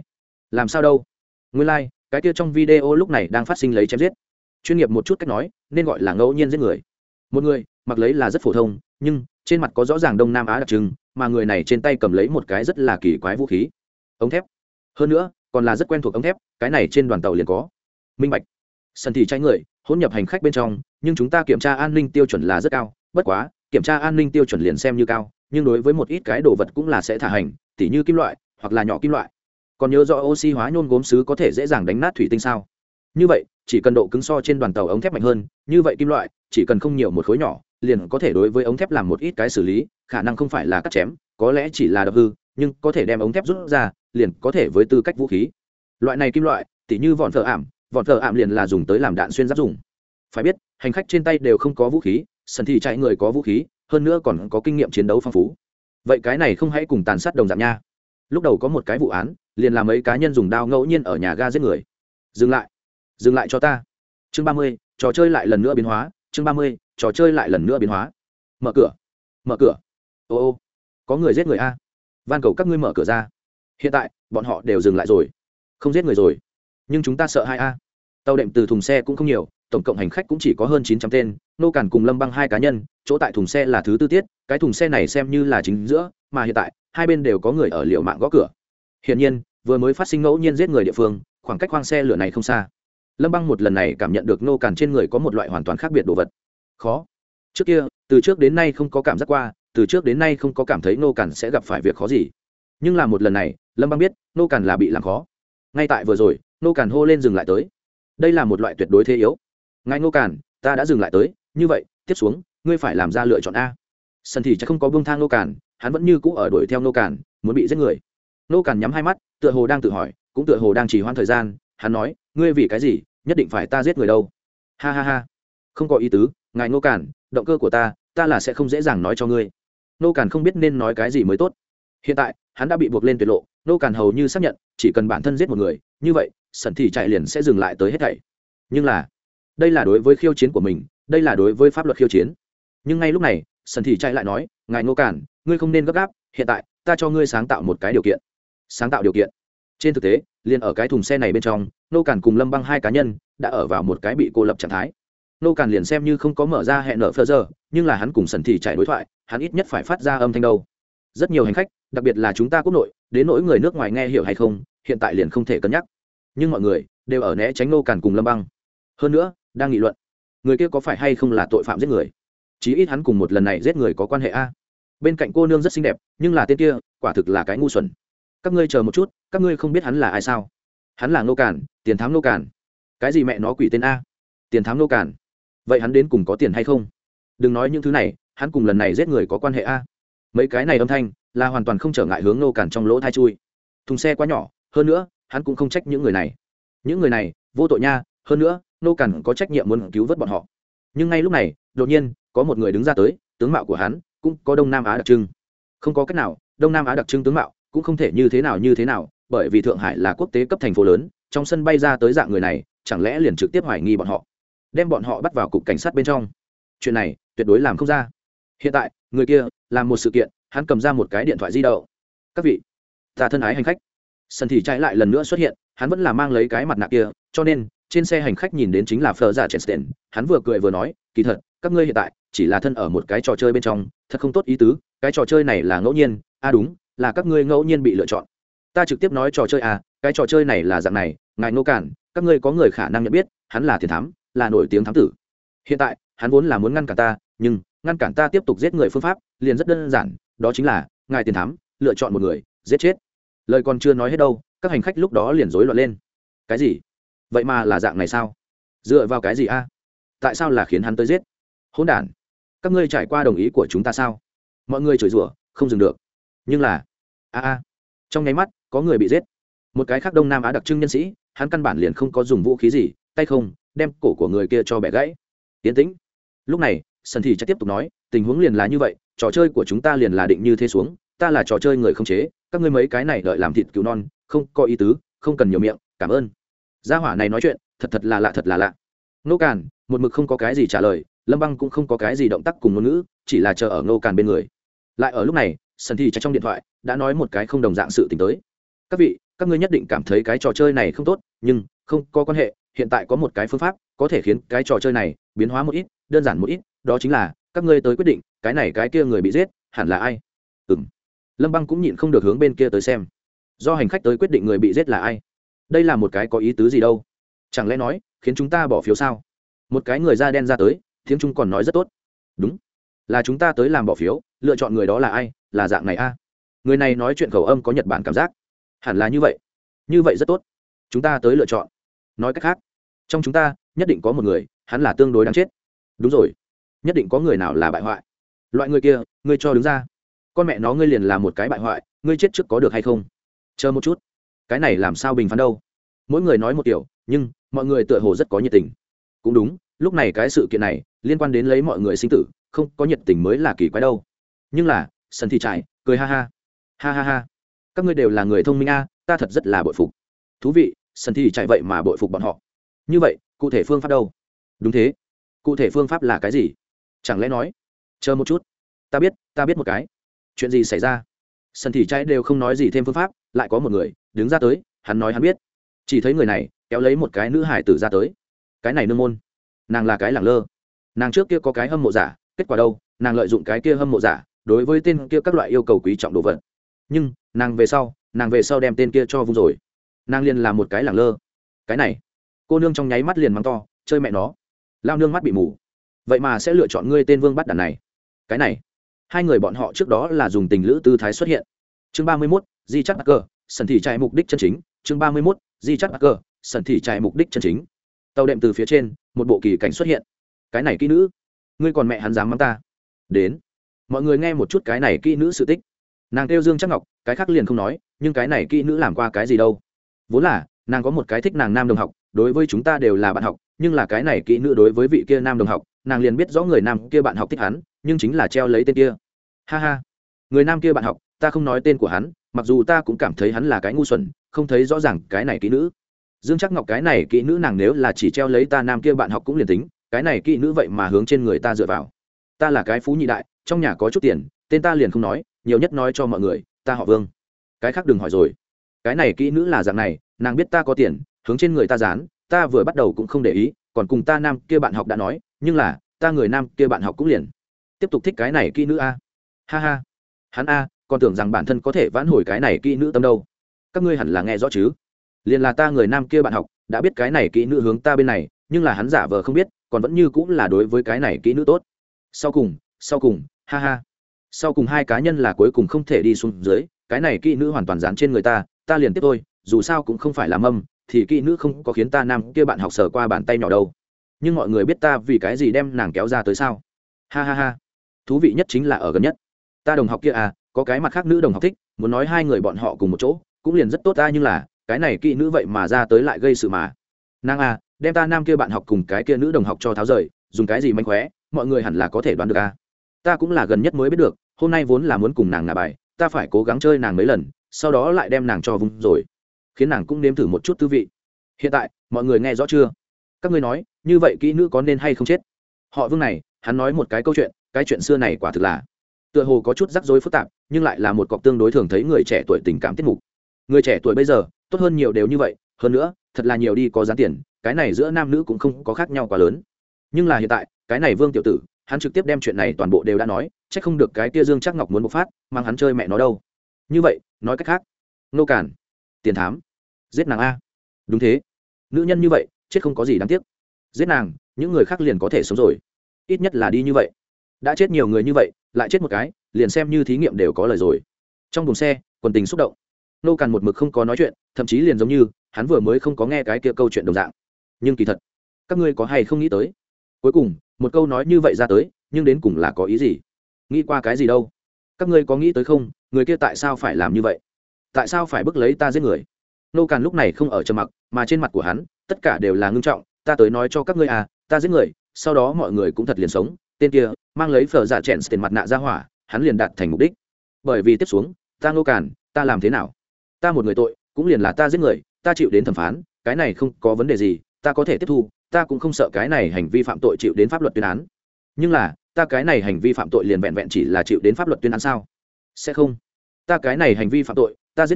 làm sao đâu? Nguyên lai cái kia trong video lúc này đang phát sinh lấy chém giết. Chuyên nghiệp một chút cách nói nên gọi là ngẫu nhiên giết người. Một người mặc lấy là rất phổ thông, nhưng trên mặt có rõ ràng Đông Nam Á đặc trưng, mà người này trên tay cầm lấy một cái rất là kỳ quái vũ khí, ống thép. Hơn nữa còn là rất quen thuộc ống thép, cái này trên đoàn tàu liền có. Minh bạch. Sân thì trái người hỗn nhập hành khách bên trong, nhưng chúng ta kiểm tra an ninh tiêu chuẩn là rất cao, bất quá kiểm tra an ninh tiêu chuẩn liền xem như cao, nhưng đối với một ít cái đồ vật cũng là sẽ thả hành, tỉ như kim loại hoặc là nhỏ kim loại. Còn nhớ rõ oxy hóa nhôm gốm sứ có thể dễ dàng đánh nát thủy tinh sao? Như vậy chỉ cần độ cứng so trên đoàn tàu ống thép mạnh hơn, như vậy kim loại chỉ cần không nhiều một khối nhỏ liền có thể đối với ống thép làm một ít cái xử lý, khả năng không phải là cắt chém, có lẽ chỉ là đập hư, nhưng có thể đem ống thép rút ra liền có thể với tư cách vũ khí. Loại này kim loại tỉ như vòn thợ ảm, vòn thợ ảm liền là dùng tới làm đạn xuyên giáp dùng. Phải biết hành khách trên tay đều không có vũ khí, sân thì chạy người có vũ khí, hơn nữa còn có kinh nghiệm chiến đấu phong phú. Vậy cái này không hãy cùng tàn sát đồng dạng nha. Lúc đầu có một cái vụ án liền là mấy cá nhân dùng đao ngẫu nhiên ở nhà ga giết người. Dừng lại, dừng lại cho ta. Chương ba mươi, trò chơi lại lần nữa biến hóa. Chương ba mươi, trò chơi lại lần nữa biến hóa. Mở cửa, mở cửa. Ô ô, có người giết người a. Van cầu các ngươi mở cửa ra. Hiện tại bọn họ đều dừng lại rồi, không giết người rồi, nhưng chúng ta sợ hai a. Tàu đệm từ thùng xe cũng không nhiều, tổng cộng hành khách cũng chỉ có hơn chín trăm tên, nô cản cùng Lâm Băng hai cá nhân, chỗ tại thùng xe là thứ tư tiết, cái thùng xe này xem như là chính giữa, mà hiện tại hai bên đều có người ở liều mạng gõ cửa. Hiển nhiên, vừa mới phát sinh ngẫu nhiên giết người địa phương, khoảng cách khoang xe lửa này không xa. Lâm Băng một lần này cảm nhận được nô cản trên người có một loại hoàn toàn khác biệt đồ vật. Khó. Trước kia, từ trước đến nay không có cảm giác qua, từ trước đến nay không có cảm thấy nô cản sẽ gặp phải việc khó gì. Nhưng là một lần này, Lâm Băng biết, nô cản là bị làm khó. Ngay tại vừa rồi, nô cản hô lên dừng lại tới. Đây là một loại tuyệt đối thế yếu. Ngài nô cản, ta đã dừng lại tới, như vậy, tiếp xuống, ngươi phải làm ra lựa chọn a. Sân thì chắc không có buông thang nô cản, hắn vẫn như cũ ở đuổi theo nô cản, muốn bị giết người. Nô cản nhắm hai mắt, tựa hồ đang tự hỏi, cũng tựa hồ đang trì hoãn thời gian, hắn nói, ngươi vì cái gì nhất định phải ta giết người đâu? Ha ha ha, không có ý tứ, ngài nô cản, động cơ của ta, ta là sẽ không dễ dàng nói cho ngươi. Nô cản không biết nên nói cái gì mới tốt. Hiện tại hắn đã bị buộc lên tuyệt lộ, nô cản hầu như xác nhận chỉ cần bản thân giết một người, như vậy sân thì chạy liền sẽ dừng lại tới hết thảy. Nhưng là đây là đối với khiêu chiến của mình, đây là đối với pháp luật khiêu chiến. Nhưng ngay lúc này sân thì chạy lại nói, ngài nô cản, ngươi không nên gấp gáp, hiện tại ta cho ngươi sáng tạo một cái điều kiện. Sáng tạo điều kiện? Trên thực tế liền ở cái thùng xe này bên trong, nô cản cùng Lâm Băng hai cá nhân đã ở vào một cái bị cô lập trạng thái. Nô cản liền xem như không có mở ra hẹn nở phơ giờ, nhưng là hắn cùng sân thì chạy đối thoại, hắn ít nhất phải phát ra âm thanh đâu. Rất nhiều hành khách, đặc biệt là chúng ta quốc nội, đến nỗi người nước ngoài nghe hiểu hay không, hiện tại liền không thể cân nhắc. Nhưng mọi người đều ở né tránh nô cản cùng Lâm Băng. Hơn nữa đang nghị luận người kia có phải hay không là tội phạm giết người, chí ít hắn cùng một lần này giết người có quan hệ a. Bên cạnh cô nương rất xinh đẹp, nhưng là tên kia quả thực là cái ngu xuẩn. Các ngươi chờ một chút, các ngươi không biết hắn là ai sao? Hắn là nô cản, tiền thám nô cản. Cái gì mẹ nó quỷ tên a? Tiền thám nô cản. Vậy hắn đến cùng có tiền hay không? Đừng nói những thứ này, hắn cùng lần này giết người có quan hệ a. Mấy cái này âm thanh là hoàn toàn không trở ngại hướng nô cản trong lỗ thai chui. Thùng xe quá nhỏ, hơn nữa hắn cũng không trách những người này. Những người này vô tội nha, hơn nữa nô cản có trách nhiệm muốn cứu vớt bọn họ. Nhưng ngay lúc này đột nhiên có một người đứng ra tới, tướng mạo của hắn cũng có Đông Nam Á đặc trưng. Không có cách nào, Đông Nam Á đặc trưng tướng mạo cũng không thể như thế nào như thế nào, bởi vì Thượng Hải là quốc tế cấp thành phố lớn, trong sân bay ra tới dạng người này, chẳng lẽ liền trực tiếp hoài nghi bọn họ, đem bọn họ bắt vào cục cảnh sát bên trong? Chuyện này tuyệt đối làm không ra. Hiện tại người kia làm một sự kiện, hắn cầm ra một cái điện thoại di động. Các vị, ta thân ái hành khách. Sân thì trái lại lần nữa xuất hiện, hắn vẫn là mang lấy cái mặt nạ kia, cho nên trên xe hành khách nhìn đến chính là Fleur giả Chester. Hắn vừa cười vừa nói, kỳ thật các ngươi hiện tại chỉ là thân ở một cái trò chơi bên trong, thật không tốt ý tứ, cái trò chơi này là ngẫu nhiên. À đúng, là các ngươi ngẫu nhiên bị lựa chọn. Ta trực tiếp nói trò chơi à, cái trò chơi này là dạng này, ngài nô cản, các ngươi có người khả năng nhận biết, hắn là tiền thám, là nổi tiếng thám tử. Hiện tại hắn vốn là muốn ngăn cản ta, nhưng ngăn cản ta tiếp tục giết người phương pháp liền rất đơn giản, đó chính là ngài tiền thám lựa chọn một người giết chết. Lời còn chưa nói hết đâu, các hành khách lúc đó liền rối loạn lên. Cái gì? Vậy mà là dạng này sao? Dựa vào cái gì a? Tại sao là khiến hắn tới giết? Hỗn đản! Các ngươi trải qua đồng ý của chúng ta sao? Mọi người chửi rủa không dừng được. Nhưng là a a trong nháy mắt có người bị giết. Một cái khác Đông Nam Á đặc trưng nhân sĩ, hắn căn bản liền không có dùng vũ khí gì, tay không đem cổ của người kia cho bẻ gãy. Tiến tĩnh. Lúc này sân thì chắc tiếp tục nói, tình huống liền là như vậy, trò chơi của chúng ta liền là định như thế xuống, ta là trò chơi người không chế, các ngươi mấy cái này đợi làm thịt cứu non, không có ý tứ, không cần nhiều miệng, cảm ơn. Gia hỏa này nói chuyện thật thật là lạ, thật là lạ. Nô càn một mực không có cái gì trả lời, Lâm Băng cũng không có cái gì động tác cùng ngôn ngữ, chỉ là chờ ở nô càn bên người. Lại ở lúc này sân thì chắc trong điện thoại đã nói một cái không đồng dạng sự tình tới. Các vị, các ngươi nhất định cảm thấy cái trò chơi này không tốt nhưng không có quan hệ, hiện tại có một cái phương pháp có thể khiến cái trò chơi này biến hóa một ít, đơn giản một ít, đó chính là các ngươi tới quyết định cái này cái kia người bị giết hẳn là ai. Ừm. Lâm Băng cũng nhịn không được hướng bên kia tới xem, do hành khách tới quyết định người bị giết là ai. Đây là một cái có ý tứ gì đâu, chẳng lẽ nói khiến chúng ta bỏ phiếu sao? Một cái người da đen ra tới, tiếng Trung còn nói rất tốt. Đúng, là chúng ta tới làm bỏ phiếu, lựa chọn người đó là ai, là dạng này a. Người này nói chuyện khẩu âm có Nhật Bản cảm giác, hẳn là như vậy. Như vậy rất tốt, chúng ta tới lựa chọn. Nói cách khác, trong chúng ta nhất định có một người hắn là tương đối đáng chết. Đúng rồi, nhất định có người nào là bại hoại. Loại người kia ngươi cho đứng ra. Con mẹ nó, ngươi liền là một cái bại hoại, ngươi chết trước có được hay không? Chờ một chút, cái này làm sao bình phán đâu? Mỗi người nói một kiểu, nhưng mọi người tựa hồ rất có nhiệt tình. Cũng đúng, lúc này cái sự kiện này liên quan đến lấy mọi người sinh tử, không có nhiệt tình mới là kỳ quái đâu. Nhưng là Sân Thị Trại cười ha ha ha ha ha, các ngươi đều là người thông minh a, ta thật rất là bội phục. Thú vị, Sân Thị Trại vậy mà bội phục bọn họ. Như vậy cụ thể phương pháp đâu? Đúng thế, cụ thể phương pháp là cái gì? Chẳng lẽ nói, chờ một chút, ta biết ta biết một cái. Chuyện gì xảy ra? Sân Thị Trại đều không nói gì thêm phương pháp, lại có một người đứng ra tới, hắn nói hắn biết. Chỉ thấy người này kéo lấy một cái nữ hải tử ra tới. Cái này nương môn, nàng là cái lẳng lơ. Nàng trước kia có cái hâm mộ giả, kết quả đâu, nàng lợi dụng cái kia hâm mộ giả đối với tên kia các loại yêu cầu quý trọng đồ vật. Nhưng nàng về sau nàng về sau đem tên kia cho vung rồi. Nàng liền làm một cái lẳng lơ. Cái này cô nương trong nháy mắt liền mắng to, chơi mẹ nó, lao nương mắt bị mù, vậy mà sẽ lựa chọn ngươi tên vương bắt đàn này. Cái này hai người bọn họ trước đó là dùng tình lữ tư thái xuất hiện. Chương ba mươi mốt, di chắc cờ Sân Thị Trại mục đích chân chính. Chương ba mươi mốt, di chắc cờ Sân Thị Trại mục đích chân chính. Tàu đệm từ phía trên một bộ kỳ cảnh xuất hiện. Cái này kỹ nữ, ngươi còn mẹ hắn dám mắng ta? Đến, mọi người nghe một chút cái này kỹ nữ sự tích. Nàng kêu Dương Chắc Ngọc, cái khác liền không nói, nhưng cái này kỹ nữ làm qua cái gì đâu? Vốn là nàng có một cái thích nàng nam đồng học, đối với chúng ta đều là bạn học, nhưng là cái này kỹ nữ đối với vị kia nam đồng học, nàng liền biết rõ người nam kia bạn học thích hắn, nhưng chính là treo lấy tên kia. Ha ha, người nam kia bạn học, ta không nói tên của hắn, mặc dù ta cũng cảm thấy hắn là cái ngu xuẩn, không thấy rõ ràng cái này kỹ nữ. Dương Chắc Ngọc, cái này kỹ nữ nàng nếu là chỉ treo lấy ta nam kia bạn học cũng liền tính, cái này kỹ nữ vậy mà hướng trên người ta dựa vào. Ta là cái phú nhị đại, trong nhà có chút tiền, tên ta liền không nói, nhiều nhất nói cho mọi người ta họ Vương, cái khác đừng hỏi rồi. Cái này kỹ nữ là dạng này, nàng biết ta có tiền, hướng trên người ta dán, ta vừa bắt đầu cũng không để ý, còn cùng ta nam kia bạn học đã nói, nhưng là ta người nam kia bạn học cũng liền tiếp tục thích cái này kỹ nữ a. Ha ha, hắn a còn tưởng rằng bản thân có thể vãn hồi cái này kỹ nữ tâm đâu. Các ngươi hẳn là nghe rõ chứ, liền là ta người nam kia bạn học đã biết cái này kỹ nữ hướng ta bên này, nhưng là hắn giả vờ không biết, còn vẫn như cũng là đối với cái này kỹ nữ tốt. Sau cùng sau cùng ha ha, sau cùng hai cá nhân là cuối cùng không thể đi xuống dưới, cái này kỹ nữ hoàn toàn dán trên người ta, ta liền tiếp thôi, dù sao cũng không phải là mâm, thì kỹ nữ không có khiến ta nam kia bạn học sờ qua bàn tay nhỏ đâu. Nhưng mọi người biết ta vì cái gì đem nàng kéo ra tới sao? Ha ha ha, thú vị nhất chính là ở gần nhất ta đồng học kia à, có cái mặt khác nữ đồng học thích, muốn nói hai người bọn họ cùng một chỗ cũng liền rất tốt ta, nhưng là cái này kỹ nữ vậy mà ra tới lại gây sự mà. Nàng à đem ta nam kia bạn học cùng cái kia nữ đồng học cho tháo rời, dùng cái gì mánh khóe, mọi người hẳn là có thể đoán được à. Ta cũng là gần nhất mới biết được, hôm nay vốn là muốn cùng nàng nạ bài, ta phải cố gắng chơi nàng mấy lần, sau đó lại đem nàng cho vung rồi, khiến nàng cũng nếm thử một chút tư vị. Hiện tại mọi người nghe rõ chưa? Các ngươi nói như vậy kỹ nữ có nên hay không chết? Họ Vương này hắn nói một cái câu chuyện, cái chuyện xưa này quả thực là tựa hồ có chút rắc rối phức tạp, nhưng lại là một cọc tương đối thường thấy người trẻ tuổi tình cảm tiết mục. Người trẻ tuổi bây giờ tốt hơn nhiều đều như vậy, hơn nữa thật là nhiều đi có giá tiền, cái này giữa nam nữ cũng không có khác nhau quá lớn. Nhưng là hiện tại cái này Vương tiểu tử hắn trực tiếp đem chuyện này toàn bộ đều đã nói, chắc không được cái kia Dương Chắc Ngọc muốn bộc phát, mang hắn chơi mẹ nó đâu. Như vậy nói cách khác, nô cản, tiền thám, giết nàng a. Đúng thế, nữ nhân như vậy chết không có gì đáng tiếc, giết nàng những người khác liền có thể sống rồi, ít nhất là đi như vậy. Đã chết nhiều người như vậy lại chết một cái, liền xem như thí nghiệm đều có lời rồi. Trong buồng xe quần tình xúc động, nô càn một mực không có nói chuyện, thậm chí liền giống như hắn vừa mới không có nghe cái kia câu chuyện đồng dạng. Nhưng kỳ thật các ngươi có hay không nghĩ tới, cuối cùng một câu nói như vậy ra tới, nhưng đến cùng là có ý gì? Nghĩ qua cái gì đâu? Các ngươi có nghĩ tới không, người kia tại sao phải làm như vậy? Tại sao phải bức lấy ta giết người? Nô càn lúc này không ở trầm mặc, mà trên mặt của hắn tất cả đều là ngưng trọng. Ta tới nói cho các ngươi à, ta giết người, sau đó mọi người cũng thật liền sống. Tên kia mang lấy phở dạ chèn tiền mặt nạ ra hỏa, hắn liền đạt thành mục đích. Bởi vì tiếp xuống ta Nô càn, ta làm thế nào? Ta một người tội cũng liền là ta giết người, ta chịu đến thẩm phán, cái này không có vấn đề gì, ta có thể tiếp thu, ta cũng không sợ cái này hành vi phạm tội chịu đến pháp luật tuyên án. Nhưng là ta cái này hành vi phạm tội liền vẹn vẹn chỉ là chịu đến pháp luật tuyên án sao? Sẽ không. Ta cái này hành vi phạm tội, ta giết người,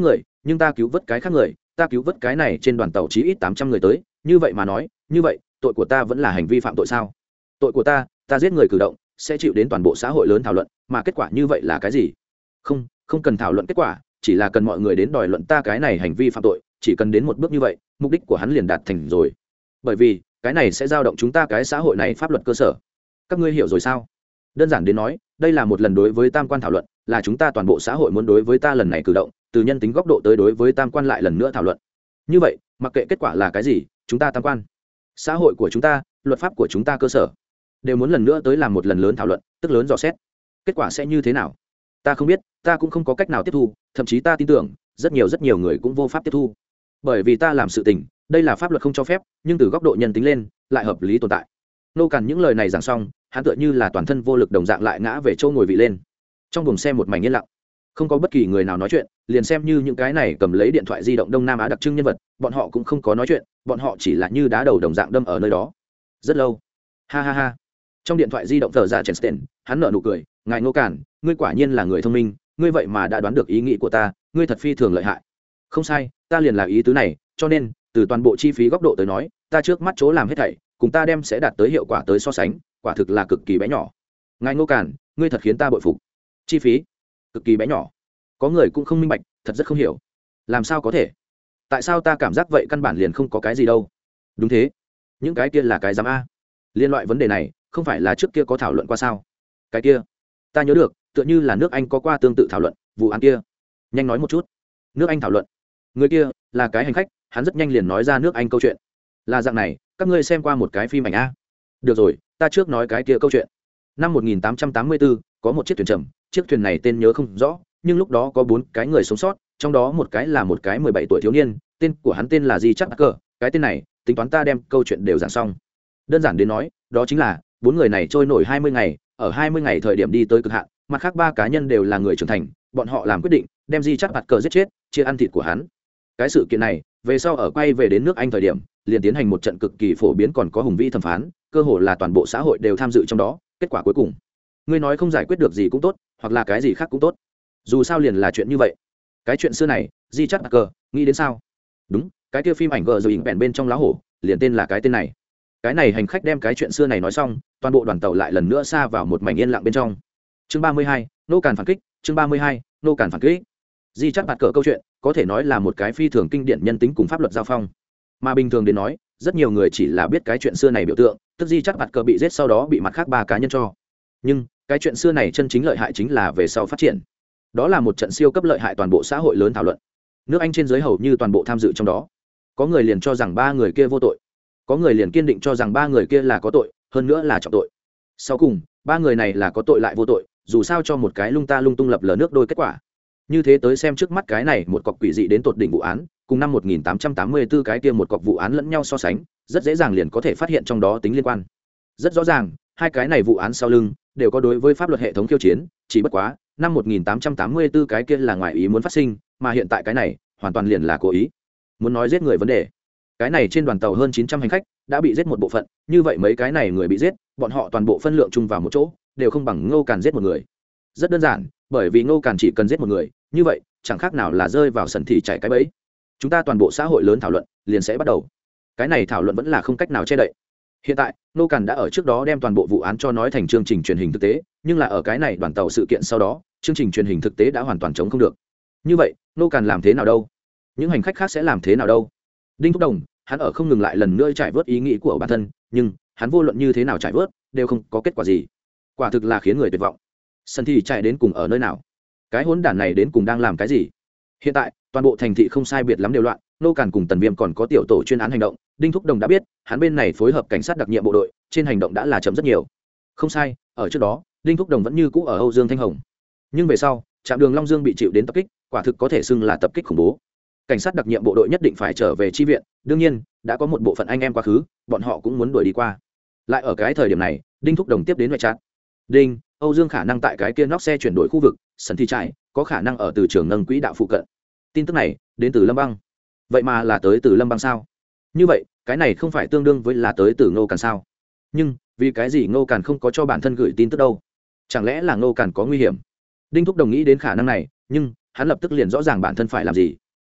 nhưng ta cứu vớt cái khác người, ta cứu vớt cái này trên đoàn tàu chí ít tám trăm người tới, như vậy mà nói, như vậy tội của ta vẫn là hành vi phạm tội sao? Tội của ta, ta giết người cử động sẽ chịu đến toàn bộ xã hội lớn thảo luận, mà kết quả như vậy là cái gì? Không, không cần thảo luận kết quả, chỉ là cần mọi người đến đòi luận ta cái này hành vi phạm tội, chỉ cần đến một bước như vậy, mục đích của hắn liền đạt thành rồi. Bởi vì cái này sẽ dao động chúng ta cái xã hội này pháp luật cơ sở. Các ngươi hiểu rồi sao? Đơn giản đến nói, đây là một lần đối với tam quan thảo luận, là chúng ta toàn bộ xã hội muốn đối với ta lần này cử động, từ nhân tính góc độ tới đối với tam quan lại lần nữa thảo luận. Như vậy, mặc kệ kết quả là cái gì, chúng ta tam quan, xã hội của chúng ta, luật pháp của chúng ta cơ sở, đều muốn lần nữa tới làm một lần lớn thảo luận, tức lớn dò xét. Kết quả sẽ như thế nào? Ta không biết, ta cũng không có cách nào tiếp thu, thậm chí ta tin tưởng, rất nhiều rất nhiều người cũng vô pháp tiếp thu. Bởi vì ta làm sự tình, đây là pháp luật không cho phép, nhưng từ góc độ nhân tính lên, lại hợp lý tồn tại. Nô Càn những lời này giảng xong, hắn tựa như là toàn thân vô lực đồng dạng lại ngã về chỗ ngồi vị lên. Trong buồng xe một mảnh yên lặng, không có bất kỳ người nào nói chuyện, liền xem như những cái này cầm lấy điện thoại di động Đông Nam Á đặc trưng nhân vật, bọn họ cũng không có nói chuyện, bọn họ chỉ là như đá đầu đồng dạng đâm ở nơi đó. Rất lâu. Ha ha ha. Trong điện thoại di động thở ra Chester, hắn nở nụ cười, "Ngài Ngô Càn, ngươi quả nhiên là người thông minh, ngươi vậy mà đã đoán được ý nghĩ của ta, ngươi thật phi thường lợi hại." "Không sai, ta liền là ý tứ này, cho nên, từ toàn bộ chi phí góc độ tới nói, ta trước mắt chỗ làm hết thảy, cùng ta đem sẽ đạt tới hiệu quả tới so sánh, quả thực là cực kỳ bé nhỏ." "Ngài Ngô Càn, ngươi thật khiến ta bội phục." "Chi phí cực kỳ bé nhỏ?" Có người cũng không minh bạch, thật rất không hiểu. Làm sao có thể? Tại sao ta cảm giác vậy căn bản liền không có cái gì đâu? Đúng thế, những cái kia là cái giám a. Liên loại vấn đề này, không phải là trước kia có thảo luận qua sao? Cái kia, ta nhớ được, tựa như là nước Anh có qua tương tự thảo luận, vụ án kia. Nhanh nói một chút. Nước Anh thảo luận. Người kia là cái hành khách, hắn rất nhanh liền nói ra nước Anh câu chuyện. Là dạng này, các ngươi xem qua một cái phim ảnh a. Được rồi, ta trước nói cái kia câu chuyện. Năm một nghìn tám trăm tám mươi tư, có một chiếc thuyền trầm, chiếc thuyền này tên nhớ không rõ, nhưng lúc đó có bốn cái người sống sót, trong đó một cái là một cái mười bảy tuổi thiếu niên, tên của hắn tên là Di Chắc Cờ, cái tên này, tính toán ta đem câu chuyện đều giảng xong. Đơn giản đến nói, đó chính là bốn người này trôi nổi hai mươi ngày, ở hai mươi ngày thời điểm đi tới cực hạn, mặt khác ba cá nhân đều là người trưởng thành, bọn họ làm quyết định đem Di Chắc Cờ giết chết, chia ăn thịt của hắn. Cái sự kiện này, về sau ở quay về đến nước Anh thời điểm, liền tiến hành một trận cực kỳ phổ biến còn có hùng vĩ thẩm phán, cơ hồ là toàn bộ xã hội đều tham dự trong đó, kết quả cuối cùng, ngươi nói không giải quyết được gì cũng tốt, hoặc là cái gì khác cũng tốt, dù sao liền là chuyện như vậy. Cái chuyện xưa này, Di Chắc Cờ, nghĩ đến sao? Đúng, cái kia phim ảnh gờ rồi bèn bên trong lá hổ, liền tên là cái tên này. Cái này hành khách đem cái chuyện xưa này nói xong, toàn bộ đoàn tàu lại lần nữa xa vào một mảnh yên lặng bên trong. Chương ba mươi hai, nô càn phản kích. Chương ba mươi hai, nô càn phản kích. Di Chắc Cờ câu chuyện, có thể nói là một cái phi thường kinh điển nhân tính cùng pháp luật giao phong. Mà bình thường đến nói, rất nhiều người chỉ là biết cái chuyện xưa này biểu tượng, tức Di Chắc Cờ bị giết sau đó bị mặt khác ba cá nhân cho. Nhưng cái chuyện xưa này chân chính lợi hại chính là về sau phát triển. Đó là một trận siêu cấp lợi hại toàn bộ xã hội lớn thảo luận. Nước Anh trên dưới hầu như toàn bộ tham dự trong đó. Có người liền cho rằng ba người kia vô tội, có người liền kiên định cho rằng ba người kia là có tội, hơn nữa là trọng tội. Sau cùng, ba người này là có tội lại vô tội, dù sao cho một cái lung ta lung tung lập lờ nước đôi kết quả. Như thế tới xem trước mắt cái này một cọc quỷ dị đến tột đỉnh vụ án, cùng năm một nghìn tám trăm tám mươi tư cái kia một cọc vụ án lẫn nhau so sánh, rất dễ dàng liền có thể phát hiện trong đó tính liên quan. Rất rõ ràng, hai cái này vụ án sau lưng đều có đối với pháp luật hệ thống khiêu chiến, chỉ bất quá, năm một nghìn tám trăm tám mươi tư cái kia là ngoài ý muốn phát sinh, mà hiện tại cái này hoàn toàn liền là cố ý. Muốn nói giết người vấn đề, cái này trên đoàn tàu hơn chín trăm hành khách đã bị giết một bộ phận, như vậy mấy cái này người bị giết, bọn họ toàn bộ phân lượng chung vào một chỗ, đều không bằng Ngô Càn giết một người. Rất đơn giản, bởi vì Ngô Càn chỉ cần giết một người, như vậy chẳng khác nào là rơi vào sần thì chạy cái bẫy. Chúng ta toàn bộ xã hội lớn thảo luận liền sẽ bắt đầu. Cái này thảo luận vẫn là không cách nào che đậy. Hiện tại, Ngô Càn đã ở trước đó đem toàn bộ vụ án cho nói thành chương trình truyền hình thực tế, nhưng là ở cái này đoàn tàu sự kiện sau đó, chương trình truyền hình thực tế đã hoàn toàn chống không được. Như vậy, Ngô Càn làm thế nào đâu? Những hành khách khác sẽ làm thế nào đâu? Đinh Thúc Đồng, hắn ở không ngừng lại lần nữa trải vớt ý nghĩ của bản thân, nhưng hắn vô luận như thế nào trải vớt, đều không có kết quả gì. Quả thực là khiến người tuyệt vọng. Sân thì chạy đến cùng ở nơi nào? Cái hỗn đản này đến cùng đang làm cái gì? Hiện tại, toàn bộ thành thị không sai biệt lắm đều loạn, Ngô Càn cùng Tần Viêm còn có tiểu tổ chuyên án hành động, Đinh Thúc Đồng đã biết, hắn bên này phối hợp cảnh sát đặc nhiệm bộ đội, trên hành động đã là chậm rất nhiều. Không sai, ở trước đó, Đinh Thúc Đồng vẫn như cũ ở Âu Dương Thanh Hồng. Nhưng về sau, trạm đường Long Dương bị chịu đến tập kích, quả thực có thể xưng là tập kích khủng bố. Cảnh sát đặc nhiệm bộ đội nhất định phải trở về chi viện, đương nhiên, đã có một bộ phận anh em quá khứ, bọn họ cũng muốn đuổi đi qua. Lại ở cái thời điểm này, Đinh Thúc Đồng tiếp đến ngoại trát. Đinh, Âu Dương khả năng tại cái kia nóc xe chuyển đổi khu vực, sân thi trại, có khả năng ở từ trường nâng quỹ đạo phụ cận. Tin tức này đến từ Lâm Băng. Vậy mà là tới từ Lâm Băng sao? Như vậy, cái này không phải tương đương với là tới từ Ngô Càn sao? Nhưng, vì cái gì Ngô Càn không có cho bản thân gửi tin tức đâu? Chẳng lẽ là Ngô Càn có nguy hiểm? Đinh Thúc Đồng nghĩ đến khả năng này, nhưng hắn lập tức liền rõ ràng bản thân phải làm gì.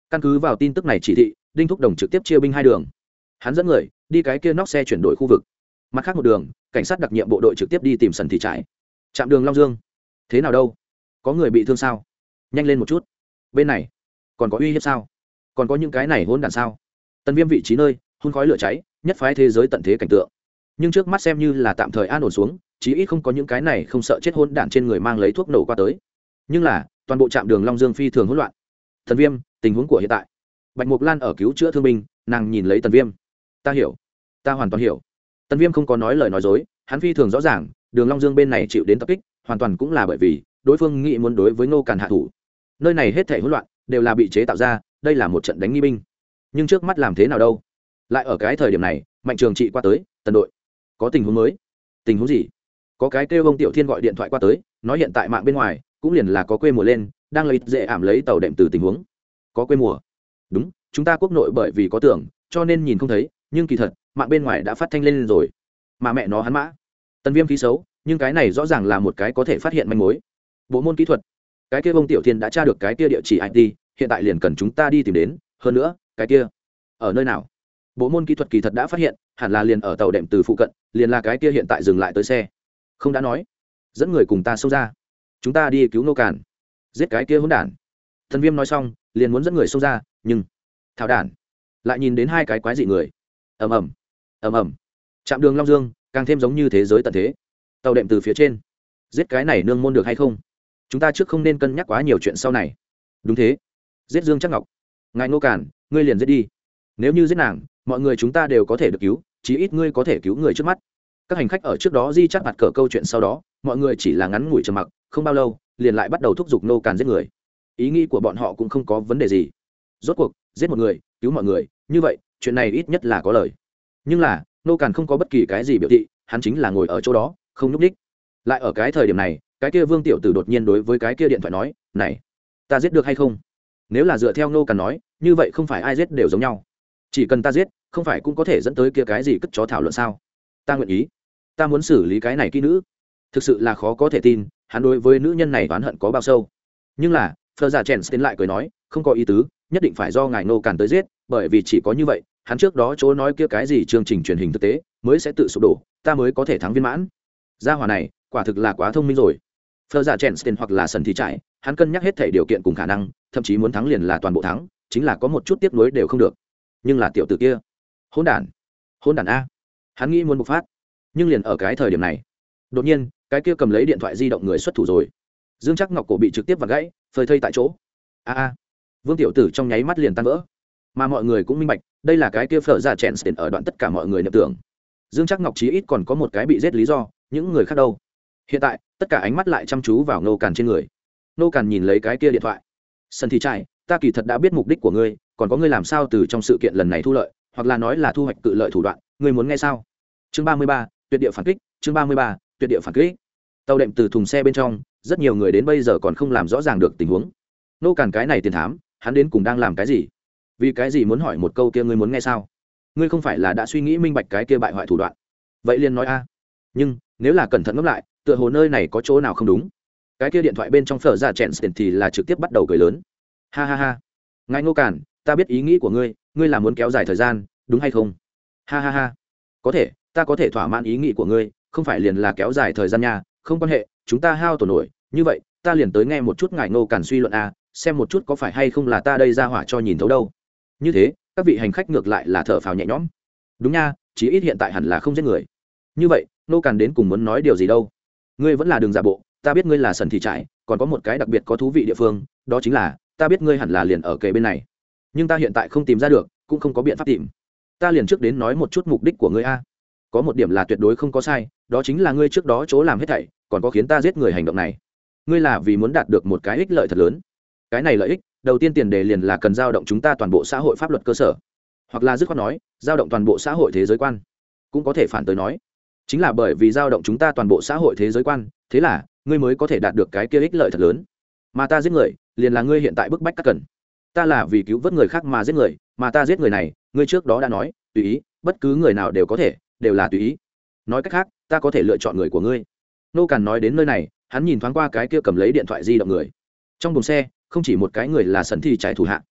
Căn cứ vào tin tức này chỉ thị, đinh thúc đồng trực tiếp chia binh hai đường. Hắn dẫn người đi cái kia nóc xe chuyển đổi khu vực, mặt khác một đường cảnh sát đặc nhiệm bộ đội trực tiếp đi tìm sần thì trải. Trạm đường Long Dương, thế nào đâu, có người bị thương sao? Nhanh lên một chút. Bên này còn có uy hiếp sao? Còn có những cái này hỗn đản sao? Tân Viêm vị trí nơi hun khói lửa cháy, nhất phái thế giới tận thế cảnh tượng. Nhưng trước mắt xem như là tạm thời an ổn xuống, chí ít không có những cái này không sợ chết hỗn đản trên người mang lấy thuốc nổ qua tới. Nhưng là toàn bộ trạm đường Long Dương phi thường hỗn loạn. Tần Viêm, tình huống của hiện tại. Bạch Mục Lan ở cứu chữa thương binh, nàng nhìn lấy Tần Viêm. Ta hiểu, ta hoàn toàn hiểu. Tần Viêm không có nói lời nói dối, hắn phi thường rõ ràng, đường Long Dương bên này chịu đến tập kích, hoàn toàn cũng là bởi vì đối phương nghĩ muốn đối với Ngô Càn hạ thủ. Nơi này hết thảy hỗn loạn đều là bị chế tạo ra, đây là một trận đánh nghi binh. Nhưng trước mắt làm thế nào đâu? Lại ở cái thời điểm này, Mạnh Trường Trị qua tới, Tần đội, có tình huống mới. Tình huống gì? Có cái kêu ông Tiểu Thiên gọi điện thoại qua tới, nói hiện tại mạng bên ngoài cũng liền là có quê mùa lên, đang lấy dễ ảm lấy tàu đệm từ tình huống. Có quê mùa? Đúng, chúng ta quốc nội bởi vì có tưởng, cho nên nhìn không thấy, nhưng kỳ thật, mạng bên ngoài đã phát thanh lên rồi. Mà mẹ nó hắn mã. Tần Viêm khí xấu, nhưng cái này rõ ràng là một cái có thể phát hiện manh mối. Bộ môn kỹ thuật, cái kia ông Tiểu Thiên đã tra được cái kia địa chỉ i tê, hiện tại liền cần chúng ta đi tìm đến, hơn nữa, cái kia ở nơi nào? Bộ môn kỹ thuật kỳ thật đã phát hiện, hẳn là liền ở tàu đệm từ phụ cận, liền là cái kia hiện tại dừng lại tới xe. Không đã nói, dẫn người cùng ta xông ra, chúng ta đi cứu Nô Càn, giết cái kia hỗn đản. Thần Viêm nói xong, liền muốn dẫn người xông ra, nhưng thảo đản lại nhìn đến hai cái quái dị người. Ầm ầm, ầm ầm. Trạm đường Long Dương càng thêm giống như thế giới tận thế. Tàu đệm từ phía trên, giết cái này nương môn được hay không? Chúng ta trước không nên cân nhắc quá nhiều chuyện sau này. Đúng thế, giết Dương Chắc Ngọc, ngài Nô Càn, ngươi liền giết đi. Nếu như giết nàng, mọi người chúng ta đều có thể được cứu, chí ít ngươi có thể cứu người trước mắt. Các hành khách ở trước đó di chắt mặt cờ câu chuyện sau đó, mọi người chỉ là ngắn ngủi trầm mặc, không bao lâu liền lại bắt đầu thúc giục Nô Càn giết người. Ý nghĩ của bọn họ cũng không có vấn đề gì. Rốt cuộc giết một người, cứu mọi người, như vậy chuyện này ít nhất là có lời. Nhưng là Nô Càn không có bất kỳ cái gì biểu thị, hắn chính là ngồi ở chỗ đó không nhúc nhích. Lại ở cái thời điểm này, cái kia Vương Tiểu Tử đột nhiên đối với cái kia điện thoại nói, này, ta giết được hay không? Nếu là dựa theo Nô Càn nói, như vậy không phải ai giết đều giống nhau, chỉ cần ta giết, không phải cũng có thể dẫn tới kia cái gì cất chó thảo luận sao? Ta nguyện ý, ta muốn xử lý cái này kỹ nữ. Thực sự là khó có thể tin, hắn đối với nữ nhân này oán hận có bao sâu. Nhưng là Phờ Giả Chèn tiến lại cười nói, không có ý tứ, nhất định phải do ngài Nô Càn tới giết, bởi vì chỉ có như vậy, hắn trước đó chỗ nói kia cái gì chương trình truyền hình thực tế mới sẽ tự sụp đổ, ta mới có thể thắng viên mãn. Gia hỏa này quả thực là quá thông minh rồi. Phờ Giả Chèn tiền hoặc là Sần thì chạy, hắn cân nhắc hết thể điều kiện cùng khả năng, thậm chí muốn thắng liền là toàn bộ thắng, chính là có một chút tiếc nuối đều không được. Nhưng là tiểu tử kia, hỗn đản, hỗn đản a, hắn nghĩ muốn bộc phát, nhưng liền ở cái thời điểm này, đột nhiên cái kia cầm lấy điện thoại di động người xuất thủ rồi. Dương Chắc Ngọc cổ bị trực tiếp vặn gãy, phơi thây tại chỗ. A a, Vương tiểu tử trong nháy mắt liền tan vỡ, mà mọi người cũng minh bạch, đây là cái kia Phở Giả Chèn tiền ở đoạn tất cả mọi người niệm tưởng. Dương Chắc Ngọc chí ít còn có một cái bị giết lý do, những người khác đâu? Hiện tại tất cả ánh mắt lại chăm chú vào Nô Càn trên người. Nô Càn nhìn lấy cái kia điện thoại, sân thì trai, ta kỳ thật đã biết mục đích của ngươi, còn có ngươi làm sao từ trong sự kiện lần này thu lợi, hoặc là nói là thu hoạch cự lợi thủ đoạn, ngươi muốn nghe sao? Chương ba mươi ba, tuyệt địa phản kích. Chương ba mươi ba, tuyệt địa phản kích. Tàu đệm từ thùng xe bên trong, rất nhiều người đến bây giờ còn không làm rõ ràng được tình huống. Nô Càn cái này tiền thám, hắn đến cùng đang làm cái gì? Vì cái gì muốn hỏi một câu kia ngươi muốn nghe sao? Ngươi không phải là đã suy nghĩ minh bạch cái kia bại hoại thủ đoạn? Vậy liền nói a. Nhưng nếu là cẩn thận ngẫm lại, tựa hồ nơi này có chỗ nào không đúng. Cái kia điện thoại bên trong Phở Giả Chèn tiền thì là trực tiếp bắt đầu cười lớn. Ha ha ha. Ngài Nô Càn, ta biết ý nghĩ của ngươi, ngươi là muốn kéo dài thời gian, đúng hay không? Ha ha ha. Có thể, ta có thể thỏa mãn ý nghĩ của ngươi, không phải liền là kéo dài thời gian nha, không quan hệ, chúng ta hao tổn nổi, như vậy, ta liền tới nghe một chút ngài Nô Càn suy luận a, xem một chút có phải hay không là ta đây ra hỏa cho nhìn thấu đâu. Như thế, các vị hành khách ngược lại là thở phào nhẹ nhõm. Đúng nha, chí ít hiện tại hẳn là không giết người. Như vậy, Nô Càn đến cùng muốn nói điều gì đâu? Ngươi vẫn là đường giả bộ, ta biết ngươi là Sần Thị Trại, còn có một cái đặc biệt có thú vị địa phương, đó chính là, ta biết ngươi hẳn là liền ở kề bên này. Nhưng ta hiện tại không tìm ra được, cũng không có biện pháp tìm. Ta liền trước đến nói một chút mục đích của ngươi a. Có một điểm là tuyệt đối không có sai, đó chính là ngươi trước đó chỗ làm hết thảy, còn có khiến ta giết người hành động này. Ngươi là vì muốn đạt được một cái ích lợi thật lớn. Cái này lợi ích, đầu tiên tiền đề liền là cần dao động chúng ta toàn bộ xã hội pháp luật cơ sở, hoặc là dứt khoát nói, dao động toàn bộ xã hội thế giới quan. Cũng có thể phản tới nói, chính là bởi vì dao động chúng ta toàn bộ xã hội thế giới quan, thế là ngươi mới có thể đạt được cái kia ích lợi thật lớn. Mà ta giết người, liền là ngươi hiện tại bức bách các cần. Ta là vì cứu vớt người khác mà giết người, mà ta giết người này, ngươi trước đó đã nói, tùy ý, bất cứ người nào đều có thể, đều là tùy ý. Nói cách khác, ta có thể lựa chọn người của ngươi. Nô Càn nói đến nơi này, hắn nhìn thoáng qua cái kia cầm lấy điện thoại di động người. Trong buồng xe, không chỉ một cái người là Sần Thị Trại thủ hạ.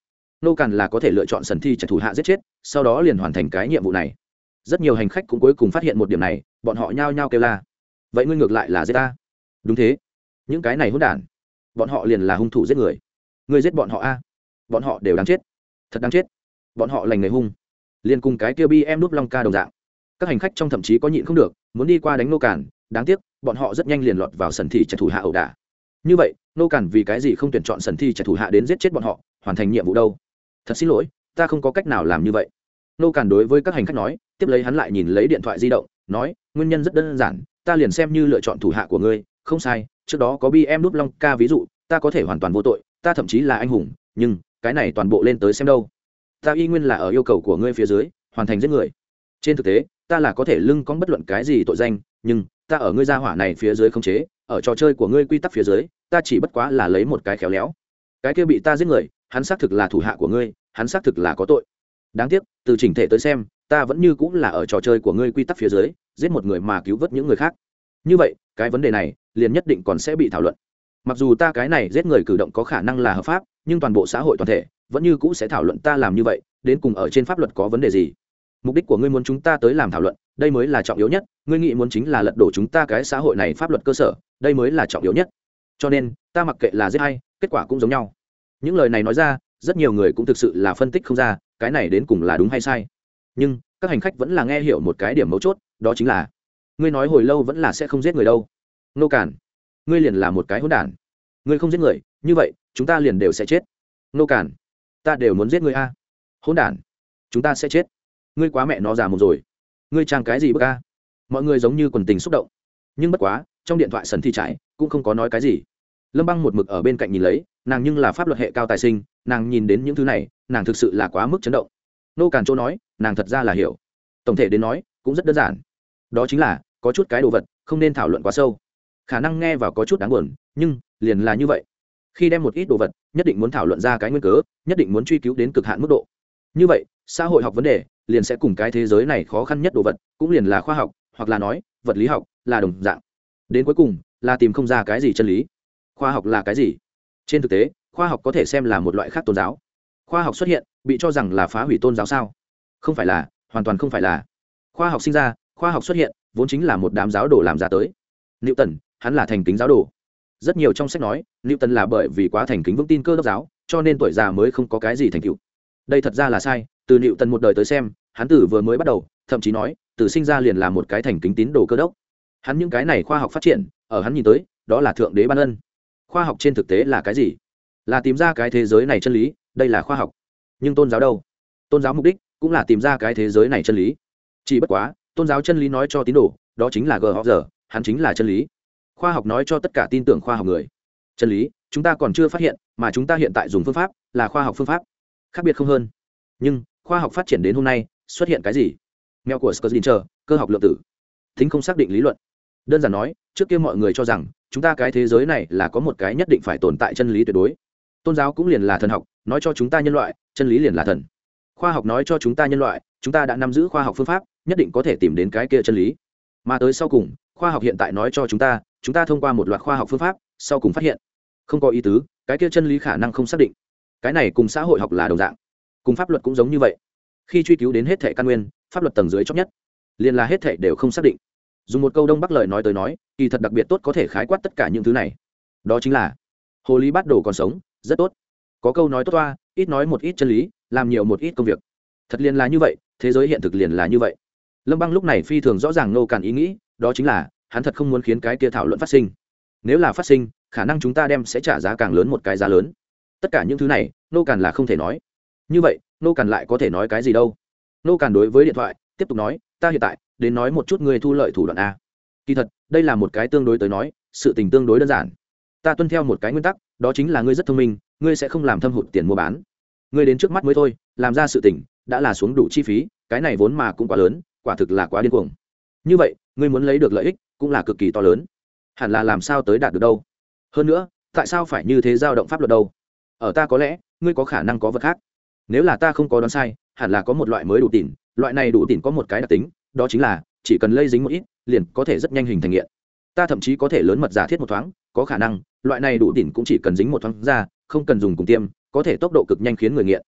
nô càn là có thể lựa chọn sần thi trả thủ hạ giết chết, sau đó liền hoàn thành cái nhiệm vụ này. Rất nhiều hành khách cũng cuối cùng phát hiện một điểm này, bọn họ nhao nhao kêu la, vậy ngươi ngược lại là giết ta? Đúng thế, những cái này hỗn đản, bọn họ liền là hung thủ giết người. Ngươi giết bọn họ a? Bọn họ đều đáng chết, thật đáng chết. Bọn họ lành người hung, liền cùng cái kia bi em núp long ca đồng dạng. Các hành khách trong thậm chí có nhịn không được, muốn đi qua đánh nô càn, đáng tiếc bọn họ rất nhanh liền lọt vào sần thi trả thủ hạ ẩu đả. Như vậy nô càn vì cái gì không tuyển chọn sần thi trả thủ hạ đến giết chết bọn họ, hoàn thành nhiệm vụ đâu? Thật xin lỗi, ta không có cách nào làm như vậy. Nô càn đối với các hành khách nói, tiếp lấy hắn lại nhìn lấy điện thoại di động, nói, nguyên nhân rất đơn giản, ta liền xem như lựa chọn thủ hạ của ngươi, không sai, trước đó có bi em núp long ca ví dụ, ta có thể hoàn toàn vô tội, ta thậm chí là anh hùng, nhưng cái này toàn bộ lên tới xem đâu, ta y nguyên là ở yêu cầu của ngươi phía dưới hoàn thành giết người. Trên thực tế ta là có thể lưng cong bất luận cái gì tội danh, nhưng ta ở ngươi gia hỏa này phía dưới không chế, ở trò chơi của ngươi quy tắc phía dưới, ta chỉ bất quá là lấy một cái khéo léo. Cái kia bị ta giết người, hắn xác thực là thủ hạ của ngươi, hắn xác thực là có tội. Đáng tiếc từ chỉnh thể tới xem, ta vẫn như cũng là ở trò chơi của ngươi quy tắc phía dưới giết một người mà cứu vớt những người khác. Như vậy cái vấn đề này liền nhất định còn sẽ bị thảo luận. Mặc dù ta cái này giết người cử động có khả năng là hợp pháp, nhưng toàn bộ xã hội toàn thể vẫn như cũ sẽ thảo luận ta làm như vậy đến cùng ở trên pháp luật có vấn đề gì. Mục đích của ngươi muốn chúng ta tới làm thảo luận, đây mới là trọng yếu nhất. Ngươi nghĩ muốn chính là lật đổ chúng ta cái xã hội này pháp luật cơ sở, đây mới là trọng yếu nhất. Cho nên ta mặc kệ là giết hay, kết quả cũng giống nhau. Những lời này nói ra, rất nhiều người cũng thực sự là phân tích không ra cái này đến cùng là đúng hay sai. Nhưng các hành khách vẫn là nghe hiểu một cái điểm mấu chốt, đó chính là ngươi nói hồi lâu vẫn là sẽ không giết người đâu. Nô Cản, ngươi liền là một cái hỗn đản. Ngươi không giết người, như vậy chúng ta liền đều sẽ chết. Nô Cản, ta đều muốn giết ngươi a. Hỗn đản, chúng ta sẽ chết. Ngươi quá mẹ nó già một rồi. Ngươi trang cái gì bức a? Mọi người giống như quần tình xúc động. Nhưng bất quá, trong điện thoại Sần Thi Trải cũng không có nói cái gì. Lâm Băng một mực ở bên cạnh nhìn lấy, nàng nhưng là pháp luật hệ cao tài sinh, nàng nhìn đến những thứ này, nàng thực sự là quá mức chấn động. Nô Cản Châu nói, nàng thật ra là hiểu. Tổng thể đến nói, cũng rất đơn giản. Đó chính là, có chút cái đồ vật, không nên thảo luận quá sâu. Khả năng nghe vào có chút đáng buồn, nhưng liền là như vậy. Khi đem một ít đồ vật, nhất định muốn thảo luận ra cái nguyên cớ, nhất định muốn truy cứu đến cực hạn mức độ. Như vậy, xã hội học vấn đề liền sẽ cùng cái thế giới này khó khăn nhất đồ vật, cũng liền là khoa học, hoặc là nói, vật lý học, là đồng dạng. Đến cuối cùng, là tìm không ra cái gì chân lý. Khoa học là cái gì? Trên thực tế, khoa học có thể xem là một loại khác tôn giáo. Khoa học xuất hiện, bị cho rằng là phá hủy tôn giáo sao? Không phải là, hoàn toàn không phải là. Khoa học sinh ra, khoa học xuất hiện, vốn chính là một đám giáo đồ làm ra tới. Newton, hắn là thành kính giáo đồ. Rất nhiều trong sách nói, Newton là bởi vì quá thành kính vững tin Cơ đốc giáo, cho nên tuổi già mới không có cái gì thành tựu. Đây thật ra là sai, từ Newton một đời tới xem, hắn từ vừa mới bắt đầu, thậm chí nói, từ sinh ra liền là một cái thành kính tín đồ Cơ đốc. Hắn những cái này khoa học phát triển, ở hắn nhìn tới, đó là thượng đế ban ân. Khoa học trên thực tế là cái gì? Là tìm ra cái thế giới này chân lý, đây là khoa học. Nhưng tôn giáo đâu? Tôn giáo mục đích cũng là tìm ra cái thế giới này chân lý. Chỉ bất quá, tôn giáo chân lý nói cho tín đồ, đó chính là God, hắn chính là chân lý. Khoa học nói cho tất cả tin tưởng khoa học người, chân lý chúng ta còn chưa phát hiện, mà chúng ta hiện tại dùng phương pháp là khoa học phương pháp, khác biệt không hơn. Nhưng khoa học phát triển đến hôm nay, xuất hiện cái gì? Mèo của Schrödinger, cơ học lượng tử, tính không xác định lý luận. Đơn giản nói, trước kia mọi người cho rằng chúng ta cái thế giới này là có một cái nhất định phải tồn tại chân lý tuyệt đối. Tôn giáo cũng liền là thần học, nói cho chúng ta nhân loại, chân lý liền là thần. Khoa học nói cho chúng ta nhân loại, chúng ta đã nắm giữ khoa học phương pháp, nhất định có thể tìm đến cái kia chân lý. Mà tới sau cùng, khoa học hiện tại nói cho chúng ta, chúng ta thông qua một loạt khoa học phương pháp, sau cùng phát hiện không có ý tứ, cái kia chân lý khả năng không xác định. Cái này cùng xã hội học là đồng dạng, cùng pháp luật cũng giống như vậy. Khi truy cứu đến hết thảy căn nguyên, pháp luật tầng dưới chót nhất, liền là hết thảy đều không xác định. Dùng một câu Đông Bắc lời nói tới nói, kỳ thật đặc biệt tốt có thể khái quát tất cả những thứ này. Đó chính là hồ ly bắt đồ còn sống, rất tốt. Có câu nói tốt toa, ít nói một ít chân lý, làm nhiều một ít công việc. Thật liền là như vậy, thế giới hiện thực liền là như vậy. Lâm Băng lúc này phi thường rõ ràng Nô Càn ý nghĩ, đó chính là hắn thật không muốn khiến cái kia thảo luận phát sinh. Nếu là phát sinh, khả năng chúng ta đem sẽ trả giá càng lớn một cái giá lớn. Tất cả những thứ này, Nô Càn là không thể nói. Như vậy, Nô Càn lại có thể nói cái gì đâu? Nô Càn đối với điện thoại tiếp tục nói, ta hiện tại đến nói một chút ngươi thu lợi thủ đoạn a. Kỳ thật, đây là một cái tương đối tới nói, sự tình tương đối đơn giản. Ta tuân theo một cái nguyên tắc, đó chính là ngươi rất thông minh, ngươi sẽ không làm thâm hụt tiền mua bán. Ngươi đến trước mắt mới thôi, làm ra sự tình đã là xuống đủ chi phí, cái này vốn mà cũng quá lớn, quả thực là quá điên cuồng. Như vậy, ngươi muốn lấy được lợi ích cũng là cực kỳ to lớn. Hẳn là làm sao tới đạt được đâu? Hơn nữa, tại sao phải như thế dao động pháp luật đâu? Ở ta có lẽ, ngươi có khả năng có vật khác. Nếu là ta không có đoán sai, hẳn là có một loại mới đủ tỉn, loại này đủ tỉn có một cái đặc tính, đó chính là chỉ cần lây dính một ít, liền có thể rất nhanh hình thành nghiện. Ta thậm chí có thể lớn mật giả thiết một thoáng, có khả năng, loại này đủ tỉn cũng chỉ cần dính một thoáng ra, không cần dùng cùng tiêm, có thể tốc độ cực nhanh khiến người nghiện.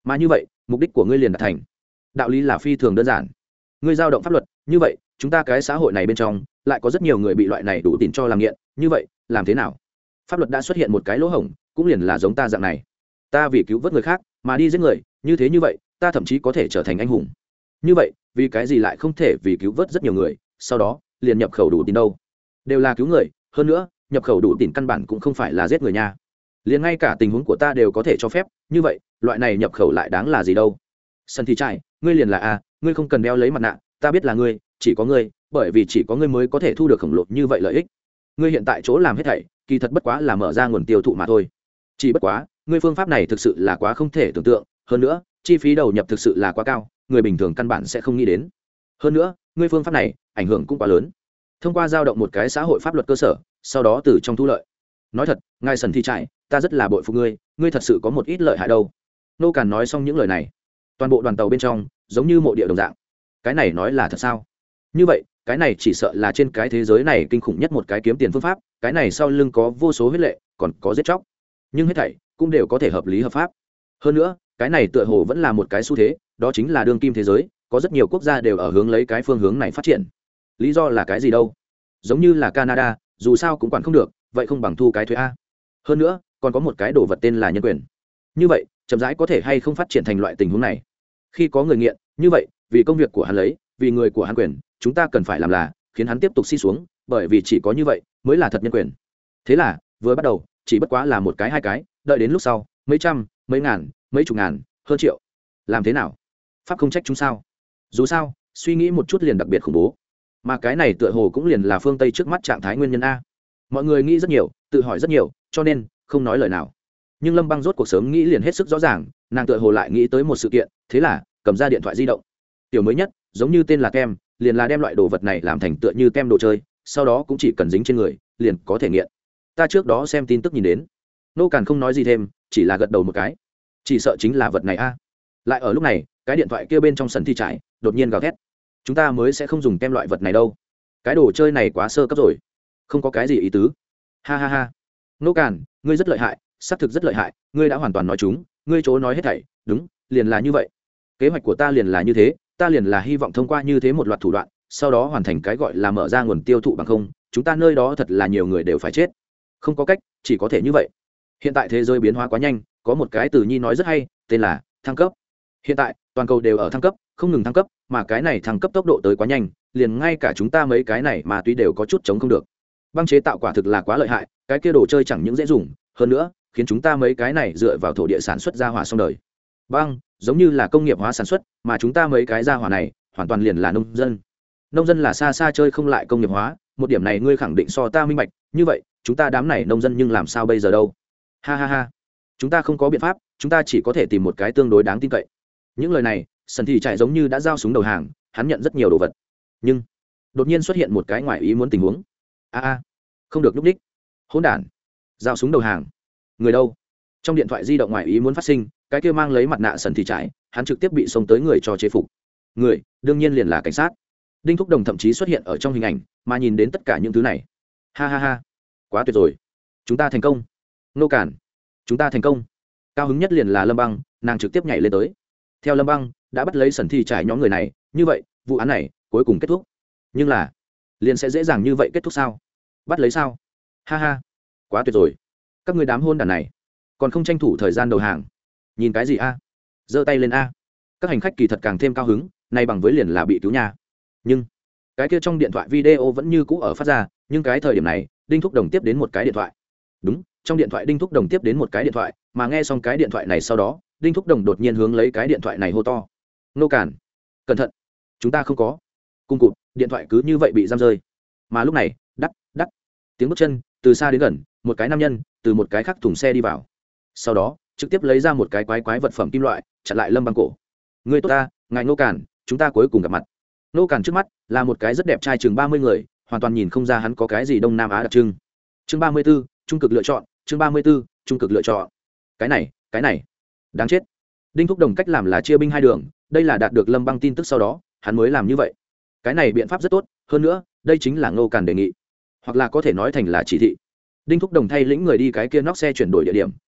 mà như vậy mục đích của ngươi liền đạt thành. Đạo lý là phi thường đơn giản, ngươi dao động pháp luật, như vậy chúng ta cái xã hội này bên trong lại có rất nhiều người bị loại này đủ tiền cho làm nghiện, như vậy làm thế nào? Pháp luật đã xuất hiện một cái lỗ hổng, cũng liền là giống ta dạng này, ta vì cứu vớt người khác mà đi giết người, như thế như vậy ta thậm chí có thể trở thành anh hùng. Như vậy vì cái gì lại không thể vì cứu vớt rất nhiều người sau đó liền nhập khẩu đủ tiền đâu? Đều là cứu người, hơn nữa nhập khẩu đủ tiền căn bản cũng không phải là giết người nha, liền ngay cả tình huống của ta đều có thể cho phép, như vậy loại này nhập khẩu lại đáng là gì đâu? Sân thì trai, ngươi liền là a, ngươi không cần đeo lấy mặt nạ, ta biết là ngươi, chỉ có ngươi, bởi vì chỉ có ngươi mới có thể thu được khổng lồ như vậy lợi ích. Ngươi hiện tại chỗ làm hết thảy kỳ thật bất quá là mở ra nguồn tiêu thụ mà thôi, chỉ bất quá ngươi phương pháp này thực sự là quá không thể tưởng tượng, hơn nữa chi phí đầu nhập thực sự là quá cao, người bình thường căn bản sẽ không nghĩ đến. Hơn nữa ngươi phương pháp này ảnh hưởng cũng quá lớn, thông qua giao động một cái xã hội pháp luật cơ sở, sau đó từ trong thu lợi. Nói thật, ngài Sần Thi Trại, ta rất là bội phục ngươi, ngươi thật sự có một ít lợi hại đâu. Nô Càn nói xong những lời này, toàn bộ đoàn tàu bên trong giống như mộ địa đồng dạng. Cái này nói là thật sao? Như vậy cái này chỉ sợ là trên cái thế giới này kinh khủng nhất một cái kiếm tiền phương pháp, cái này sau lưng có vô số huyết lệ, còn có giết chóc, nhưng hết thảy cũng đều có thể hợp lý hợp pháp. Hơn nữa cái này tựa hồ vẫn là một cái xu thế, đó chính là đương kim thế giới có rất nhiều quốc gia đều ở hướng lấy cái phương hướng này phát triển. Lý do là cái gì đâu? Giống như là Canada, dù sao cũng quản không được, vậy không bằng thu cái thuế a. Hơn nữa còn có một cái đồ vật tên là nhân quyền, như vậy chậm rãi có thể hay không phát triển thành loại tình huống này. Khi có người nghiện, như vậy vì công việc của hắn lấy, vì người của hắn quyền, chúng ta cần phải làm là khiến hắn tiếp tục si xuống, bởi vì chỉ có như vậy mới là thật nhân quyền. Thế là vừa bắt đầu chỉ bất quá là một cái hai cái, đợi đến lúc sau mấy trăm mấy ngàn mấy chục ngàn hơn triệu. Làm thế nào? Pháp không trách chúng sao? Dù sao suy nghĩ một chút liền đặc biệt khủng bố, mà cái này tựa hồ cũng liền là phương Tây trước mắt trạng thái nguyên nhân a. Mọi người nghĩ rất nhiều, tự hỏi rất nhiều, cho nên không nói lời nào. Nhưng Lâm Băng rốt cuộc sớm nghĩ liền hết sức rõ ràng, nàng tựa hồ lại nghĩ tới một sự kiện, thế là cầm ra điện thoại di động. Tiểu mới nhất, giống như tên là kem, liền là đem loại đồ vật này làm thành tựa như kem đồ chơi, sau đó cũng chỉ cần dính trên người liền có thể nghiện. Ta trước đó xem tin tức nhìn đến, Nô Càn không nói gì thêm, chỉ là gật đầu một cái. Chỉ sợ chính là vật này a. Lại ở lúc này, cái điện thoại kia bên trong Sần Thi Trại đột nhiên gào thét, chúng ta mới sẽ không dùng kem loại vật này đâu, cái đồ chơi này quá sơ cấp rồi, không có cái gì ý tứ. Ha ha ha, Nô Càn, ngươi rất lợi hại, xác thực rất lợi hại, ngươi đã hoàn toàn nói chúng, ngươi chỗ nói hết thảy đúng, liền là như vậy. Kế hoạch của ta liền là như thế, ta liền là hy vọng thông qua như thế một loạt thủ đoạn, sau đó hoàn thành cái gọi là mở ra nguồn tiêu thụ bằng không, chúng ta nơi đó thật là nhiều người đều phải chết. Không có cách, chỉ có thể như vậy. Hiện tại thế giới biến hóa quá nhanh, có một cái từ nhi nói rất hay, tên là thăng cấp. Hiện tại toàn cầu đều ở thăng cấp, không ngừng thăng cấp, mà cái này thăng cấp tốc độ tới quá nhanh, liền ngay cả chúng ta mấy cái này mà tuy đều có chút chống không được. Băng chế tạo quả thực là quá lợi hại, cái kia đồ chơi chẳng những dễ dùng, hơn nữa khiến chúng ta mấy cái này dựa vào thổ địa sản xuất ra hỏa xong đời. Băng giống như là công nghiệp hóa sản xuất, mà chúng ta mấy cái ra hỏa này hoàn toàn liền là nông dân. Nông dân là xa xa chơi không lại công nghiệp hóa, một điểm này ngươi khẳng định so ta minh bạch, như vậy chúng ta đám này nông dân nhưng làm sao bây giờ đâu? Ha ha ha, chúng ta không có biện pháp, chúng ta chỉ có thể tìm một cái tương đối đáng tin cậy. Những lời này Sần Thì chạy giống như đã giao súng đầu hàng, hắn nhận rất nhiều đồ vật, nhưng đột nhiên xuất hiện một cái ngoài ý muốn tình huống. A a, không được lúc đích, hỗn đản, giao súng đầu hàng, người đâu? Trong điện thoại di động ngoài ý muốn phát sinh, cái kia mang lấy mặt nạ Sần Thì chạy, hắn trực tiếp bị xông tới người cho chế phục. Người đương nhiên liền là cảnh sát. Đinh Thúc Đồng thậm chí xuất hiện ở trong hình ảnh, mà nhìn đến tất cả những thứ này. Ha ha ha, quá tuyệt rồi, chúng ta thành công. Nô Càn, chúng ta thành công. Cao hứng nhất liền là Lâm Băng, nàng trực tiếp nhảy lên tới. Theo Lâm Băng đã bắt lấy Sần Thi Trải nhóm người này, như vậy vụ án này cuối cùng kết thúc. Nhưng là liền sẽ dễ dàng như vậy kết thúc sao? Bắt lấy sao? Ha ha, quá tuyệt rồi. Các người đám hôn đàn này còn không tranh thủ thời gian đầu hàng, nhìn cái gì a? Giơ tay lên a. Các hành khách kỳ thật càng thêm cao hứng, nay bằng với liền là bị cứu nhà. Nhưng cái kia trong điện thoại video vẫn như cũ ở phát ra, nhưng cái thời điểm này Đinh Thúc Đồng tiếp đến một cái điện thoại. Đúng, trong điện thoại Đinh Thúc Đồng tiếp đến một cái điện thoại, mà nghe xong cái điện thoại này sau đó, Đinh Thúc Đồng đột nhiên hướng lấy cái điện thoại này hô to: Nô Càn, cẩn thận, chúng ta không có. Cung cụt, điện thoại cứ như vậy bị giam rơi. Mà lúc này, đắc đắc tiếng bước chân từ xa đến gần, một cái nam nhân từ một cái khác thùng xe đi vào, sau đó trực tiếp lấy ra một cái quái quái vật phẩm kim loại chặn lại Lâm Băng cổ. Người tốt ta, ngài Nô Càn, chúng ta cuối cùng gặp mặt. Nô Càn trước mắt là một cái rất đẹp trai chừng ba mươi người, hoàn toàn nhìn không ra hắn có cái gì Đông Nam Á đặc trưng. Chương ba mươi 34, trung cực lựa chọn, chương ba mươi 34, trung cực lựa chọn. Cái này, cái này, đáng chết. Đinh Thúc Đồng cách làm là chia binh hai đường, đây là đạt được Lâm Băng tin tức sau đó, hắn mới làm như vậy. Cái này biện pháp rất tốt, hơn nữa, đây chính là Ngô Càn đề nghị, hoặc là có thể nói thành là chỉ thị. Đinh Thúc Đồng thay lĩnh người đi cái kia nóc xe chuyển đổi địa điểm,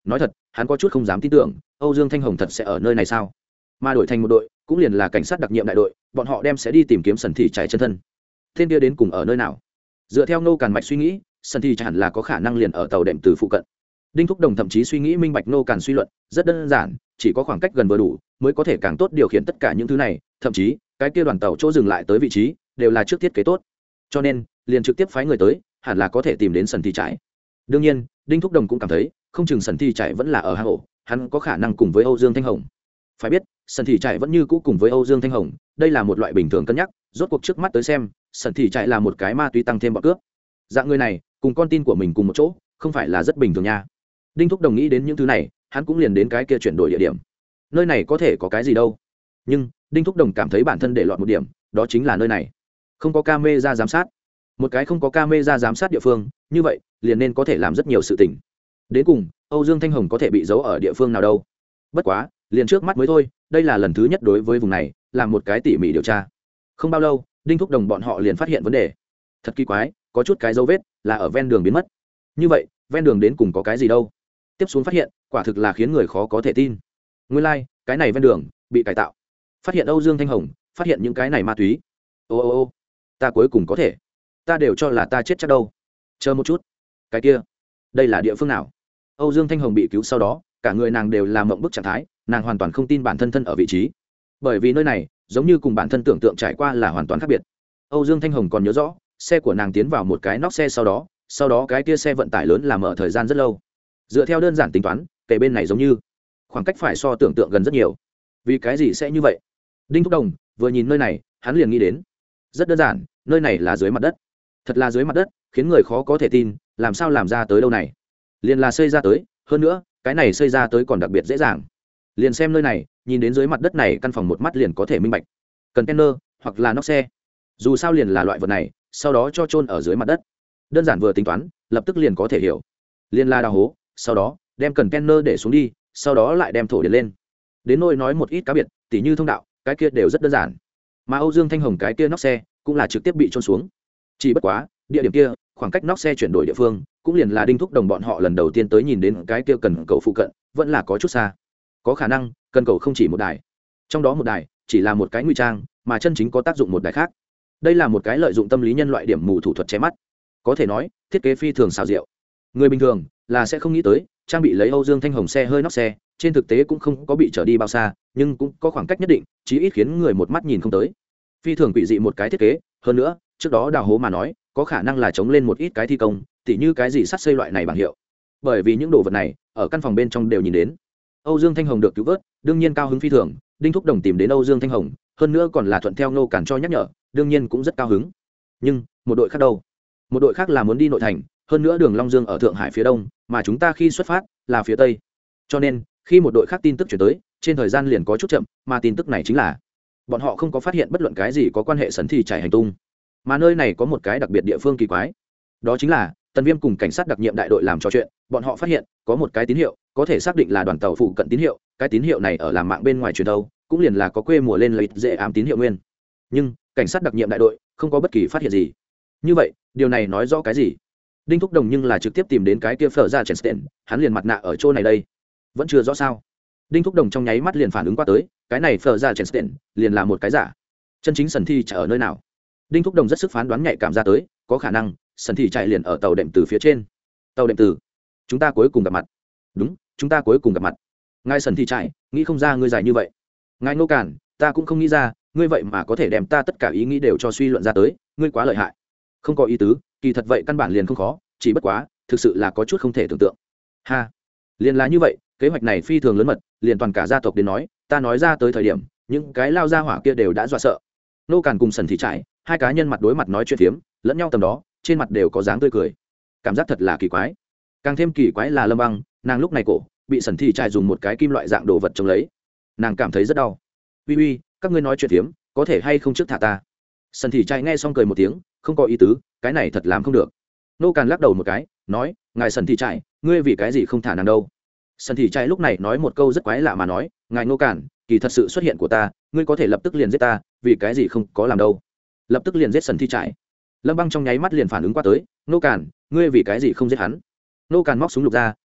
nói thật hắn có chút không dám tin tưởng Âu Dương Thanh Hồng thật sẽ ở nơi này sao, mà đổi thành một đội cũng liền là cảnh sát đặc nhiệm đại đội, bọn họ đem sẽ đi tìm kiếm Sần Thị Trải chân thân. Tên kia đến cùng ở nơi nào? Dựa theo Nô Càn Mạch suy nghĩ, Sần Thị Trải hẳn là có khả năng liền ở tàu đệm từ phụ cận. Đinh Thúc Đồng thậm chí suy nghĩ minh bạch Nô Càn suy luận, rất đơn giản, chỉ có khoảng cách gần vừa đủ mới có thể càng tốt điều khiển tất cả những thứ này, thậm chí cái kia đoàn tàu chỗ dừng lại tới vị trí đều là trước thiết kế tốt, cho nên liền trực tiếp phái người tới, hẳn là có thể tìm đến Sần Thị Trải. Đương nhiên, Đinh Thúc Đồng cũng cảm thấy, không chừng Sần Thị Trải vẫn là ở hang ổ, hắn có khả năng cùng với Âu Dương Thanh Hồng. Phải biết, Sần Thị Trải vẫn như cũ cùng với Âu Dương Thanh Hồng, đây là một loại bình thường cân nhắc, rốt cuộc trước mắt tới xem, Sần Thị Trải là một cái ma túy tăng thêm bọn cướp. Dạng người này, cùng con tin của mình cùng một chỗ, không phải là rất bình thường nha. Đinh Thúc Đồng nghĩ đến những thứ này, hắn cũng liền đến cái kia chuyển đổi địa điểm. Nơi này có thể có cái gì đâu? Nhưng, Đinh Thúc Đồng cảm thấy bản thân để lọt một điểm, đó chính là nơi này không có camera giám sát. Một cái không có camera giám sát địa phương, như vậy, liền nên có thể làm rất nhiều sự tình. Đến cùng, Âu Dương Thanh Hồng có thể bị giấu ở địa phương nào đâu? Bất quá, liền trước mắt mới thôi, đây là lần thứ nhất đối với vùng này làm một cái tỉ mỉ điều tra. Không bao lâu, Đinh Thúc Đồng bọn họ liền phát hiện vấn đề. Thật kỳ quái, có chút cái dấu vết là ở ven đường biến mất. Như vậy, ven đường đến cùng có cái gì đâu? Tiếp xuống phát hiện, quả thực là khiến người khó có thể tin. Nguyên lai, like, cái này ven đường bị cải tạo. Phát hiện Âu Dương Thanh Hồng, phát hiện những cái này ma túy. Ô ô ô, ta cuối cùng có thể. Ta đều cho là ta chết chắc đâu. Chờ một chút. Cái kia, đây là địa phương nào? Âu Dương Thanh Hồng bị cứu sau đó, cả người nàng đều làm mộng bức trạng thái, nàng hoàn toàn không tin bản thân thân ở vị trí. Bởi vì nơi này, giống như cùng bản thân tưởng tượng trải qua là hoàn toàn khác biệt. Âu Dương Thanh Hồng còn nhớ rõ, xe của nàng tiến vào một cái nóc xe sau đó, sau đó cái kia xe vận tải lớn làm ở thời gian rất lâu. Dựa theo đơn giản tính toán, kể bên này giống như khoảng cách phải so tưởng tượng gần rất nhiều. Vì cái gì sẽ như vậy? Đinh Thúc Đồng vừa nhìn nơi này, hắn liền nghĩ đến. Rất đơn giản, nơi này là dưới mặt đất. Thật là dưới mặt đất, khiến người khó có thể tin, làm sao làm ra tới đâu này? Liền là xây ra tới, hơn nữa, cái này xây ra tới còn đặc biệt dễ dàng. Liền xem nơi này, nhìn đến dưới mặt đất này căn phòng một mắt liền có thể minh bạch. Container hoặc là nóc xe. Dù sao liền là loại vật này, sau đó cho chôn ở dưới mặt đất. Đơn giản vừa tính toán, lập tức liền có thể hiểu. Liền là đào hố, sau đó đem container để xuống đi, sau đó lại đem thổ điện lên. Đến nỗi nói một ít cá biệt, tỉ như thông đạo, cái kia đều rất đơn giản. Mà Âu Dương Thanh Hồng cái kia nóc xe cũng là trực tiếp bị chôn xuống. Chỉ bất quá, địa điểm kia, khoảng cách nóc xe chuyển đổi địa phương, cũng liền là Đinh Thúc Đồng bọn họ lần đầu tiên tới nhìn đến cái kia cần cầu phụ cận, vẫn là có chút xa. Có khả năng, cần cầu không chỉ một đài. Trong đó một đài chỉ là một cái nguy trang, mà chân chính có tác dụng một đài khác. Đây là một cái lợi dụng tâm lý nhân loại điểm mù thủ thuật che mắt. Có thể nói, thiết kế phi thường xảo diệu. Người bình thường là sẽ không nghĩ tới, trang bị lấy Âu Dương Thanh Hồng xe hơi nóc xe, trên thực tế cũng không có bị trở đi bao xa, nhưng cũng có khoảng cách nhất định, chí ít khiến người một mắt nhìn không tới. Phi thường quỷ dị một cái thiết kế, hơn nữa, trước đó đào hố mà nói, có khả năng là chống lên một ít cái thi công, tỉ như cái gì sắt xây loại này bảng hiệu. Bởi vì những đồ vật này, ở căn phòng bên trong đều nhìn đến. Âu Dương Thanh Hồng được cứu vớt, đương nhiên cao hứng phi thường, Đinh Thúc Đồng tìm đến Âu Dương Thanh Hồng, hơn nữa còn là thuận theo Ngô Cản cho nhắc nhở, đương nhiên cũng rất cao hứng. Nhưng, một đội khác đâu? Một đội khác là muốn đi nội thành, hơn nữa đường Long Dương ở Thượng Hải phía đông, mà chúng ta khi xuất phát là phía tây. Cho nên, khi một đội khác tin tức chuyển tới, trên thời gian liền có chút chậm, mà tin tức này chính là bọn họ không có phát hiện bất luận cái gì có quan hệ Sần Thị Trải hành tung. Mà nơi này có một cái đặc biệt địa phương kỳ quái, đó chính là Tần Viêm cùng cảnh sát đặc nhiệm đại đội làm trò chuyện, bọn họ phát hiện có một cái tín hiệu, có thể xác định là đoàn tàu phụ cận tín hiệu, cái tín hiệu này ở làm mạng bên ngoài truyền đâu, cũng liền là có quê mùa lên lấy dễ ám tín hiệu nguyên. Nhưng cảnh sát đặc nhiệm đại đội không có bất kỳ phát hiện gì. Như vậy, điều này nói rõ cái gì? Đinh Thúc Đồng nhưng là trực tiếp tìm đến cái kia phở ra Chester, hắn liền mặt nạ ở chỗ này đây. Vẫn chưa rõ sao? Đinh Thúc Đồng trong nháy mắt liền phản ứng qua tới, cái này phở ra Chester liền là một cái giả. Chân chính Sần Thị Trải ở nơi nào? Đinh Thúc Đồng rất sức phán đoán nhạy cảm ra tới, có khả năng Sần Thị Trải liền ở tàu đệm từ phía trên. Tàu đệm từ? Chúng ta cuối cùng gặp mặt. Đúng, chúng ta cuối cùng gặp mặt. Ngài Sần Thị Trải, nghĩ không ra ngươi dài như vậy. Ngài Ngô Cản, ta cũng không nghĩ ra, ngươi vậy mà có thể đem ta tất cả ý nghĩ đều cho suy luận ra tới, ngươi quá lợi hại. Không có ý tứ, kỳ thật vậy căn bản liền không khó, chỉ bất quá, thực sự là có chút không thể tưởng tượng. Ha, liền là như vậy, kế hoạch này phi thường lớn mật, liền toàn cả gia tộc đến nói, ta nói ra tới thời điểm, những cái lao gia hỏa kia đều đã dọa sợ. Nô Càn cùng Sần Thị Trải, hai cá nhân mặt đối mặt nói chuyện phiếm, lẫn nhau tầm đó, trên mặt đều có dáng tươi cười. Cảm giác thật là kỳ quái. Càng thêm kỳ quái là Lâm Băng, nàng lúc này cổ bị Sần Thị Trải dùng một cái kim loại dạng đồ vật chống lấy, nàng cảm thấy rất đau. Uy uy, các ngươi nói chuyện phiếm, có thể hay không trước thả ta? Sần Thị Trải nghe xong cười một tiếng, không có ý tứ, cái này thật làm không được. Nô Càn lắc đầu một cái, nói, ngài Sần Thị Trải, ngươi vì cái gì không thả nàng đâu? Sần Thị Trải lúc này nói một câu rất quái lạ mà nói, ngài Nô Càn, kỳ thật sự xuất hiện của ta, ngươi có thể lập tức liền giết ta, vì cái gì không có làm đâu? Lập tức liền giết Sần Thị Trải. Lâm Băng trong nháy mắt liền phản ứng qua tới, Nô Càn, ngươi vì cái gì không giết hắn? Nô Càn móc súng lục ra,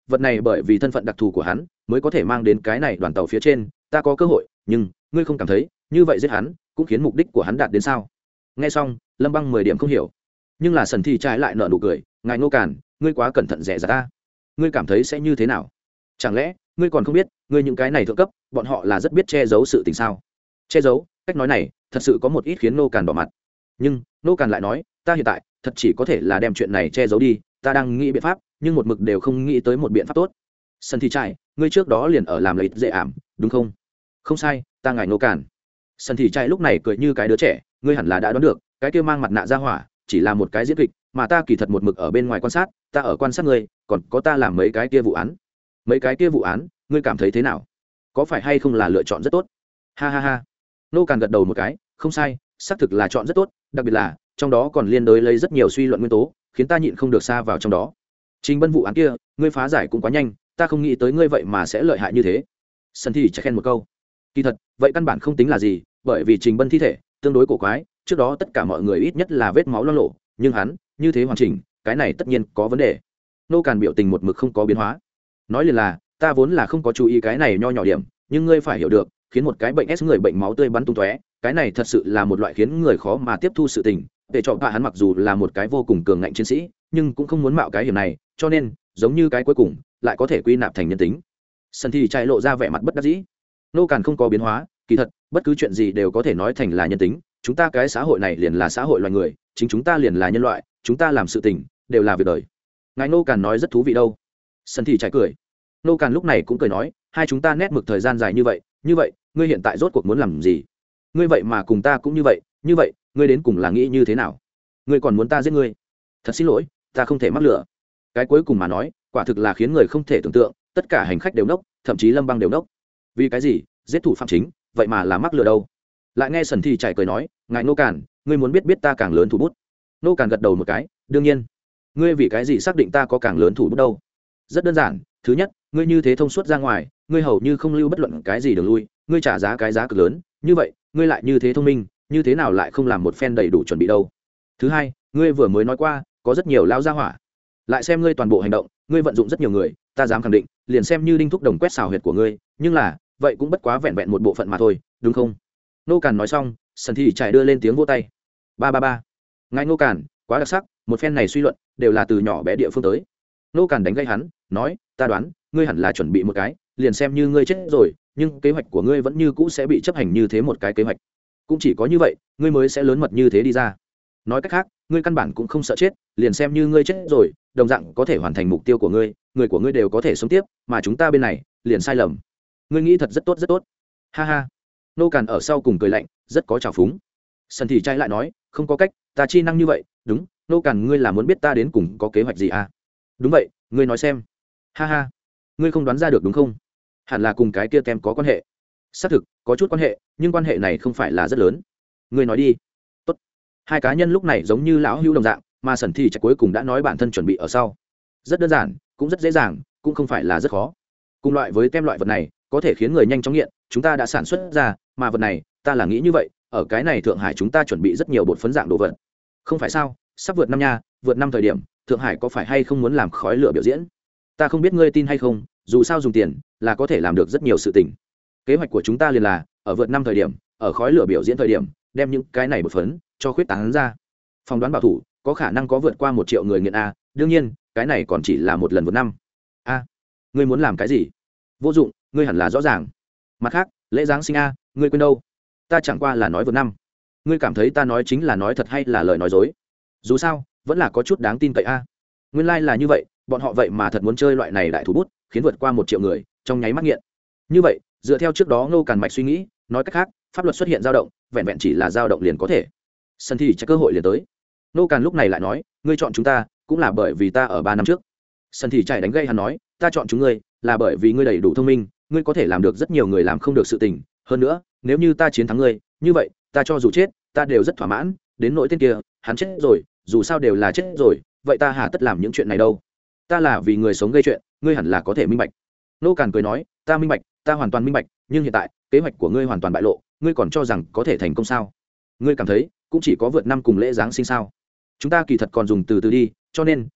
vật này bởi vì thân phận đặc thù của hắn mới có thể mang đến cái này đoàn tàu phía trên, ta có cơ hội, nhưng ngươi không cảm thấy như vậy giết hắn cũng khiến mục đích của hắn đạt đến sao? Nghe xong Lâm Băng mười điểm không hiểu, nhưng là Sần Thị trái lại nở nụ cười, ngài Ngô Càn, ngươi quá cẩn thận dè dặt ta, ngươi cảm thấy sẽ như thế nào? Chẳng lẽ ngươi còn không biết ngươi những cái này thượng cấp bọn họ là rất biết che giấu sự tình sao? Che giấu, cách nói này thật sự có một ít khiến Ngô Càn đỏ mặt, nhưng Ngô Càn lại nói, ta hiện tại thật chỉ có thể là đem chuyện này che giấu đi, ta đang nghĩ biện pháp nhưng một mực đều không nghĩ tới một biện pháp tốt. Sân Thị trai, ngươi trước đó liền ở làm lợi dễ ảm đúng không? Không sai, ta ngài Ngô Càn. Sân Thị trai lúc này cười như cái đứa trẻ, ngươi hẳn là đã đoán được cái kia mang mặt nạ ra hỏa chỉ là một cái diễn kịch, mà ta kỳ thật một mực ở bên ngoài quan sát, ta ở quan sát ngươi, còn có ta làm mấy cái kia vụ án. Mấy cái kia vụ án ngươi cảm thấy thế nào? Có phải hay không là lựa chọn rất tốt? Ha ha ha. Nô Càn gật đầu một cái, không sai, xác thực là chọn rất tốt, đặc biệt là trong đó còn liên đối lấy rất nhiều suy luận nguyên tố, khiến ta nhịn không được xa vào trong đó. Trình Bân vụ án kia ngươi phá giải cũng quá nhanh, ta không nghĩ tới ngươi vậy mà sẽ lợi hại như thế. Sân Thị chỉ khen một câu. Kỳ thật vậy căn bản không tính là gì, bởi vì Trình Bân thi thể tương đối cổ quái, trước đó tất cả mọi người ít nhất là vết máu loang lổ, nhưng hắn như thế hoàn chỉnh, cái này tất nhiên có vấn đề. Nô Càn biểu tình một mực không có biến hóa, nói liền là ta vốn là không có chú ý cái này nho nhỏ điểm, nhưng ngươi phải hiểu được, khiến một cái bệnh S người bệnh máu tươi bắn tung tóe, cái này thật sự là một loại khiến người khó mà tiếp thu sự tình. Để cho bà hắn mặc dù là một cái vô cùng cường ngạnh chiến sĩ, nhưng cũng không muốn mạo cái hiểm này, cho nên giống như cái cuối cùng lại có thể quy nạp thành nhân tính. Sân Thì chạy lộ ra vẻ mặt bất đắc dĩ. Nô Càn không có biến hóa, kỳ thật bất cứ chuyện gì đều có thể nói thành là nhân tính, chúng ta cái xã hội này liền là xã hội loài người, chính chúng ta liền là nhân loại, chúng ta làm sự tình đều là việc đời. Ngài Nô Càn nói rất thú vị đâu. Sân Thì chạy cười. Nô Càn lúc này cũng cười nói, hai chúng ta nét mực thời gian dài như vậy, như vậy ngươi hiện tại rốt cuộc muốn làm gì? Ngươi vậy mà cùng ta cũng như vậy, như vậy ngươi đến cùng là nghĩ như thế nào? Ngươi còn muốn ta giết ngươi? Thật xin lỗi, ta không thể mắc lửa. Cái cuối cùng mà nói, quả thực là khiến người không thể tưởng tượng, tất cả hành khách đều nốc, thậm chí Lâm Băng đều nốc. Vì cái gì giết thủ phạm chính vậy mà là mắc lừa đâu? Lại nghe Sần Thì chạy cười nói, ngài Nô Càn, ngươi muốn biết biết ta càng lớn thủ bút? Nô Càn gật đầu một cái, đương nhiên. Ngươi vì cái gì xác định ta có càng lớn thủ bút đâu? Rất đơn giản, thứ nhất, ngươi như thế thông suốt ra ngoài, ngươi hầu như không lưu bất luận cái gì đường lui, ngươi trả giá cái giá cực lớn, như vậy ngươi lại như thế thông minh, như thế nào lại không làm một phen đầy đủ chuẩn bị đâu? Thứ hai, ngươi vừa mới nói qua có rất nhiều lao ra hỏa, lại xem ngươi toàn bộ hành động, ngươi vận dụng rất nhiều người, ta dám khẳng định liền xem như đinh thúc đồng quét xào huyệt của ngươi, nhưng là vậy cũng bất quá vẹn vẹn một bộ phận mà thôi, đúng không? Nô Càn nói xong, Sần Thị chạy đưa lên tiếng vỗ tay. Ba ba ba. Ngài Nô Càn quá đặc sắc, một phen này suy luận đều là từ nhỏ bé địa phương tới. Nô Càn đánh gây hắn, nói, ta đoán ngươi hẳn là chuẩn bị một cái, liền xem như ngươi chết rồi, nhưng kế hoạch của ngươi vẫn như cũ sẽ bị chấp hành như thế một cái kế hoạch. Cũng chỉ có như vậy, ngươi mới sẽ lớn mật như thế đi ra. Nói cách khác, ngươi căn bản cũng không sợ chết, liền xem như ngươi chết rồi, đồng dạng có thể hoàn thành mục tiêu của ngươi, người của ngươi đều có thể sống tiếp, mà chúng ta bên này liền sai lầm. Ngươi nghĩ thật rất tốt rất tốt. Ha ha. Nô Càn ở sau cùng cười lạnh, rất có trào phúng. Sân Thì trai lại nói, không có cách, ta chi năng như vậy, đúng, Nô Càn ngươi là muốn biết ta đến cùng có kế hoạch gì à? Đúng vậy, ngươi nói xem. Ha ha. Ngươi không đoán ra được đúng không? Hẳn là cùng cái kia kem có quan hệ. Xác thực có chút quan hệ, nhưng quan hệ này không phải là rất lớn. Ngươi nói đi. Tốt. Hai cá nhân lúc này giống như lão hưu đồng dạng, mà Sần Thì chạy cuối cùng đã nói bản thân chuẩn bị ở sau. Rất đơn giản, cũng rất dễ dàng, cũng không phải là rất khó. Cùng loại với kem loại vật này có thể khiến người nhanh chóng nghiện, chúng ta đã sản xuất ra, mà vật này ta là nghĩ như vậy, ở cái này Thượng Hải chúng ta chuẩn bị rất nhiều bột phấn dạng đồ vật. Không phải sao? Sắp vượt năm nha, vượt năm thời điểm, Thượng Hải có phải hay không muốn làm khói lửa biểu diễn? Ta không biết ngươi tin hay không, dù sao dùng tiền là có thể làm được rất nhiều sự tình. Kế hoạch của chúng ta liền là ở vượt năm thời điểm, ở khói lửa biểu diễn thời điểm, đem những cái này bột phấn cho khuyết tán ra. Phỏng đoán bảo thủ có khả năng có vượt qua một triệu người nghiện a, đương nhiên cái này còn chỉ là một lần vượt năm. A, ngươi muốn làm cái gì? Vô dụng, ngươi hẳn là rõ ràng. Mặt khác, lễ giáng sinh a, ngươi quên đâu? Ta chẳng qua là nói vượt năm. Ngươi cảm thấy ta nói chính là nói thật hay là lời nói dối? Dù sao vẫn là có chút đáng tin cậy a. Nguyên lai là như vậy, bọn họ vậy mà thật muốn chơi loại này đại thủ bút, khiến vượt qua một triệu người trong nháy mắt nghiện. Như vậy dựa theo trước đó Ngô Càn mạch suy nghĩ, nói cách khác pháp luật xuất hiện dao động, vẹn vẹn chỉ là dao động liền có thể. Sân Thì chắc cơ hội liền tới. Ngô Càn lúc này lại nói, ngươi chọn chúng ta cũng là bởi vì ta ở ba năm trước. Sân Thì chạy đánh gây hắn nói, ta chọn chúng ngươi là bởi vì ngươi đầy đủ thông minh, ngươi có thể làm được rất nhiều người làm không được sự tình, hơn nữa nếu như ta chiến thắng ngươi, như vậy ta cho dù chết ta đều rất thỏa mãn, đến nỗi tên kia hắn chết rồi, dù sao đều là chết rồi, vậy ta hà tất làm những chuyện này đâu? Ta là vì người sống gây chuyện, ngươi hẳn là có thể minh bạch. Nô Càn cười nói, ta minh bạch, ta hoàn toàn minh bạch, nhưng hiện tại kế hoạch của ngươi hoàn toàn bại lộ, ngươi còn cho rằng có thể thành công sao? Ngươi cảm thấy cũng chỉ có vượt năm cùng lễ giáng sinh sao? Chúng ta kỳ thật còn dùng từ từ đi, cho nên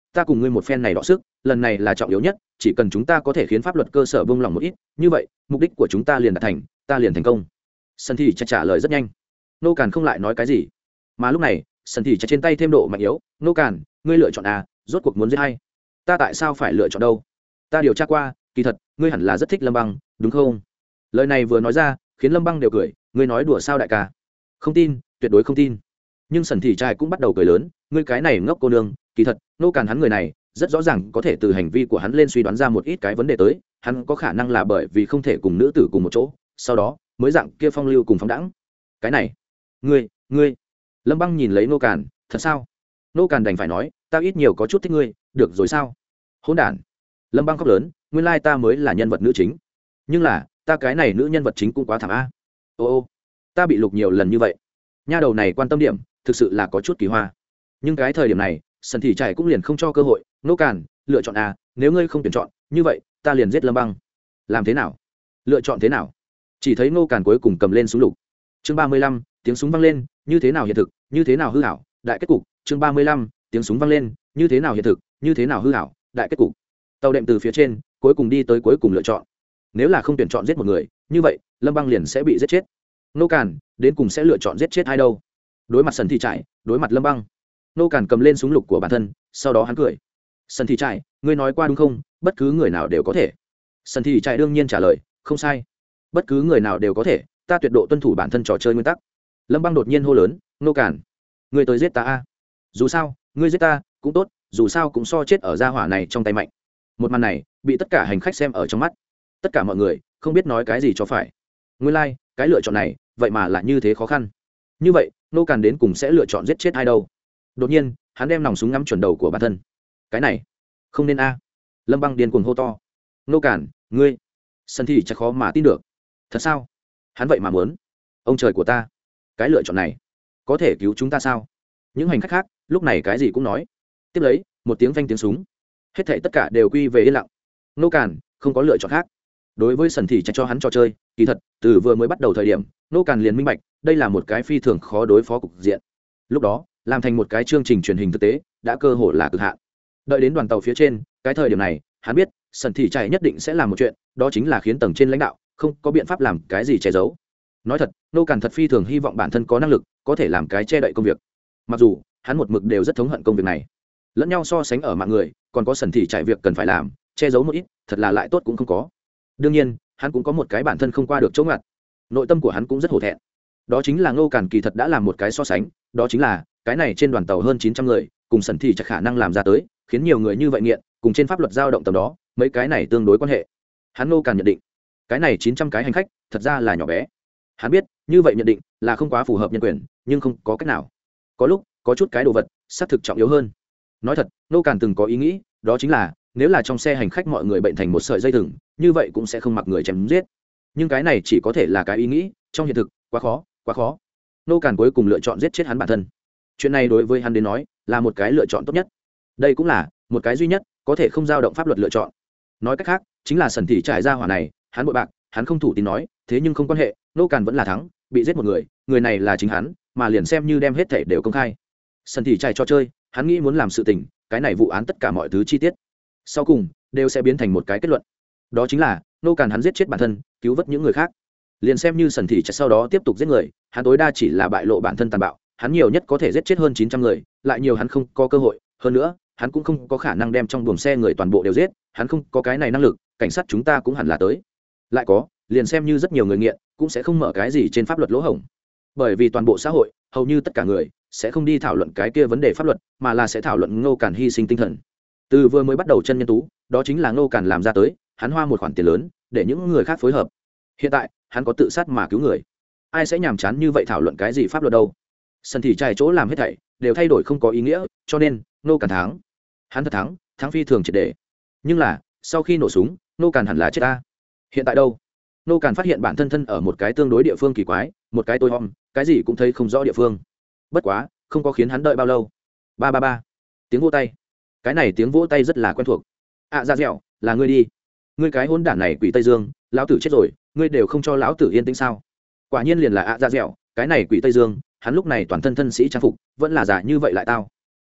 ta cùng ngươi một phen này đọ sức lần này là trọng yếu nhất, chỉ cần chúng ta có thể khiến pháp luật cơ sở bông lỏng một ít, như vậy mục đích của chúng ta liền đạt thành, ta liền thành công. Sân thì trả, trả lời rất nhanh, nô càn không lại nói cái gì. Mà lúc này sân thì trả trên tay thêm độ mạnh yếu. Nô càn, ngươi lựa chọn à, rốt cuộc muốn giết hay? Ta tại sao phải lựa chọn đâu? Ta điều tra qua, kỳ thật ngươi hẳn là rất thích Lâm Băng đúng không? Lời này vừa nói ra khiến Lâm Băng đều cười. Ngươi nói đùa sao đại ca? Không tin, tuyệt đối không tin. Nhưng sần thì trai cũng bắt đầu cười lớn. Ngươi cái này ngốc cô nương, kỳ thật nô càn hắn người này rất rõ ràng có thể từ hành vi của hắn lên suy đoán ra một ít cái vấn đề tới. Hắn có khả năng là bởi vì không thể cùng nữ tử cùng một chỗ, sau đó mới dạng kia phong lưu cùng phóng đãng. Cái này, ngươi ngươi Lâm Băng nhìn lấy nô càn. Thật sao? Nô càn đành phải nói, ta ít nhiều có chút thích ngươi, được rồi sao? Hỗn đản. Lâm Băng khóc lớn, nguyên lai ta mới là nhân vật nữ chính, nhưng là ta cái này nữ nhân vật chính cũng quá thảm a. Ô ô, ta bị lục nhiều lần như vậy, nha đầu này quan tâm điểm thực sự là có chút kỳ hoa. Nhưng cái thời điểm này sân thì chạy cũng liền không cho cơ hội. Nô càn, lựa chọn a, nếu ngươi không tuyển chọn như vậy ta liền giết Lâm Băng. Làm thế nào? Lựa chọn thế nào? Chỉ thấy nô càn cuối cùng cầm lên súng lục. Chương ba mươi lăm, tiếng súng vang lên, như thế nào hiện thực, như thế nào hư ảo, đại kết cục. Chương ba mươi lăm, tiếng súng vang lên, như thế nào hiện thực, như thế nào hư ảo, đại kết cục. Tàu đệm từ phía trên cuối cùng đi tới cuối cùng lựa chọn. Nếu là không tuyển chọn giết một người như vậy Lâm Băng liền sẽ bị giết chết. Nô càn đến cùng sẽ lựa chọn giết chết ai đâu? Đối mặt sân thì chạy, đối mặt Lâm Băng, nô càn cầm lên súng lục của bản thân, sau đó hắn cười. Sân thì chạy, ngươi nói qua đúng không? Bất cứ người nào đều có thể. Sân thì chạy đương nhiên trả lời, không sai, bất cứ người nào đều có thể, ta tuyệt độ tuân thủ bản thân trò chơi nguyên tắc. Lâm Băng đột nhiên hô lớn, nô càn, ngươi tới giết ta a. Dù sao ngươi giết ta cũng tốt, dù sao cũng so chết ở gia hỏa này trong tay mạnh. Một màn này bị tất cả hành khách xem ở trong mắt, tất cả mọi người không biết nói cái gì cho phải. Nguyên lai like, cái lựa chọn này vậy mà là như thế khó khăn. Như vậy nô càn đến cùng sẽ lựa chọn giết chết ai đâu? Đột nhiên hắn đem nòng súng ngắm chuẩn đầu của bản thân. Cái này không nên a. Lâm Băng điên cuồng hô to, nô càn, ngươi. Sân thì chắc khó mà tin được. Thật sao? Hắn vậy mà muốn? Ông trời của ta, cái lựa chọn này có thể cứu chúng ta sao? Những hành khách khác lúc này cái gì cũng nói. Tiếp lấy một tiếng vang tiếng súng, hết thảy tất cả đều quy về yên lặng. Nô càn không có lựa chọn khác. Đối với sần thì chạy cho hắn trò chơi, kỳ thật từ vừa mới bắt đầu thời điểm nô càn liền minh bạch đây là một cái phi thường khó đối phó cục diện. Lúc đó làm thành một cái chương trình truyền hình thực tế đã cơ hội là cực hạn. Đợi đến đoàn tàu phía trên cái thời điểm này hắn biết sần thì chạy nhất định sẽ làm một chuyện, đó chính là khiến tầng trên lãnh đạo không có biện pháp làm cái gì che giấu. Nói thật nô càn thật phi thường hy vọng bản thân có năng lực có thể làm cái che đậy công việc, mặc dù hắn một mực đều rất thống hận công việc này. Lẫn nhau so sánh ở mạng người còn có sần thì chạy việc cần phải làm che giấu một ít thật là lại tốt cũng không có. Đương nhiên hắn cũng có một cái bản thân không qua được chỗ ngặt, nội tâm của hắn cũng rất hổ thẹn. Đó chính là Ngô Càn kỳ thật đã làm một cái so sánh, đó chính là cái này trên đoàn tàu hơn chín trăm người cùng sần thì chạy khả năng làm ra tới khiến nhiều người như vậy nghiện, cùng trên pháp luật dao động tầm đó mấy cái này tương đối quan hệ. Hắn Ngô Càn nhận định cái này chín trăm cái hành khách thật ra là nhỏ bé. Hắn biết như vậy nhận định là không quá phù hợp nhân quyền, nhưng không có cách nào. Có lúc có chút cái đồ vật xác thực trọng yếu hơn. Nói thật Ngô Càn từng có ý nghĩ, đó chính là nếu là trong xe hành khách mọi người bệnh thành một sợi dây thừng như vậy cũng sẽ không mặc người chém giết. Nhưng cái này chỉ có thể là cái ý nghĩ, trong hiện thực quá khó quá khó. Ngô Càn cuối cùng lựa chọn giết chết hắn bản thân. Chuyện này đối với hắn đến nói là một cái lựa chọn tốt nhất, đây cũng là một cái duy nhất có thể không dao động pháp luật lựa chọn. Nói cách khác chính là sần thị trải ra hỏa này hắn bội bạc, hắn không thủ tín nói, thế nhưng không quan hệ, Ngô Càn vẫn là thắng, bị giết một người, người này là chính hắn, mà liền xem như đem hết thể đều công khai. Sần thị trải cho chơi, hắn nghĩ muốn làm sự tình, cái này vụ án tất cả mọi thứ chi tiết sau cùng đều sẽ biến thành một cái kết luận, đó chính là Ngô Càn hắn giết chết bản thân, cứu vớt những người khác. Liền xem như sần thị trải sau đó tiếp tục giết người, hắn tối đa chỉ là bại lộ bản thân tàn bạo, hắn nhiều nhất có thể giết chết hơn chín trăm người, lại nhiều hắn không có cơ hội, hơn nữa hắn cũng không có khả năng đem trong buồng xe người toàn bộ đều giết, hắn không có cái này năng lực, cảnh sát chúng ta cũng hẳn là tới. Lại có, liền xem như rất nhiều người nghiện cũng sẽ không mở cái gì trên pháp luật lỗ hổng, bởi vì toàn bộ xã hội hầu như tất cả người sẽ không đi thảo luận cái kia vấn đề pháp luật, mà là sẽ thảo luận Ngô Càn hy sinh tinh thần. Từ vừa mới bắt đầu chân nhân tú, đó chính là Ngô Càn làm ra tới, hắn hoa một khoản tiền lớn để những người khác phối hợp. Hiện tại hắn có tự sát mà cứu người, ai sẽ nhàm chán như vậy thảo luận cái gì pháp luật đâu. Sân thị trai chỗ làm hết thảy đều thay đổi không có ý nghĩa, cho nên Ngô Càn thắng, hắn thật thắng, thắng phi thường triệt để. Nhưng là sau khi nổ súng Ngô Càn hẳn là chết ta. Hiện tại đâu? Ngô Càn phát hiện bản thân thân ở một cái tương đối địa phương kỳ quái, một cái tối om, cái gì cũng thấy không rõ địa phương. Bất quá không có khiến hắn đợi bao lâu, ba ba ba tiếng vỗ tay. Cái này tiếng vỗ tay rất là quen thuộc. À ra dẻo, là ngươi đi, ngươi cái hôn đản này quỷ Tây Dương, lão tử chết rồi, ngươi đều không cho lão tử yên tĩnh sao? Quả nhiên liền là ạ à ra dẻo, cái này quỷ Tây Dương, hắn lúc này toàn thân thân sĩ trang phục vẫn là giả như vậy lại tao.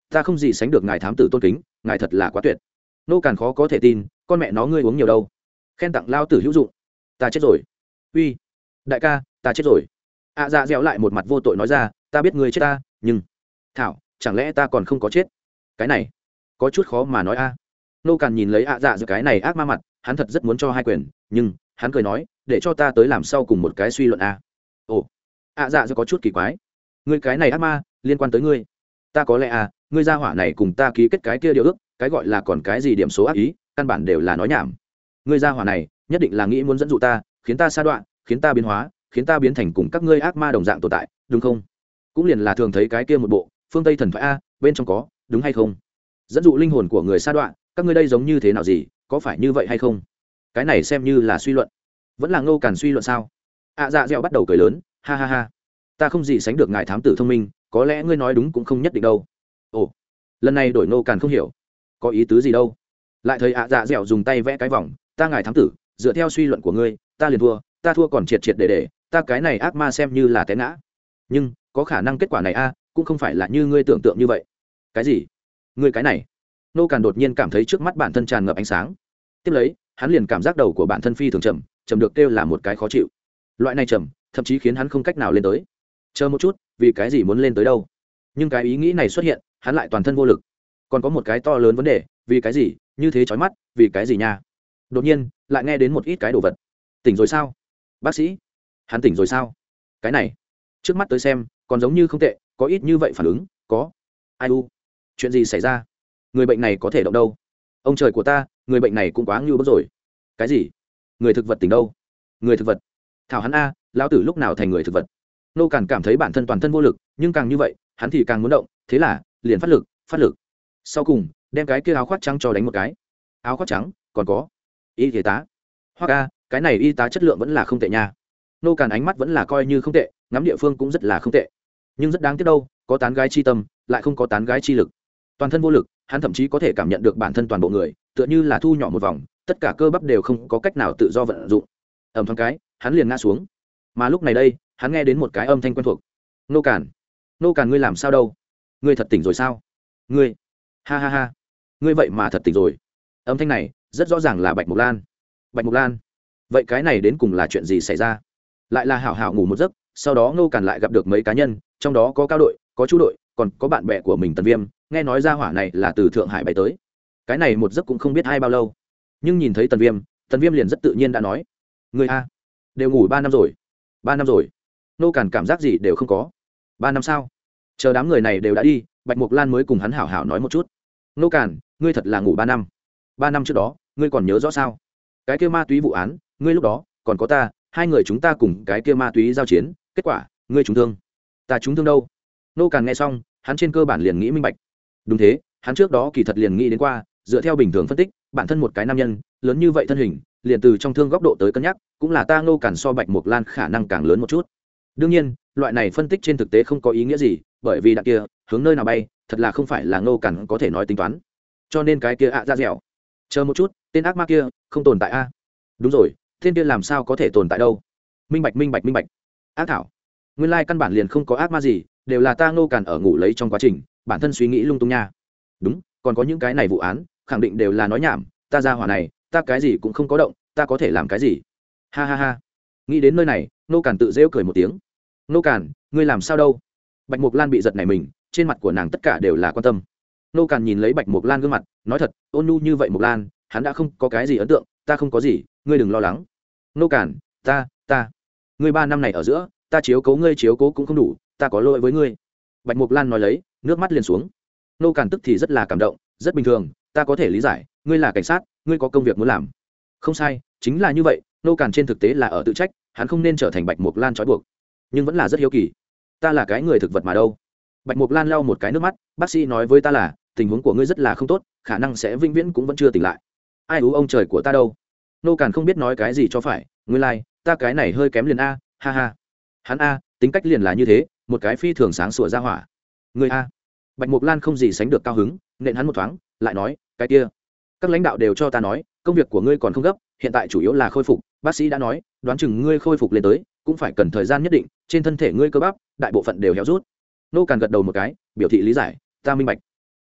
ta không gì sánh được ngài thám tử tôn kính, ngài thật là quá tuyệt. Nô Càn khó có thể tin, con mẹ nó ngươi uống nhiều đâu, khen tặng lao tử hữu dụng. Ta chết rồi. Uy, đại ca, ta chết rồi. ạ dạ dẻo lại một mặt vô tội nói ra, ta biết ngươi chết ta, nhưng thảo, chẳng lẽ ta còn không có chết? Cái này có chút khó mà nói a. Nô Càn nhìn lấy ạ dạ dẻo cái này ác ma mặt, hắn thật rất muốn cho hai quyền, nhưng hắn cười nói, để cho ta tới làm sau cùng một cái suy luận a. Ồ, ạ dạ dẻo có chút kỳ quái, ngươi cái này ác ma liên quan tới ngươi. Ta có lẽ à, ngươi gia hỏa này cùng ta ký kết cái kia điều ước, cái gọi là còn cái gì điểm số ác ý, căn bản đều là nói nhảm. Ngươi gia hỏa này nhất định là nghĩ muốn dẫn dụ ta, khiến ta sa đoạn, khiến ta biến hóa, khiến ta biến thành cùng các ngươi ác ma đồng dạng tồn tại, đúng không? Cũng liền là thường thấy cái kia một bộ phương Tây thần thoại a, bên trong có, đúng hay không? Dẫn dụ linh hồn của người sa đoạn, các ngươi đây giống như thế nào gì, có phải như vậy hay không? Cái này xem như là suy luận, vẫn là Ngô Càn suy luận sao? À dạ dẻo bắt đầu cười lớn, ha ha ha, ta không gì sánh được ngài thám tử thông minh, có lẽ ngươi nói đúng cũng không nhất định đâu. Ồ, lần này đổi Ngô Càn không hiểu, có ý tứ gì đâu. Lại thấy ạ dạ dẻo dùng tay vẽ cái vòng, ta ngài thám tử, dựa theo suy luận của ngươi, ta liền thua, ta thua còn triệt triệt để để, ta cái này ác ma xem như là té ngã. Nhưng có khả năng kết quả này a, cũng không phải là như ngươi tưởng tượng như vậy. Cái gì? Ngươi cái này? Nô Càn đột nhiên cảm thấy trước mắt bản thân tràn ngập ánh sáng. Tiếp lấy, hắn liền cảm giác đầu của bản thân phi thường trầm, trầm được kêu là một cái khó chịu. Loại này trầm, thậm chí khiến hắn không cách nào lên tới. Chờ một chút, vì cái gì muốn lên tới đâu? Nhưng cái ý nghĩ này xuất hiện, hắn lại toàn thân vô lực. Còn có một cái to lớn vấn đề, vì cái gì như thế chói mắt, vì cái gì nha? Đột nhiên lại nghe đến một ít cái đồ vật. Tỉnh rồi sao? Bác sĩ, hắn tỉnh rồi sao? Cái này trước mắt tới xem còn giống như không tệ, có ít như vậy phản ứng. Có ai u, chuyện gì xảy ra? Người bệnh này có thể động đâu? Ông trời của ta, người bệnh này cũng quá ngưu bức rồi. Cái gì? Người thực vật tỉnh đâu? Người thực vật? Thảo hắn a, lão tử lúc nào thành người thực vật? Nô Càn cảm thấy bản thân toàn thân vô lực, nhưng càng như vậy hắn thì càng muốn động, thế là liền phát lực phát lực sau cùng đem cái kia áo khoác trắng cho đánh một cái. Áo khoác trắng còn có y y tá. Hoặc a, cái này y tá chất lượng vẫn là không tệ nha. Nô Càn ánh mắt vẫn là coi như không tệ, ngắm địa phương cũng rất là không tệ, nhưng rất đáng tiếc đâu, có tán gái chi tâm lại không có tán gái chi lực. Toàn thân vô lực, hắn thậm chí có thể cảm nhận được bản thân toàn bộ người tựa như là thu nhỏ một vòng, tất cả cơ bắp đều không có cách nào tự do vận dụng. Ầm thoáng cái hắn liền ngã xuống. Mà lúc này đây hắn nghe đến một cái âm thanh quen thuộc. Nô Càn, Nô Càn, ngươi làm sao đâu? Ngươi thật tỉnh rồi sao? Ngươi, ha ha ha, ngươi vậy mà thật tỉnh rồi. Âm thanh này rất rõ ràng là Bạch Mộc Lan. Bạch Mộc Lan, vậy cái này đến cùng là chuyện gì xảy ra? Lại là hảo hảo ngủ một giấc, sau đó Nô Càn lại gặp được mấy cá nhân, trong đó có cao đội, có chu đội, còn có bạn bè của mình Tần Viêm, nghe nói ra hỏa này là từ Thượng Hải bay tới. Cái này một giấc cũng không biết hai bao lâu, nhưng nhìn thấy Tần Viêm, Tần Viêm liền rất tự nhiên đã nói: ngươi a, đều ngủ ba năm rồi. Ba năm rồi? Nô Càn cảm giác gì đều không có. Ba năm sao? Chờ đám người này đều đã đi, Bạch Mộc Lan mới cùng hắn hảo hảo nói một chút. Nô Càn, ngươi thật là ngủ ba năm. Ba năm trước đó ngươi còn nhớ rõ sao? Cái kia ma túy vụ án, ngươi lúc đó còn có ta, hai người chúng ta cùng cái kia ma túy giao chiến, kết quả ngươi trúng thương. Ta trúng thương đâu? Nô Càn nghe xong, hắn trên cơ bản liền nghĩ minh bạch. Đúng thế, hắn trước đó kỳ thật liền nghĩ đến qua, dựa theo bình thường phân tích, bản thân một cái nam nhân lớn như vậy thân hình, liền từ trong thương góc độ tới cân nhắc, cũng là ta Nô Càn so Bạch Mộc Lan khả năng càng lớn một chút. Đương nhiên, loại này phân tích trên thực tế không có ý nghĩa gì, bởi vì đạn kia hướng nơi nào bay, thật là không phải là Nô Càn có thể nói tính toán. Cho nên cái kia ạ ra dẻo, chờ một chút, tên ác ma kia không tồn tại a? Đúng rồi, tên kia làm sao có thể tồn tại đâu? Minh bạch minh bạch minh bạch. Ác thảo, nguyên lai căn bản liền không có ác ma gì, đều là ta Nô Càn ở ngủ lấy trong quá trình bản thân suy nghĩ lung tung nha. Đúng, còn có những cái này vụ án khẳng định đều là nói nhảm, ta ra hỏa này ta cái gì cũng không có động, ta có thể làm cái gì? Ha ha ha. Nghĩ đến nơi này, Nô Càn tự rêu cười một tiếng. Nô Càn, ngươi làm sao đâu? Bạch Mộc Lan bị giật này mình, trên mặt của nàng tất cả đều là quan tâm. Nô Càn nhìn lấy Bạch Mộc Lan gương mặt, nói thật, ôn nhu như vậy Mộc Lan, hắn đã không có cái gì ấn tượng, ta không có gì, ngươi đừng lo lắng. Nô Càn, ta, ta, ngươi ba năm này ở giữa, ta chiếu cố ngươi chiếu cố cũng không đủ, ta có lỗi với ngươi. Bạch Mộc Lan nói lấy, nước mắt liền xuống. Nô Càn tức thì rất là cảm động, rất bình thường, ta có thể lý giải, ngươi là cảnh sát, ngươi có công việc muốn làm. Không sai, chính là như vậy, Nô Càn trên thực tế là ở tự trách, hắn không nên trở thành Bạch Mộc Lan trói buộc, nhưng vẫn là rất hiếu kỳ. Ta là cái người thực vật mà đâu? Bạch Mộc Lan lau một cái nước mắt, bác sĩ nói với ta là tình huống của ngươi rất là không tốt, khả năng sẽ vĩnh viễn cũng vẫn chưa tỉnh lại. Ai ú ông trời của ta đâu? Nô Càn không biết nói cái gì cho phải, nguyên lai like, ta cái này hơi kém liền a, ha ha. Hắn a, tính cách liền là như thế, một cái phi thường sáng sủa ra hỏa. Ngươi a. Bạch Mộc Lan không gì sánh được cao hứng, nện hắn một thoáng, lại nói, cái kia, các lãnh đạo đều cho ta nói, công việc của ngươi còn không gấp, hiện tại chủ yếu là khôi phục, bác sĩ đã nói, đoán chừng ngươi khôi phục lên tới, cũng phải cần thời gian nhất định, trên thân thể ngươi cơ bắp, đại bộ phận đều héo rút. Nô Càn gật đầu một cái, biểu thị lý giải, ta minh bạch.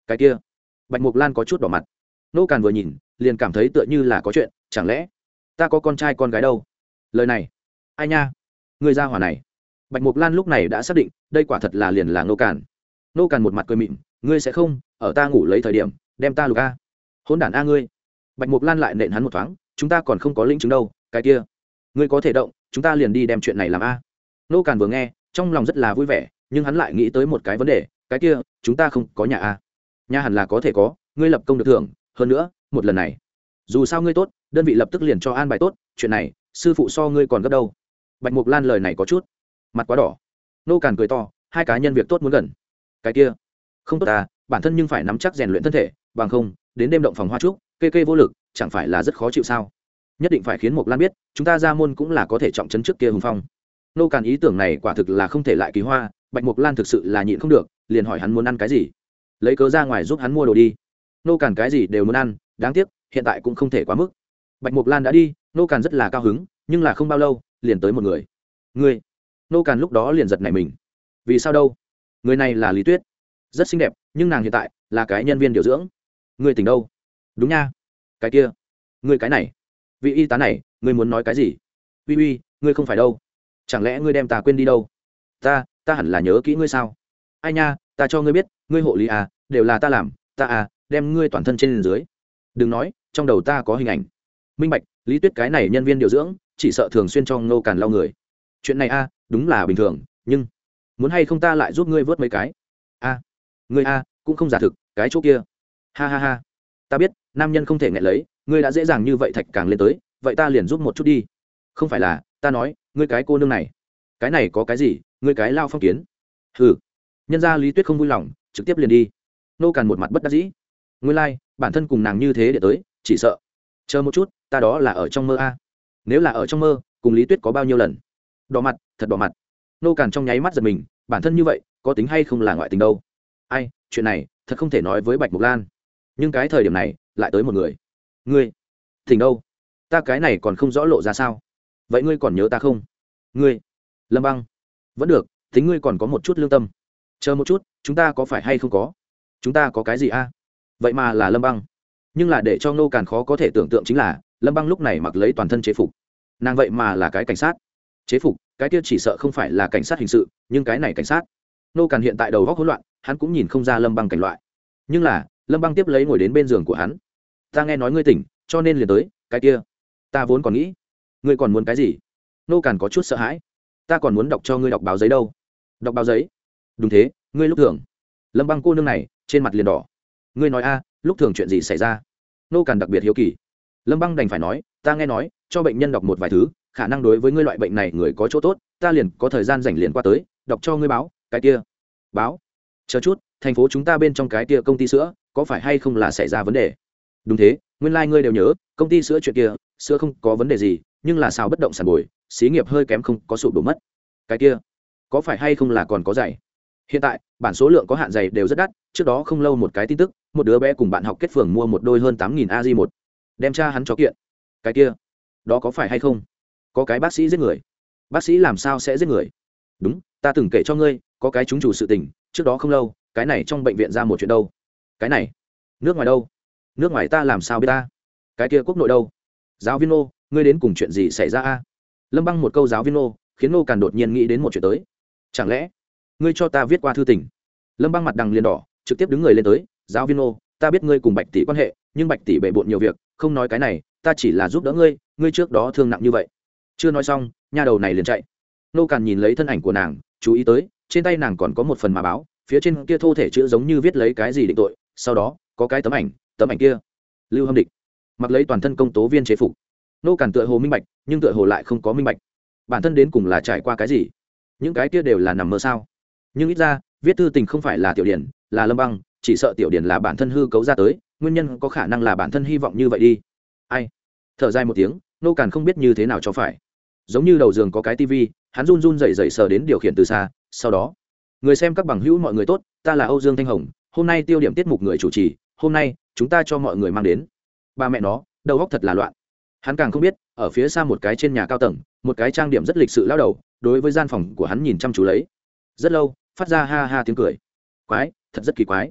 cái kia bạch mục lan có chút đỏ mặt. Nô Càn vừa nhìn liền cảm thấy tựa như là có chuyện, chẳng lẽ ta có con trai con gái đâu? Lời này ai nha, người ra hỏa này. Bạch mục lan lúc này đã xác định đây quả thật là liền là Nô Càn. Nô Càn một mặt cười mịn, ngươi sẽ không ở ta ngủ lấy thời điểm đem ta lục a? Hỗn đản a ngươi. Bạch mục lan lại nện hắn một thoáng, chúng ta còn không có lĩnh chứng đâu, cái kia ngươi có thể động, chúng ta liền đi đem chuyện này làm a. Nô Càn vừa nghe trong lòng rất là vui vẻ, nhưng hắn lại nghĩ tới một cái vấn đề, cái kia chúng ta không có nhà a. Nhà hẳn là có thể có, ngươi lập công được thưởng, hơn nữa một lần này dù sao ngươi tốt, đơn vị lập tức liền cho an bài tốt, chuyện này sư phụ so ngươi còn gấp đâu. Bạch mục lan lời này có chút mặt quá đỏ. Nô Càn cười to, hai cá nhân việc tốt muốn gần, cái kia không tốt à, bản thân nhưng phải nắm chắc rèn luyện thân thể, bằng không đến đêm động phòng hoa trúc kê kê vô lực, chẳng phải là rất khó chịu sao? Nhất định phải khiến mục lan biết chúng ta ra môn cũng là có thể trọng trấn trước kia hùng phong. Nô Càn ý tưởng này quả thực là không thể lại kỳ hoa. Bạch mục lan thực sự là nhịn không được, liền hỏi hắn muốn ăn cái gì, lấy cớ ra ngoài giúp hắn mua đồ đi. Nô Càn cái gì đều muốn ăn, đáng tiếc hiện tại cũng không thể quá mức. Bạch mục lan đã đi, Nô Càn rất là cao hứng, nhưng là không bao lâu liền tới một người. Người Nô Càn lúc đó liền giật nảy mình. Vì sao đâu? Người này là Lý Tuyết, rất xinh đẹp, nhưng nàng hiện tại là cái nhân viên điều dưỡng. Người tỉnh đâu? Đúng nha. Cái kia người cái này vị y tá này, ngươi muốn nói cái gì? Uy uy, ngươi không phải đâu, chẳng lẽ ngươi đem ta quên đi đâu? Ta, ta hẳn là nhớ kỹ ngươi sao? Ai nha, ta cho ngươi biết, ngươi hộ lý à, đều là ta làm, ta à, đem ngươi toàn thân trên dưới. Đừng nói, trong đầu ta có hình ảnh. Minh bạch, Lý Tuyết cái này nhân viên điều dưỡng, chỉ sợ thường xuyên cho Nô Càn lau người. Chuyện này a, à, đúng là bình thường, nhưng muốn hay không ta lại giúp ngươi vớt mấy cái? A, à, ngươi a, à, cũng không giả thực, cái chỗ kia. Ha ha ha. Ta biết, nam nhân không thể nghẹn lấy, ngươi đã dễ dàng như vậy thạch càng lên tới, vậy ta liền giúp một chút đi. Không phải là, ta nói, ngươi cái cô nương này, cái này có cái gì, ngươi cái lao phong kiến. Hừ. Nhân ra Lý Tuyết không vui lòng, trực tiếp liền đi. Nô Càn một mặt bất đắc dĩ. Nguyên lai, like, bản thân cùng nàng như thế để tới, chỉ sợ chờ một chút, ta đó là ở trong mơ a. Nếu là ở trong mơ, cùng Lý Tuyết có bao nhiêu lần? Đỏ mặt, thật đỏ mặt. Nô Càn trong nháy mắt giật mình, bản thân như vậy, có tính hay không là ngoại tình đâu. Ai, chuyện này, thật không thể nói với Bạch Mục Lan. Nhưng cái thời điểm này, lại tới một người. Ngươi, thỉnh đâu? Ta cái này còn không rõ lộ ra sao? Vậy ngươi còn nhớ ta không? Ngươi, Lâm Băng. Vẫn được, tính ngươi còn có một chút lương tâm. Chờ một chút, chúng ta có phải hay không có? Chúng ta có cái gì a? Vậy mà là Lâm Băng. Nhưng là để cho Nô Càn khó có thể tưởng tượng chính là, Lâm Băng lúc này mặc lấy toàn thân chế phục. Nàng vậy mà là cái cảnh sát. Chế phục, cái kia chỉ sợ không phải là cảnh sát hình sự, nhưng cái này cảnh sát. Nô Càn hiện tại đầu óc hỗn loạn, hắn cũng nhìn không ra Lâm Băng cảnh loại. Nhưng là, Lâm Băng tiếp lấy ngồi đến bên giường của hắn. Ta nghe nói ngươi tỉnh, cho nên liền tới, cái kia. Ta vốn còn nghĩ, ngươi còn muốn cái gì? Nô Càn có chút sợ hãi. Ta còn muốn đọc cho ngươi đọc báo giấy đâu. Đọc báo giấy? Đúng thế, ngươi lúc thường. Lâm Băng cô nương này, trên mặt liền đỏ. Ngươi nói a, lúc thường chuyện gì xảy ra? Nô Càn đặc biệt hiếu kỳ. Lâm Băng đành phải nói, ta nghe nói, cho bệnh nhân đọc một vài thứ, khả năng đối với ngươi loại bệnh này người có chỗ tốt, ta liền có thời gian rảnh liền qua tới, đọc cho ngươi báo, cái kia. Báo? Chờ chút, thành phố chúng ta bên trong cái kia công ty sữa, có phải hay không là xảy ra vấn đề? Đúng thế, nguyên lai like ngươi đều nhớ, công ty sữa chuyện kia, sữa không có vấn đề gì, nhưng là sao bất động sản bồi, xí nghiệp hơi kém không có sụp đổ mất. Cái kia, có phải hay không là còn có giày? Hiện tại, bản số lượng có hạn giày đều rất đắt, trước đó không lâu một cái tin tức, một đứa bé cùng bạn học kết phường mua một đôi hơn tám nghìn a di một, đem cha hắn cho kiện. Cái kia, đó có phải hay không? Có cái bác sĩ giết người. Bác sĩ làm sao sẽ giết người? Đúng, ta từng kể cho ngươi, có cái chúng chủ sự tình, trước đó không lâu, cái này trong bệnh viện ra một chuyện đâu. Cái này, nước ngoài đâu? Nước ngoài ta làm sao biết ta? Cái kia quốc nội đâu? Giáo viên Nô, ngươi đến cùng chuyện gì xảy ra a? Lâm Băng một câu giáo viên Nô, khiến Nô Càn đột nhiên nghĩ đến một chuyện tới. Chẳng lẽ ngươi cho ta viết qua thư tình? Lâm Băng mặt đằng liền đỏ, trực tiếp đứng người lên tới, giáo viên Nô, ta biết ngươi cùng Bạch tỷ quan hệ, nhưng Bạch tỷ bệ bội nhiều việc, không nói cái này, ta chỉ là giúp đỡ ngươi, ngươi trước đó thương nặng như vậy. Chưa nói xong, nha đầu này liền chạy. Nô Càn nhìn lấy thân ảnh của nàng, chú ý tới, trên tay nàng còn có một phần mà báo, phía trên kia thô thể chữ giống như viết lấy cái gì định tội, sau đó, có cái tấm ảnh, tấm ảnh kia, Lưu Hâm Địch, mặc lấy toàn thân công tố viên chế phục. Nô Càn tựa hồ minh bạch, nhưng tựa hồ lại không có minh bạch. Bản thân đến cùng là trải qua cái gì? Những cái kia đều là nằm mơ sao? Nhưng ít ra, viết thư tình không phải là Tiểu Điển, là Lâm Băng, chỉ sợ Tiểu Điển là bản thân hư cấu ra tới, nguyên nhân có khả năng là bản thân hy vọng như vậy đi. Ai? Thở dài một tiếng, Nô Càn không biết như thế nào cho phải. Giống như đầu giường có cái tivi, hắn run run rẩy rẩy sờ đến điều khiển từ xa, sau đó, người xem các bằng hữu mọi người tốt, ta là Âu Dương Thanh Hồng, hôm nay tiêu điểm tiết mục người chủ trì, hôm nay chúng ta cho mọi người mang đến. Ba mẹ nó, đầu óc thật là loạn. Hắn càng không biết, ở phía xa một cái trên nhà cao tầng, một cái trang điểm rất lịch sự lao đầu, đối với gian phòng của hắn nhìn chăm chú lấy. Rất lâu, phát ra ha ha tiếng cười. Quái, thật rất kỳ quái.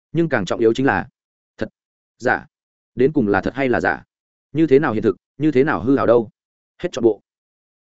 nhưng càng trọng yếu chính là thật giả, đến cùng là thật hay là giả, như thế nào hiện thực, như thế nào hư hảo đâu. Hết trọn bộ.